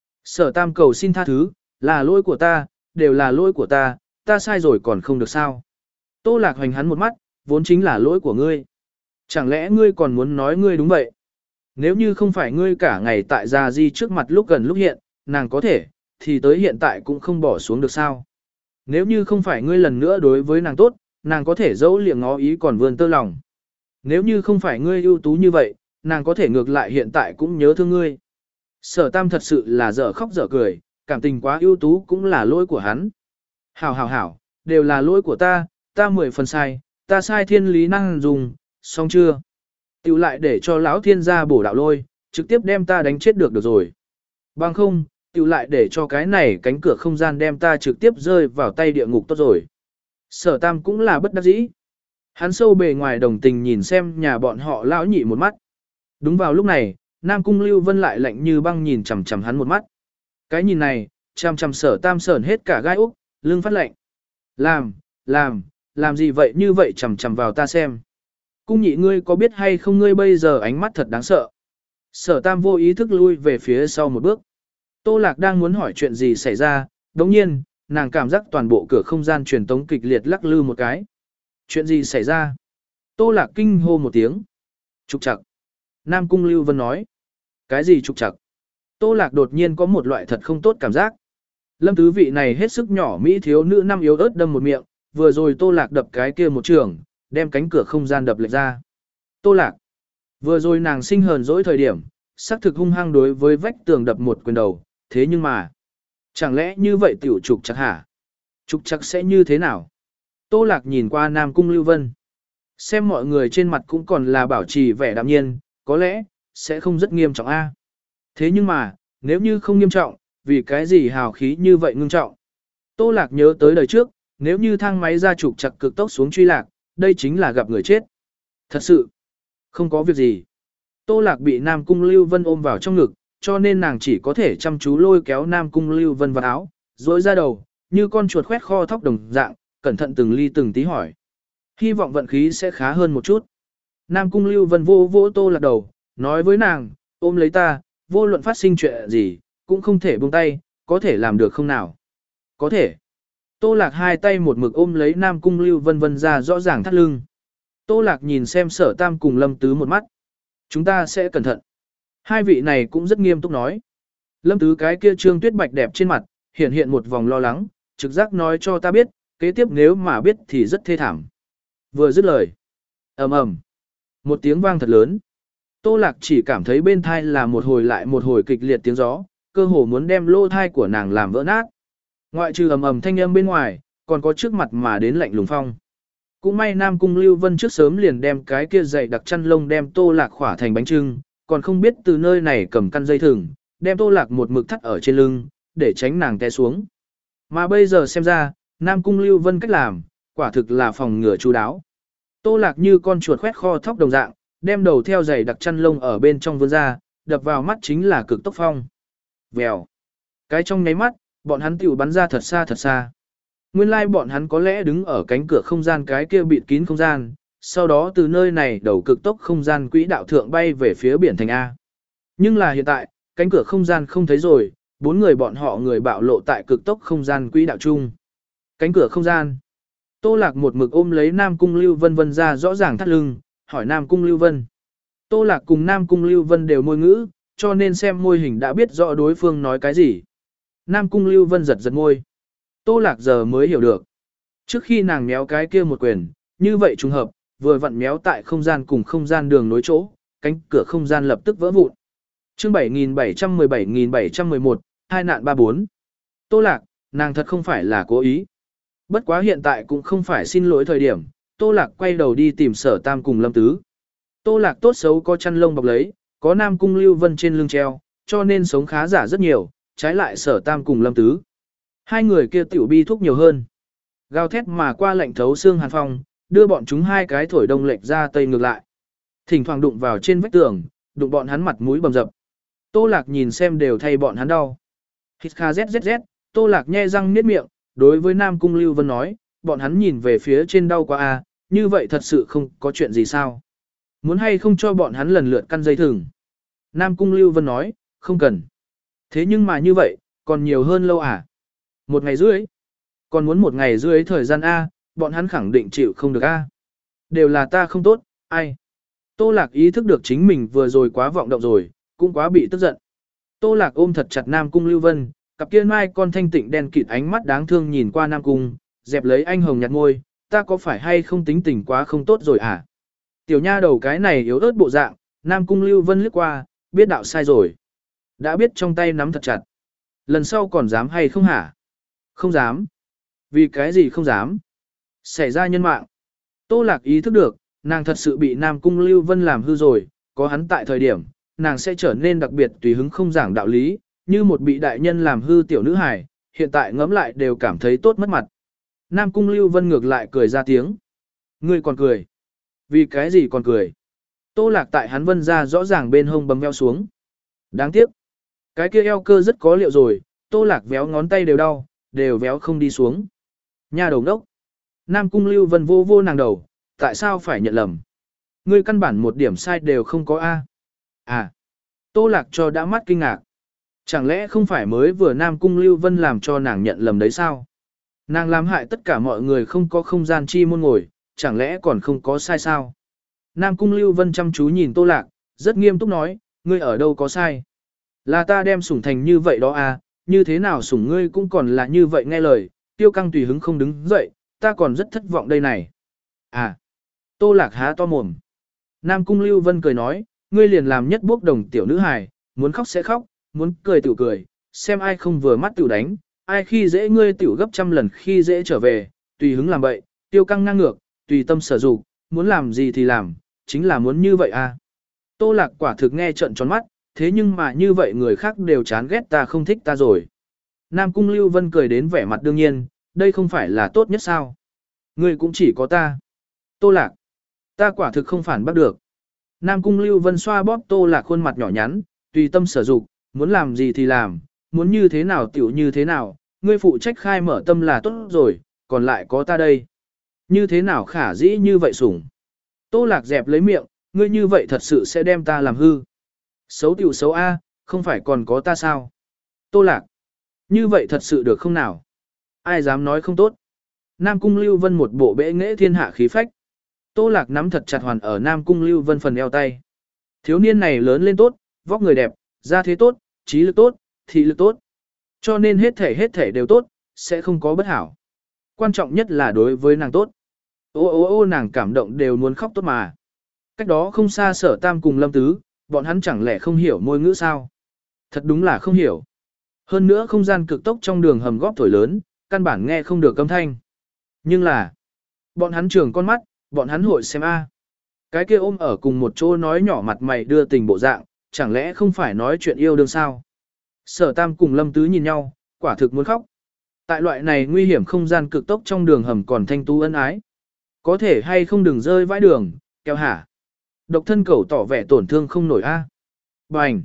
Sở Tam cầu xin tha thứ, là lỗi của ta, đều là lỗi của ta, ta sai rồi còn không được sao. Tô Lạc hoành hắn một mắt, vốn chính là lỗi của ngươi. Chẳng lẽ ngươi còn muốn nói ngươi đúng vậy? Nếu như không phải ngươi cả ngày tại Gia Di trước mặt lúc gần lúc hiện, nàng có thể, thì tới hiện tại cũng không bỏ xuống được sao. Nếu như không phải ngươi lần nữa đối với nàng tốt, nàng có thể dẫu liệng ngó ý còn vươn tơ lòng. Nếu như không phải ngươi ưu tú như vậy, nàng có thể ngược lại hiện tại cũng nhớ thương ngươi. Sở Tam thật sự là dở khóc dở cười, cảm tình quá ưu tú cũng là lỗi của hắn. Hảo hảo hảo, đều là lỗi của ta, ta mười phần sai, ta sai thiên lý năng dùng, xong chưa? Tiểu lại để cho lão thiên gia bổ đạo lôi, trực tiếp đem ta đánh chết được được rồi. Bằng không, tiểu lại để cho cái này cánh cửa không gian đem ta trực tiếp rơi vào tay địa ngục tốt rồi. Sở Tam cũng là bất đắc dĩ. Hắn sâu bề ngoài đồng tình nhìn xem nhà bọn họ lão nhị một mắt. Đúng vào lúc này, Nam Cung Lưu Vân lại lạnh như băng nhìn chằm chằm hắn một mắt. Cái nhìn này, chằm chằm Sở Tam sởn hết cả gai úc, lưng phát lạnh. Làm, làm, làm gì vậy như vậy chằm chằm vào ta xem. Cung nhị ngươi có biết hay không ngươi bây giờ ánh mắt thật đáng sợ. Sở Tam vô ý thức lui về phía sau một bước. Tô Lạc đang muốn hỏi chuyện gì xảy ra, đồng nhiên, nàng cảm giác toàn bộ cửa không gian truyền tống kịch liệt lắc lư một cái. Chuyện gì xảy ra? Tô Lạc kinh hô một tiếng. Trục trặc. Nam Cung Lưu Vân nói. Cái gì trục trặc? Tô Lạc đột nhiên có một loại thật không tốt cảm giác. Lâm Tứ vị này hết sức nhỏ mỹ thiếu nữ năm yếu ớt đâm một miệng, vừa rồi Tô Lạc đập cái kia một trường, đem cánh cửa không gian đập lệch ra. Tô Lạc. Vừa rồi nàng sinh hờn dỗi thời điểm, xác thực hung hăng đối với vách tường đập một quyền đầu, thế nhưng mà, chẳng lẽ như vậy tiểu trục trặc hả? Trục trặc sẽ như thế nào? Tô Lạc nhìn qua Nam Cung Lưu Vân. Xem mọi người trên mặt cũng còn là bảo trì vẻ đạm nhiên, có lẽ, sẽ không rất nghiêm trọng a. Thế nhưng mà, nếu như không nghiêm trọng, vì cái gì hào khí như vậy ngưng trọng? Tô Lạc nhớ tới đời trước, nếu như thang máy ra trục trặc cực tốc xuống truy lạc, đây chính là gặp người chết. Thật sự, Không có việc gì. Tô Lạc bị Nam Cung Lưu Vân ôm vào trong ngực, cho nên nàng chỉ có thể chăm chú lôi kéo Nam Cung Lưu Vân vào áo, rối ra đầu, như con chuột khoét kho thóc đồng dạng, cẩn thận từng ly từng tí hỏi. Hy vọng vận khí sẽ khá hơn một chút. Nam Cung Lưu Vân vô vỗ Tô Lạc đầu, nói với nàng, ôm lấy ta, vô luận phát sinh chuyện gì, cũng không thể buông tay, có thể làm được không nào? Có thể. Tô Lạc hai tay một mực ôm lấy Nam Cung Lưu Vân Vân ra rõ ràng thắt lưng. Tô Lạc nhìn xem Sở Tam cùng Lâm Tứ một mắt. Chúng ta sẽ cẩn thận. Hai vị này cũng rất nghiêm túc nói. Lâm Tứ cái kia trương tuyết bạch đẹp trên mặt, hiện hiện một vòng lo lắng, trực giác nói cho ta biết, kế tiếp nếu mà biết thì rất thê thảm. Vừa dứt lời. Ầm ầm. Một tiếng vang thật lớn. Tô Lạc chỉ cảm thấy bên thai là một hồi lại một hồi kịch liệt tiếng gió, cơ hồ muốn đem lỗ thai của nàng làm vỡ nát. Ngoại trừ ầm ầm thanh âm bên ngoài, còn có trước mặt mà đến lạnh lùng phong. Cũng may Nam Cung Lưu Vân trước sớm liền đem cái kia dày đặc chăn lông đem Tô Lạc khỏa thành bánh trưng, còn không biết từ nơi này cầm căn dây thừng, đem Tô Lạc một mực thắt ở trên lưng, để tránh nàng té xuống. Mà bây giờ xem ra, Nam Cung Lưu Vân cách làm, quả thực là phòng ngừa chú đáo. Tô Lạc như con chuột khoét kho thóc đồng dạng, đem đầu theo dày đặc chăn lông ở bên trong vươn ra, đập vào mắt chính là cực tốc phong. Vèo. Cái trong nháy mắt, bọn hắn tiểu bắn ra thật xa thật xa. Nguyên lai like bọn hắn có lẽ đứng ở cánh cửa không gian cái kia bịt kín không gian, sau đó từ nơi này đầu cực tốc không gian quỹ đạo thượng bay về phía biển thành A. Nhưng là hiện tại, cánh cửa không gian không thấy rồi, bốn người bọn họ người bạo lộ tại cực tốc không gian quỹ đạo chung. Cánh cửa không gian. Tô Lạc một mực ôm lấy Nam Cung Lưu Vân Vân ra rõ ràng thắt lưng, hỏi Nam Cung Lưu Vân. Tô Lạc cùng Nam Cung Lưu Vân đều môi ngữ, cho nên xem môi hình đã biết rõ đối phương nói cái gì. Nam Cung Lưu Vân giật giật môi. Tô Lạc giờ mới hiểu được. Trước khi nàng méo cái kia một quyền, như vậy trùng hợp, vừa vặn méo tại không gian cùng không gian đường nối chỗ, cánh cửa không gian lập tức vỡ vụn. Chương bảy nghìn bảy trăm mười bảy nghìn bảy trăm mười một, hai nạn ba bốn. Tô Lạc, nàng thật không phải là cố ý. Bất quá hiện tại cũng không phải xin lỗi thời điểm, Tô Lạc quay đầu đi tìm Sở Tam cùng Lâm Tứ. Tô Lạc tốt xấu có chăn lông bọc lấy, có Nam Cung Lưu Vân trên lưng treo, cho nên sống khá giả rất nhiều, trái lại Sở Tam cùng Lâm Tứ. Hai người kia tiểu bi thúc nhiều hơn. Gào thét mà qua lạnh thấu xương hàn phong, đưa bọn chúng hai cái thổi đông lệch ra tây ngược lại. Thỉnh thoảng đụng vào trên vách tường, đụng bọn hắn mặt mũi bầm dập. Tô Lạc nhìn xem đều thay bọn hắn đau. Hít kha zzz, Tô Lạc nhe răng niết miệng, đối với Nam Cung Lưu Vân nói, bọn hắn nhìn về phía trên đau quá a, như vậy thật sự không có chuyện gì sao? Muốn hay không cho bọn hắn lần lượt căn dây thừng? Nam Cung Lưu Vân nói, không cần. Thế nhưng mà như vậy, còn nhiều hơn lâu à? Một ngày rưỡi. Còn muốn một ngày rưỡi thời gian A, bọn hắn khẳng định chịu không được A. Đều là ta không tốt, ai? Tô Lạc ý thức được chính mình vừa rồi quá vọng động rồi, cũng quá bị tức giận. Tô Lạc ôm thật chặt Nam Cung Lưu Vân, cặp kia mai con thanh tịnh đen kịt ánh mắt đáng thương nhìn qua Nam Cung, dẹp lấy anh hồng nhạt môi, ta có phải hay không tính tình quá không tốt rồi à? Tiểu nha đầu cái này yếu ớt bộ dạng, Nam Cung Lưu Vân liếc qua, biết đạo sai rồi. Đã biết trong tay nắm thật chặt. Lần sau còn dám hay không hả? Không dám. Vì cái gì không dám? Xảy ra nhân mạng. Tô Lạc ý thức được, nàng thật sự bị Nam Cung Lưu Vân làm hư rồi, có hắn tại thời điểm, nàng sẽ trở nên đặc biệt tùy hứng không giảng đạo lý, như một bị đại nhân làm hư tiểu nữ hài, hiện tại ngẫm lại đều cảm thấy tốt mất mặt. Nam Cung Lưu Vân ngược lại cười ra tiếng. Ngươi còn cười. Vì cái gì còn cười? Tô Lạc tại hắn vân ra rõ ràng bên hông bấm eo xuống. Đáng tiếc. Cái kia eo cơ rất có liệu rồi, Tô Lạc véo ngón tay đều đau, đều véo không đi xuống. Nha đầu đốc. Nam Cung Lưu Vân vô vô nàng đầu, tại sao phải nhận lầm? Ngươi căn bản một điểm sai đều không có A. À. Tô Lạc cho đã mắt kinh ngạc. Chẳng lẽ không phải mới vừa Nam Cung Lưu Vân làm cho nàng nhận lầm đấy sao? Nàng làm hại tất cả mọi người không có không gian chi môn ngồi, chẳng lẽ còn không có sai sao? Nam Cung Lưu Vân chăm chú nhìn Tô Lạc, rất nghiêm túc nói, ngươi ở đâu có sai? Là ta đem sủng thành như vậy đó à, như thế nào sủng ngươi cũng còn là như vậy nghe lời, Tiêu Căng tùy hứng không đứng dậy, ta còn rất thất vọng đây này. À, Tô Lạc há to mồm. Nam Cung Lưu Vân cười nói, ngươi liền làm nhất bốc đồng tiểu nữ hài, muốn khóc sẽ khóc, muốn cười tiểu cười, xem ai không vừa mắt tiểu đánh, ai khi dễ ngươi tiểu gấp trăm lần khi dễ trở về, tùy hứng làm bậy, Tiêu Căng ngang ngược, tùy tâm sở dụng, muốn làm gì thì làm, chính là muốn như vậy à. Tô Lạc quả thực nghe trợn tròn mắt, thế nhưng mà như vậy người khác đều chán ghét ta không thích ta rồi. Nam Cung Lưu Vân cười đến vẻ mặt đương nhiên, đây không phải là tốt nhất sao. Ngươi cũng chỉ có ta. Tô Lạc, ta quả thực không phản bắt được. Nam Cung Lưu Vân xoa bóp Tô Lạc khuôn mặt nhỏ nhắn, tùy tâm sở dục, muốn làm gì thì làm, muốn như thế nào tiểu như thế nào, ngươi phụ trách khai mở tâm là tốt rồi, còn lại có ta đây. Như thế nào khả dĩ như vậy sủng. Tô Lạc dẹp lấy miệng, ngươi như vậy thật sự sẽ đem ta làm hư. Xấu tiểu xấu A, không phải còn có ta sao? Tô Lạc, như vậy thật sự được không nào? Ai dám nói không tốt? Nam Cung Lưu Vân một bộ bệ nghệ thiên hạ khí phách. Tô Lạc nắm thật chặt hoàn ở Nam Cung Lưu Vân phần eo tay. Thiếu niên này lớn lên tốt, vóc người đẹp, da thế tốt, trí lực tốt, thị lực tốt. Cho nên hết thể hết thể đều tốt, sẽ không có bất hảo. Quan trọng nhất là đối với nàng tốt. Ô ô ô nàng cảm động đều muốn khóc tốt mà. Cách đó không xa Sở Tam cùng Lâm Tứ, bọn hắn chẳng lẽ không hiểu ngôn ngữ sao? Thật đúng là không hiểu. Hơn nữa không gian cực tốc trong đường hầm góp thổi lớn, căn bản nghe không được âm thanh. Nhưng là, bọn hắn trường con mắt, bọn hắn hội xem a. Cái kia ôm ở cùng một chỗ nói nhỏ mặt mày đưa tình bộ dạng, chẳng lẽ không phải nói chuyện yêu đương sao? Sở Tam cùng Lâm Tứ nhìn nhau, quả thực muốn khóc. Tại loại này nguy hiểm không gian cực tốc trong đường hầm còn thanh tú ân ái. Có thể hay không đừng rơi vãi đường, kéo hả. Độc thân cẩu tỏ vẻ tổn thương không nổi a. Bành.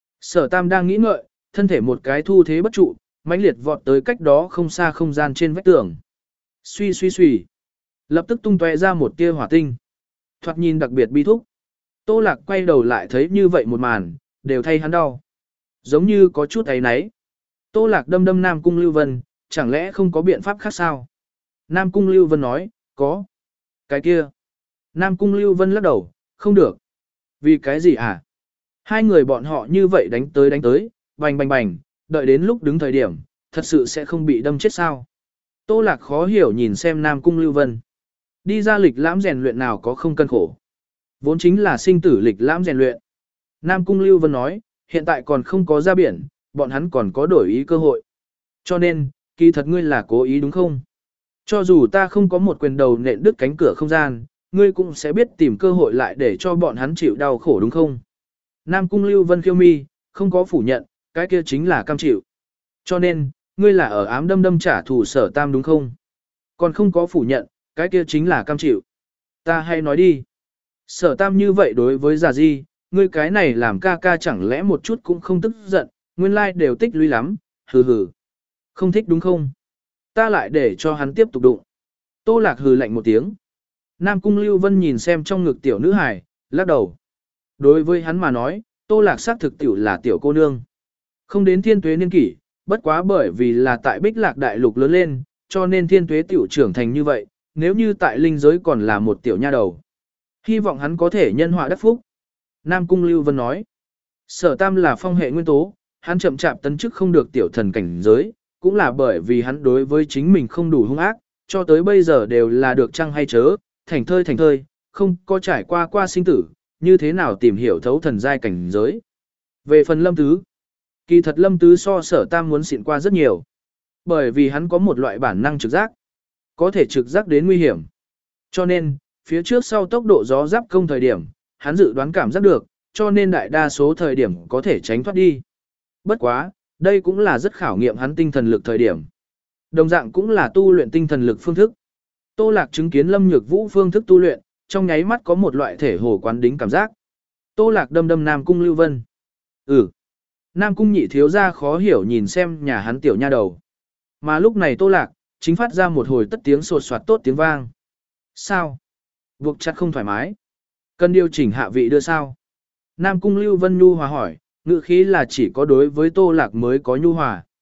Sở Tam đang nghĩ ngợi, thân thể một cái thu thế bất trụ, mãnh liệt vọt tới cách đó không xa không gian trên vách tường. Suy suy suy. Lập tức tung tóe ra một tia hỏa tinh. Thoạt nhìn đặc biệt bi thúc. Tô Lạc quay đầu lại thấy như vậy một màn, đều thay hắn đau. Giống như có chút ấy nấy. Tô Lạc đâm đâm Nam Cung Lưu Vân, chẳng lẽ không có biện pháp khác sao? Nam Cung Lưu Vân nói, có. Cái kia. Nam Cung Lưu Vân lắc đầu, không được. Vì cái gì hả? Hai người bọn họ như vậy đánh tới đánh tới, bành bành bành, đợi đến lúc đứng thời điểm, thật sự sẽ không bị đâm chết sao? Tô Lạc khó hiểu nhìn xem Nam Cung Lưu Vân. Đi ra lịch lãm rèn luyện nào có không cân khổ. Vốn chính là sinh tử lịch lãm rèn luyện. Nam Cung Lưu Vân nói, hiện tại còn không có ra biển, bọn hắn còn có đổi ý cơ hội. Cho nên, kỳ thật ngươi là cố ý đúng không? Cho dù ta không có một quyền đầu nện đứt cánh cửa không gian, ngươi cũng sẽ biết tìm cơ hội lại để cho bọn hắn chịu đau khổ đúng không? Nam Cung Lưu Vân khiêu mi, không có phủ nhận, cái kia chính là cam chịu. Cho nên, ngươi là ở ám đâm đâm trả thù Sở Tam đúng không? Còn không có phủ nhận, cái kia chính là cam chịu. Ta hay nói đi. Sở Tam như vậy đối với Già Di, ngươi cái này làm ca ca chẳng lẽ một chút cũng không tức giận, nguyên lai like đều tích lũy lắm, hừ hừ. Không thích đúng không? Ta lại để cho hắn tiếp tục đụng. Tô Lạc hừ lạnh một tiếng. Nam Cung Lưu Vân nhìn xem trong ngực tiểu nữ hài, lắc đầu. Đối với hắn mà nói, Tô Lạc xác thực tiểu là tiểu cô nương. Không đến thiên tuế niên kỷ, bất quá bởi vì là tại Bích Lạc Đại Lục lớn lên, cho nên thiên tuế tiểu trưởng thành như vậy, nếu như tại linh giới còn là một tiểu nha đầu. Hy vọng hắn có thể nhân họa đắc phúc. Nam Cung Lưu Vân nói, Sở Tam là phong hệ nguyên tố, hắn chậm chạp tấn chức không được tiểu thần cảnh giới, cũng là bởi vì hắn đối với chính mình không đủ hung ác, cho tới bây giờ đều là được chăng hay chớ, thành thơi thành thơi, không có trải qua qua sinh tử, như thế nào tìm hiểu thấu thần giai cảnh giới. Về phần Lâm Tứ, kỳ thật Lâm Tứ so Sở Tam muốn xịn qua rất nhiều, bởi vì hắn có một loại bản năng trực giác, có thể trực giác đến nguy hiểm. Cho nên, phía trước sau tốc độ gió giáp công thời điểm, hắn dự đoán cảm giác được, cho nên đại đa số thời điểm có thể tránh thoát đi. Bất quá, đây cũng là rất khảo nghiệm hắn tinh thần lực thời điểm. Đồng dạng cũng là tu luyện tinh thần lực phương thức. Tô Lạc chứng kiến Lâm Nhược Vũ phương thức tu luyện, trong nháy mắt có một loại thể hồ quán đính cảm giác. Tô Lạc đâm đâm Nam Cung Lưu Vân. Ừ. Nam Cung nhị thiếu gia khó hiểu nhìn xem nhà hắn tiểu nha đầu. Mà lúc này Tô Lạc, chính phát ra một hồi tất tiếng sột soạt tốt tiếng vang. Sao? Buộc chặt không thoải mái. Cần điều chỉnh hạ vị đưa sao? Nam Cung Lưu Vân nhu hòa hỏi, ngữ khí là chỉ có đối với Tô Lạc mới có nhu hòa.